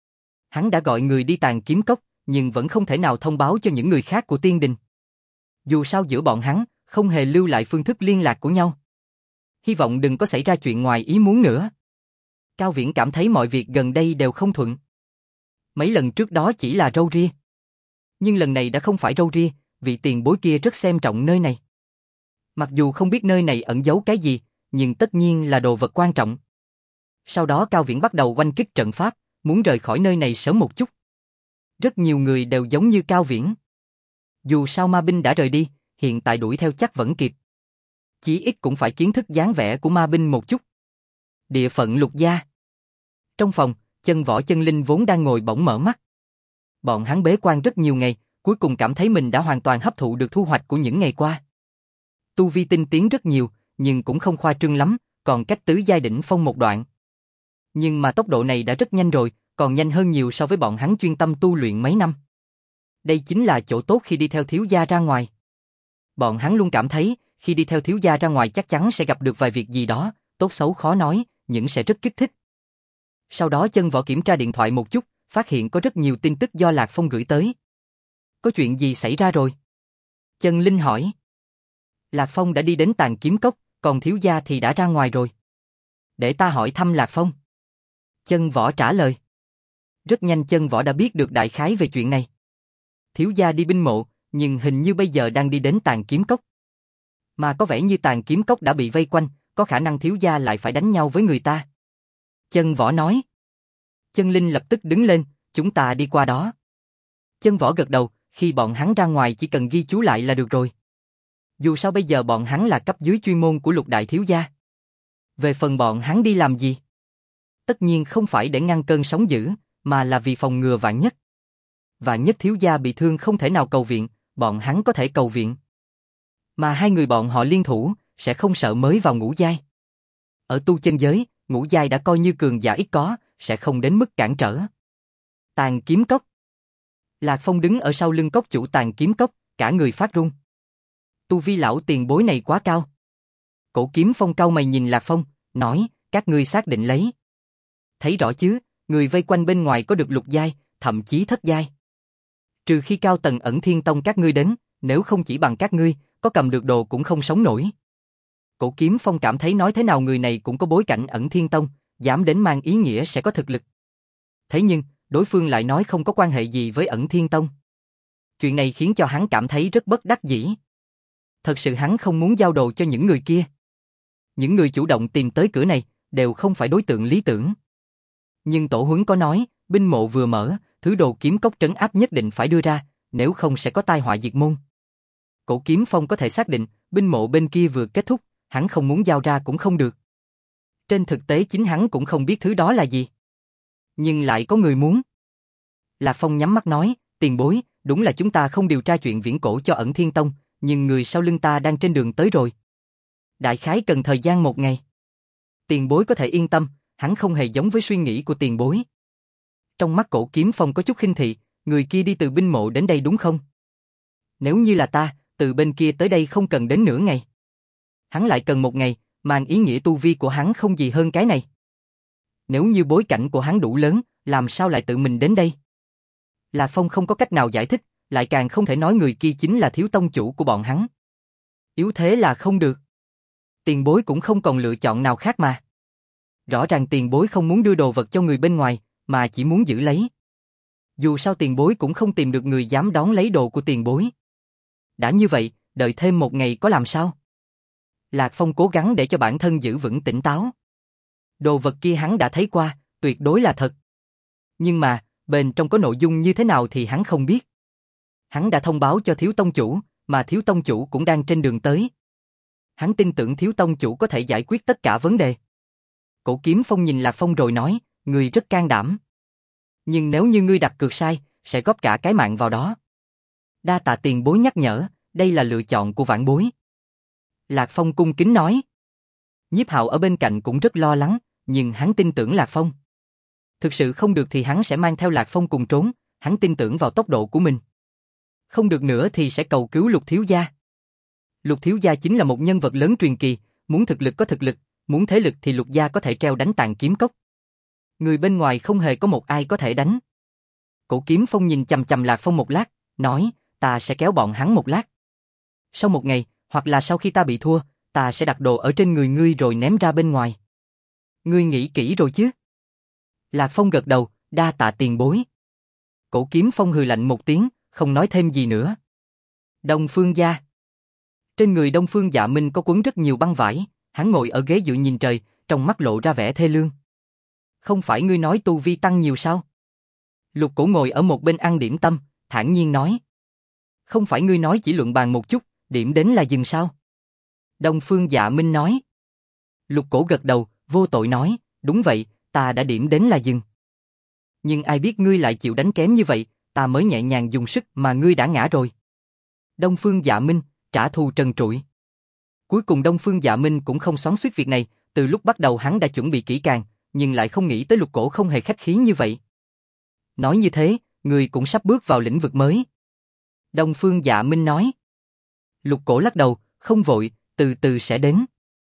Hắn đã gọi người đi Tàn Kiếm Cốc, nhưng vẫn không thể nào thông báo cho những người khác của tiên đình. Dù sao giữa bọn hắn, không hề lưu lại phương thức liên lạc của nhau. Hy vọng đừng có xảy ra chuyện ngoài ý muốn nữa. Cao Viễn cảm thấy mọi việc gần đây đều không thuận. Mấy lần trước đó chỉ là râu ria. Nhưng lần này đã không phải râu ria, vị tiền bối kia rất xem trọng nơi này. Mặc dù không biết nơi này ẩn giấu cái gì, nhưng tất nhiên là đồ vật quan trọng. Sau đó Cao Viễn bắt đầu oanh kích trận pháp, muốn rời khỏi nơi này sớm một chút. Rất nhiều người đều giống như Cao Viễn. Dù sao ma binh đã rời đi, hiện tại đuổi theo chắc vẫn kịp. Chí ít cũng phải kiến thức dáng vẻ của ma binh một chút. Địa phận Lục gia. Trong phòng, Chân Võ Chân Linh vốn đang ngồi bỗng mở mắt. Bọn hắn bế quan rất nhiều ngày, cuối cùng cảm thấy mình đã hoàn toàn hấp thụ được thu hoạch của những ngày qua. Tu vi tinh tiến rất nhiều, nhưng cũng không khoa trương lắm, còn cách tứ giai đỉnh phong một đoạn. Nhưng mà tốc độ này đã rất nhanh rồi, còn nhanh hơn nhiều so với bọn hắn chuyên tâm tu luyện mấy năm. Đây chính là chỗ tốt khi đi theo thiếu gia ra ngoài. Bọn hắn luôn cảm thấy, khi đi theo thiếu gia ra ngoài chắc chắn sẽ gặp được vài việc gì đó, tốt xấu khó nói, nhưng sẽ rất kích thích. Sau đó Chân Võ kiểm tra điện thoại một chút, phát hiện có rất nhiều tin tức do Lạc Phong gửi tới. Có chuyện gì xảy ra rồi? Chân Linh hỏi. Lạc Phong đã đi đến Tàn Kiếm Cốc, còn thiếu gia thì đã ra ngoài rồi. Để ta hỏi thăm Lạc Phong. Chân Võ trả lời. Rất nhanh Chân Võ đã biết được đại khái về chuyện này. Thiếu gia đi binh mộ, nhưng hình như bây giờ đang đi đến Tàn Kiếm Cốc. Mà có vẻ như Tàn Kiếm Cốc đã bị vây quanh, có khả năng thiếu gia lại phải đánh nhau với người ta. Chân Võ nói. Chân Linh lập tức đứng lên, chúng ta đi qua đó. Chân Võ gật đầu, khi bọn hắn ra ngoài chỉ cần ghi chú lại là được rồi. Dù sao bây giờ bọn hắn là cấp dưới chuyên môn của Lục đại thiếu gia. Về phần bọn hắn đi làm gì? Tất nhiên không phải để ngăn cơn sóng dữ, mà là vì phòng ngừa vạn nhất. Vạn nhất thiếu gia bị thương không thể nào cầu viện, bọn hắn có thể cầu viện. Mà hai người bọn họ liên thủ, sẽ không sợ mới vào ngũ giai. Ở tu chân giới, ngũ giai đã coi như cường giả ít có, sẽ không đến mức cản trở. Tàn kiếm cốc. Lạc Phong đứng ở sau lưng cốc chủ tàn kiếm cốc, cả người phát run. Tu vi lão tiền bối này quá cao. Cổ Kiếm Phong cau mày nhìn Lạc Phong, nói, các ngươi xác định lấy. Thấy rõ chứ, người vây quanh bên ngoài có được lục giai, thậm chí thất giai. Trừ khi cao tầng Ẩn Thiên Tông các ngươi đến, nếu không chỉ bằng các ngươi, có cầm được đồ cũng không sống nổi. Cổ Kiếm Phong cảm thấy nói thế nào người này cũng có bối cảnh Ẩn Thiên Tông, dám đến mang ý nghĩa sẽ có thực lực. Thế nhưng, đối phương lại nói không có quan hệ gì với Ẩn Thiên Tông. Chuyện này khiến cho hắn cảm thấy rất bất đắc dĩ. Thật sự hắn không muốn giao đồ cho những người kia. Những người chủ động tìm tới cửa này, đều không phải đối tượng lý tưởng. Nhưng tổ huấn có nói, binh mộ vừa mở, thứ đồ kiếm cốc trấn áp nhất định phải đưa ra, nếu không sẽ có tai họa diệt môn. Cổ Kiếm Phong có thể xác định, binh mộ bên kia vừa kết thúc, hắn không muốn giao ra cũng không được. Trên thực tế chính hắn cũng không biết thứ đó là gì. Nhưng lại có người muốn. Lạc Phong nhắm mắt nói, tiền bối, đúng là chúng ta không điều tra chuyện viễn cổ cho Ẩn Thiên Tông, nhưng người sau lưng ta đang trên đường tới rồi. Đại khái cần thời gian 1 ngày. Tiền bối có thể yên tâm, hắn không hề giống với suy nghĩ của tiền bối. Trong mắt Cổ Kiếm Phong có chút khinh thị, người kia đi từ binh mộ đến đây đúng không? Nếu như là ta, từ bên kia tới đây không cần đến nửa ngày. Hắn lại cần 1 ngày, mang ý nghĩa tu vi của hắn không gì hơn cái này. Nếu như bối cảnh của hắn đủ lớn, làm sao lại tự mình đến đây? Lạc Phong không có cách nào giải thích, lại càng không thể nói người kia chính là thiếu tông chủ của bọn hắn. Yếu thế là không được. Tiền bối cũng không còn lựa chọn nào khác mà. Rõ ràng tiền bối không muốn đưa đồ vật cho người bên ngoài, mà chỉ muốn giữ lấy. Dù sao tiền bối cũng không tìm được người dám đón lấy đồ của tiền bối. Đã như vậy, đợi thêm 1 ngày có làm sao? Lạc Phong cố gắng để cho bản thân giữ vững tỉnh táo. Đồ vật kia hắn đã thấy qua, tuyệt đối là thật. Nhưng mà, bên trong có nội dung như thế nào thì hắn không biết. Hắn đã thông báo cho thiếu tông chủ, mà thiếu tông chủ cũng đang trên đường tới. Hắn tin tưởng thiếu tông chủ có thể giải quyết tất cả vấn đề. Cổ Kiếm Phong nhìn Lạc Phong rồi nói, ngươi rất can đảm. Nhưng nếu như ngươi đặt cược sai, sẽ góp cả cái mạng vào đó. Đa tạ tiền bối nhắc nhở, đây là lựa chọn của vãn bối. Lạc Phong cung kính nói. Nhiếp Hạo ở bên cạnh cũng rất lo lắng, nhưng hắn tin tưởng Lạc Phong. Thực sự không được thì hắn sẽ mang theo Lạc Phong cùng trốn, hắn tin tưởng vào tốc độ của mình. Không được nữa thì sẽ cầu cứu Lục thiếu gia. Lục thiếu gia chính là một nhân vật lớn truyền kỳ, muốn thực lực có thực lực, muốn thế lực thì Lục gia có thể treo đánh tàn kiếm cốc. Người bên ngoài không hề có một ai có thể đánh. Cổ Kiếm Phong nhìn chằm chằm Lạc Phong một lát, nói, ta sẽ kéo bọn hắn một lát. Sau 1 ngày, hoặc là sau khi ta bị thua, ta sẽ đặt đồ ở trên người ngươi rồi ném ra bên ngoài. Ngươi nghĩ kỹ rồi chứ? Lạc Phong gật đầu, đa tạ tiền bối. Cổ Kiếm Phong hừ lạnh một tiếng, không nói thêm gì nữa. Đông Phương gia. Trên người Đông Phương Dạ Minh có quấn rất nhiều băng vải, hắn ngồi ở ghế dựa nhìn trời, trong mắt lộ ra vẻ thê lương. Không phải ngươi nói tu vi tăng nhiều sao? Lục Cổ ngồi ở một bên ăn điểm tâm, thản nhiên nói. Không phải ngươi nói chỉ luận bàn một chút, điểm đến là dừng sao? Đông Phương Dạ Minh nói. Lục Cổ gật đầu, vô tội nói, đúng vậy, ta đã điểm đến là dừng. Nhưng ai biết ngươi lại chịu đánh kém như vậy, ta mới nhẹ nhàng dùng sức mà ngươi đã ngã rồi. Đông Phương Dạ Minh, trả thù trần trụi. Cuối cùng Đông Phương Dạ Minh cũng không xoắn xuýt việc này, từ lúc bắt đầu hắn đã chuẩn bị kỹ càng, nhưng lại không nghĩ tới Lục Cổ không hề khách khí như vậy. Nói như thế, ngươi cũng sắp bước vào lĩnh vực mới. Đông Phương Dạ Minh nói. Lục Cổ lắc đầu, không vội, từ từ sẽ đến.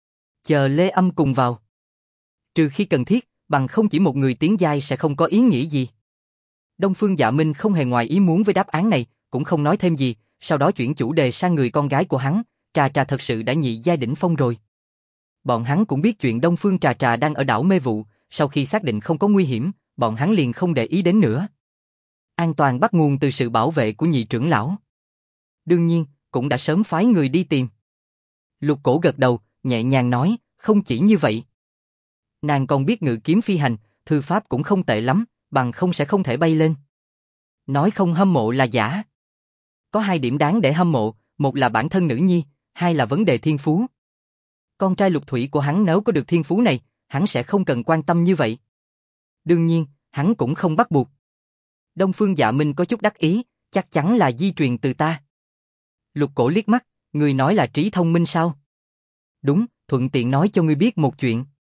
Chờ Lê Âm cùng vào. Trừ khi cần thiết, bằng không chỉ một người tiến giai sẽ không có ý nghĩa gì. Đông Phương Dạ Minh không hề ngoài ý muốn với đáp án này, cũng không nói thêm gì, sau đó chuyển chủ đề sang người con gái của hắn, Trà Trà thật sự đã nhị giai đỉnh phong rồi. Bọn hắn cũng biết chuyện Đông Phương Trà Trà đang ở đảo mê vụ, sau khi xác định không có nguy hiểm, bọn hắn liền không để ý đến nữa. An toàn bắt nguồn từ sự bảo vệ của nhị trưởng lão. Đương nhiên, cũng đã sớm phái người đi tìm. Lục Cổ gật đầu, nhẹ nhàng nói, không chỉ như vậy. Nàng còn biết ngự kiếm phi hành, thư pháp cũng không tệ lắm, bằng không sẽ không thể bay lên. Nói không hâm mộ là giả. Có 2 điểm đáng để hâm mộ, một là bản thân nữ nhi, 2 là vấn đề thiên phú. Con trai Lục Thủy của hắn nếu có được thiên phú này, hắn sẽ không cần quan tâm như vậy. Đương nhiên, hắn cũng không bắt buộc. Đông Phương Dạ Minh có chút đắc ý, chắc chắn là di truyền từ ta. Lục Cổ liếc mắt, người nói là trí thông minh sao? Đúng, thuận tiện nói cho ngươi biết một chuyện.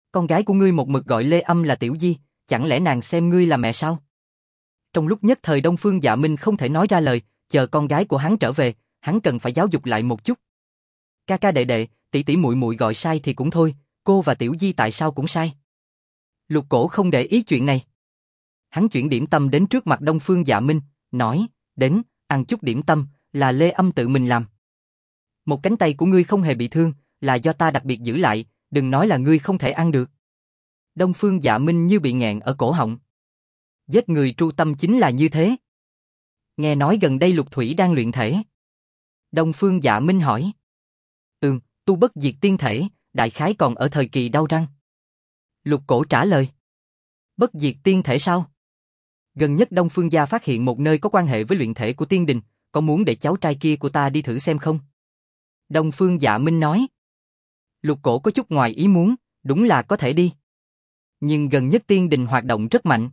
Con gái của ngươi một mực gọi Lê Âm là Tiểu Di, chẳng lẽ nàng xem ngươi là mẹ sao? Trong lúc nhất thời Đông Phương Dạ Minh không thể nói ra lời, chờ con gái của hắn trở về, hắn cần phải giáo dục lại một chút. Ca ca đệ đệ, tỷ tỷ muội muội gọi sai thì cũng thôi, cô và Tiểu Di tại sao cũng sai? Lục Cổ không để ý chuyện này. Hắn chuyển điểm tâm đến trước mặt Đông Phương Dạ Minh, nói, đến, ăn chút điểm tâm, là Lê Âm tự mình làm. Một cánh tay của ngươi không hề bị thương, là do ta đặc biệt giữ lại, đừng nói là ngươi không thể ăn được. Đông Phương Dạ Minh như bị nghẹn ở cổ họng. Giết người tru tâm chính là như thế. Nghe nói gần đây Lục Thủy đang luyện thể. Đông Phương Dạ Minh hỏi. Tu bất diệt tiên thể, đại khái còn ở thời kỳ đau răng. Lục Cổ trả lời. Bất diệt tiên thể sao? Gần nhất Đông Phương gia phát hiện một nơi có quan hệ với luyện thể của tiên đình, có muốn để cháu trai kia của ta đi thử xem không? Đông Phương Dạ Minh nói. Lục Cổ có chút ngoài ý muốn, đúng là có thể đi. Nhưng gần nhất tiên đình hoạt động rất mạnh.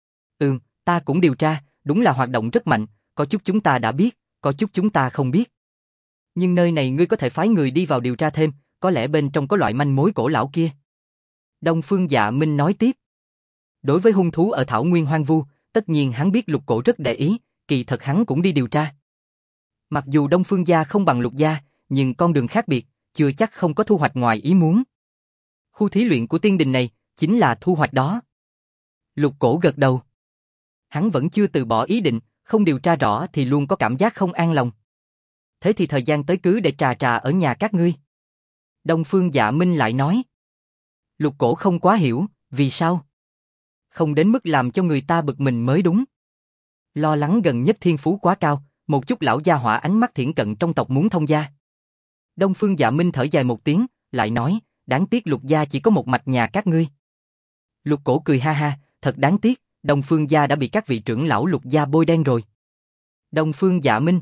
Ta cũng điều tra, đúng là hoạt động rất mạnh, có chút chúng ta đã biết, có chút chúng ta không biết. Nhưng nơi này ngươi có thể phái người đi vào điều tra thêm, có lẽ bên trong có loại manh mối cổ lão kia. Đông Phương Dạ Minh nói tiếp. Đối với hung thú ở Thảo Nguyên hoang vu, tất nhiên hắn biết Lục Cổ rất để ý, kỳ thật hắn cũng đi điều tra. Mặc dù Đông Phương gia không bằng Lục gia, nhưng con đường khác biệt, chưa chắc không có thu hoạch ngoài ý muốn. Khu thí luyện của tiên đình này, chính là thu hoạch đó. Lục Cổ gật đầu. Hắn vẫn chưa từ bỏ ý định, không điều tra rõ thì luôn có cảm giác không an lòng. Thế thì thời gian tới cứ để trà trà ở nhà các ngươi. Đông Phương Dạ Minh lại nói. Lục Cổ không quá hiểu, vì sao? Không đến mức làm cho người ta bực mình mới đúng. Lo lắng gần nhất thiên phú quá cao, một chút lão gia hỏa ánh mắt thiển cận trong tộc muốn thông gia. Đông Phương Dạ Minh thở dài một tiếng, lại nói, đáng tiếc Lục gia chỉ có một mạch nhà các ngươi. Lục Cổ cười ha ha, thật đáng tiếc, Đông Phương gia đã bị các vị trưởng lão Lục gia bôi đen rồi. Đông Phương Dạ Minh.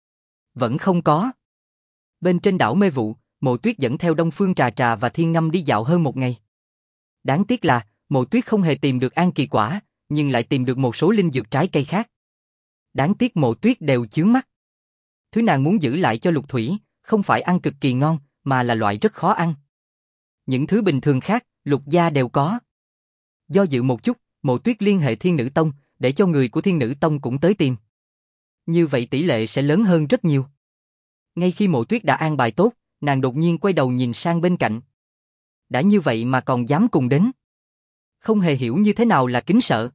Vẫn không có. Bên trên đảo Mê Vụ, Mộ Tuyết dẫn theo Đông Phương Trà Trà và Thiên Ngâm đi dạo hơn một ngày. Đáng tiếc là, Mộ Tuyết không hề tìm được An Kỳ Quả, nhưng lại tìm được một số linh dược trái cây khác. Đáng tiếc Mộ Tuyết đều chướng mắt. Thứ nàng muốn giữ lại cho Lục Thủy, không phải ăn cực kỳ ngon, mà là loại rất khó ăn. Những thứ bình thường khác, Lục gia đều có. Do dự một chút, Mộ Tuyết liên hệ Thiên Nữ Tông, để cho người của Thiên Nữ Tông cũng tới tìm. Như vậy tỷ lệ sẽ lớn hơn rất nhiều. Ngay khi Mộ Tuyết đã an bài tốt, nàng đột nhiên quay đầu nhìn sang bên cạnh. Đã như vậy mà còn dám cùng đến. Không hề hiểu như thế nào là kính sợ.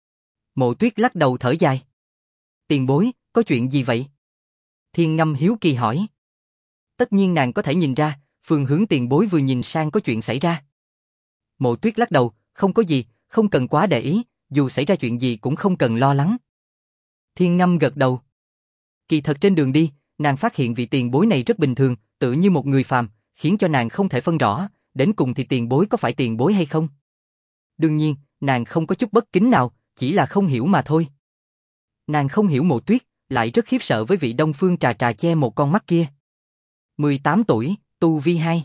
Mộ Tuyết lắc đầu thở dài. Tiền bối, có chuyện gì vậy? Thiên Ngâm hiếu kỳ hỏi. Tất nhiên nàng có thể nhìn ra, phương hướng tiền bối vừa nhìn sang có chuyện xảy ra. Mộ Tuyết lắc đầu, không có gì, không cần quá để ý, dù xảy ra chuyện gì cũng không cần lo lắng. Thiên Ngâm gật đầu. Kỳ thật trên đường đi, nàng phát hiện vị tiền bối này rất bình thường, tự như một người phàm, khiến cho nàng không thể phân rõ, đến cùng thì tiền bối có phải tiền bối hay không. Đương nhiên, nàng không có chút bất kính nào, chỉ là không hiểu mà thôi. Nàng không hiểu Mộ Tuyết, lại rất khiếp sợ với vị Đông Phương Trà Trà che một con mắt kia. 18 tuổi, tu vi 2.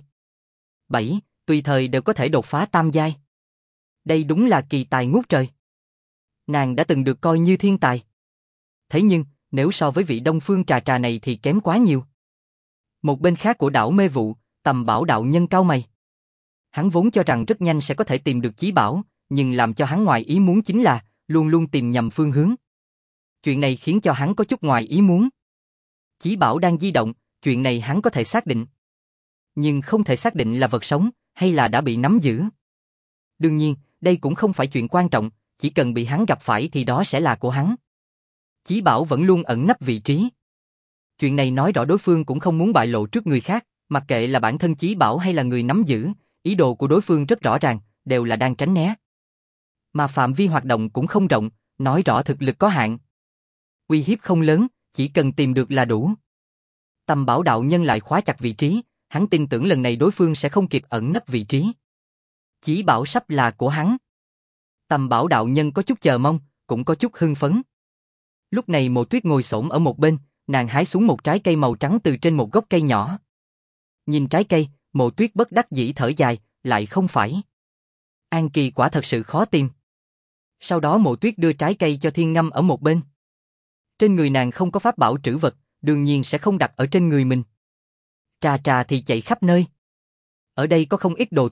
7, tùy thời đều có thể đột phá tam giai. Đây đúng là kỳ tài ngút trời. Nàng đã từng được coi như thiên tài. Thế nhưng, nếu so với vị Đông Phương Trà Trà này thì kém quá nhiều. Một bên khác của đảo Mê Vụ, Tầm Bảo đạo nhân cau mày. Hắn vốn cho rằng rất nhanh sẽ có thể tìm được chí bảo, nhưng làm cho hắn ngoài ý muốn chính là, luôn luôn tìm nhầm phương hướng. Chuyện này khiến cho hắn có chút ngoài ý muốn. Chí bảo đang di động, chuyện này hắn có thể xác định. Nhưng không thể xác định là vật sống, hay là đã bị nắm giữ. Đương nhiên, đây cũng không phải chuyện quan trọng, chỉ cần bị hắn gặp phải thì đó sẽ là của hắn. Chí bảo vẫn luôn ẩn nấp vị trí. Chuyện này nói rõ đối phương cũng không muốn bại lộ trước người khác, mặc kệ là bản thân chí bảo hay là người nắm giữ, ý đồ của đối phương rất rõ ràng, đều là đang tránh né. Mà phạm vi hoạt động cũng không rộng, nói rõ thực lực có hạn. Uy hiếp không lớn, chỉ cần tìm được là đủ. Tầm Bảo đạo nhân lại khóa chặt vị trí, hắn tin tưởng lần này đối phương sẽ không kịp ẩn nấp vị trí. Chí bảo sắp là của hắn. Tầm Bảo đạo nhân có chút chờ mong, cũng có chút hưng phấn. Lúc này Mộ Tuyết ngồi xổm ở một bên, nàng hái xuống một trái cây màu trắng từ trên một gốc cây nhỏ. Nhìn trái cây, Mộ Tuyết bất đắc dĩ thở dài, lại không phải. An Kỳ quả thật sự khó tìm. Sau đó Mộ Tuyết đưa trái cây cho Thiên Ngâm ở một bên. Trên người nàng không có pháp bảo trữ vật, đương nhiên sẽ không đặt ở trên người mình. Trà Trà thì chạy khắp nơi. Ở đây có không ít đồ tốt,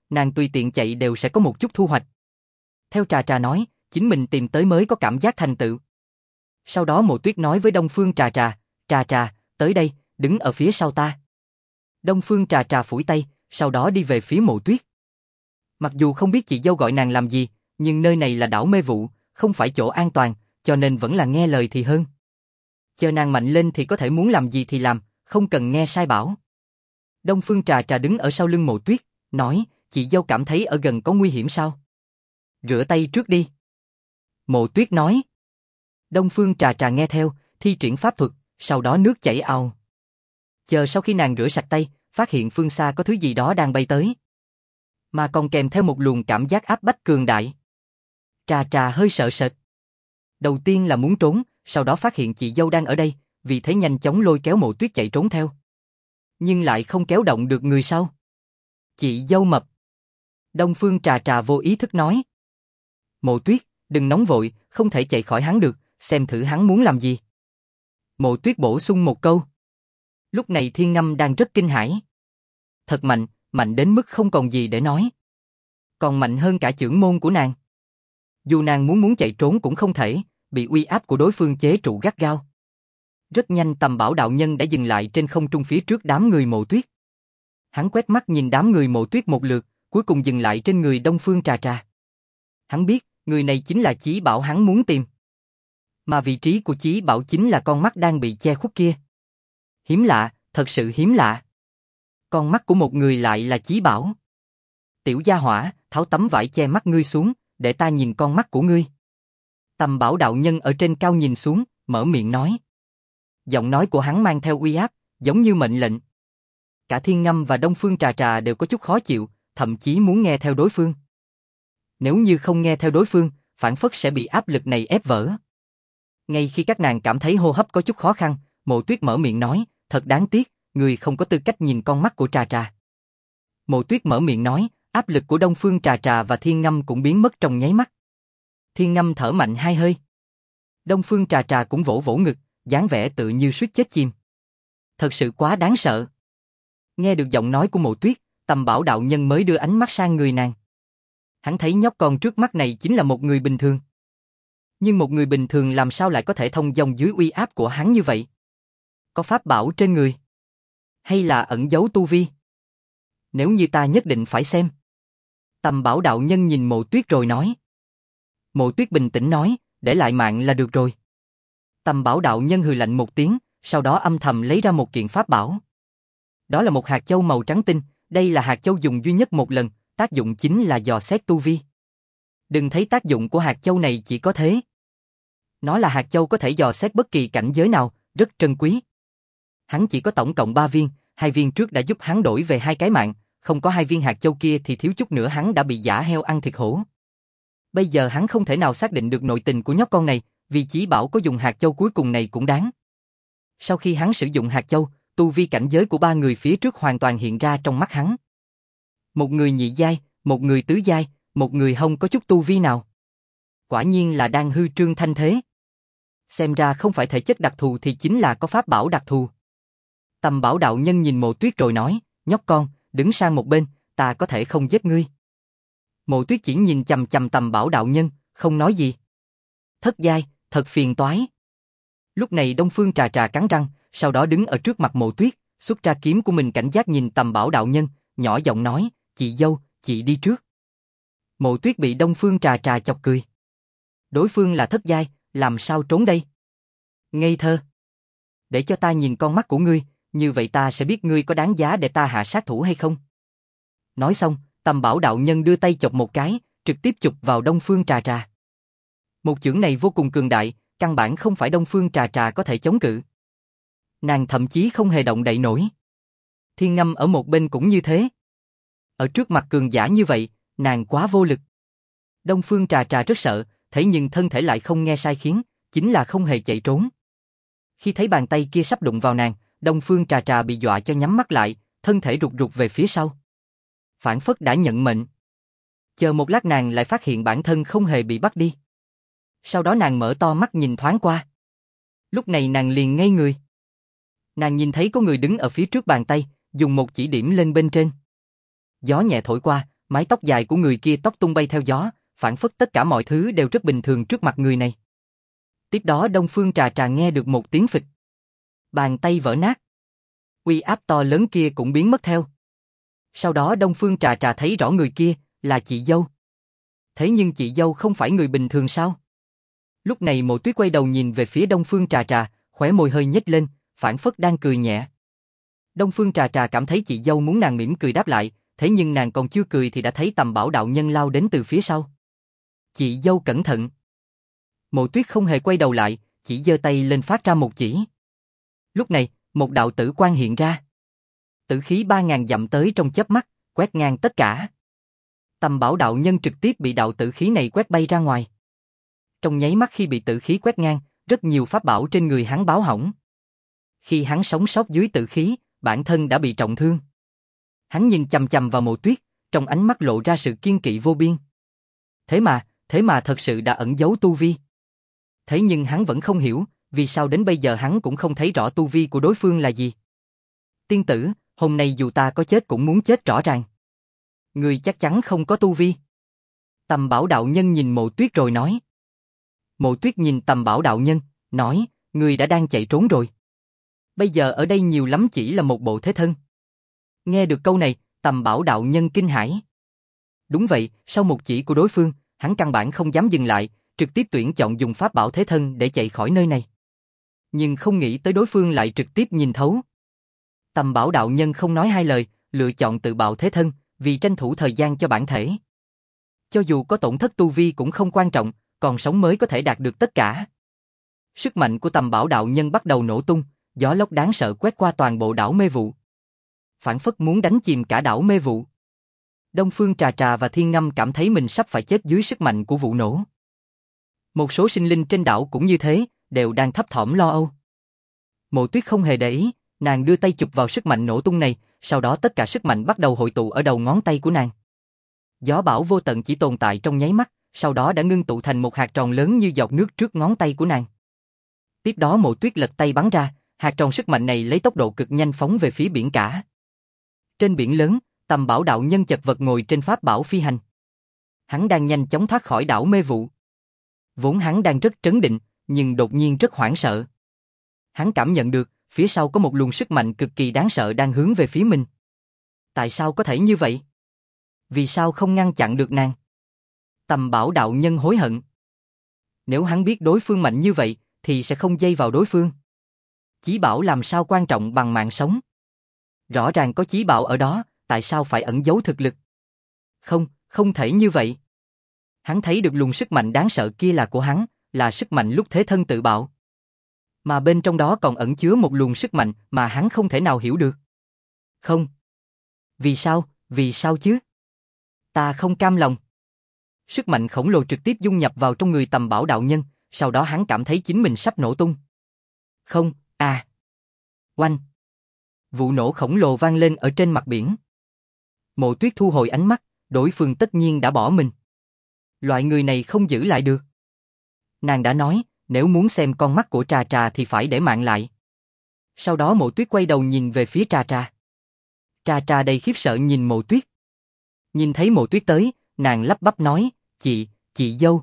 Nàng tùy tiện chạy đều sẽ có một chút thu hoạch. Theo Trà Trà nói, chính mình tìm tới mới có cảm giác thành tựu. Sau đó Mộ Tuyết nói với Đông Phương Trà Trà, Trà Trà, tới đây, đứng ở phía sau ta. Đông Phương Trà Trà phủi tay, sau đó đi về phía Mộ Tuyết. Mặc dù không biết chị dâu gọi nàng làm gì, nhưng nơi này là đảo mê vụ, không phải chỗ an toàn, cho nên vẫn là nghe lời thì hơn. Chờ nàng mạnh lên thì có thể muốn làm gì thì làm, không cần nghe sai bảo. Đông Phương Trà Trà đứng ở sau lưng Mộ Tuyết, nói, chị dâu cảm thấy ở gần có nguy hiểm sao? Rửa tay trước đi. Mộ Tuyết nói. Đông Phương Trà Trà nghe theo, thi triển pháp thuật, sau đó nước chảy ào. Chờ sau khi nàng rửa sạch tay, phát hiện phương xa có thứ gì đó đang bay tới. Mà còn kèm theo một luồng cảm giác áp bách cường đại. Trà Trà hơi sợ sệt. Đầu tiên là muốn trốn, sau đó phát hiện chị dâu đang ở đây, vì thế nhanh chóng lôi kéo Mộ Tuyết chạy trốn theo. Nhưng lại không kéo động được người sau. Chị dâu mập. Đông Phương Trà Trà vô ý thức nói. Mộ Tuyết, đừng nóng vội, không thể chạy khỏi hắn được, xem thử hắn muốn làm gì. Mộ Tuyết bổ sung một câu. Lúc này Thiên Ngâm đang rất kinh hãi. Thật mạnh, mạnh đến mức không còn gì để nói. Còn mạnh hơn cả chưởng môn của nàng. Dù nàng muốn chạy trốn cũng không thể, bị uy áp của đối phương chế trụ gắt gao. Rất nhanh Tầm Bảo đạo nhân đã dừng lại trên không trung phía trước đám người Mộ Tuyết. Hắn quét mắt nhìn đám người Mộ Tuyết một lượt, cuối cùng dừng lại trên người Đông Phương Trà Trà. Hắn biết, người này chính là Chí Bảo hắn muốn tìm. Mà vị trí của Chí Bảo chính là con mắt đang bị che khuất kia. Hiếm lạ, thật sự hiếm lạ. Con mắt của một người lại là Chí Bảo. Tiểu gia hỏa, tháo tấm vải che mắt ngươi xuống, để ta nhìn con mắt của ngươi. Tầm Bảo đạo nhân ở trên cao nhìn xuống, mở miệng nói. Giọng nói của hắn mang theo uy áp, giống như mệnh lệnh. Cả Thiên Ngâm và Đông Phương Trà Trà đều có chút khó chịu, thậm chí muốn nghe theo đối phương. Nếu như không nghe theo đối phương, phản phất sẽ bị áp lực này ép vỡ. Ngay khi các nàng cảm thấy hô hấp có chút khó khăn, Mộ Tuyết mở miệng nói, thật đáng tiếc, người không có tư cách nhìn con mắt của Trà Trà. Mộ Tuyết mở miệng nói, áp lực của Đông Phương Trà Trà và Thiên Ngâm cũng biến mất trong nháy mắt. Thiên Ngâm thở mạnh hai hơi. Đông Phương Trà Trà cũng vỗ vỗ ngực, dáng vẻ tự như suýt chết chim. Thật sự quá đáng sợ. Nghe được giọng nói của Mộ Tuyết, Tầm Bảo đạo nhân mới đưa ánh mắt sang người nàng. Hắn thấy nhóc con trước mắt này chính là một người bình thường. Nhưng một người bình thường làm sao lại có thể thông dong dưới uy áp của hắn như vậy? Có pháp bảo trên người? Hay là ẩn giấu tu vi? Nếu như ta nhất định phải xem. Tầm Bảo đạo nhân nhìn Mộ Tuyết rồi nói. Mộ Tuyết bình tĩnh nói, để lại mạng là được rồi. Tầm Bảo đạo nhân hừ lạnh một tiếng, sau đó âm thầm lấy ra một kiện pháp bảo. Đó là một hạt châu màu trắng tinh, đây là hạt châu dùng duy nhất một lần, tác dụng chính là dò xét tu vi. Đừng thấy tác dụng của hạt châu này chỉ có thế. Nó là hạt châu có thể dò xét bất kỳ cảnh giới nào, rất trân quý. Hắn chỉ có tổng cộng 3 viên, 2 viên trước đã giúp hắn đổi về 2 cái mạng, không có 2 viên hạt châu kia thì thiếu chút nữa hắn đã bị dã heo ăn thịt hổ. Bây giờ hắn không thể nào xác định được nội tình của nhóc con này, vì Chí Bảo có dùng hạt châu cuối cùng này cũng đáng. Sau khi hắn sử dụng hạt châu, tu vi cảnh giới của 3 người phía trước hoàn toàn hiện ra trong mắt hắn. Một người nhị giai, một người tứ giai, một người không có chút tu vi nào. Quả nhiên là đang hư trương thanh thế. Xem ra không phải thể chất đặc thù thì chính là có pháp bảo đặc thù. Tầm Bảo đạo nhân nhìn Mộ Tuyết rồi nói, nhóc con, đứng sang một bên, ta có thể không giết ngươi. Mộ Tuyết chỉ nhìn chằm chằm Tầm Bảo đạo nhân, không nói gì. Thất giai, thật phiền toái. Lúc này Đông Phương Trà Trà cắn răng, sau đó đứng ở trước mặt Mộ Tuyết, xuất ra kiếm của mình cảnh giác nhìn Tầm Bảo đạo nhân, nhỏ giọng nói, chị dâu, chị đi trước. Mộ Tuyết bị Đông Phương Trà Trà chọc cười. Đối phương là thất giai, làm sao trốn đây? Ngây thơ. Để cho ta nhìn con mắt của ngươi, như vậy ta sẽ biết ngươi có đáng giá để ta hạ sát thủ hay không. Nói xong, Tầm Bảo đạo nhân đưa tay chọc một cái, trực tiếp chụp vào Đông Phương Trà Trà. Một chưởng này vô cùng cường đại, căn bản không phải Đông Phương Trà Trà có thể chống cự. Nàng thậm chí không hề động đậy nổi. Thiên Ngâm ở một bên cũng như thế. Ở trước mặt cường giả như vậy, nàng quá vô lực. Đông Phương Trà Trà rất sợ, thế nhưng thân thể lại không nghe sai khiến, chính là không hề chạy trốn. Khi thấy bàn tay kia sắp đụng vào nàng, Đông Phương Trà Trà bị dọa cho nhắm mắt lại, thân thể rụt rụt về phía sau. Phản phất đã nhận mệnh. Chờ một lát nàng lại phát hiện bản thân không hề bị bắt đi. Sau đó nàng mở to mắt nhìn thoáng qua. Lúc này nàng liền ngây người. Nàng nhìn thấy có người đứng ở phía trước bàn tay, dùng một chỉ điểm lên bên trên. Gió nhẹ thổi qua, Mái tóc dài của người kia tóc tung bay theo gió, phảng phất tất cả mọi thứ đều rất bình thường trước mặt người này. Tiếp đó Đông Phương Trà Trà nghe được một tiếng phịch. Bàn tay vỡ nát. Uy áp to lớn kia cũng biến mất theo. Sau đó Đông Phương Trà Trà thấy rõ người kia, là chị dâu. Thế nhưng chị dâu không phải người bình thường sao? Lúc này Mộ Tuyết quay đầu nhìn về phía Đông Phương Trà Trà, khóe môi hơi nhếch lên, phảng phất đang cười nhẹ. Đông Phương Trà Trà cảm thấy chị dâu muốn nàng mỉm cười đáp lại, thế nhưng nàng còn chưa cười thì đã thấy Tầm Bảo đạo nhân lao đến từ phía sau. Chị dâu cẩn thận. Mộ Tuyết không hề quay đầu lại, chỉ giơ tay lên phát ra một chỉ. Lúc này, một đạo tử quang hiện ra. Tử khí 3000 dặm tới trong chớp mắt, quét ngang tất cả. Tầm Bảo đạo nhân trực tiếp bị đạo tử khí này quét bay ra ngoài. Trong nháy mắt khi bị tử khí quét ngang, rất nhiều pháp bảo trên người hắn báo hỏng. Khi hắn sống sót dưới tử khí, bản thân đã bị trọng thương. Hắn nhìn chằm chằm vào Mộ Tuyết, trong ánh mắt lộ ra sự kiên kỵ vô biên. Thế mà thật sự đã ẩn giấu tu vi. Thế nhưng hắn vẫn không hiểu, vì sao đến bây giờ hắn cũng không thấy rõ tu vi của đối phương là gì. Tiên tử, hôm nay dù ta có chết cũng muốn chết rõ ràng. Người chắc chắn không có tu vi. Tầm Bảo đạo nhân nhìn Mộ Tuyết rồi nói. Mộ Tuyết nhìn Tầm Bảo đạo nhân, nói, người đã đang chạy trốn rồi. Bây giờ ở đây nhiều lắm chỉ là một bộ thế thân. Nghe được câu này, Tầm Bảo đạo nhân kinh hãi. Đúng vậy, sau một chỉ của đối phương, hắn căn bản không dám dừng lại, trực tiếp tuyển chọn dùng pháp bảo thế thân để chạy khỏi nơi này. Nhưng không nghĩ tới đối phương lại trực tiếp nhìn thấu. Tầm Bảo đạo nhân không nói hai lời, lựa chọn tự bạo thế thân, vì tranh thủ thời gian cho bản thể. Cho dù có tổn thất tu vi cũng không quan trọng, còn sống mới có thể đạt được tất cả. Sức mạnh của Tầm Bảo đạo nhân bắt đầu nổ tung, gió lốc đáng sợ quét qua toàn bộ đảo mê vụ. Phảng phất muốn đánh chìm cả đảo mê vụ. Đông Phương Trà Trà và Thiên Ngâm cảm thấy mình sắp phải chết dưới sức mạnh của vụ nổ. Một số sinh linh trên đảo cũng như thế, đều đang thấp thỏm lo âu. Mộ Tuyết không hề để ý, nàng đưa tay chụp vào sức mạnh nổ tung này, sau đó tất cả sức mạnh bắt đầu hội tụ ở đầu ngón tay của nàng. Gió bão vô tận chỉ tồn tại trong nháy mắt, sau đó đã ngưng tụ thành một hạt tròn lớn như giọt nước trước ngón tay của nàng. Tiếp đó Mộ Tuyết lật tay bắn ra, hạt tròn sức mạnh này lấy tốc độ cực nhanh phóng về phía biển cả. Trên biển lớn, Tầm Bảo đạo nhân chật vật ngồi trên pháp bảo phi hành. Hắn đang nhanh chóng thoát khỏi đảo mê vụ. Vốn hắn đang rất trấn định, nhưng đột nhiên rất hoảng sợ. Hắn cảm nhận được, phía sau có một luồng sức mạnh cực kỳ đáng sợ đang hướng về phía mình. Tại sao có thể như vậy? Vì sao không ngăn chặn được nàng? Tầm Bảo đạo nhân hối hận. Nếu hắn biết đối phương mạnh như vậy, thì sẽ không dây vào đối phương. Chí bảo làm sao quan trọng bằng mạng sống? Rõ ràng có chí bảo ở đó, tại sao phải ẩn giấu thực lực? Không thể như vậy. Hắn thấy được luồng sức mạnh đáng sợ kia là của hắn, là sức mạnh lúc thế thân tự bạo. Mà bên trong đó còn ẩn chứa một luồng sức mạnh mà hắn không thể nào hiểu được. Không. Vì sao chứ? Ta không cam lòng. Sức mạnh khổng lồ trực tiếp dung nhập vào trong người Tầm Bảo đạo nhân, sau đó hắn cảm thấy chính mình sắp nổ tung. Oanh. Vụ nổ khổng lồ vang lên ở trên mặt biển. Mộ Tuyết thu hồi ánh mắt, đối phương tất nhiên đã bỏ mình. Loại người này không giữ lại được. Nàng đã nói, nếu muốn xem con mắt của Trà Trà thì phải để mạng lại. Sau đó Mộ Tuyết quay đầu nhìn về phía Trà Trà. Trà Trà đầy khiếp sợ nhìn Mộ Tuyết. Nhìn thấy Mộ Tuyết tới, nàng lắp bắp nói, chị dâu.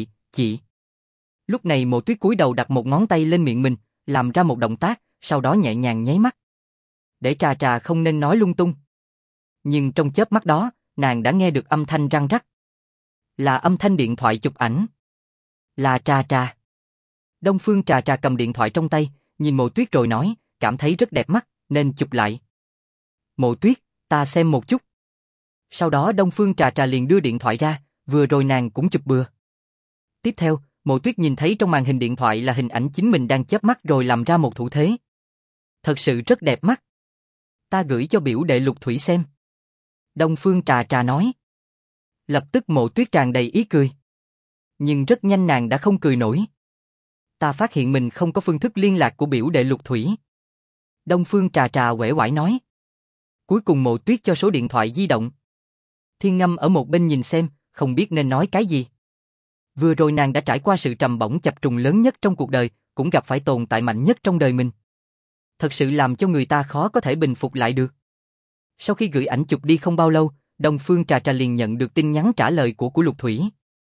Lúc này Mộ Tuyết cúi đầu đặt một ngón tay lên miệng mình, làm ra một động tác, sau đó nhẹ nhàng nháy mắt. Để Trà Trà không nên nói lung tung. Nhưng trong chớp mắt đó, nàng đã nghe được âm thanh răng rắc. Là âm thanh điện thoại chụp ảnh. Là Trà Trà. Đông Phương Trà Trà cầm điện thoại trong tay, nhìn Mộ Tuyết rồi nói, cảm thấy rất đẹp mắt, nên chụp lại. Mộ Tuyết, ta xem một chút. Sau đó Đông Phương Trà Trà liền đưa điện thoại ra, vừa rồi nàng cũng chụp bừa. Tiếp theo, Mộ Tuyết nhìn thấy trong màn hình điện thoại là hình ảnh chính mình đang chớp mắt rồi làm ra một thủ thế. Thật sự rất đẹp mắt. Ta gửi cho biểu đệ Lục Thủy xem. Đông Phương Trà Trà nói. Lập tức Mộ Tuyết tràn đầy ý cười. Nhưng rất nhanh nàng đã không cười nổi. Ta phát hiện mình không có phương thức liên lạc của biểu đệ Lục Thủy. Đông Phương Trà Trà uể oải nói. Cuối cùng Mộ Tuyết cho số điện thoại di động. Thiên Ngâm ở một bên nhìn xem, không biết nên nói cái gì. Vừa rồi nàng đã trải qua sự trầm bổng chập trùng lớn nhất trong cuộc đời, cũng gặp phải tồn tại mạnh nhất trong đời mình. Thật sự làm cho người ta khó có thể bình phục lại được. Sau khi gửi ảnh chụp đi không bao lâu, Đông Phương Trà Trà liền nhận được tin nhắn trả lời của Lục Thủy.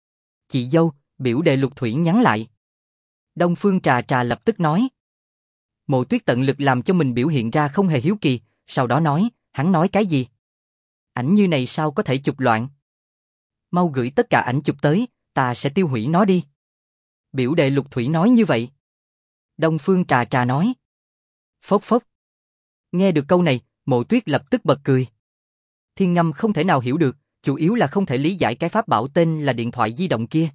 Chị dâu, biểu đệ Lục Thủy nhắn lại. Đông Phương Trà Trà lập tức nói. Mộ Tuyết tận lực làm cho mình biểu hiện ra không hề hiếu kỳ, sau đó nói, hắn nói cái gì? Ảnh như này sao có thể chụp loạn? Mau gửi tất cả ảnh chụp tới, ta sẽ tiêu hủy nó đi. Biểu đệ Lục Thủy nói như vậy. Đông Phương Trà Trà nói. Phốc phốc. Nghe được câu này, Mộ Tuyết lập tức bật cười. Thiên Ngâm không thể nào hiểu được, chủ yếu là không thể lý giải cái pháp bảo tên là điện thoại di động kia.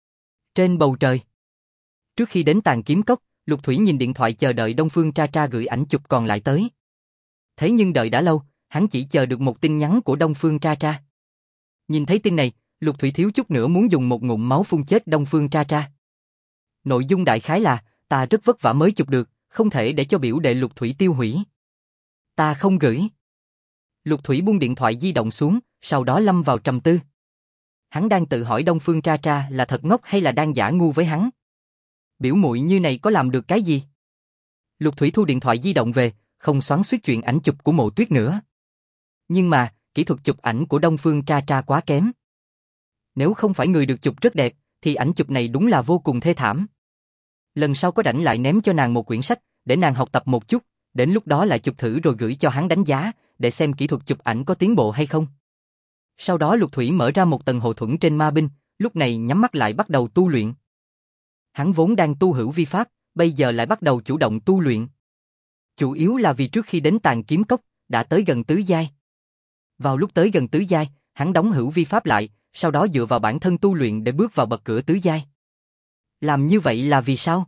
Trên bầu trời. Trước khi đến Tàn Kiếm Cốc, Lục Thủy nhìn điện thoại chờ đợi Đông Phương Tra Tra gửi ảnh chụp còn lại tới. Thế nhưng đợi đã lâu, hắn chỉ chờ được một tin nhắn của Đông Phương Tra Tra. Nhìn thấy tin này, Lục Thủy thiếu chút nữa muốn dùng một ngụm máu phun chết Đông Phương Tra Tra. Nội dung đại khái là, ta rất vất vả mới chụp được, không thể để cho biểu đệ Lục Thủy tiêu hủy. Ta không gửi. Lục Thủy buông điện thoại di động xuống, sau đó lâm vào trầm tư. Hắn đang tự hỏi Đông Phương Tra Tra là thật ngốc hay là đang giả ngu với hắn. Biểu muội như này có làm được cái gì? Lục Thủy thu điện thoại di động về, không xoắn xuýt chuyện ảnh chụp của Mộ Tuyết nữa. Nhưng mà, kỹ thuật chụp ảnh của Đông Phương Tra Tra quá kém. Nếu không phải người được chụp rất đẹp, thì ảnh chụp này đúng là vô cùng thê thảm. Lần sau có rảnh lại ném cho nàng một quyển sách, để nàng học tập một chút, đến lúc đó lại chụp thử rồi gửi cho hắn đánh giá, để xem kỹ thuật chụp ảnh có tiến bộ hay không. Sau đó Lục Thủy mở ra một tầng hộ thuẫn trên ma binh, lúc này nhắm mắt lại bắt đầu tu luyện. Hắn vốn đang tu hữu vi pháp, bây giờ lại bắt đầu chủ động tu luyện. Chủ yếu là vì trước khi đến Tàn Kiếm Cốc, đã tới gần tứ giai. Vào lúc tới gần tứ giai, hắn đóng hữu vi pháp lại, sau đó dựa vào bản thân tu luyện để bước vào bậc cửa tứ giai. Làm như vậy là vì sao?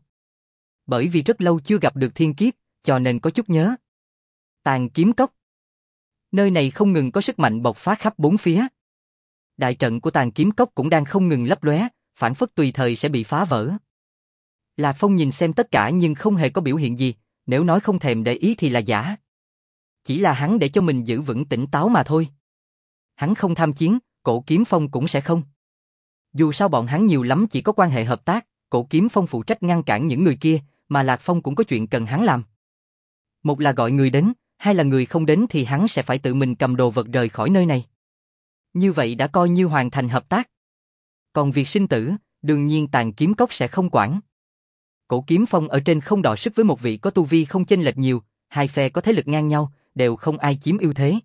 Bởi vì rất lâu chưa gặp được thiên kiếp, cho nên có chút nhớ. Tàn Kiếm Cốc. Nơi này không ngừng có sức mạnh bộc phát khắp bốn phía. Đại trận của Tàn Kiếm Cốc cũng đang không ngừng lấp lóe, phảng phất tùy thời sẽ bị phá vỡ. Lạc Phong nhìn xem tất cả nhưng không hề có biểu hiện gì, nếu nói không thèm để ý thì là giả. Chỉ là hắn để cho mình giữ vững tỉnh táo mà thôi. Hắn không tham chiến, Cổ Kiếm Phong cũng sẽ không. Dù sao bọn hắn nhiều lắm chỉ có quan hệ hợp tác, Cổ Kiếm Phong phụ trách ngăn cản những người kia, mà Lạc Phong cũng có chuyện cần hắn làm. Một là gọi người đến, hai là người không đến thì hắn sẽ phải tự mình cầm đồ vật rời khỏi nơi này. Như vậy đã coi như hoàn thành hợp tác. Còn việc sinh tử, đương nhiên Tàn Kiếm Cốc sẽ không quản. Cổ Kiếm Phong ở trên không đọ sức với một vị có tu vi không chênh lệch nhiều, hai phe có thế lực ngang nhau, đều không ai chiếm ưu thế.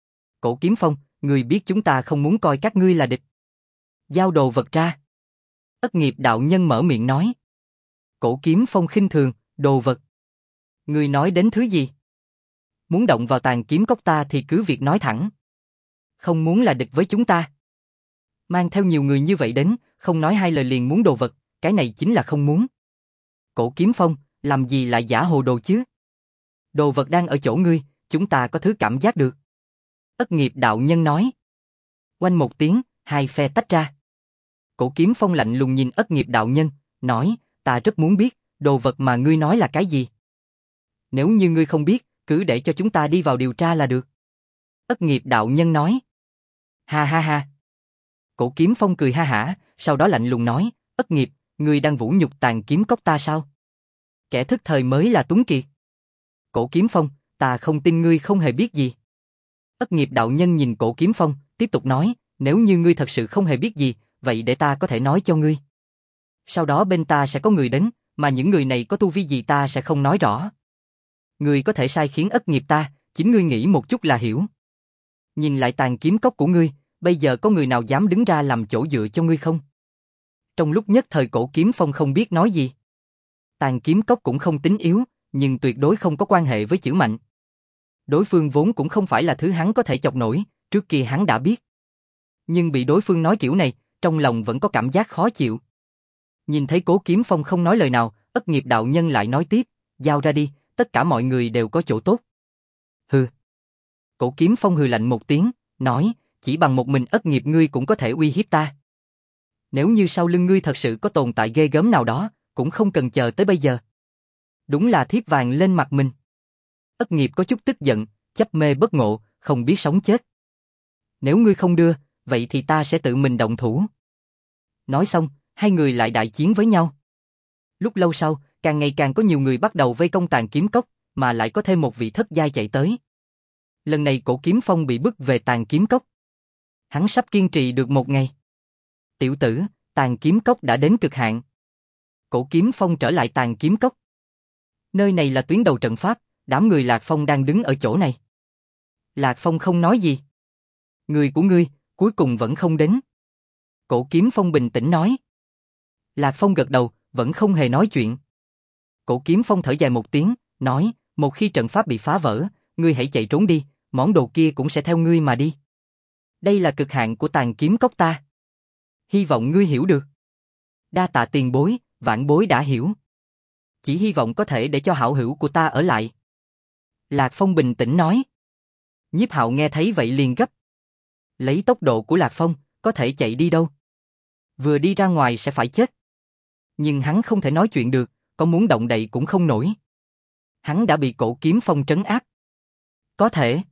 Cổ Kiếm Phong, ngươi biết chúng ta không muốn coi các ngươi là địch. Giao đồ vật ra. Ất Nghiệp đạo nhân mở miệng nói. Cổ Kiếm Phong khinh thường, đồ vật. Ngươi nói đến thứ gì? Muốn động vào Tàn Kiếm Cốc ta thì cứ việc nói thẳng. Không muốn là địch với chúng ta. Mang theo nhiều người như vậy đến, không nói hai lời liền muốn đồ vật, cái này chính là không muốn. Cổ Kiếm Phong, làm gì lại giả hồ đồ chứ? Đồ vật đang ở chỗ ngươi, chúng ta có thứ cảm giác được. Ất Nghiệp đạo nhân nói. Oanh một tiếng, hai phe tách ra. Cổ Kiếm Phong lạnh lùng nhìn Ất Nghiệp đạo nhân, nói, ta rất muốn biết, đồ vật mà ngươi nói là cái gì? Nếu như ngươi không biết, cứ để cho chúng ta đi vào điều tra là được. Ất Nghiệp đạo nhân nói. Ha ha ha. Cổ Kiếm Phong cười ha hả, sau đó lạnh lùng nói, Ất Nghiệp, ngươi đang vũ nhục Tàn Kiếm Cốc ta sao? Kẻ thức thời mới là tuấn kiệt. Cổ Kiếm Phong, ta không tin ngươi không hề biết gì. Ất Nghiệp đạo nhân nhìn Cổ Kiếm Phong, tiếp tục nói, nếu như ngươi thật sự không hề biết gì, vậy để ta có thể nói cho ngươi. Sau đó bên ta sẽ có người đến, mà những người này có tu vi gì ta sẽ không nói rõ. Ngươi có thể sai khiến Ất Nghiệp ta, chính ngươi nghĩ một chút là hiểu. Nhìn lại Tàn Kiếm Cốc của ngươi, bây giờ có người nào dám đứng ra làm chỗ dựa cho ngươi không? Trong lúc nhất thời Cổ Kiếm Phong không biết nói gì. Tàn Kiếm Cốc cũng không tính yếu, nhưng tuyệt đối không có quan hệ với chữ mạnh. Đối phương vốn cũng không phải là thứ hắn có thể chọc nổi, trước kia hắn đã biết. Nhưng bị đối phương nói kiểu này, trong lòng vẫn có cảm giác khó chịu. Nhìn thấy Cố Kiếm Phong không nói lời nào, Ất Nghiệp đạo nhân lại nói tiếp, giao ra đi, tất cả mọi người đều có chỗ tốt. Hừ. Cổ Kiếm Phong hừ lạnh một tiếng, nói, chỉ bằng một mình Ất Nghiệp ngươi cũng có thể uy hiếp ta. Nếu như sau lưng ngươi thật sự có tồn tại ghê gớm nào đó, cũng không cần chờ tới bây giờ. Đúng là thiếp vàng lên mặt mình. Ất Nghiệp có chút tức giận, chấp mê bất ngộ, không biết sống chết. Nếu ngươi không đưa, vậy thì ta sẽ tự mình động thủ. Nói xong, hai người lại đại chiến với nhau. Lúc lâu sau, càng ngày càng có nhiều người bắt đầu vây công Tàn Kiếm Cốc, mà lại có thêm một vị thất giai chạy tới. Lần này Cổ Kiếm Phong bị bức về Tàn Kiếm Cốc. Hắn sắp kiên trì được một ngày. Tiểu tử, Tàn Kiếm Cốc đã đến cực hạn. Cổ Kiếm Phong trở lại Tàn Kiếm Cốc. Nơi này là tuyến đầu trận pháp, đám người Lạc Phong đang đứng ở chỗ này. Lạc Phong không nói gì. Người của ngươi, cuối cùng vẫn không đến. Cổ Kiếm Phong bình tĩnh nói. Lạc Phong gật đầu, vẫn không hề nói chuyện. Cổ Kiếm Phong thở dài một tiếng, nói, một khi trận pháp bị phá vỡ, ngươi hãy chạy trốn đi, món đồ kia cũng sẽ theo ngươi mà đi. Đây là cực hạn của Tàn Kiếm Cốc ta. Hy vọng ngươi hiểu được. Đa tạ tiền bối, vãn bối đã hiểu. Chỉ hy vọng có thể để cho hảo hữu của ta ở lại. Lạc Phong bình tĩnh nói. Nhiếp Hạo nghe thấy vậy liền gấp. Lấy tốc độ của Lạc Phong, có thể chạy đi đâu? Vừa đi ra ngoài sẽ phải chết. Nhưng hắn không thể nói chuyện được, có muốn động đậy cũng không nổi. Hắn đã bị Cổ Kiếm Phong trấn áp. Có thể.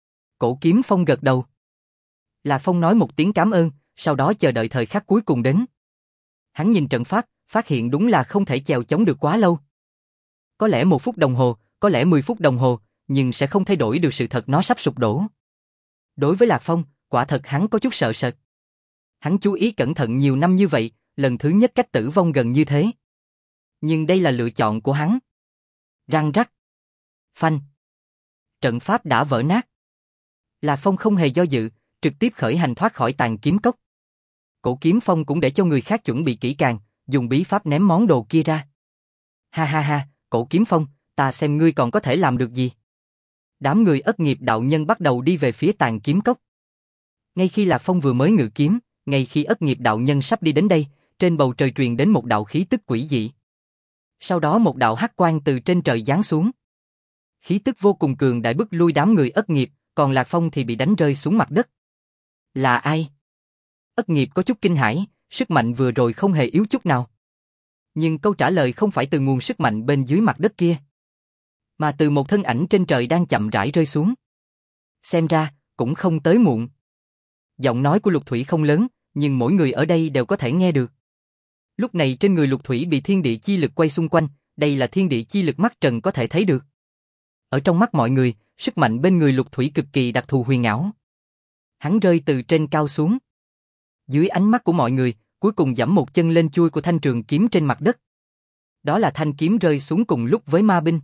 Cổ Kiếm Phong gật đầu. Lạc Phong nói một tiếng cảm ơn, sau đó chờ đợi thời khắc cuối cùng đến. Hắn nhìn trận pháp, phát hiện đúng là không thể chèo chống được quá lâu. Có lẽ 1 phút đồng hồ, có lẽ 10 phút đồng hồ, nhưng sẽ không thay đổi được sự thật nó sắp sụp đổ. Đối với Lạc Phong, quả thật hắn có chút sợ sệt. Hắn chú ý cẩn thận nhiều năm như vậy, lần thứ nhất cách tử vong gần như thế. Nhưng đây là lựa chọn của hắn. Răng rắc. Phanh. Trận pháp đã vỡ nát. Lạc Phong không hề do dự, trực tiếp khởi hành thoát khỏi Tàn Kiếm Cốc. Cổ Kiếm Phong cũng để cho người khác chuẩn bị kỹ càng, dùng bí pháp ném món đồ kia ra. Ha ha ha, Cổ Kiếm Phong, ta xem ngươi còn có thể làm được gì. Đám người Ất Nghiệp đạo nhân bắt đầu đi về phía Tàn Kiếm Cốc. Ngay khi Lạc Phong vừa mới ngự kiếm, ngay khi Ất Nghiệp đạo nhân sắp đi đến đây, trên bầu trời truyền đến một đạo khí tức quỷ dị. Sau đó một đạo hắc quang từ trên trời giáng xuống. Khí tức vô cùng cường đại bức lui đám người Ất Nghiệp, còn Lạc Phong thì bị đánh rơi xuống mặt đất. Là ai? Ất Nghiệp có chút kinh hãi, sức mạnh vừa rồi không hề yếu chút nào. Nhưng câu trả lời không phải từ nguồn sức mạnh bên dưới mặt đất kia, mà từ một thân ảnh trên trời đang chậm rãi rơi xuống. Xem ra, cũng không tới muộn. Giọng nói của Lục Thủy không lớn, nhưng mỗi người ở đây đều có thể nghe được. Lúc này trên người Lục Thủy bị thiên địa chi lực quay xung quanh, đây là thiên địa chi lực mắt trần có thể thấy được. Ở trong mắt mọi người, sức mạnh bên người Lục Thủy cực kỳ đặc thù huyền ảo. Hắn rơi từ trên cao xuống. Dưới ánh mắt của mọi người, cuối cùng giẫm một chân lên chuôi của thanh trường kiếm trên mặt đất. Đó là thanh kiếm rơi xuống cùng lúc với ma binh.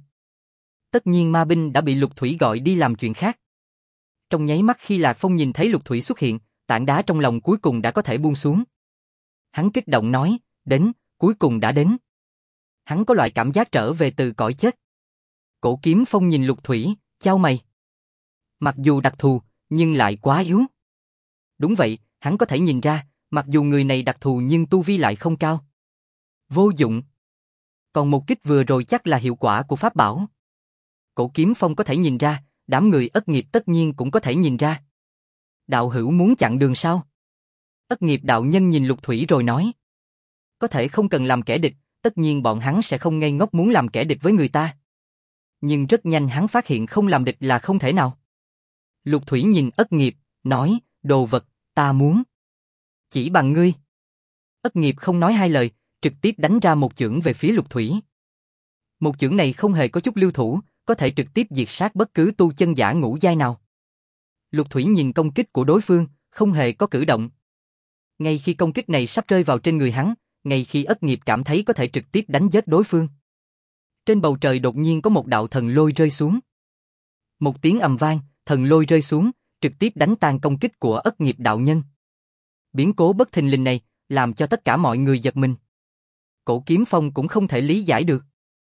Tất nhiên ma binh đã bị Lục Thủy gọi đi làm chuyện khác. Trong nháy mắt khi Lạc Phong nhìn thấy Lục Thủy xuất hiện, tảng đá trong lòng cuối cùng đã có thể buông xuống. Hắn kích động nói, đến, cuối cùng đã đến. Hắn có loại cảm giác trở về từ cõi chết. Cổ Kiếm Phong nhìn Lục Thủy, chau mày. Mặc dù đặc thù, nhưng lại quá yếu. Đúng vậy, hắn có thể nhìn ra, mặc dù người này đặc thù nhưng tu vi lại không cao. Vô dụng. Còn một kích vừa rồi chắc là hiệu quả của pháp bảo. Cổ Kiếm Phong có thể nhìn ra, đám người Ất Nghiệp tất nhiên cũng có thể nhìn ra. Đạo hữu muốn chặn đường sao? Ất Nghiệp đạo nhân nhìn Lục Thủy rồi nói. Có thể không cần làm kẻ địch, tất nhiên bọn hắn sẽ không ngây ngốc muốn làm kẻ địch với người ta. Nhưng rất nhanh hắn phát hiện không làm địch là không thể nào. Lục Thủy nhìn Ất Nghiệp, nói, đồ vật, ta muốn. Chỉ bằng ngươi. Ất Nghiệp không nói hai lời, trực tiếp đánh ra một chưởng về phía Lục Thủy. Một chưởng này không hề có chút lưu thủ, có thể trực tiếp diệt sát bất cứ tu chân giả ngũ giai nào. Lục Thủy nhìn công kích của đối phương, không hề có cử động. Ngay khi công kích này sắp rơi vào trên người hắn, ngay khi Ất Nghiệp cảm thấy có thể trực tiếp đánh giết đối phương, trên bầu trời đột nhiên có một đạo thần lôi rơi xuống. Một tiếng ầm vang, thần lôi rơi xuống, trực tiếp đánh tan công kích của Ất Nghiệp đạo nhân. Biến cố bất thình lình này, làm cho tất cả mọi người giật mình. Cổ Kiếm Phong cũng không thể lý giải được.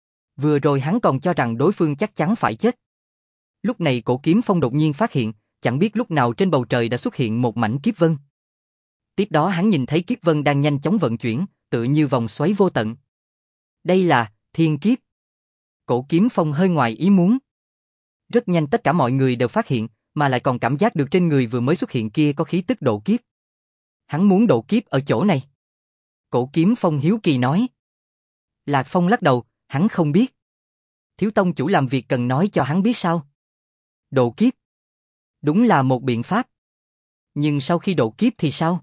Vừa rồi hắn còn cho rằng đối phương chắc chắn phải chết. Lúc này Cổ Kiếm Phong đột nhiên phát hiện, chẳng biết lúc nào trên bầu trời đã xuất hiện một mảnh kiếp vân. Tiếp đó hắn nhìn thấy kiếp vân đang nhanh chóng vận chuyển, tựa như vòng xoáy vô tận. Đây là thiên kiếp. Cổ Kiếm Phong hơi ngoài ý muốn. Rất nhanh tất cả mọi người đều phát hiện, mà lại còn cảm giác được trên người vừa mới xuất hiện kia có khí tức độ kiếp. Hắn muốn độ kiếp ở chỗ này. Cổ Kiếm Phong hiếu kỳ nói. Lạc Phong lắc đầu, hắn không biết. Thiếu tông chủ làm việc cần nói cho hắn biết sao? Độ kiếp. Đúng là một biện pháp. Nhưng sau khi độ kiếp thì sao?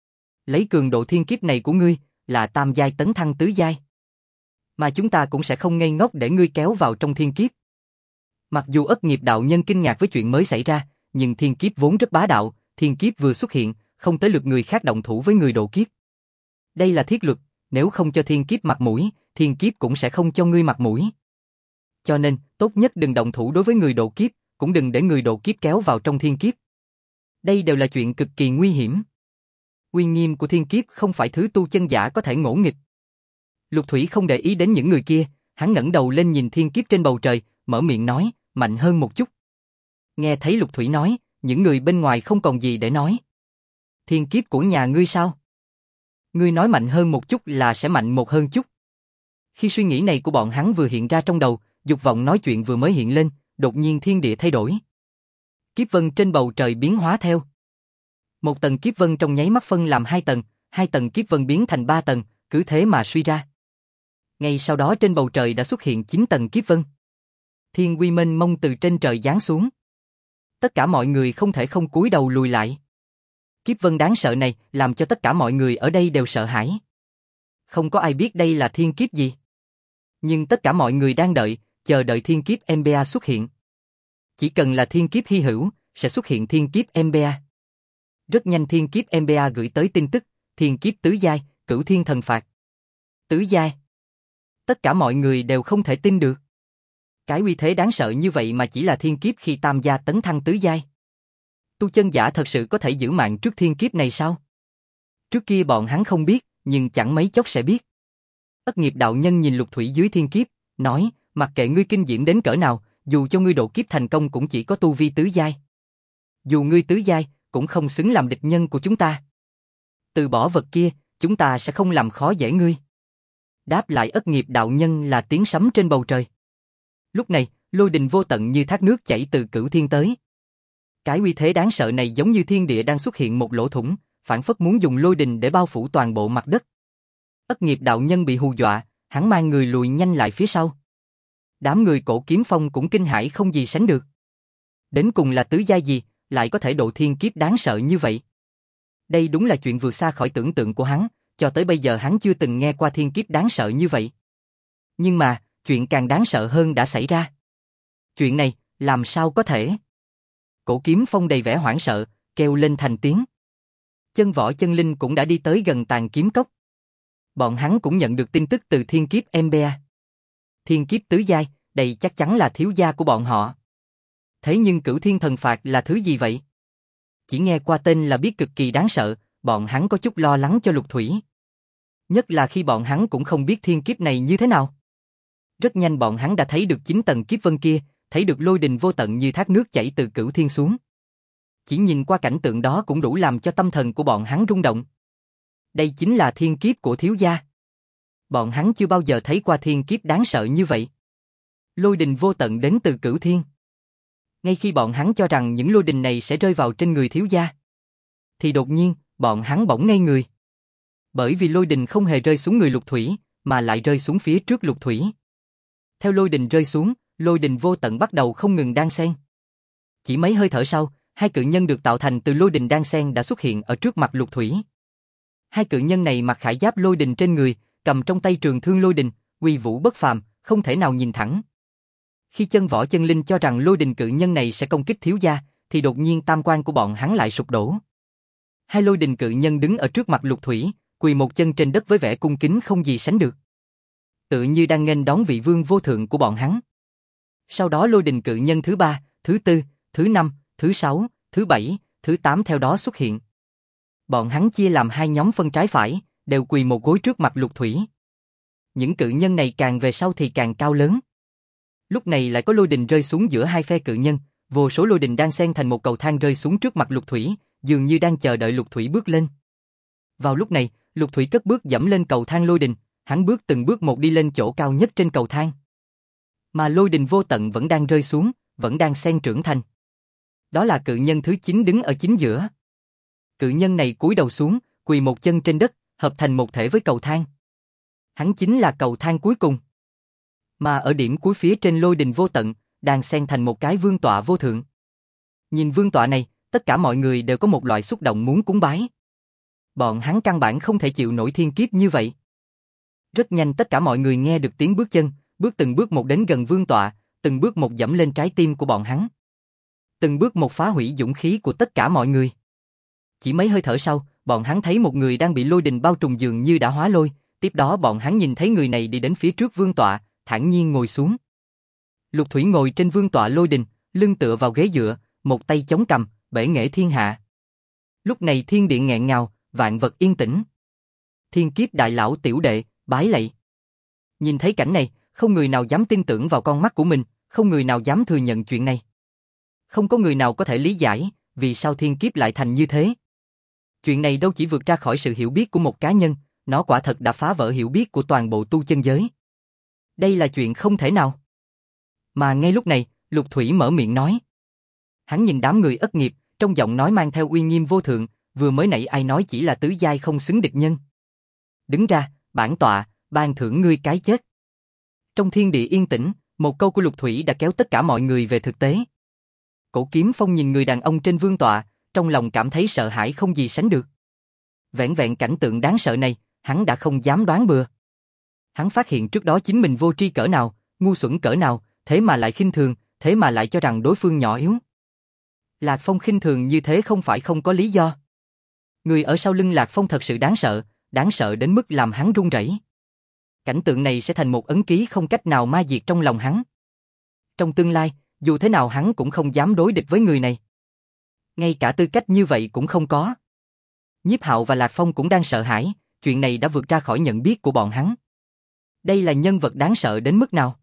Lấy cường độ thiên kiếp này của ngươi, là tam giai tấn thăng tứ giai. Mà chúng ta cũng sẽ không ngây ngốc để ngươi kéo vào trong thiên kiếp. Mặc dù Ất Nghiệp đạo nhân kinh ngạc với chuyện mới xảy ra, nhưng thiên kiếp vốn rất bá đạo, thiên kiếp vừa xuất hiện, không tới lượt người khác động thủ với người độ kiếp. Đây là thiết luật, nếu không cho thiên kiếp mặt mũi, thiên kiếp cũng sẽ không cho ngươi mặt mũi. Cho nên, tốt nhất đừng động thủ đối với người độ kiếp, cũng đừng để người độ kiếp kéo vào trong thiên kiếp. Đây đều là chuyện cực kỳ nguy hiểm. Uy nghiêm của thiên kiếp không phải thứ tu chân giả có thể ngỗ nghịch. Lục Thủy không để ý đến những người kia, hắn ngẩng đầu lên nhìn thiên kiếp trên bầu trời, mở miệng nói, mạnh hơn một chút. Nghe thấy Lục Thủy nói, những người bên ngoài không còn gì để nói. Thiên kiếp của nhà ngươi sao? Ngươi nói mạnh hơn một chút là sẽ mạnh một hơn chút. Khi suy nghĩ này của bọn hắn vừa hiện ra trong đầu, dục vọng nói chuyện vừa mới hiện lên, đột nhiên thiên địa thay đổi. Kiếp vân trên bầu trời biến hóa theo. Một tầng kiếp vân trong nháy mắt phân làm hai tầng kiếp vân biến thành 3 tầng, cứ thế mà suy ra. Ngay sau đó trên bầu trời đã xuất hiện 9 tầng kiếp vân. Thiên uy mênh mông từ trên trời giáng xuống. Tất cả mọi người không thể không cúi đầu lùi lại. Kiếp vân đáng sợ này làm cho tất cả mọi người ở đây đều sợ hãi. Không có ai biết đây là thiên kiếp gì. Nhưng tất cả mọi người đang chờ đợi thiên kiếp Embea xuất hiện. Chỉ cần là thiên kiếp hy hữu, sẽ xuất hiện thiên kiếp Embea. Rất nhanh thiên kiếp Embea gửi tới tin tức, thiên kiếp tứ giai, Cửu Thiên Thần Phạt. Tứ giai. Tất cả mọi người đều không thể tin được. Cái uy thế đáng sợ như vậy mà chỉ là thiên kiếp khi tam gia tấn thăng tứ giai. Tu chân giả thật sự có thể giữ mạng trước thiên kiếp này sao? Trước kia bọn hắn không biết, nhưng chẳng mấy chốc sẽ biết. Ất Nghiệp đạo nhân nhìn Lục Thủy dưới thiên kiếp, nói, mặc kệ ngươi kinh diễm đến cỡ nào, dù cho ngươi độ kiếp thành công cũng chỉ có tu vi tứ giai. Dù ngươi tứ giai, cũng không xứng làm địch nhân của chúng ta. Từ bỏ vật kia, chúng ta sẽ không làm khó dễ ngươi. Đáp lại Ất Nghiệp đạo nhân là tiếng sấm trên bầu trời. Lúc này, lôi đình vô tận như thác nước chảy từ cửu thiên tới. Cái uy thế đáng sợ này giống như thiên địa đang xuất hiện một lỗ thủng, phảng phất muốn dùng lôi đình để bao phủ toàn bộ mặt đất. Ất Nghiệp đạo nhân bị hù dọa, hắn mang người lùi nhanh lại phía sau. Đám người Cổ Kiếm Phong cũng kinh hãi không gì sánh được. Đến cùng là tứ giai gì, lại có thể độ thiên kiếp đáng sợ như vậy? Đây đúng là chuyện vượt xa khỏi tưởng tượng của hắn, cho tới bây giờ hắn chưa từng nghe qua thiên kiếp đáng sợ như vậy. Nhưng mà, chuyện càng đáng sợ hơn đã xảy ra. Chuyện này, làm sao có thể? Cổ Kiếm Phong đầy vẻ hoảng sợ, kêu lên thành tiếng. Chân Võ Chân Linh cũng đã đi tới gần Tàn Kiếm Cốc. Bọn hắn cũng nhận được tin tức từ thiên kiếp Embea. Thiên kiếp tứ giai, đây chắc chắn là thiếu gia của bọn họ. Thế nhưng Cửu Thiên Thần Phạt là thứ gì vậy? Chỉ nghe qua tên là biết cực kỳ đáng sợ, bọn hắn có chút lo lắng cho Lục Thủy. Nhất là khi bọn hắn cũng không biết thiên kiếp này như thế nào. Rất nhanh bọn hắn đã thấy được 9 tầng kiếp vân kia, thấy được lôi đình vô tận như thác nước chảy từ cửu thiên xuống. Chỉ nhìn qua cảnh tượng đó cũng đủ làm cho tâm thần của bọn hắn rung động. Đây chính là thiên kiếp của thiếu gia. Bọn hắn chưa bao giờ thấy qua thiên kiếp đáng sợ như vậy. Lôi đình vô tận đến từ cửu thiên. Ngay khi bọn hắn cho rằng những lôi đình này sẽ rơi vào trên người thiếu gia, thì đột nhiên, bọn hắn bỗng ngây người. Bởi vì lôi đình không hề rơi xuống người Lục Thủy, mà lại rơi xuống phía trước Lục Thủy. Theo lôi đình rơi xuống, lôi đình vô tận bắt đầu không ngừng đan xen. Chỉ mấy hơi thở sau, hai cự nhân được tạo thành từ lôi đình đan xen đã xuất hiện ở trước mặt Lục Thủy. Hai cự nhân này mặc khải giáp lôi đình trên người, cầm trong tay trường thương lôi đình, uy vũ bất phàm, không thể nào nhìn thẳng. Khi Chân Võ Chân Linh cho rằng lôi đình cự nhân này sẽ công kích thiếu gia, thì đột nhiên tam quan của bọn hắn lại sụp đổ. Hai lôi đình cự nhân đứng ở trước mặt Lục Thủy, quỳ một chân trên đất với vẻ cung kính không gì sánh được. Tự như đang nghênh đón vị vương vô thượng của bọn hắn. Sau đó lôi đình cự nhân thứ 3, thứ 4, thứ 5, thứ 6, thứ 7, thứ 8 theo đó xuất hiện. Bọn hắn chia làm hai nhóm phân trái phải, đều quỳ một gối trước mặt Lục Thủy. Những cự nhân này càng về sau thì càng cao lớn. Lúc này lại có lôi đình rơi xuống giữa hai phe cự nhân, vô số lôi đình đang xen thành một cầu thang rơi xuống trước mặt Lục Thủy, dường như đang chờ đợi Lục Thủy bước lên. Vào lúc này, Lục Thủy cất bước dẫm lên cầu thang lôi đình, hắn bước từng bước một đi lên chỗ cao nhất trên cầu thang. Mà lôi đình vô tận vẫn đang rơi xuống, vẫn đang xen trưởng thành. Đó là cự nhân thứ 9 đứng ở chính giữa. Cự nhân này cúi đầu xuống, quỳ một chân trên đất, hợp thành một thể với cầu thang. Hắn chính là cầu thang cuối cùng. Mà ở điểm cuối phía trên lôi đình vô tận, đang xen thành một cái vương tọa vô thượng. Nhìn vương tọa này, tất cả mọi người đều có một loại xúc động muốn cúng bái. Bọn hắn căn bản không thể chịu nổi thiên kiếp như vậy. Rất nhanh tất cả mọi người nghe được tiếng bước chân, bước từng bước một đến gần vương tọa, từng bước một dẫm lên trái tim của bọn hắn. Từng bước một phá hủy dũng khí của tất cả mọi người. chỉ mấy hơi thở sau, bọn hắn thấy một người đang bị lôi đình bao trùm dường như đã hóa lôi, tiếp đó bọn hắn nhìn thấy người này đi đến phía trước vương tọa, thản nhiên ngồi xuống. Lục Thủy ngồi trên vương tọa lôi đình, lưng tựa vào ghế dựa, một tay chống cằm, bể nghệ thiên hạ. Lúc này thiên địa nghẹn ngào, vạn vật yên tĩnh. Thiên Kiếp đại lão tiểu đệ, bái lạy. Nhìn thấy cảnh này, không người nào dám tin tưởng vào con mắt của mình, không người nào dám thừa nhận chuyện này. Không có người nào có thể lý giải, vì sao thiên kiếp lại thành như thế. Chuyện này đâu chỉ vượt ra khỏi sự hiểu biết của một cá nhân, nó quả thật đã phá vỡ hiểu biết của toàn bộ tu chân giới. Đây là chuyện không thể nào. Mà ngay lúc này, Lục Thủy mở miệng nói. Hắn nhìn đám người Ất Nghiệp, trong giọng nói mang theo uy nghiêm vô thượng, vừa mới nãy ai nói chỉ là tứ giai không xứng địch nhân. Đứng ra, bản tọa, ban thưởng ngươi cái chết. Trong thiên địa yên tĩnh, một câu của Lục Thủy đã kéo tất cả mọi người về thực tế. Cổ Kiếm Phong nhìn người đàn ông trên vương tọa, trong lòng cảm thấy sợ hãi không gì sánh được. Vẹn vẹn cảnh tượng đáng sợ này, hắn đã không dám đoán bừa. Hắn phát hiện trước đó chính mình vô tri cỡ nào, ngu xuẩn cỡ nào, thế mà lại khinh thường, thế mà lại cho rằng đối phương nhỏ yếu. Lạc Phong khinh thường như thế không phải không có lý do. Người ở sau lưng Lạc Phong thật sự đáng sợ đến mức làm hắn run rẩy. Cảnh tượng này sẽ thành một ấn ký không cách nào ma diệt trong lòng hắn. Trong tương lai, dù thế nào hắn cũng không dám đối địch với người này. Ngay cả tư cách như vậy cũng không có. Nhiếp Hạo và Lạc Phong cũng đang sợ hãi, chuyện này đã vượt ra khỏi nhận biết của bọn hắn. Đây là nhân vật đáng sợ đến mức nào?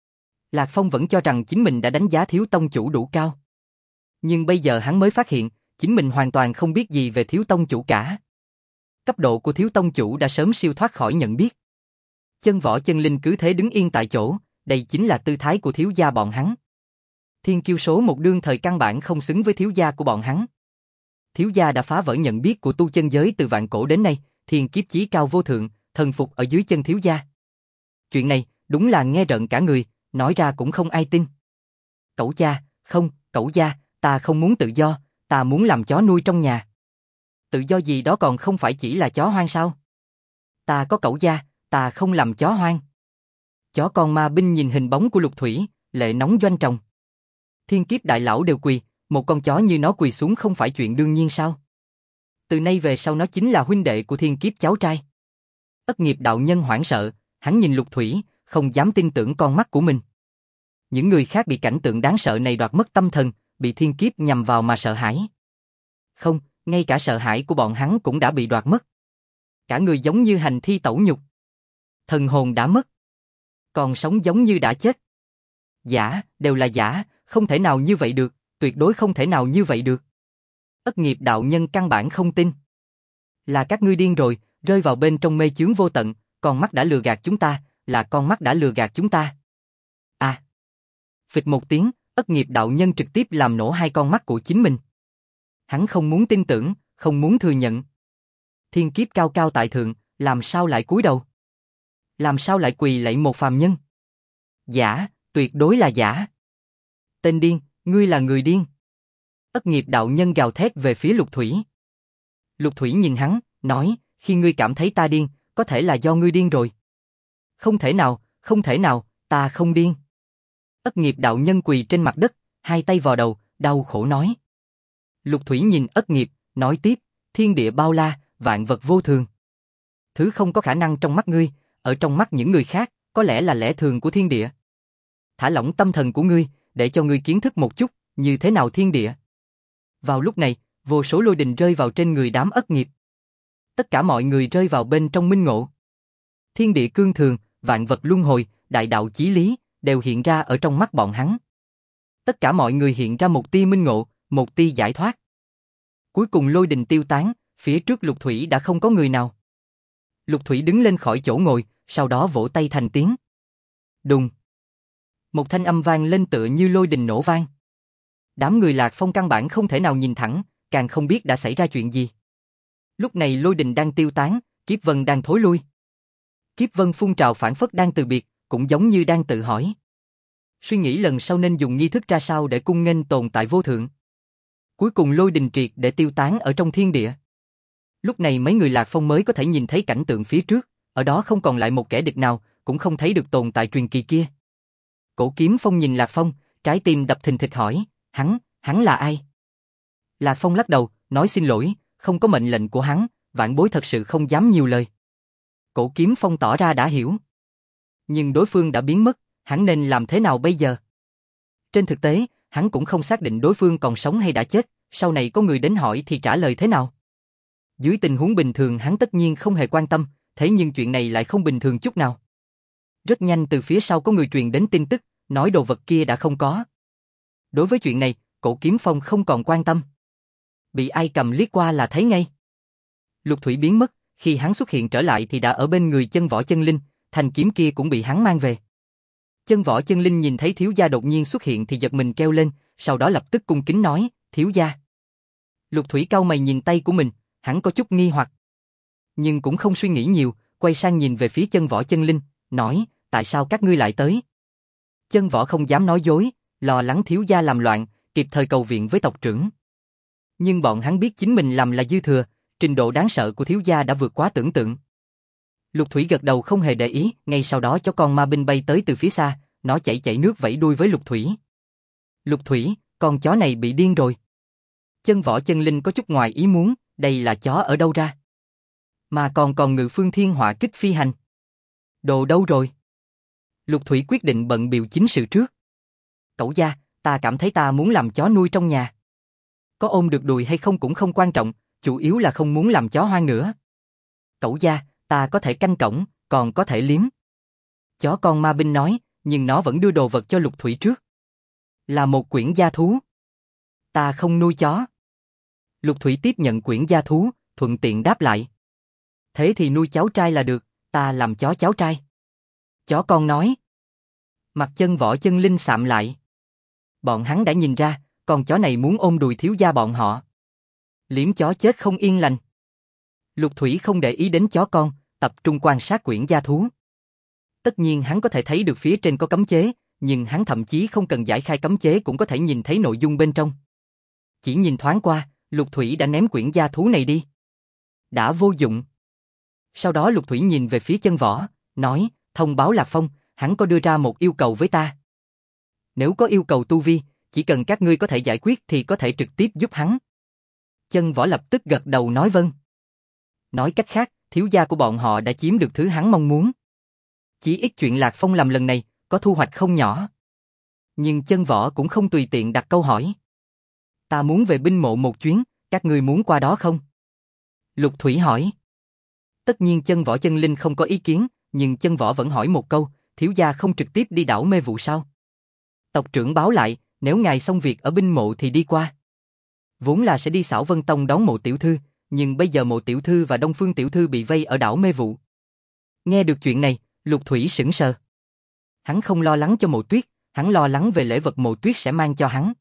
Lạc Phong vẫn cho rằng chính mình đã đánh giá Thiếu Tông Chủ đủ cao. Nhưng bây giờ hắn mới phát hiện, chính mình hoàn toàn không biết gì về Thiếu Tông Chủ cả. Cấp độ của Thiếu Tông Chủ đã sớm siêu thoát khỏi nhận biết. Chân võ chân linh cứ thế đứng yên tại chỗ, đây chính là tư thái của thiếu gia bọn hắn. Thiên kiêu số một đương thời căn bản không xứng với thiếu gia của bọn hắn. Thiếu gia đã phá vỡ nhận biết của tu chân giới từ vạn cổ đến nay, thiên kiếp chí cao vô thượng, thần phục ở dưới chân thiếu gia. Chuyện này, đúng là nghe rợn cả người, nói ra cũng không ai tin. Cẩu cha, không, cẩu gia, ta không muốn tự do, ta muốn làm chó nuôi trong nhà. Tự do gì đó còn không phải chỉ là chó hoang sao? Ta có cẩu gia, ta không làm chó hoang. Chó con ma binh nhìn hình bóng của Lục Thủy, lệ nóng doanh tròng. Thiên Kiếp đại lão đều quỳ, một con chó như nó quỳ xuống không phải chuyện đương nhiên sao? Từ nay về sau nó chính là huynh đệ của Thiên Kiếp cháu trai. Ất Nghiệp đạo nhân hoảng sợ, hắn nhìn Lục Thủy, không dám tin tưởng con mắt của mình. Những người khác bị cảnh tượng đáng sợ này đoạt mất tâm thần, bị thiên kiếp nhằm vào mà sợ hãi. Không, ngay cả sợ hãi của bọn hắn cũng đã bị đoạt mất. Cả người giống như hành thi tẩu nhục. Thần hồn đã mất. Còn sống giống như đã chết. Giả, đều là giả, không thể nào như vậy được, tuyệt đối không thể nào như vậy được. Ất Nghiệp đạo nhân căn bản không tin. Là các ngươi điên rồi, rơi vào bên trong mê chướng vô tận, con mắt đã lừa gạt chúng ta, là con mắt đã lừa gạt chúng ta. À! Phịch một tiếng, Ất Nghiệp đạo nhân trực tiếp làm nổ hai con mắt của chính mình. Hắn không muốn tin tưởng, không muốn thừa nhận. Thiên kiếp cao cao tại thượng, làm sao lại cúi đầu? Làm sao lại quỳ lạy một phàm nhân? Giả, tuyệt đối là giả. Tên điên, ngươi là người điên. Ất Nghiệp đạo nhân gào thét về phía Lục Thủy. Lục Thủy nhìn hắn, nói, khi ngươi cảm thấy ta điên, có thể là do ngươi điên rồi. Không thể nào, ta không điên. Ất Nghiệp đạo nhân quỳ trên mặt đất, hai tay vào đầu, đau khổ nói. Lục Thủy nhìn Ất Nghiệp, nói tiếp, thiên địa bao la, vạn vật vô thường. Thứ không có khả năng trong mắt ngươi, ở trong mắt những người khác, có lẽ là lẽ thường của thiên địa. Thả lỏng tâm thần của ngươi, để cho ngươi kiến thức một chút, như thế nào thiên địa. Vào lúc này, vô số lôi đình rơi vào trên người đám Ất Nghiệp. Tất cả mọi người rơi vào bên trong minh ngộ. Thiên địa cương thường, vạn vật luân hồi, đại đạo chí lý, đều hiện ra ở trong mắt bọn hắn. Tất cả mọi người hiện ra một tia minh ngộ, một tia giải thoát. Cuối cùng lôi đình tiêu tán, phía trước Lục Thủy đã không có người nào. Lục Thủy đứng lên khỏi chỗ ngồi, sau đó vỗ tay thành tiếng. Đùng. Một thanh âm vang lên tựa như lôi đình nổ vang. Đám người Lạc Phong căn bản không thể nào nhìn thẳng, càng không biết đã xảy ra chuyện gì. Lúc này lôi đình đang tiêu tán, kiếp vân đang thối lui. Kiếp vân phun trào phản phất đang từ biệt, cũng giống như đang tự hỏi. Suy nghĩ lần sau nên dùng nghi thức ra sao để cung nghênh tồn tại vô thượng. Cuối cùng lôi đình triệt để tiêu tán ở trong thiên địa. Lúc này mấy người Lạc Phong mới có thể nhìn thấy cảnh tượng phía trước, ở đó không còn lại một kẻ địch nào, cũng không thấy được tồn tại truyền kỳ kia. Cổ Kiếm Phong nhìn Lạc Phong, trái tim đập thình thịch hỏi, hắn là ai? Lạc Phong lắc đầu, nói xin lỗi, không có mệnh lệnh của hắn, vạn bối thật sự không dám nhiều lời. Cổ Kiếm Phong tỏ ra đã hiểu. Nhưng đối phương đã biến mất, hắn nên làm thế nào bây giờ? Trên thực tế, hắn cũng không xác định đối phương còn sống hay đã chết, sau này có người đến hỏi thì trả lời thế nào. Dưới tình huống bình thường hắn tất nhiên không hề quan tâm, thế nhưng chuyện này lại không bình thường chút nào. Rất nhanh từ phía sau có người truyền đến tin tức, nói đồ vật kia đã không có. Đối với chuyện này, Cổ Kiếm Phong không còn quan tâm. Bị ai cầm liếc qua là thấy ngay. Lục Thủy biến mất, khi hắn xuất hiện trở lại thì đã ở bên người Chân Võ Chân Linh, thanh kiếm kia cũng bị hắn mang về. Chân Võ Chân Linh nhìn thấy thiếu gia đột nhiên xuất hiện thì giật mình kêu lên, sau đó lập tức cung kính nói, thiếu gia. Lục Thủy cau mày nhìn tay của mình, hắn có chút nghi hoặc. Nhưng cũng không suy nghĩ nhiều, quay sang nhìn về phía Chân Võ Chân Linh, nói, tại sao các ngươi lại tới? Chân Võ không dám nói dối, lo lắng thiếu gia làm loạn, kịp thời cầu viện với tộc trưởng. Nhưng bọn hắn biết chính mình làm là dư thừa, trình độ đáng sợ của thiếu gia đã vượt quá tưởng tượng. Lục Thủy gật đầu không hề để ý, ngay sau đó chó con ma binh bay tới từ phía xa, nó chảy chảy nước vẫy đuôi với Lục Thủy. Lục Thủy, con chó này bị điên rồi. Chân Võ Chân Linh có chút ngoài ý muốn, đây là chó ở đâu ra? Mà còn ngự phương thiên hỏa kích phi hành. Đồ đâu rồi? Lục Thủy quyết định bận bịu chính sự trước. Cẩu gia, ta cảm thấy ta muốn làm chó nuôi trong nhà. Có ôm được đùi hay không cũng không quan trọng, chủ yếu là không muốn làm chó hoang nữa. Cẩu gia, ta có thể canh cổng, còn có thể liếm. Chó con ma binh nói, nhưng nó vẫn đưa đồ vật cho Lục Thủy trước. Là một quyển gia thú. Ta không nuôi chó. Lục Thủy tiếp nhận quyển gia thú, thuận tiện đáp lại. Thế thì nuôi cháu trai là được, ta làm chó cháu trai. Chó con nói. Mặt Chân Võ Chân Linh sạm lại. Bọn hắn đã nhìn ra, con chó này muốn ôm đùi thiếu gia bọn họ. Liếm chó chết không yên lành. Lục Thủy không để ý đến chó con, tập trung quan sát quyển gia thú. Tất nhiên hắn có thể thấy được phía trên có cấm chế, nhưng hắn thậm chí không cần giải khai cấm chế cũng có thể nhìn thấy nội dung bên trong. Chỉ nhìn thoáng qua, Lục Thủy đã ném quyển gia thú này đi. Đã vô dụng. Sau đó Lục Thủy nhìn về phía Chân Võ, nói, thông báo Lạc Phong, hắn có đưa ra một yêu cầu với ta. Nếu có yêu cầu tu vi, chỉ cần các ngươi có thể giải quyết thì có thể trực tiếp giúp hắn. Chân Võ lập tức gật đầu nói vâng. Nói cách khác, thiếu gia của bọn họ đã chiếm được thứ hắn mong muốn. Chỉ ít chuyện Lạc Phong làm lần này, có thu hoạch không nhỏ. Nhưng Chân Võ cũng không tùy tiện đặt câu hỏi. Ta muốn về binh mộ một chuyến, các ngươi muốn qua đó không? Lục Thủy hỏi. Tất nhiên Chân Võ Chân Linh không có ý kiến, nhưng Chân Võ vẫn hỏi một câu, thiếu gia không trực tiếp đi đảo mê vụ sao? Tộc trưởng báo lại, nếu ngài xong việc ở binh mộ thì đi qua. Vốn là sẽ đi Xảo Vân Tông đón Mộ tiểu thư, nhưng bây giờ Mộ tiểu thư và Đông Phương tiểu thư bị vây ở đảo mê vụ. Nghe được chuyện này, Lục Thủy sững sờ. Hắn không lo lắng cho Mộ Tuyết, hắn lo lắng về lễ vật Mộ Tuyết sẽ mang cho hắn.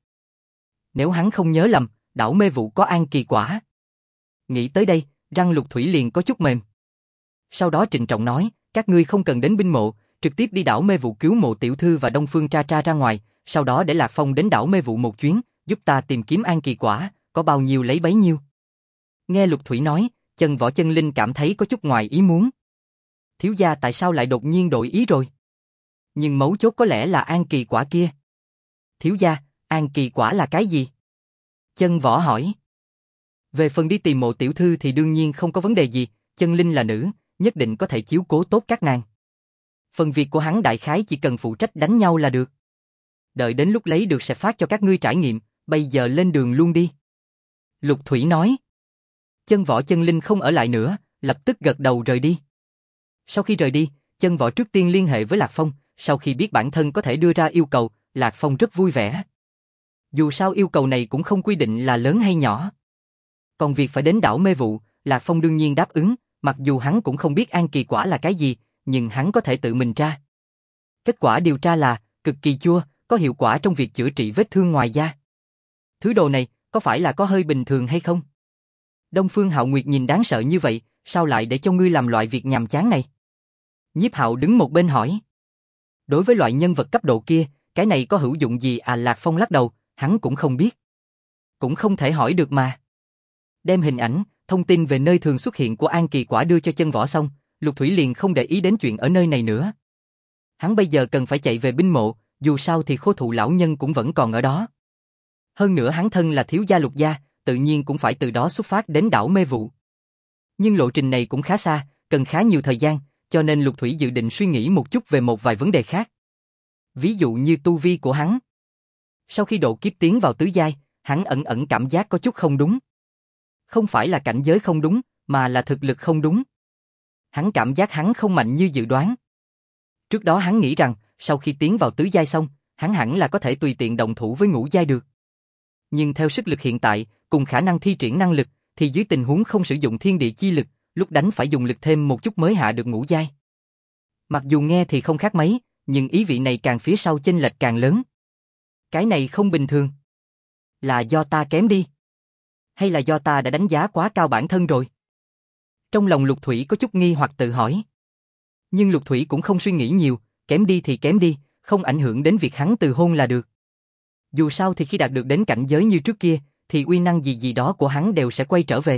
Nếu hắn không nhớ lầm, đảo mê vụ có an kỳ quả. Nghĩ tới đây, răng Lục Thủy liền có chút mềm. Sau đó trịnh trọng nói, các ngươi không cần đến binh mộ, trực tiếp đi đảo mê vụ cứu Mộ tiểu thư và Đông Phương Tra Tra ra ngoài, sau đó để Lạc Phong đến đảo mê vụ một chuyến, giúp ta tìm kiếm an kỳ quả, có bao nhiêu lấy bấy nhiêu. Nghe Lục Thủy nói, Chân Võ Chân Linh cảm thấy có chút ngoài ý muốn. Thiếu gia tại sao lại đột nhiên đổi ý rồi? Nhưng mấu chốt có lẽ là an kỳ quả kia. Thiếu gia, an kỳ quả là cái gì? Chân Võ hỏi. Về phần đi tìm Mộ tiểu thư thì đương nhiên không có vấn đề gì, Chân Linh là nữ, nhất định có thể chiếu cố tốt các nàng. Phần việc của hắn đại khái chỉ cần phụ trách đánh nhau là được. Đợi đến lúc lấy được sẽ phát cho các ngươi trải nghiệm, bây giờ lên đường luôn đi. Lục Thủy nói. Chân Võ Chân Linh không ở lại nữa, lập tức gật đầu rời đi. Sau khi rời đi, Chân Võ trước tiên liên hệ với Lạc Phong, sau khi biết bản thân có thể đưa ra yêu cầu, Lạc Phong rất vui vẻ. Dù sao yêu cầu này cũng không quy định là lớn hay nhỏ. Còn việc phải đến đảo mê vụ, Lạc Phong đương nhiên đáp ứng, mặc dù hắn cũng không biết an kỳ quả là cái gì, nhưng hắn có thể tự mình tra. Kết quả điều tra là, cực kỳ chua, có hiệu quả trong việc chữa trị vết thương ngoài da. Thứ đồ này, có phải là có hơi bình thường hay không? Đông Phương Hạo Nguyệt nhìn đáng sợ như vậy, sao lại để cho ngươi làm loại việc nhàm chán này? Nhiếp Hạo đứng một bên hỏi. Đối với loại nhân vật cấp độ kia, cái này có hữu dụng gì à? Lạc Phong lắc đầu, hắn cũng không biết. Cũng không thể hỏi được mà. Đem hình ảnh, thông tin về nơi thường xuất hiện của an kỳ quả đưa cho Chân Võ xong, Lục Thủy liền không để ý đến chuyện ở nơi này nữa. Hắn bây giờ cần phải chạy về binh mộ, dù sao thì Khô Thụ lão nhân cũng vẫn còn ở đó. Hơn nữa hắn thân là thiếu gia Lục gia, tự nhiên cũng phải từ đó xuất phát đến đảo Mê Vụ. Nhưng lộ trình này cũng khá xa, cần khá nhiều thời gian, cho nên Lục Thủy dự định suy nghĩ một chút về một vài vấn đề khác. Ví dụ như tu vi của hắn. Sau khi độ kiếp tiến vào tứ giai, hắn ẩn ẩn cảm giác có chút không đúng. Không phải là cảnh giới không đúng, mà là thực lực không đúng. Hắn cảm giác hắn không mạnh như dự đoán. Trước đó hắn nghĩ rằng, sau khi tiến vào tứ giai xong, hắn hẳn là có thể tùy tiện động thủ với ngũ giai được. Nhưng theo sức lực hiện tại, cùng khả năng thi triển năng lực, thì dưới tình huống không sử dụng thiên địa chi lực, lúc đánh phải dùng lực thêm một chút mới hạ được ngũ giai. Mặc dù nghe thì không khác mấy, nhưng ý vị này càng phía sau chênh lệch càng lớn. Cái này không bình thường. Là do ta kém đi? Hay là do ta đã đánh giá quá cao bản thân rồi? Trong lòng Lục Thủy có chút nghi hoặc tự hỏi. Nhưng Lục Thủy cũng không suy nghĩ nhiều, kém đi thì kém đi, không ảnh hưởng đến việc hắn từ hôn là được. Dù sao thì khi đạt được đến cảnh giới như trước kia, thì uy năng gì gì đó của hắn đều sẽ quay trở về.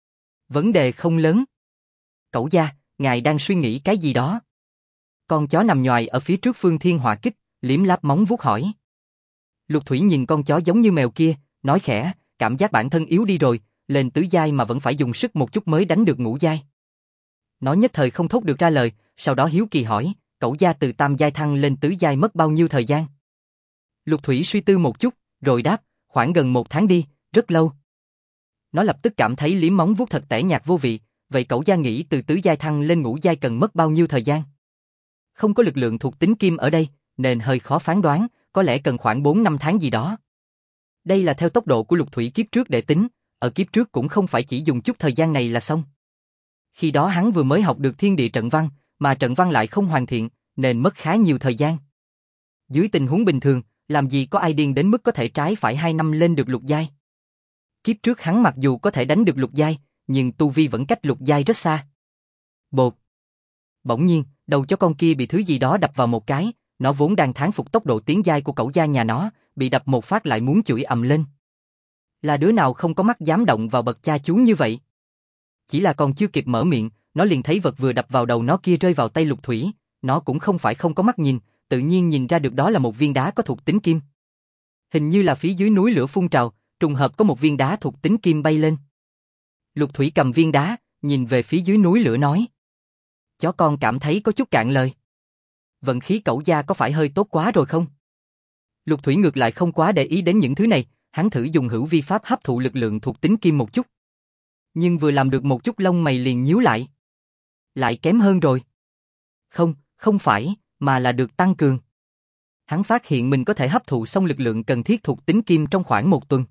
Vấn đề không lớn. Cẩu gia, ngài đang suy nghĩ cái gì đó? Con chó nằm nhoài ở phía trước Phương Thiên Hỏa Kích, liếm láp móng vuốt hỏi. Lục Thủy nhìn con chó giống như mèo kia, nói khẽ, cảm giác bản thân yếu đi rồi, lên tứ giai mà vẫn phải dùng sức một chút mới đánh được ngũ giai. Nó nhất thời không thốt được ra lời, sau đó hiếu kỳ hỏi, cẩu gia từ tam giai thăng lên tứ giai mất bao nhiêu thời gian? Lục Thủy suy tư một chút, rồi đáp, khoảng gần 1 tháng đi, rất lâu. Nó lập tức cảm thấy liếm móng vuốt thật tẻ nhạt vô vị, vậy cẩu gia nghĩ từ tứ giai thăng lên ngũ giai cần mất bao nhiêu thời gian? Không có lực lượng thuộc tính kim ở đây, nên hơi khó phán đoán, có lẽ cần khoảng 4-5 tháng gì đó. Đây là theo tốc độ của Lục Thủy kiếp trước để tính, ở kiếp trước cũng không phải chỉ dùng chút thời gian này là xong. Khi đó hắn vừa mới học được thiên địa trận văn, mà trận văn lại không hoàn thiện, nên mất khá nhiều thời gian. Dưới tình huống bình thường, làm gì có ai điên đến mức có thể trái phải 2 năm lên được lục giai. Kiếp trước hắn mặc dù có thể đánh được lục giai, nhưng tu vi vẫn cách lục giai rất xa. Bột. Bỗng nhiên, đầu chó con kia bị thứ gì đó đập vào một cái, nó vốn đang thán phục tốc độ tiến giai của cẩu gia nhà nó, bị đập một phát lại muốn chửi ầm lên. Là đứa nào không có mắt dám động vào bậc cha chú như vậy? Chỉ là còn chưa kịp mở miệng, nó liền thấy vật vừa đập vào đầu nó kia rơi vào tay Lục Thủy, nó cũng không phải không có mắt nhìn, tự nhiên nhìn ra được đó là một viên đá có thuộc tính kim. Hình như là phía dưới núi lửa phun trào, trùng hợp có một viên đá thuộc tính kim bay lên. Lục Thủy cầm viên đá, nhìn về phía dưới núi lửa nói. Chó con cảm thấy có chút cạn lời. Vận khí cẩu gia có phải hơi tốt quá rồi không? Lục Thủy ngược lại không quá để ý đến những thứ này, hắn thử dùng hữu vi pháp hấp thụ lực lượng thuộc tính kim một chút. Nhưng vừa làm được một chút lông mày liền nhíu lại. Lại kém hơn rồi. Không, không phải, mà là được tăng cường. Hắn phát hiện mình có thể hấp thụ xong lực lượng cần thiết thuộc tính kim trong khoảng 1 tuần.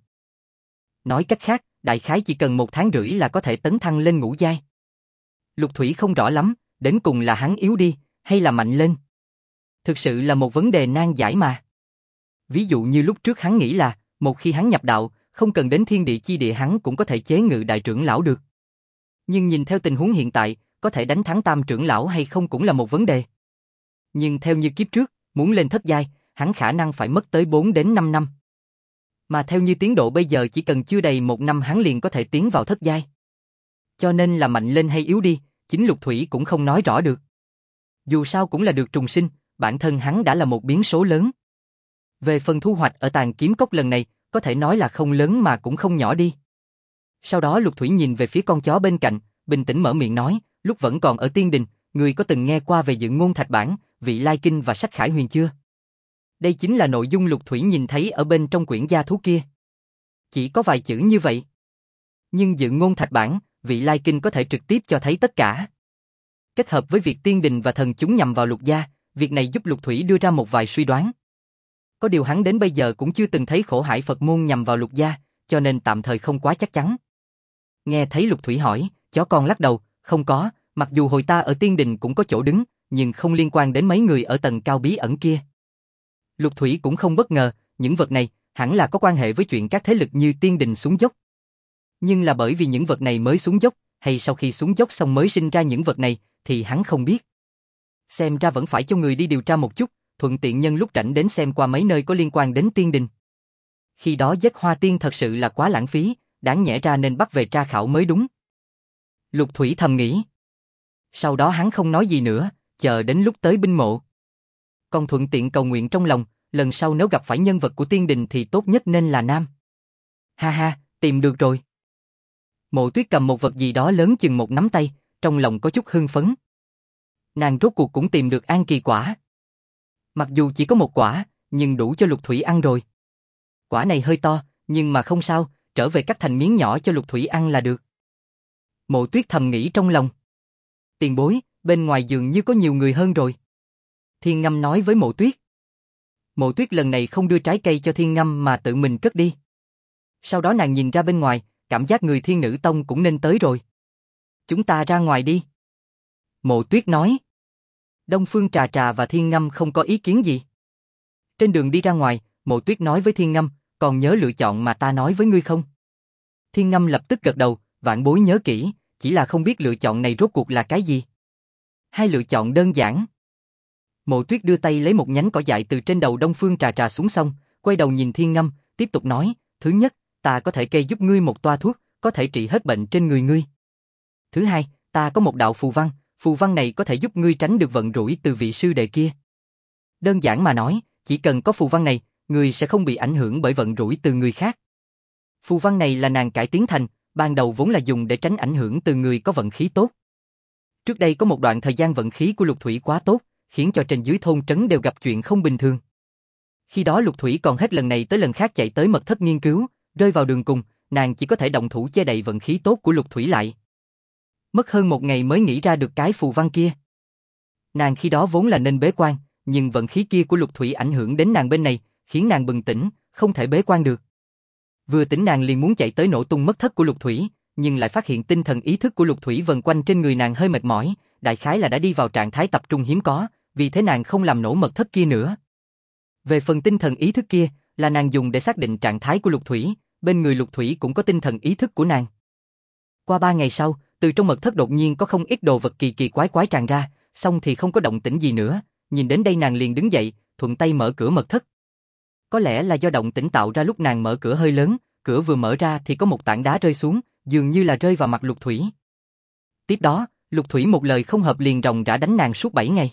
Nói cách khác, đại khái chỉ cần 1 tháng rưỡi là có thể tấn thăng lên ngũ giai. Lục Thủy không rõ lắm, đến cùng là hắn yếu đi, hay là mạnh lên. Thực sự là một vấn đề nan giải mà. Ví dụ như lúc trước hắn nghĩ là, một khi hắn nhập đạo, không cần đến thiên địa chi địa hắn cũng có thể chế ngự đại trưởng lão được. Nhưng nhìn theo tình huống hiện tại, có thể đánh thắng tam trưởng lão hay không cũng là một vấn đề. Nhưng theo như kiếp trước, muốn lên thất giai, hắn khả năng phải mất tới 4 đến 5 năm. Mà theo như tiến độ bây giờ chỉ cần chưa đầy 1 năm hắn liền có thể tiến vào thất giai. Cho nên là mạnh lên hay yếu đi, chính Lục Thủy cũng không nói rõ được. Dù sao cũng là được trùng sinh, bản thân hắn đã là một biến số lớn. Về phần thu hoạch ở Tàn Kiếm Cốc lần này, có thể nói là không lớn mà cũng không nhỏ đi. Sau đó Lục Thủy nhìn về phía con chó bên cạnh, bình tĩnh mở miệng nói, lúc vẫn còn ở Tiên Đình, người có từng nghe qua về Dự Ngôn Thạch Bản, Vị Lai Kinh và sách Khải Huyền chưa? Đây chính là nội dung Lục Thủy nhìn thấy ở bên trong quyển gia thú kia. Chỉ có vài chữ như vậy. Nhưng Dự Ngôn Thạch Bản, Vị Lai Kinh có thể trực tiếp cho thấy tất cả. Kết hợp với việc Tiên Đình và thần chúng nhằm vào Lục gia, việc này giúp Lục Thủy đưa ra một vài suy đoán. Có điều hắn đến bây giờ cũng chưa từng thấy Khổ Hải Phật môn nhằm vào Lục gia, cho nên tạm thời không quá chắc chắn. Nghe thấy Lục Thủy hỏi, chó con lắc đầu, không có, mặc dù hồi ta ở Tiên Đình cũng có chỗ đứng, nhưng không liên quan đến mấy người ở tầng cao bí ẩn kia. Lục Thủy cũng không bất ngờ, những vật này hẳn là có quan hệ với chuyện các thế lực như Tiên Đình xuống dốc. Nhưng là bởi vì những vật này mới xuống dốc, hay sau khi xuống dốc xong mới sinh ra những vật này, thì hắn không biết. Xem ra vẫn phải cho người đi điều tra một chút, thuận tiện nhân lúc rảnh đến xem qua mấy nơi có liên quan đến Tiên Đình. Khi đó giết Hoa Tiên thật sự là quá lãng phí, đáng nhẽ ra nên bắt về tra khảo mới đúng. Lục Thủy thầm nghĩ. Sau đó hắn không nói gì nữa, chờ đến lúc tới binh mộ. Còn thuận tiện cầu nguyện trong lòng, lần sau nếu gặp phải nhân vật của Tiên Đình thì tốt nhất nên là nam. Ha ha, Tìm được rồi. Mộ Tuyết cầm một vật gì đó lớn chừng một nắm tay, trong lòng có chút hưng phấn. Nàng rốt cuộc cũng tìm được An Kỳ quả. Mặc dù chỉ có một quả, nhưng đủ cho Lục Thủy ăn rồi. Quả này hơi to, nhưng mà không sao, trở về cắt thành miếng nhỏ cho Lục Thủy ăn là được. Mộ Tuyết thầm nghĩ trong lòng. Tiền bối, bên ngoài dường như có nhiều người hơn rồi. Thiên Ngâm nói với Mộ Tuyết. Mộ Tuyết lần này không đưa trái cây cho Thiên Ngâm mà tự mình cất đi. Sau đó nàng nhìn ra bên ngoài, cảm giác người Thiên Nữ Tông cũng nên tới rồi. Chúng ta ra ngoài đi. Mộ Tuyết nói. Đông Phương Trà Trà và Thiên Ngâm không có ý kiến gì. Trên đường đi ra ngoài, Mộ Tuyết nói với Thiên Ngâm, còn nhớ lựa chọn mà ta nói với ngươi không? Thiên Ngâm lập tức gật đầu, vạn bối nhớ kỹ, chỉ là không biết lựa chọn này rốt cuộc là cái gì. Hai lựa chọn đơn giản. Mộ Tuyết đưa tay lấy một nhánh cỏ dại từ trên đầu Đông Phương Trà Trà xuống xong, quay đầu nhìn Thiên Ngâm, tiếp tục nói, thứ nhất, ta có thể kê giúp ngươi một toa thuốc, có thể trị hết bệnh trên người ngươi. Thứ hai, ta có một đạo phù văn này có thể giúp ngươi tránh được vận rủi từ vị sư đệ kia. Đơn giản mà nói, chỉ cần có phù văn này, ngươi sẽ không bị ảnh hưởng bởi vận rủi từ người khác. Phù văn này là nàng cải tiến thành, ban đầu vốn là dùng để tránh ảnh hưởng từ người có vận khí tốt. Trước đây có một đoạn thời gian vận khí của Lục Thủy quá tốt, khiến cho trên dưới thôn trấn đều gặp chuyện không bình thường. Khi đó Lục Thủy còn hết lần này tới lần khác chạy tới mật thất nghiên cứu, rơi vào đường cùng, nàng chỉ có thể động thủ che đậy vận khí tốt của Lục Thủy lại. Mất hơn một ngày mới nghĩ ra được cái phù văn kia. Nàng khi đó vốn là nên bế quan, nhưng vận khí kia của Lục Thủy ảnh hưởng đến nàng bên này, khiến nàng bừng tỉnh, không thể bế quan được. Vừa tỉnh nàng liền muốn chạy tới nổ tung mất thất của Lục Thủy, nhưng lại phát hiện tinh thần ý thức của Lục Thủy vần quanh trên người nàng hơi mệt mỏi, đại khái là đã đi vào trạng thái tập trung hiếm có, vì thế nàng không làm nổ mật thất kia nữa. Về phần tinh thần ý thức kia, là nàng dùng để xác định trạng thái của Lục Thủy, bên người Lục Thủy cũng có tinh thần ý thức của nàng. Qua 3 ngày sau, từ trong mật thất đột nhiên có không ít đồ vật kỳ kỳ quái quái tràn ra, xong thì không có động tĩnh gì nữa, nhìn đến đây nàng liền đứng dậy, thuận tay mở cửa mật thất. Có lẽ là do động tĩnh tạo ra lúc nàng mở cửa hơi lớn, cửa vừa mở ra thì có một tảng đá rơi xuống, dường như là rơi vào mặt Lục Thủy. Tiếp đó, Lục Thủy một lời không hợp liền ròng rã đánh nàng suốt 7 ngày.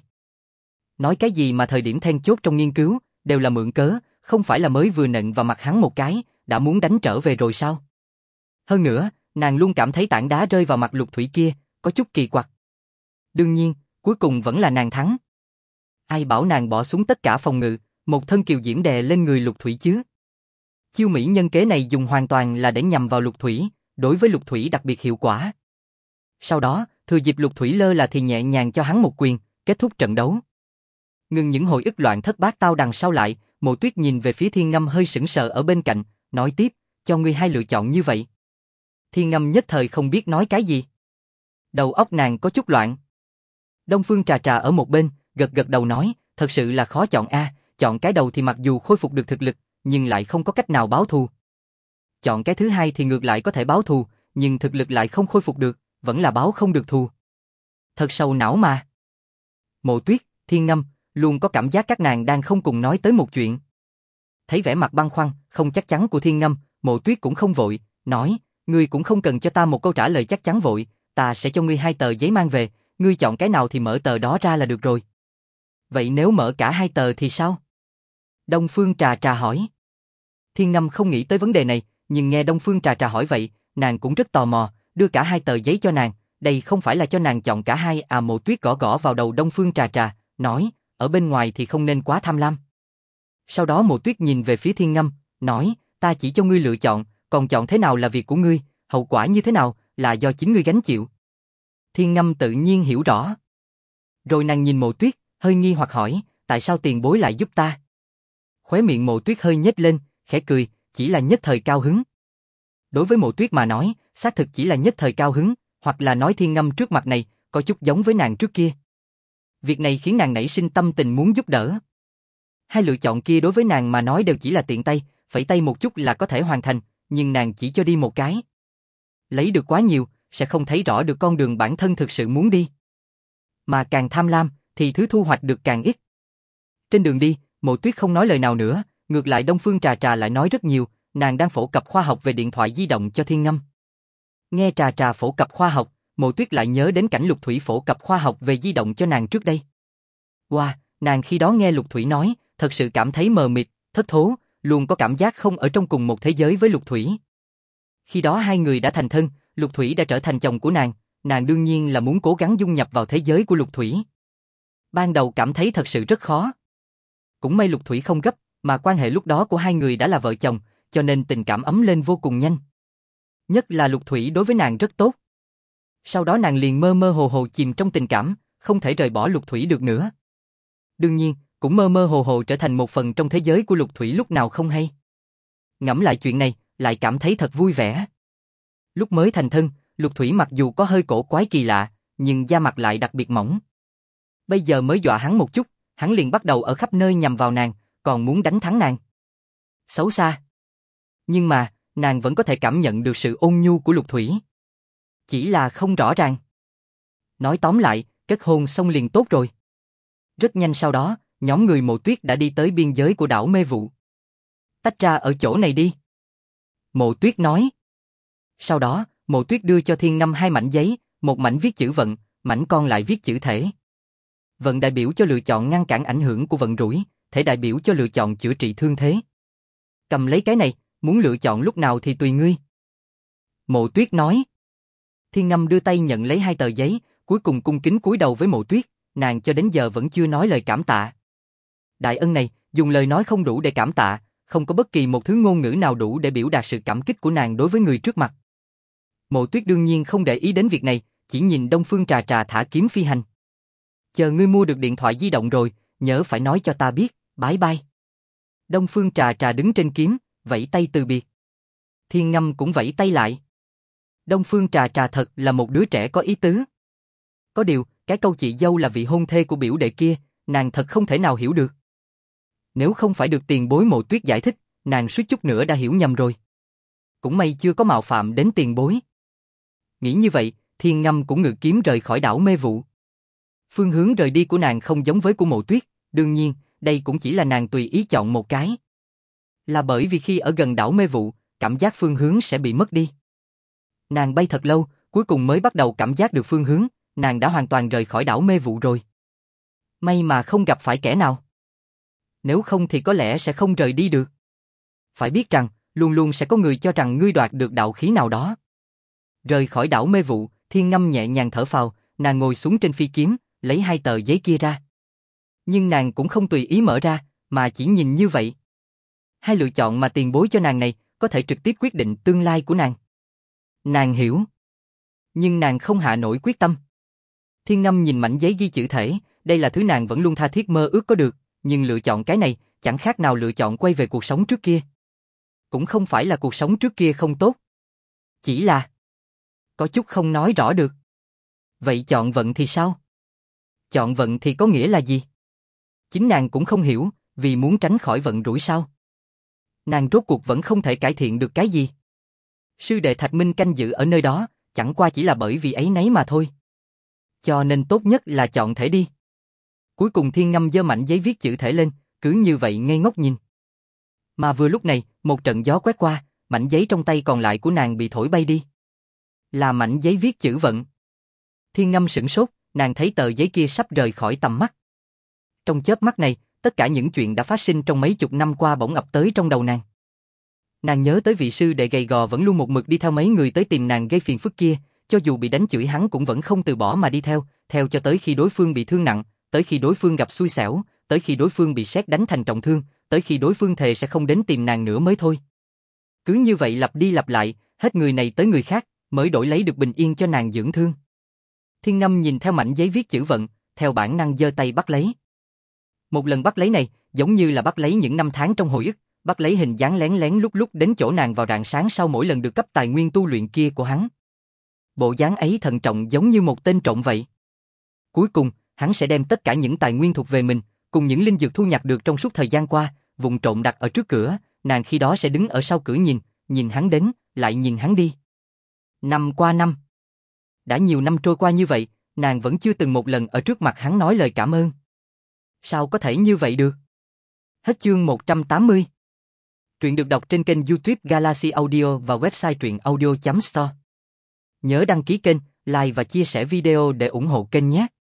Nói cái gì mà thời điểm then chốt trong nghiên cứu, đều là mượn cớ, không phải là mới vừa nện vào mặt hắn một cái, đã muốn đánh trở về rồi sao? Hơn nữa, nàng luôn cảm thấy tảng đá rơi vào mặt Lục Thủy kia, có chút kỳ quặc. Đương nhiên, cuối cùng vẫn là nàng thắng. Ai bảo nàng bỏ xuống tất cả phòng ngự, một thân kiều diễm đè lên người Lục Thủy chứ? Chiêu mỹ nhân kế này dùng hoàn toàn là để nhằm vào Lục Thủy, đối với Lục Thủy đặc biệt hiệu quả. Sau đó, thừa dịp Lục Thủy lơ là thì nhẹ nhàng cho hắn một quyền, kết thúc trận đấu. Ngừng những hồi ức loạn thất bát tao đằng sau lại, Mộ Tuyết nhìn về phía Thiên Ngâm hơi sững sờ ở bên cạnh, nói tiếp, cho ngươi hai lựa chọn như vậy. Thiên Ngâm nhất thời không biết nói cái gì. Đầu óc nàng có chút loạn. Đông Phương Trà Trà ở một bên, gật gật đầu nói, thật sự là khó chọn a, chọn cái đầu thì mặc dù khôi phục được thực lực, nhưng lại không có cách nào báo thù. Chọn cái thứ hai thì ngược lại có thể báo thù, nhưng thực lực lại không khôi phục được, vẫn là báo không được thù. Thật sầu não mà. Mộ Tuyết, Thiên Ngâm, luôn có cảm giác các nàng đang không cùng nói tới một chuyện. Thấy vẻ mặt băn khoăn, không chắc chắn của Thiên Ngâm, Mộ Tuyết cũng không vội, nói, ngươi cũng không cần cho ta một câu trả lời chắc chắn vội, ta sẽ cho ngươi 2 tờ giấy mang về, ngươi chọn cái nào thì mở tờ đó ra là được rồi. Vậy nếu mở cả 2 tờ thì sao? Đông Phương Trà Trà hỏi. Thiên Ngâm không nghĩ tới vấn đề này, nhưng nghe Đông Phương Trà Trà hỏi vậy, nàng cũng rất tò mò, đưa cả 2 tờ giấy cho nàng, đây không phải là cho nàng chọn cả hai à? Mộ Tuyết gõ gõ vào đầu Đông Phương Trà Trà, nói, ở bên ngoài thì không nên quá tham lam. Sau đó Mộ Tuyết nhìn về phía Thiên Ngâm, nói, ta chỉ cho ngươi lựa chọn, còn chọn thế nào là việc của ngươi, hậu quả như thế nào là do chính ngươi gánh chịu. Thiên Ngâm tự nhiên hiểu rõ. Rồi nàng nhìn Mộ Tuyết, hơi nghi hoặc hỏi, tại sao tiền bối lại giúp ta? Khóe miệng Mộ Tuyết hơi nhếch lên, khẽ cười, chỉ là nhất thời cao hứng. Đối với Mộ Tuyết mà nói, xác thực chỉ là nhất thời cao hứng, hoặc là nói Thiên Ngâm trước mặt này, có chút giống với nàng trước kia. Việc này khiến nàng nảy sinh tâm tình muốn giúp đỡ. Hai lựa chọn kia đối với nàng mà nói đều chỉ là tiện tay, phẩy tay một chút là có thể hoàn thành, nhưng nàng chỉ cho đi một cái. Lấy được quá nhiều, sẽ không thấy rõ được con đường bản thân thực sự muốn đi. Mà càng tham lam, thì thứ thu hoạch được càng ít. Trên đường đi, Mộ Tuyết không nói lời nào nữa, ngược lại Đông Phương Trà Trà lại nói rất nhiều, nàng đang phổ cập khoa học về điện thoại di động cho Thiên Ngâm. Nghe Trà Trà phổ cập khoa học, Mộ Tuyết lại nhớ đến cảnh Lục Thủy phổ cập khoa học về di động cho nàng trước đây. Wow, nàng khi đó nghe Lục Thủy nói, thật sự cảm thấy mờ mịt, thất thố, luôn có cảm giác không ở trong cùng một thế giới với Lục Thủy. Khi đó hai người đã thành thân, Lục Thủy đã trở thành chồng của nàng đương nhiên là muốn cố gắng dung nhập vào thế giới của Lục Thủy. Ban đầu cảm thấy thật sự rất khó. Cũng may Lục Thủy không gấp, mà quan hệ lúc đó của hai người đã là vợ chồng, cho nên tình cảm ấm lên vô cùng nhanh. Nhất là Lục Thủy đối với nàng rất tốt. Sau đó nàng liền mơ mơ hồ hồ chìm trong tình cảm, không thể rời bỏ Lục Thủy được nữa. Đương nhiên, cũng mơ mơ hồ hồ trở thành một phần trong thế giới của Lục Thủy lúc nào không hay. Ngẫm lại chuyện này, lại cảm thấy thật vui vẻ. Lúc mới thành thân, Lục Thủy mặc dù có hơi cổ quái kỳ lạ, nhưng da mặt lại đặc biệt mỏng. Bây giờ mới dọa hắn một chút, hắn liền bắt đầu ở khắp nơi nhằm vào nàng, còn muốn đánh thắng nàng. Xấu xa. Nhưng mà, nàng vẫn có thể cảm nhận được sự ôn nhu của Lục Thủy. Chỉ là không rõ ràng. Nói tóm lại, kết hôn xong liền tốt rồi. Rất nhanh sau đó, nhóm người Mộ Tuyết đã đi tới biên giới của đảo Mê Vụ. Tách ra ở chỗ này đi. Mộ Tuyết nói. Sau đó, Mộ Tuyết đưa cho Thiên Ngâm hai mảnh giấy, một mảnh viết chữ vận, mảnh còn lại viết chữ thể. Vận đại biểu cho lựa chọn ngăn cản ảnh hưởng của vận rủi, thể đại biểu cho lựa chọn chữa trị thương thế. Cầm lấy cái này, muốn lựa chọn lúc nào thì tùy ngươi. Mộ Tuyết nói. Thiên Ngâm đưa tay nhận lấy hai tờ giấy, cuối cùng cung kính cúi đầu với Mộ Tuyết, nàng cho đến giờ vẫn chưa nói lời cảm tạ. Đại ân này, dùng lời nói không đủ để cảm tạ, không có bất kỳ một thứ ngôn ngữ nào đủ để biểu đạt sự cảm kích của nàng đối với người trước mặt. Mộ Tuyết đương nhiên không để ý đến việc này, chỉ nhìn Đông Phương Trà Trà thả kiếm phi hành. Chờ ngươi mua được điện thoại di động rồi, nhớ phải nói cho ta biết, bye bye. Đông Phương Trà Trà đứng trên kiếm, vẫy tay từ biệt. Thiên Ngâm cũng vẫy tay lại. Đông Phương Trà Trà thật là một đứa trẻ có ý tứ. Có điều, cái câu chị dâu là vị hôn thê của biểu đệ kia, nàng thật không thể nào hiểu được. Nếu không phải được tiền bối Mộ Tuyết giải thích, nàng suýt chút nữa đã hiểu nhầm rồi. Cũng may chưa có mạo phạm đến tiền bối. Nghĩ như vậy, Thiên Ngâm cũng ngự kiếm rời khỏi đảo Mê Vụ. Phương hướng rời đi của nàng không giống với của Mộ Tuyết, đương nhiên, đây cũng chỉ là nàng tùy ý chọn một cái. Là bởi vì khi ở gần đảo Mê Vụ, cảm giác phương hướng sẽ bị mất đi. Nàng bay thật lâu, cuối cùng mới bắt đầu cảm giác được phương hướng, nàng đã hoàn toàn rời khỏi đảo Mê Vụ rồi. May mà không gặp phải kẻ nào. Nếu không thì có lẽ sẽ không rời đi được. Phải biết rằng, luôn luôn sẽ có người cho rằng ngươi đoạt được đạo khí nào đó. Rời khỏi đảo Mê Vụ, Thiên Ngâm nhẹ nhàng thở phào, nàng ngồi xuống trên phi kiếm, lấy hai tờ giấy kia ra. Nhưng nàng cũng không tùy ý mở ra, mà chỉ nhìn như vậy. Hai lựa chọn mà tiền bối cho nàng này, có thể trực tiếp quyết định tương lai của nàng. Nàng hiểu. Nhưng nàng không hạ nổi quyết tâm. Thiên Ngâm nhìn mảnh giấy ghi chữ thể, đây là thứ nàng vẫn luôn tha thiết mơ ước có được, nhưng lựa chọn cái này, chẳng khác nào lựa chọn quay về cuộc sống trước kia. Cũng không phải là cuộc sống trước kia không tốt. Chỉ là có chút không nói rõ được. Vậy chọn vận thì sao? Chọn vận thì có nghĩa là gì? Chính nàng cũng không hiểu, vì muốn tránh khỏi vận rủi sao? Nàng rốt cuộc vẫn không thể cải thiện được cái gì. Sư đệ Thạch Minh canh giữ ở nơi đó, chẳng qua chỉ là bởi vì ấy nấy mà thôi. Cho nên tốt nhất là chọn thể đi. Cuối cùng Thiên Ngâm giơ mảnh giấy viết chữ thể lên, cứ như vậy ngây ngốc nhìn. Mà vừa lúc này, một trận gió quét qua, mảnh giấy trong tay còn lại của nàng bị thổi bay đi. Là mảnh giấy viết chữ vận. Thiên Ngâm sửng sốt, nàng thấy tờ giấy kia sắp rời khỏi tầm mắt. Trong chớp mắt này, tất cả những chuyện đã phát sinh trong mấy chục năm qua bỗng ập tới trong đầu nàng. Nàng nhớ tới vị sư đệ gầy gò vẫn luôn một mực đi theo mấy người tới tìm nàng gây phiền phức kia, cho dù bị đánh chửi hắn cũng vẫn không từ bỏ mà đi theo, theo cho tới khi đối phương bị thương nặng, tới khi đối phương gặp xui xẻo, tới khi đối phương bị sét đánh thành trọng thương, tới khi đối phương thề sẽ không đến tìm nàng nữa mới thôi. Cứ như vậy lặp đi lặp lại, hết người này tới người khác, mới đổi lấy được bình yên cho nàng dưỡng thương. Thiên Ngâm nhìn theo mảnh giấy viết chữ vận, theo bản năng giơ tay bắt lấy. Một lần bắt lấy này, giống như là bắt lấy những năm tháng trong hồi ức, bắt lấy hình dáng lén lén lúc lúc đến chỗ nàng vào rạng sáng sau mỗi lần được cấp tài nguyên tu luyện kia của hắn. Bộ dáng ấy thận trọng giống như một tên trộm vậy. Cuối cùng, hắn sẽ đem tất cả những tài nguyên thuộc về mình, cùng những linh dược thu nhặt được trong suốt thời gian qua, vụng trộm đặt ở trước cửa, nàng khi đó sẽ đứng ở sau cửa nhìn hắn đến, lại nhìn hắn đi. Năm qua năm. Đã nhiều năm trôi qua như vậy, nàng vẫn chưa từng một lần ở trước mặt hắn nói lời cảm ơn. Sao có thể như vậy được? Hết chương 180. Truyện được đọc trên kênh YouTube Galaxy Audio và website truyệnaudio.store. Nhớ đăng ký kênh, like và chia sẻ video để ủng hộ kênh nhé.